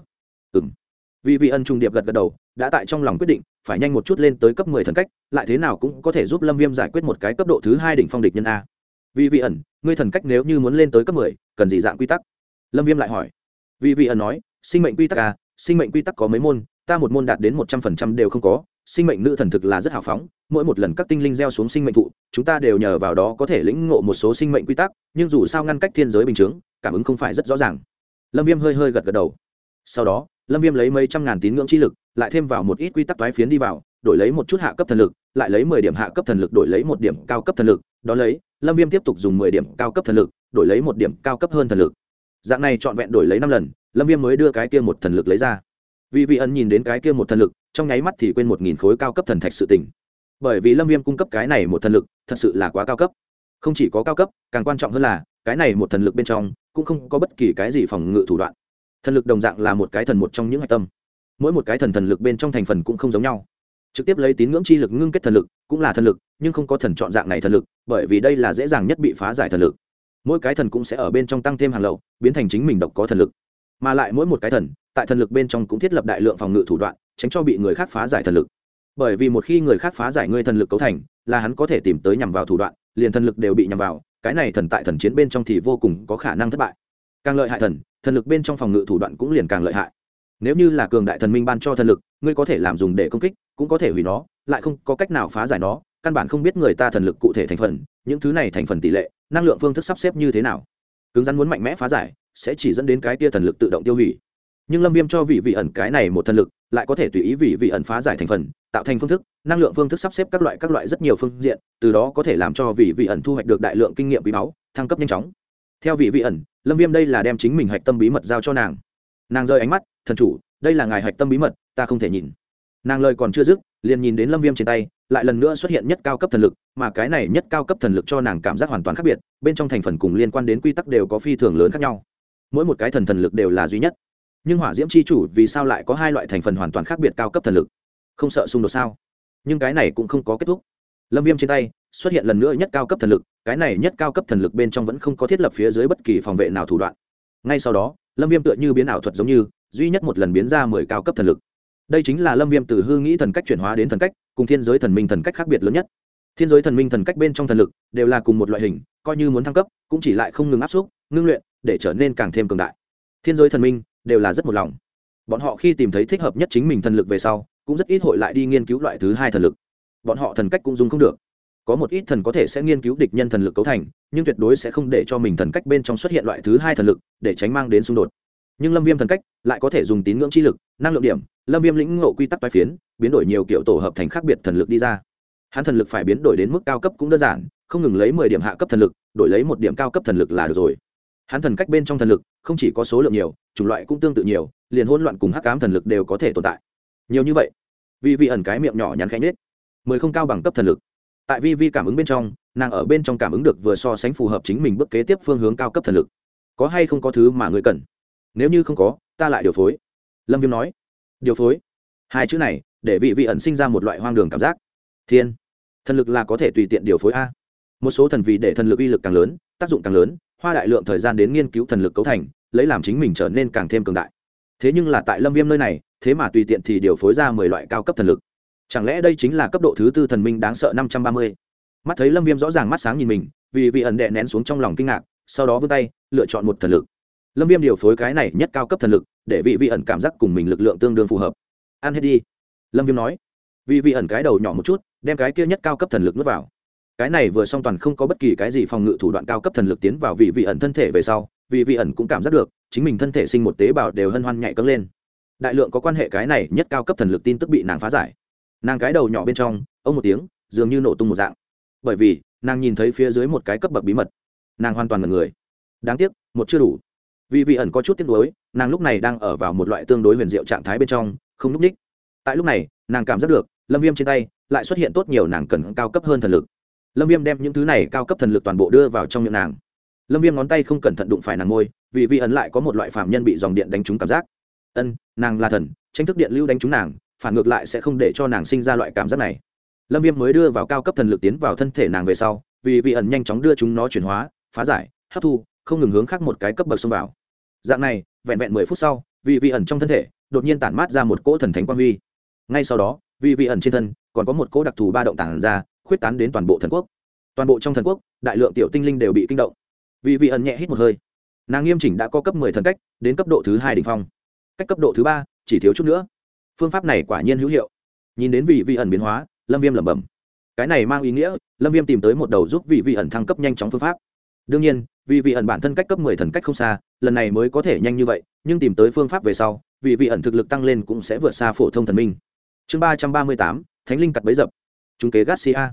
Vị ẩn trùng điệp gật gật đầu, đã tại trong lòng quyết định, phải nhanh một chút lên tới cấp 10 thần cách, lại thế nào cũng có thể giúp Lâm Viêm giải quyết một cái cấp độ thứ 2 đỉnh phong địch nhân a. Vị ẩn, ngươi thần cách nếu như muốn lên tới cấp 10, cần gì dạng quy tắc? Lâm Viêm lại hỏi. Vị ẩn nói, sinh mệnh quy tắc a, sinh mệnh quy tắc có mấy môn, ta một môn đạt đến 100% đều không có. Sinh mệnh nữ thần thực là rất hào phóng, mỗi một lần các tinh linh gieo xuống sinh mệnh thụ, chúng ta đều nhờ vào đó có thể lĩnh ngộ một số sinh mệnh quy tắc, nhưng dù sao ngăn cách thiên giới bình chứng, cảm ứng không phải rất rõ ràng. Lâm Viêm hơi gật gật đầu. Sau đó, Lâm Viêm lấy mấy trăm ngàn tín ngưỡng chi lực, lại thêm vào một ít quy tắc toái phiến đi vào, đổi lấy một chút hạ cấp thần lực, lại lấy 10 điểm hạ cấp thần lực đổi lấy 1 điểm cao cấp thần lực, đó lấy, Lâm Viêm tiếp tục dùng 10 điểm cao cấp thần lực, đổi lấy 1 điểm cao cấp hơn thần lực. Dạng này trọn vẹn đổi lấy 5 lần, Lâm Viêm mới đưa cái kia một thần lực lấy ra. Vị ẩn nhìn đến cái kia một thần lực, trong nháy mắt thì quên 1000 khối cao cấp thần thạch sự tình. Bởi vì Lâm Viêm cung cấp cái này một thần lực, thật sự là quá cao cấp. Không chỉ có cao cấp, càng quan trọng hơn là, cái này một thần lực bên trong cũng không có bất kỳ cái gì phòng ngự thủ đoạn. Thần lực đồng dạng là một cái thần một trong những hạch tâm. Mỗi một cái thần lực bên trong thành phần cũng không giống nhau. Trực tiếp lấy tín ngưỡng chi lực ngưng kết thần lực, cũng là thần lực, nhưng không có thần chọn dạng này thần lực, bởi vì đây là dễ dàng nhất bị phá giải thần lực. Mỗi cái thần cũng sẽ ở bên trong tăng thêm hàng lậu, biến thành chính mình độc có thần lực. Mà lại mỗi một cái thần, tại thần lực bên trong cũng thiết lập đại lượng phòng ngự thủ đoạn, tránh cho bị người khác phá giải thần lực. Bởi vì một khi người khác phá giải ngươi thần lực cấu thành, là hắn có thể tìm tới nhằm vào thủ đoạn, liền thần lực đều bị nhằm vào, cái này thần tại thần chiến bên trong thì vô cùng có khả năng thất bại. Càng lợi hại thần lực bên trong phòng ngự thủ đoạn cũng liền càng lợi hại. Nếu như là cường đại thần minh ban cho thần lực, ngươi có thể làm dùng để công kích, cũng có thể hủy nó, lại không có cách nào phá giải nó, căn bản không biết người ta thần lực cụ thể thành phần, những thứ này thành phần tỷ lệ, năng lượng phương thức sắp xếp như thế nào. Cứng rắn muốn mạnh mẽ phá giải, sẽ chỉ dẫn đến cái tia thần lực tự động tiêu hủy. Nhưng Lâm Viêm cho vị ẩn cái này một thần lực, lại có thể tùy ý vị ẩn phá giải thành phần, tạo thành phương thức, năng lượng phương thức sắp xếp các loại rất nhiều phương diện, từ đó có thể làm cho vị ẩn thu hoạch được đại lượng kinh nghiệm quý báu, thăng cấp nhanh chóng. Theo vị ẩn, Lâm Viêm đây là đem chính mình hạch tâm bí mật giao cho nàng. Nàng rơi ánh mắt, thần chủ, đây là ngài hạch tâm bí mật, ta không thể nhìn. Nàng lời còn chưa dứt, liền nhìn đến Lâm Viêm trên tay, lại lần nữa xuất hiện nhất cao cấp thần lực, mà cái này nhất cao cấp thần lực cho nàng cảm giác hoàn toàn khác biệt, bên trong thành phần cùng liên quan đến quy tắc đều có phi thường lớn khác nhau. Mỗi một cái thần lực đều là duy nhất. Nhưng Hỏa Diễm chi chủ vì sao lại có hai loại thành phần hoàn toàn khác biệt cao cấp thần lực? Không sợ xung đột sao? Nhưng cái này cũng không có kết thúc. Lâm Viêm trên tay xuất hiện lần nữa nhất cao cấp thần lực, cái này nhất cao cấp thần lực bên trong vẫn không có thiết lập phía dưới bất kỳ phòng vệ nào thủ đoạn. Ngay sau đó, Lâm Viêm tựa như biến ảo thuật giống như, duy nhất một lần biến ra 10 cao cấp thần lực. Đây chính là Lâm Viêm từ hư nghĩ thần cách chuyển hóa đến thần cách, cùng thiên giới thần minh thần cách khác biệt lớn nhất. Thiên giới thần minh thần cách bên trong thần lực đều là cùng một loại hình, coi như muốn thăng cấp, cũng chỉ lại không ngừng áp xúc, ngưng luyện để trở nên càng thêm cường đại. Thiên giới thần minh đều là rất một lòng. Bọn họ khi tìm thấy thích hợp nhất chính mình thần lực về sau, cũng rất ít hội lại đi nghiên cứu loại thứ hai thần lực. bọn họ thần cách cũng dùng không được. Có một ít thần có thể sẽ nghiên cứu địch nhân thần lực cấu thành, nhưng tuyệt đối sẽ không để cho mình thần cách bên trong xuất hiện loại thứ hai thần lực để tránh mang đến xung đột. Nhưng Lâm Viêm thần cách lại có thể dùng tín ngưỡng chi lực, năng lượng điểm, Lâm Viêm lĩnh ngộ quy tắc toái phiến, biến đổi nhiều kiểu tổ hợp thành khác biệt thần lực đi ra. Hắn thần lực phải biến đổi đến mức cao cấp cũng đơn giản, không ngừng lấy 10 điểm hạ cấp thần lực, đổi lấy 1 điểm cao cấp thần lực là được rồi. Hắn thần cách bên trong thần lực không chỉ có số lượng nhiều, chủng loại cũng tương tự nhiều, liền hỗn loạn cùng hắc ám thần lực đều có thể tồn tại. Nhiều như vậy, Vi ẩn cái miệng nhỏ nhắn khẽ nhếch. 10 không cao bằng cấp thần lực. Tại Vi cảm ứng bên trong, nàng ở bên trong cảm ứng được vừa so sánh phù hợp chính mình bước kế tiếp phương hướng cao cấp thần lực. Có hay không có thứ mà ngươi cần? Nếu như không có, ta lại điều phối. Lâm Viêm nói. Điều phối? Hai chữ này để Vi ẩn sinh ra một loại hoang đường cảm giác. Thiên, thần lực là có thể tùy tiện điều phối a? Một số thần vì để thần lực uy lực càng lớn, tác dụng càng lớn, hoa đại lượng thời gian đến nghiên cứu thần lực cấu thành, lấy làm chính mình trở nên càng thêm cường đại. Thế nhưng là tại Lâm Viêm nơi này, thế mà tùy tiện thì điều phối ra 10 loại cao cấp thần lực. Chẳng lẽ đây chính là cấp độ thứ tư thần minh đáng sợ 530? Mắt thấy Lâm Viêm rõ ràng mắt sáng nhìn mình, vì ẩn đè nén xuống trong lòng kinh ngạc, sau đó vươn tay, lựa chọn một thần lực. Lâm Viêm điều phối cái này nhất cao cấp thần lực, để vị ẩn cảm giác cùng mình lực lượng tương đương phù hợp. Ăn hết đi. Lâm Viêm nói. Vị ẩn cái đầu nhỏ một chút, đem cái kia nhất cao cấp thần lực nuốt vào. Cái này vừa xong toàn không có bất kỳ cái gì phòng ngự thủ đoạn cao cấp thần lực tiến vào vị ẩn thân thể về sau, vị ẩn cũng cảm giác được chính mình thân thể sinh một tế bào đều hân hoan nhạy cẫng lên. Đại lượng có quan hệ cái này nhất cao cấp thần lực tin tức bị nàng phá giải. Nàng cái đầu nhỏ bên trong ông một tiếng dường như nổ tung một dạng, bởi vì nàng nhìn thấy phía dưới một cái cấp bậc bí mật. Nàng hoàn toàn ngẩn người. Đáng tiếc một chưa đủ. Vị ẩn có chút tiếc nuối, nàng lúc này đang ở vào một loại tương đối huyền diệu trạng thái bên trong, không lúc ních. Tại lúc này nàng cảm giác được Lâm Viêm trên tay lại xuất hiện tốt nhiều nàng cần cao cấp hơn thần lực. Lâm Viêm đem những thứ này cao cấp thần lực toàn bộ đưa vào trong miệng nàng. Lâm Viêm ngón tay không cẩn thận đụng phải nàng môi, vì ẩn lại có một loại phàm nhân bị dòng điện đánh trúng cảm giác. Nàng là thần, tranh thức điện lưu đánh trúng nàng, phản ngược lại sẽ không để cho nàng sinh ra loại cảm giác này. Lâm Viêm mới đưa vào cao cấp thần lực tiến vào thân thể nàng về sau, vì ẩn nhanh chóng đưa chúng nó chuyển hóa, phá giải, hấp thu, không ngừng hướng khác một cái cấp bậc xông vào. Dạng này, vẹn vẹn 10 phút sau, vì ẩn trong thân thể đột nhiên tản mát ra một cỗ thần thánh quang huy. Ngay sau đó, vì ẩn trên thân còn có một cỗ đặc thù ba động tản ra, khuyết tán đến toàn bộ thần quốc. Toàn bộ trong thần quốc, đại lượng tiểu tinh linh đều bị kinh động. Vì ẩn nhẹ hít một hơi. Nàng nghiêm chỉnh đã có cấp 10 thần cách, đến cấp độ thứ 2 đỉnh phong. Cách cấp độ thứ 3 chỉ thiếu chút nữa. Phương pháp này quả nhiên hữu hiệu. Nhìn đến vì ẩn biến hóa, Lâm Viêm lẩm bẩm. Cái này mang ý nghĩa, Lâm Viêm tìm tới một đầu giúp vì ẩn thăng cấp nhanh chóng phương pháp. Đương nhiên, vì ẩn bản thân cách cấp 10 thần cách không xa, lần này mới có thể nhanh như vậy, nhưng tìm tới phương pháp về sau, vì ẩn thực lực tăng lên cũng sẽ vượt xa phổ thông thần minh. Chương 338, Thánh linh cặt bẫy dập. Trung kế Garcia.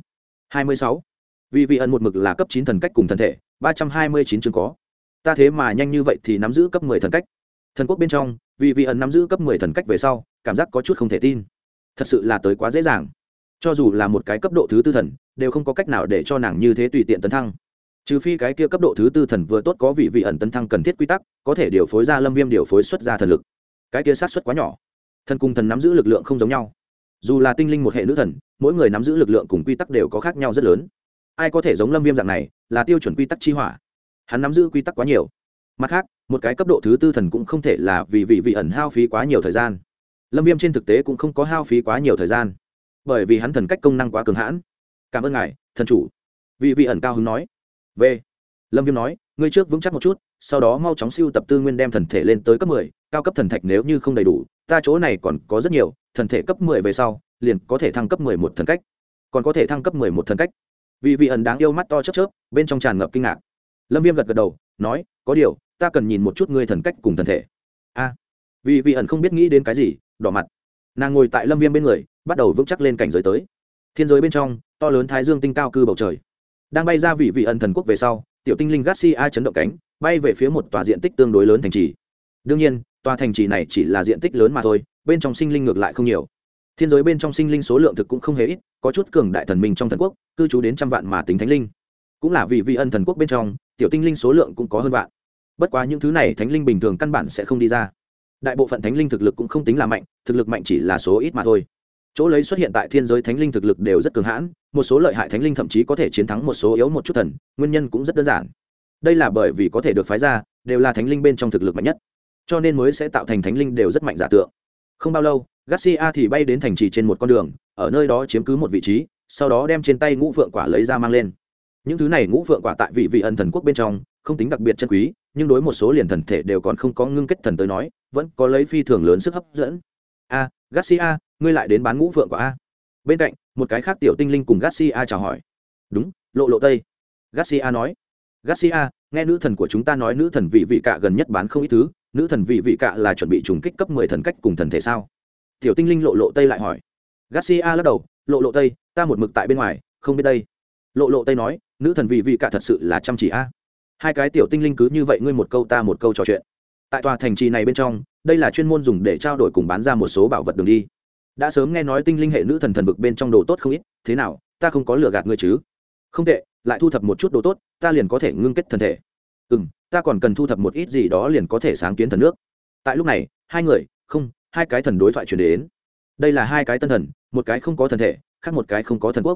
26. Vì ẩn một mực là cấp 9 thần cách cùng thần thể, 329 chương có. Ta thế mà nhanh như vậy thì nắm giữ cấp 10 thần cách. Thần quốc bên trong, vì ẩn nắm giữ cấp 10 thần cách về sau, cảm giác có chút không thể tin. Thật sự là tới quá dễ dàng. Cho dù là một cái cấp độ thứ tư thần, đều không có cách nào để cho nàng như thế tùy tiện tấn thăng. Trừ phi cái kia cấp độ thứ tư thần vừa tốt có vị ẩn tấn thăng cần thiết quy tắc, có thể điều phối ra Lâm Viêm điều phối xuất ra thần lực. Cái kia sát suất quá nhỏ. Thần cùng thần nắm giữ lực lượng không giống nhau. Dù là tinh linh một hệ nữ thần, mỗi người nắm giữ lực lượng cùng quy tắc đều có khác nhau rất lớn. Ai có thể giống Lâm Viêm dạng này, là tiêu chuẩn quy tắc chi hỏa. Hắn nắm giữ quy tắc quá nhiều. Mặt khác, một cái cấp độ thứ tư thần cũng không thể là vì ẩn hao phí quá nhiều thời gian. Lâm Viêm trên thực tế cũng không có hao phí quá nhiều thời gian, bởi vì hắn thần cách công năng quá cường hãn. Cảm ơn ngài, thần chủ. Vì ẩn cao hứng nói. V. Lâm Viêm nói, ngươi trước vững chắc một chút, sau đó mau chóng siêu tập tư nguyên đem thần thể lên tới cấp 10, cao cấp thần thạch nếu như không đầy đủ, ta chỗ này còn có rất nhiều, thần thể cấp 10 về sau, liền có thể thăng cấp 11 thần cách. Còn có thể thăng cấp 11 thần cách. Vì ẩn đáng yêu mắt to chớp chớp, bên trong tràn ngập kinh ngạc. Lâm Viêm gật gật đầu, nói, có điều, ta cần nhìn một chút ngươi thần cách cùng thần thể. A. Vì ẩn không biết nghĩ đến cái gì, đỏ mặt. Nàng ngồi tại Lâm Viêm bên người, bắt đầu vững chắc lên cảnh giới tới. Thiên giới bên trong, to lớn thái dương tinh cao cư bầu trời. Đang bay ra vị ẩn thần quốc về sau, tiểu tinh linh Garcia chấn động cánh, bay về phía một tòa diện tích tương đối lớn thành trì. Đương nhiên, tòa thành trì này chỉ là diện tích lớn mà thôi, bên trong sinh linh ngược lại không nhiều. Thiên giới bên trong sinh linh số lượng thực cũng không hề ít, có chút cường đại thần minh trong thần quốc, cư trú đến trăm vạn mà tính thánh linh. Cũng là vì ẩn thần quốc bên trong, tiểu tinh linh số lượng cũng có hơn vạn. Bất quá những thứ này thánh linh bình thường căn bản sẽ không đi ra. Đại bộ phận thánh linh thực lực cũng không tính là mạnh, thực lực mạnh chỉ là số ít mà thôi. Chỗ lấy xuất hiện tại thiên giới thánh linh thực lực đều rất cường hãn, một số lợi hại thánh linh thậm chí có thể chiến thắng một số yếu một chút thần, nguyên nhân cũng rất đơn giản. Đây là bởi vì có thể được phái ra, đều là thánh linh bên trong thực lực mạnh nhất, cho nên mới sẽ tạo thành thánh linh đều rất mạnh giả tượng. Không bao lâu, Garcia thì bay đến thành trì trên một con đường, ở nơi đó chiếm cứ một vị trí, sau đó đem trên tay ngũ phượng quả lấy ra mang lên. Những thứ này ngũ phượng quả tại vị ẩn thần quốc bên trong không tính đặc biệt chân quý, nhưng đối một số liền thần thể đều còn không có ngưng kết thần tới nói, vẫn có lấy phi thường lớn sức hấp dẫn. Garcia, ngươi lại đến bán ngũ phượng quả a? Bên cạnh, một cái khác tiểu tinh linh cùng Garcia chào hỏi. Đúng, lộ lộ tây. Garcia nói. Garcia, nghe nữ thần của chúng ta nói nữ thần vị vị cạ gần nhất bán không ít thứ, nữ thần vị vị cạ là chuẩn bị trùng kích cấp 10 thần cách cùng thần thể sao? Tiểu tinh linh lộ lộ tây lại hỏi. Garcia lắc đầu, lộ lộ tây, ta một mực tại bên ngoài, không biết đây. Lộ lộ tây nói, nữ thần vị vị cạ thật sự là chăm chỉ a. Hai cái tiểu tinh linh cứ như vậy ngươi một câu ta một câu trò chuyện. Tại tòa thành trì này bên trong, đây là chuyên môn dùng để trao đổi cùng bán ra một số bảo vật đường đi. Đã sớm nghe nói tinh linh hệ nữ thần thần vực bên trong đồ tốt không ít, thế nào, ta không có lừa gạt ngươi chứ? Không tệ, lại thu thập một chút đồ tốt, ta liền có thể ngưng kết thần thể. Ta còn cần thu thập một ít gì đó liền có thể sáng kiến thần nước. Tại lúc này, hai cái thần đối thoại truyền đến. Đây là hai cái tân thần, một cái không có thần thể, khác một cái không có thần quốc.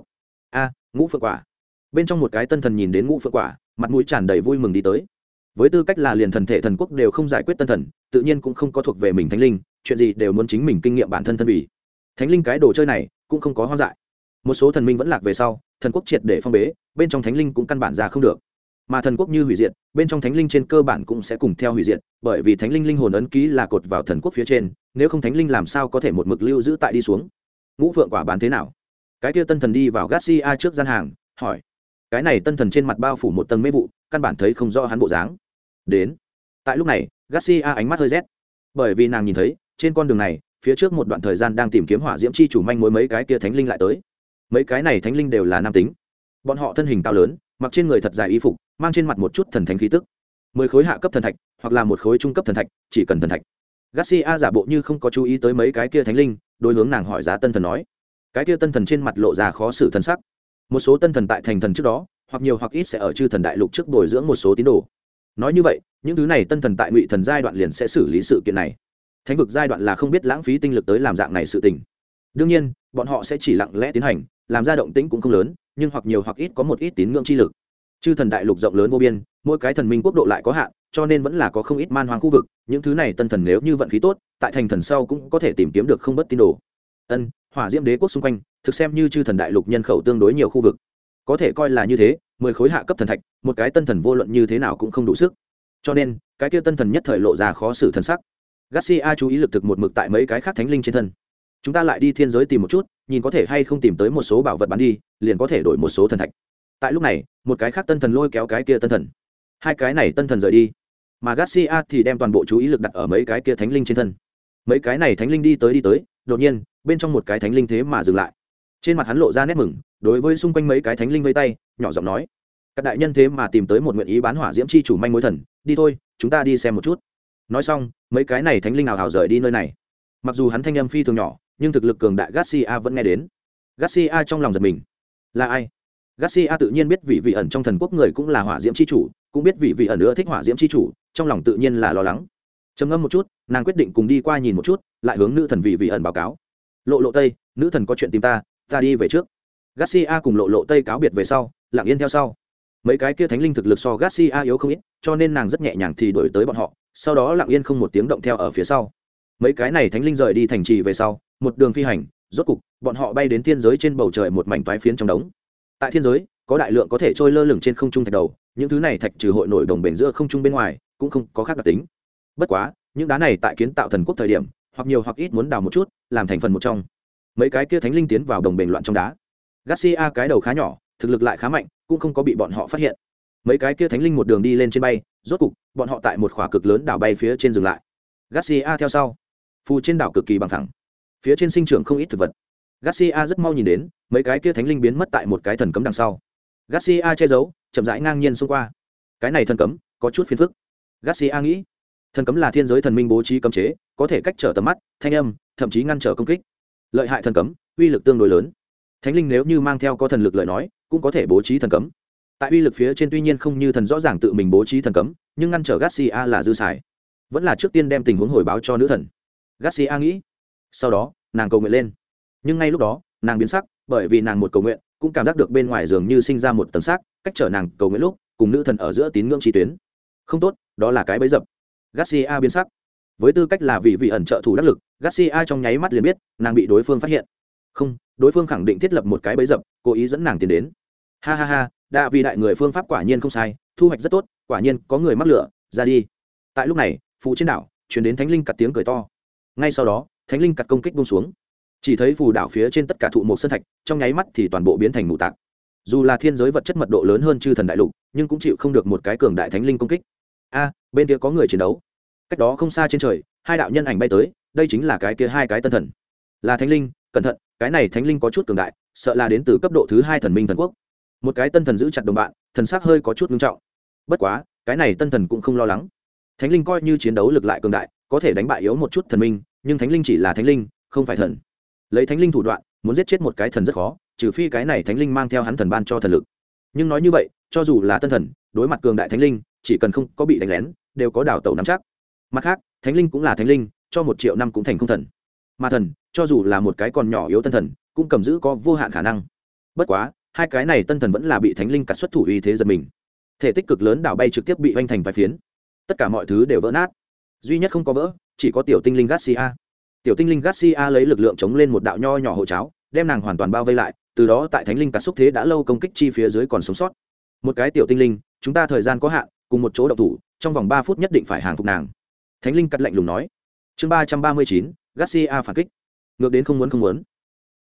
Ngũ phượng quả. Bên trong một cái tân thần nhìn đến ngũ phượng quả, mặt mũi tràn đầy vui mừng đi tới. Với tư cách là liền thần thể thần quốc đều không giải quyết tân thần, tự nhiên cũng không có thuộc về mình thánh linh, chuyện gì đều muốn chính mình kinh nghiệm bản thân thân vì. Thánh linh cái đồ chơi này cũng không có hoang dại. Một số thần minh vẫn lạc về sau, thần quốc triệt để phong bế, bên trong thánh linh cũng căn bản ra không được. Mà thần quốc như hủy diệt, bên trong thánh linh trên cơ bản cũng sẽ cùng theo hủy diệt, bởi vì thánh linh linh hồn ấn ký là cột vào thần quốc phía trên, nếu không thánh linh làm sao có thể một mực lưu giữ tại đi xuống. Ngũ phượng quả bán thế nào? Cái kia tân thần đi vào Garcia trước gian hàng, hỏi. Cái này tân thần trên mặt bao phủ một tầng mê vụ, căn bản thấy không rõ hắn bộ dáng. Đến. Tại lúc này, Garcia ánh mắt hơi rét, bởi vì nàng nhìn thấy, trên con đường này, phía trước một đoạn thời gian đang tìm kiếm hỏa diễm chi chủ manh mối mấy cái kia thánh linh lại tới. Mấy cái này thánh linh đều là nam tính. Bọn họ thân hình cao lớn, mặc trên người thật dài y phục, mang trên mặt một chút thần thánh khí tức. 10 khối hạ cấp thần thạch, hoặc là một khối trung cấp thần thạch, chỉ cần thần thạch. Garcia giả bộ như không có chú ý tới mấy cái kia thánh linh, đối hướng nàng hỏi giá tân thần nói. Cái kia tân thần trên mặt lộ ra khó xử thần sắc. Một số tân thần tại thành thần trước đó, hoặc nhiều hoặc ít sẽ ở chư thần đại lục trước bồi dưỡng một số tín đồ. Nói như vậy, những thứ này tân thần tại ngụy thần giai đoạn liền sẽ xử lý sự kiện này. Thánh vực giai đoạn là không biết lãng phí tinh lực tới làm dạng này sự tình. Đương nhiên, bọn họ sẽ chỉ lặng lẽ tiến hành, làm ra động tĩnh cũng không lớn, nhưng hoặc nhiều hoặc ít có một ít tín ngưỡng chi lực. Chư thần đại lục rộng lớn vô biên, mỗi cái thần minh quốc độ lại có hạn, cho nên vẫn là có không ít man hoang khu vực, những thứ này tân thần nếu như vận khí tốt, tại thành thần sau cũng có thể tìm kiếm được không bất tín đồ. Hỏa Diễm Đế quốc xung quanh, thực xem như chư thần đại lục nhân khẩu tương đối nhiều khu vực. Có thể coi là như thế, 10 khối hạ cấp thần thạch, một cái tân thần vô luận như thế nào cũng không đủ sức. Cho nên, cái kia tân thần nhất thời lộ ra khó xử thần sắc. Garcia chú ý lực thực một mực tại mấy cái khác thánh linh trên thân. Chúng ta lại đi thiên giới tìm một chút, nhìn có thể hay không tìm tới một số bảo vật bán đi, liền có thể đổi một số thần thạch. Tại lúc này, một cái khác tân thần lôi kéo cái kia tân thần. Hai cái này tân thần rời đi, mà Garcia thì đem toàn bộ chú ý lực đặt ở mấy cái kia thánh linh trên thân. Mấy cái này thánh linh đi tới, đột nhiên, bên trong một cái thánh linh thế mà dừng lại. Trên mặt hắn lộ ra nét mừng, đối với xung quanh mấy cái thánh linh vây tay, nhỏ giọng nói: "Các đại nhân thế mà tìm tới một nguyện ý bán hỏa diễm chi chủ manh mối thần, đi thôi, chúng ta đi xem một chút." Nói xong, mấy cái này thánh linh nào hào rời đi nơi này. Mặc dù hắn thanh âm phi thường nhỏ, nhưng thực lực cường đại Garcia vẫn nghe đến. Garcia trong lòng giật mình. Là ai? Garcia tự nhiên biết vị ẩn trong thần quốc người cũng là hỏa diễm chi chủ, cũng biết vị ẩn nữa thích hỏa diễm chi chủ, trong lòng tự nhiên là lo lắng. Trầm ngâm một chút, nàng quyết định cùng đi qua nhìn một chút, lại hướng nữ thần vị ẩn báo cáo. Lộ lộ tây, nữ thần có chuyện tìm ta đi về trước. Garcia cùng lộ lộ tây cáo biệt về sau, lặng yên theo sau. Mấy cái kia thánh linh thực lực so Garcia yếu không ít, cho nên nàng rất nhẹ nhàng thì đuổi tới bọn họ, sau đó lặng yên không một tiếng động theo ở phía sau. Mấy cái này thánh linh rời đi thành trì về sau, một đường phi hành, rốt cục bọn họ bay đến thiên giới trên bầu trời một mảnh toái phiến trong đống. Tại thiên giới có đại lượng có thể trôi lơ lửng trên không trung thạch đầu, những thứ này thạch trừ hội nổi đồng bền giữa không trung bên ngoài cũng không có khác đặc tính. Bất quá những đá này tại kiến tạo thần quốc thời điểm hoặc nhiều hoặc ít muốn đào một chút làm thành phần một trong. Mấy cái kia thánh linh tiến vào đồng bền loạn trong đá. Garcia cái đầu khá nhỏ, thực lực lại khá mạnh, cũng không có bị bọn họ phát hiện. Mấy cái kia thánh linh một đường đi lên trên bay, rốt cục bọn họ tại một khỏa cực lớn đảo bay phía trên dừng lại. Garcia theo sau. Phù trên đảo cực kỳ bằng phẳng, phía trên sinh trưởng không ít thực vật. Garcia rất mau nhìn đến mấy cái kia thánh linh biến mất tại một cái thần cấm đằng sau. Garcia che giấu, chậm rãi ngang nhiên xông qua. Cái này thần cấm có chút phiền phức. Garcia nghĩ, thần cấm là thiên giới thần minh bố trí cấm chế, có thể cách trở tầm mắt, thanh âm, thậm chí ngăn trở công kích. Lợi hại thần cấm, uy lực tương đối lớn. Thánh linh nếu như mang theo có thần lực lời nói, cũng có thể bố trí thần cấm. Tại uy lực phía trên tuy nhiên không như thần rõ ràng tự mình bố trí thần cấm, nhưng ngăn trở Garcia là dư xài. Vẫn là trước tiên đem tình huống hồi báo cho nữ thần. Garcia nghĩ. Sau đó, nàng cầu nguyện lên. Nhưng ngay lúc đó, nàng biến sắc, bởi vì nàng một cầu nguyện, cũng cảm giác được bên ngoài dường như sinh ra một tầng xác, cách trở nàng cầu nguyện lúc, cùng nữ thần ở giữa tín ngưỡng chi tuyến. Không tốt, đó là cái bẫy dập. Garcia biến sắc. Với tư cách là vị ẩn trợ thủ đắc lực, Garcia trong nháy mắt liền biết, nàng bị đối phương phát hiện. Không, đối phương khẳng định thiết lập một cái bẫy dập, cố ý dẫn nàng tiến đến. Ha ha ha, đa vì đại người phương pháp quả nhiên không sai, thu hoạch rất tốt, quả nhiên có người mắc lửa, ra đi. Tại lúc này, phụ trên đảo truyền đến thánh linh cặt tiếng cười to. Ngay sau đó, thánh linh cặt công kích buông xuống. chỉ thấy phù đảo phía trên tất cả thụ mộc sơn thạch trong nháy mắt thì toàn bộ biến thành mù tạc. Dù là thiên giới vật chất mật độ lớn hơn chư thần đại lục, nhưng cũng chịu không được một cái cường đại thánh linh công kích. A, bên kia có người chiến đấu. Cách đó không xa trên trời, hai đạo nhân ảnh bay tới, đây chính là cái kia hai cái tân thần. Là thánh linh, cẩn thận, cái này thánh linh có chút cường đại, sợ là đến từ cấp độ thứ 2 thần minh thần quốc. Một cái tân thần giữ chặt đồng bạn, thần sắc hơi có chút nghiêm trọng. Bất quá, cái này tân thần cũng không lo lắng. Thánh linh coi như chiến đấu lực lại cường đại, có thể đánh bại yếu một chút thần minh, nhưng thánh linh chỉ là thánh linh, không phải thần. Lấy thánh linh thủ đoạn, muốn giết chết một cái thần rất khó, trừ phi cái này thánh linh mang theo hắn thần ban cho thần lực. Nhưng nói như vậy, cho dù là tân thần, đối mặt cường đại thánh linh, chỉ cần không có bị đánh lén, đều có đảo tẩu nắm chắc. Mặt khác, thánh linh cũng là thánh linh, cho 1 triệu năm cũng thành không thần. Mà thần, cho dù là một cái còn nhỏ yếu tân thần, cũng cầm giữ có vô hạn khả năng. Bất quá, hai cái này tân thần vẫn là bị thánh linh cắt xuất thủ uy thế giật mình. Thể tích cực lớn đảo bay trực tiếp bị vanh thành vài phiến. Tất cả mọi thứ đều vỡ nát. Duy nhất không có vỡ, chỉ có tiểu tinh linh Garcia. Tiểu tinh linh Garcia lấy lực lượng chống lên một đạo nho nhỏ hộ cháo, đem nàng hoàn toàn bao vây lại, từ đó tại thánh linh cắt xúc thế đã lâu công kích chi phía dưới còn sống sót. Một cái tiểu tinh linh, chúng ta thời gian có hạn, cùng một chỗ động thủ, trong vòng 3 phút nhất định phải hàng phục nàng. Thánh linh cắt lạnh lùng nói. Chương 339, Garcia phản kích. Ngược đến không muốn.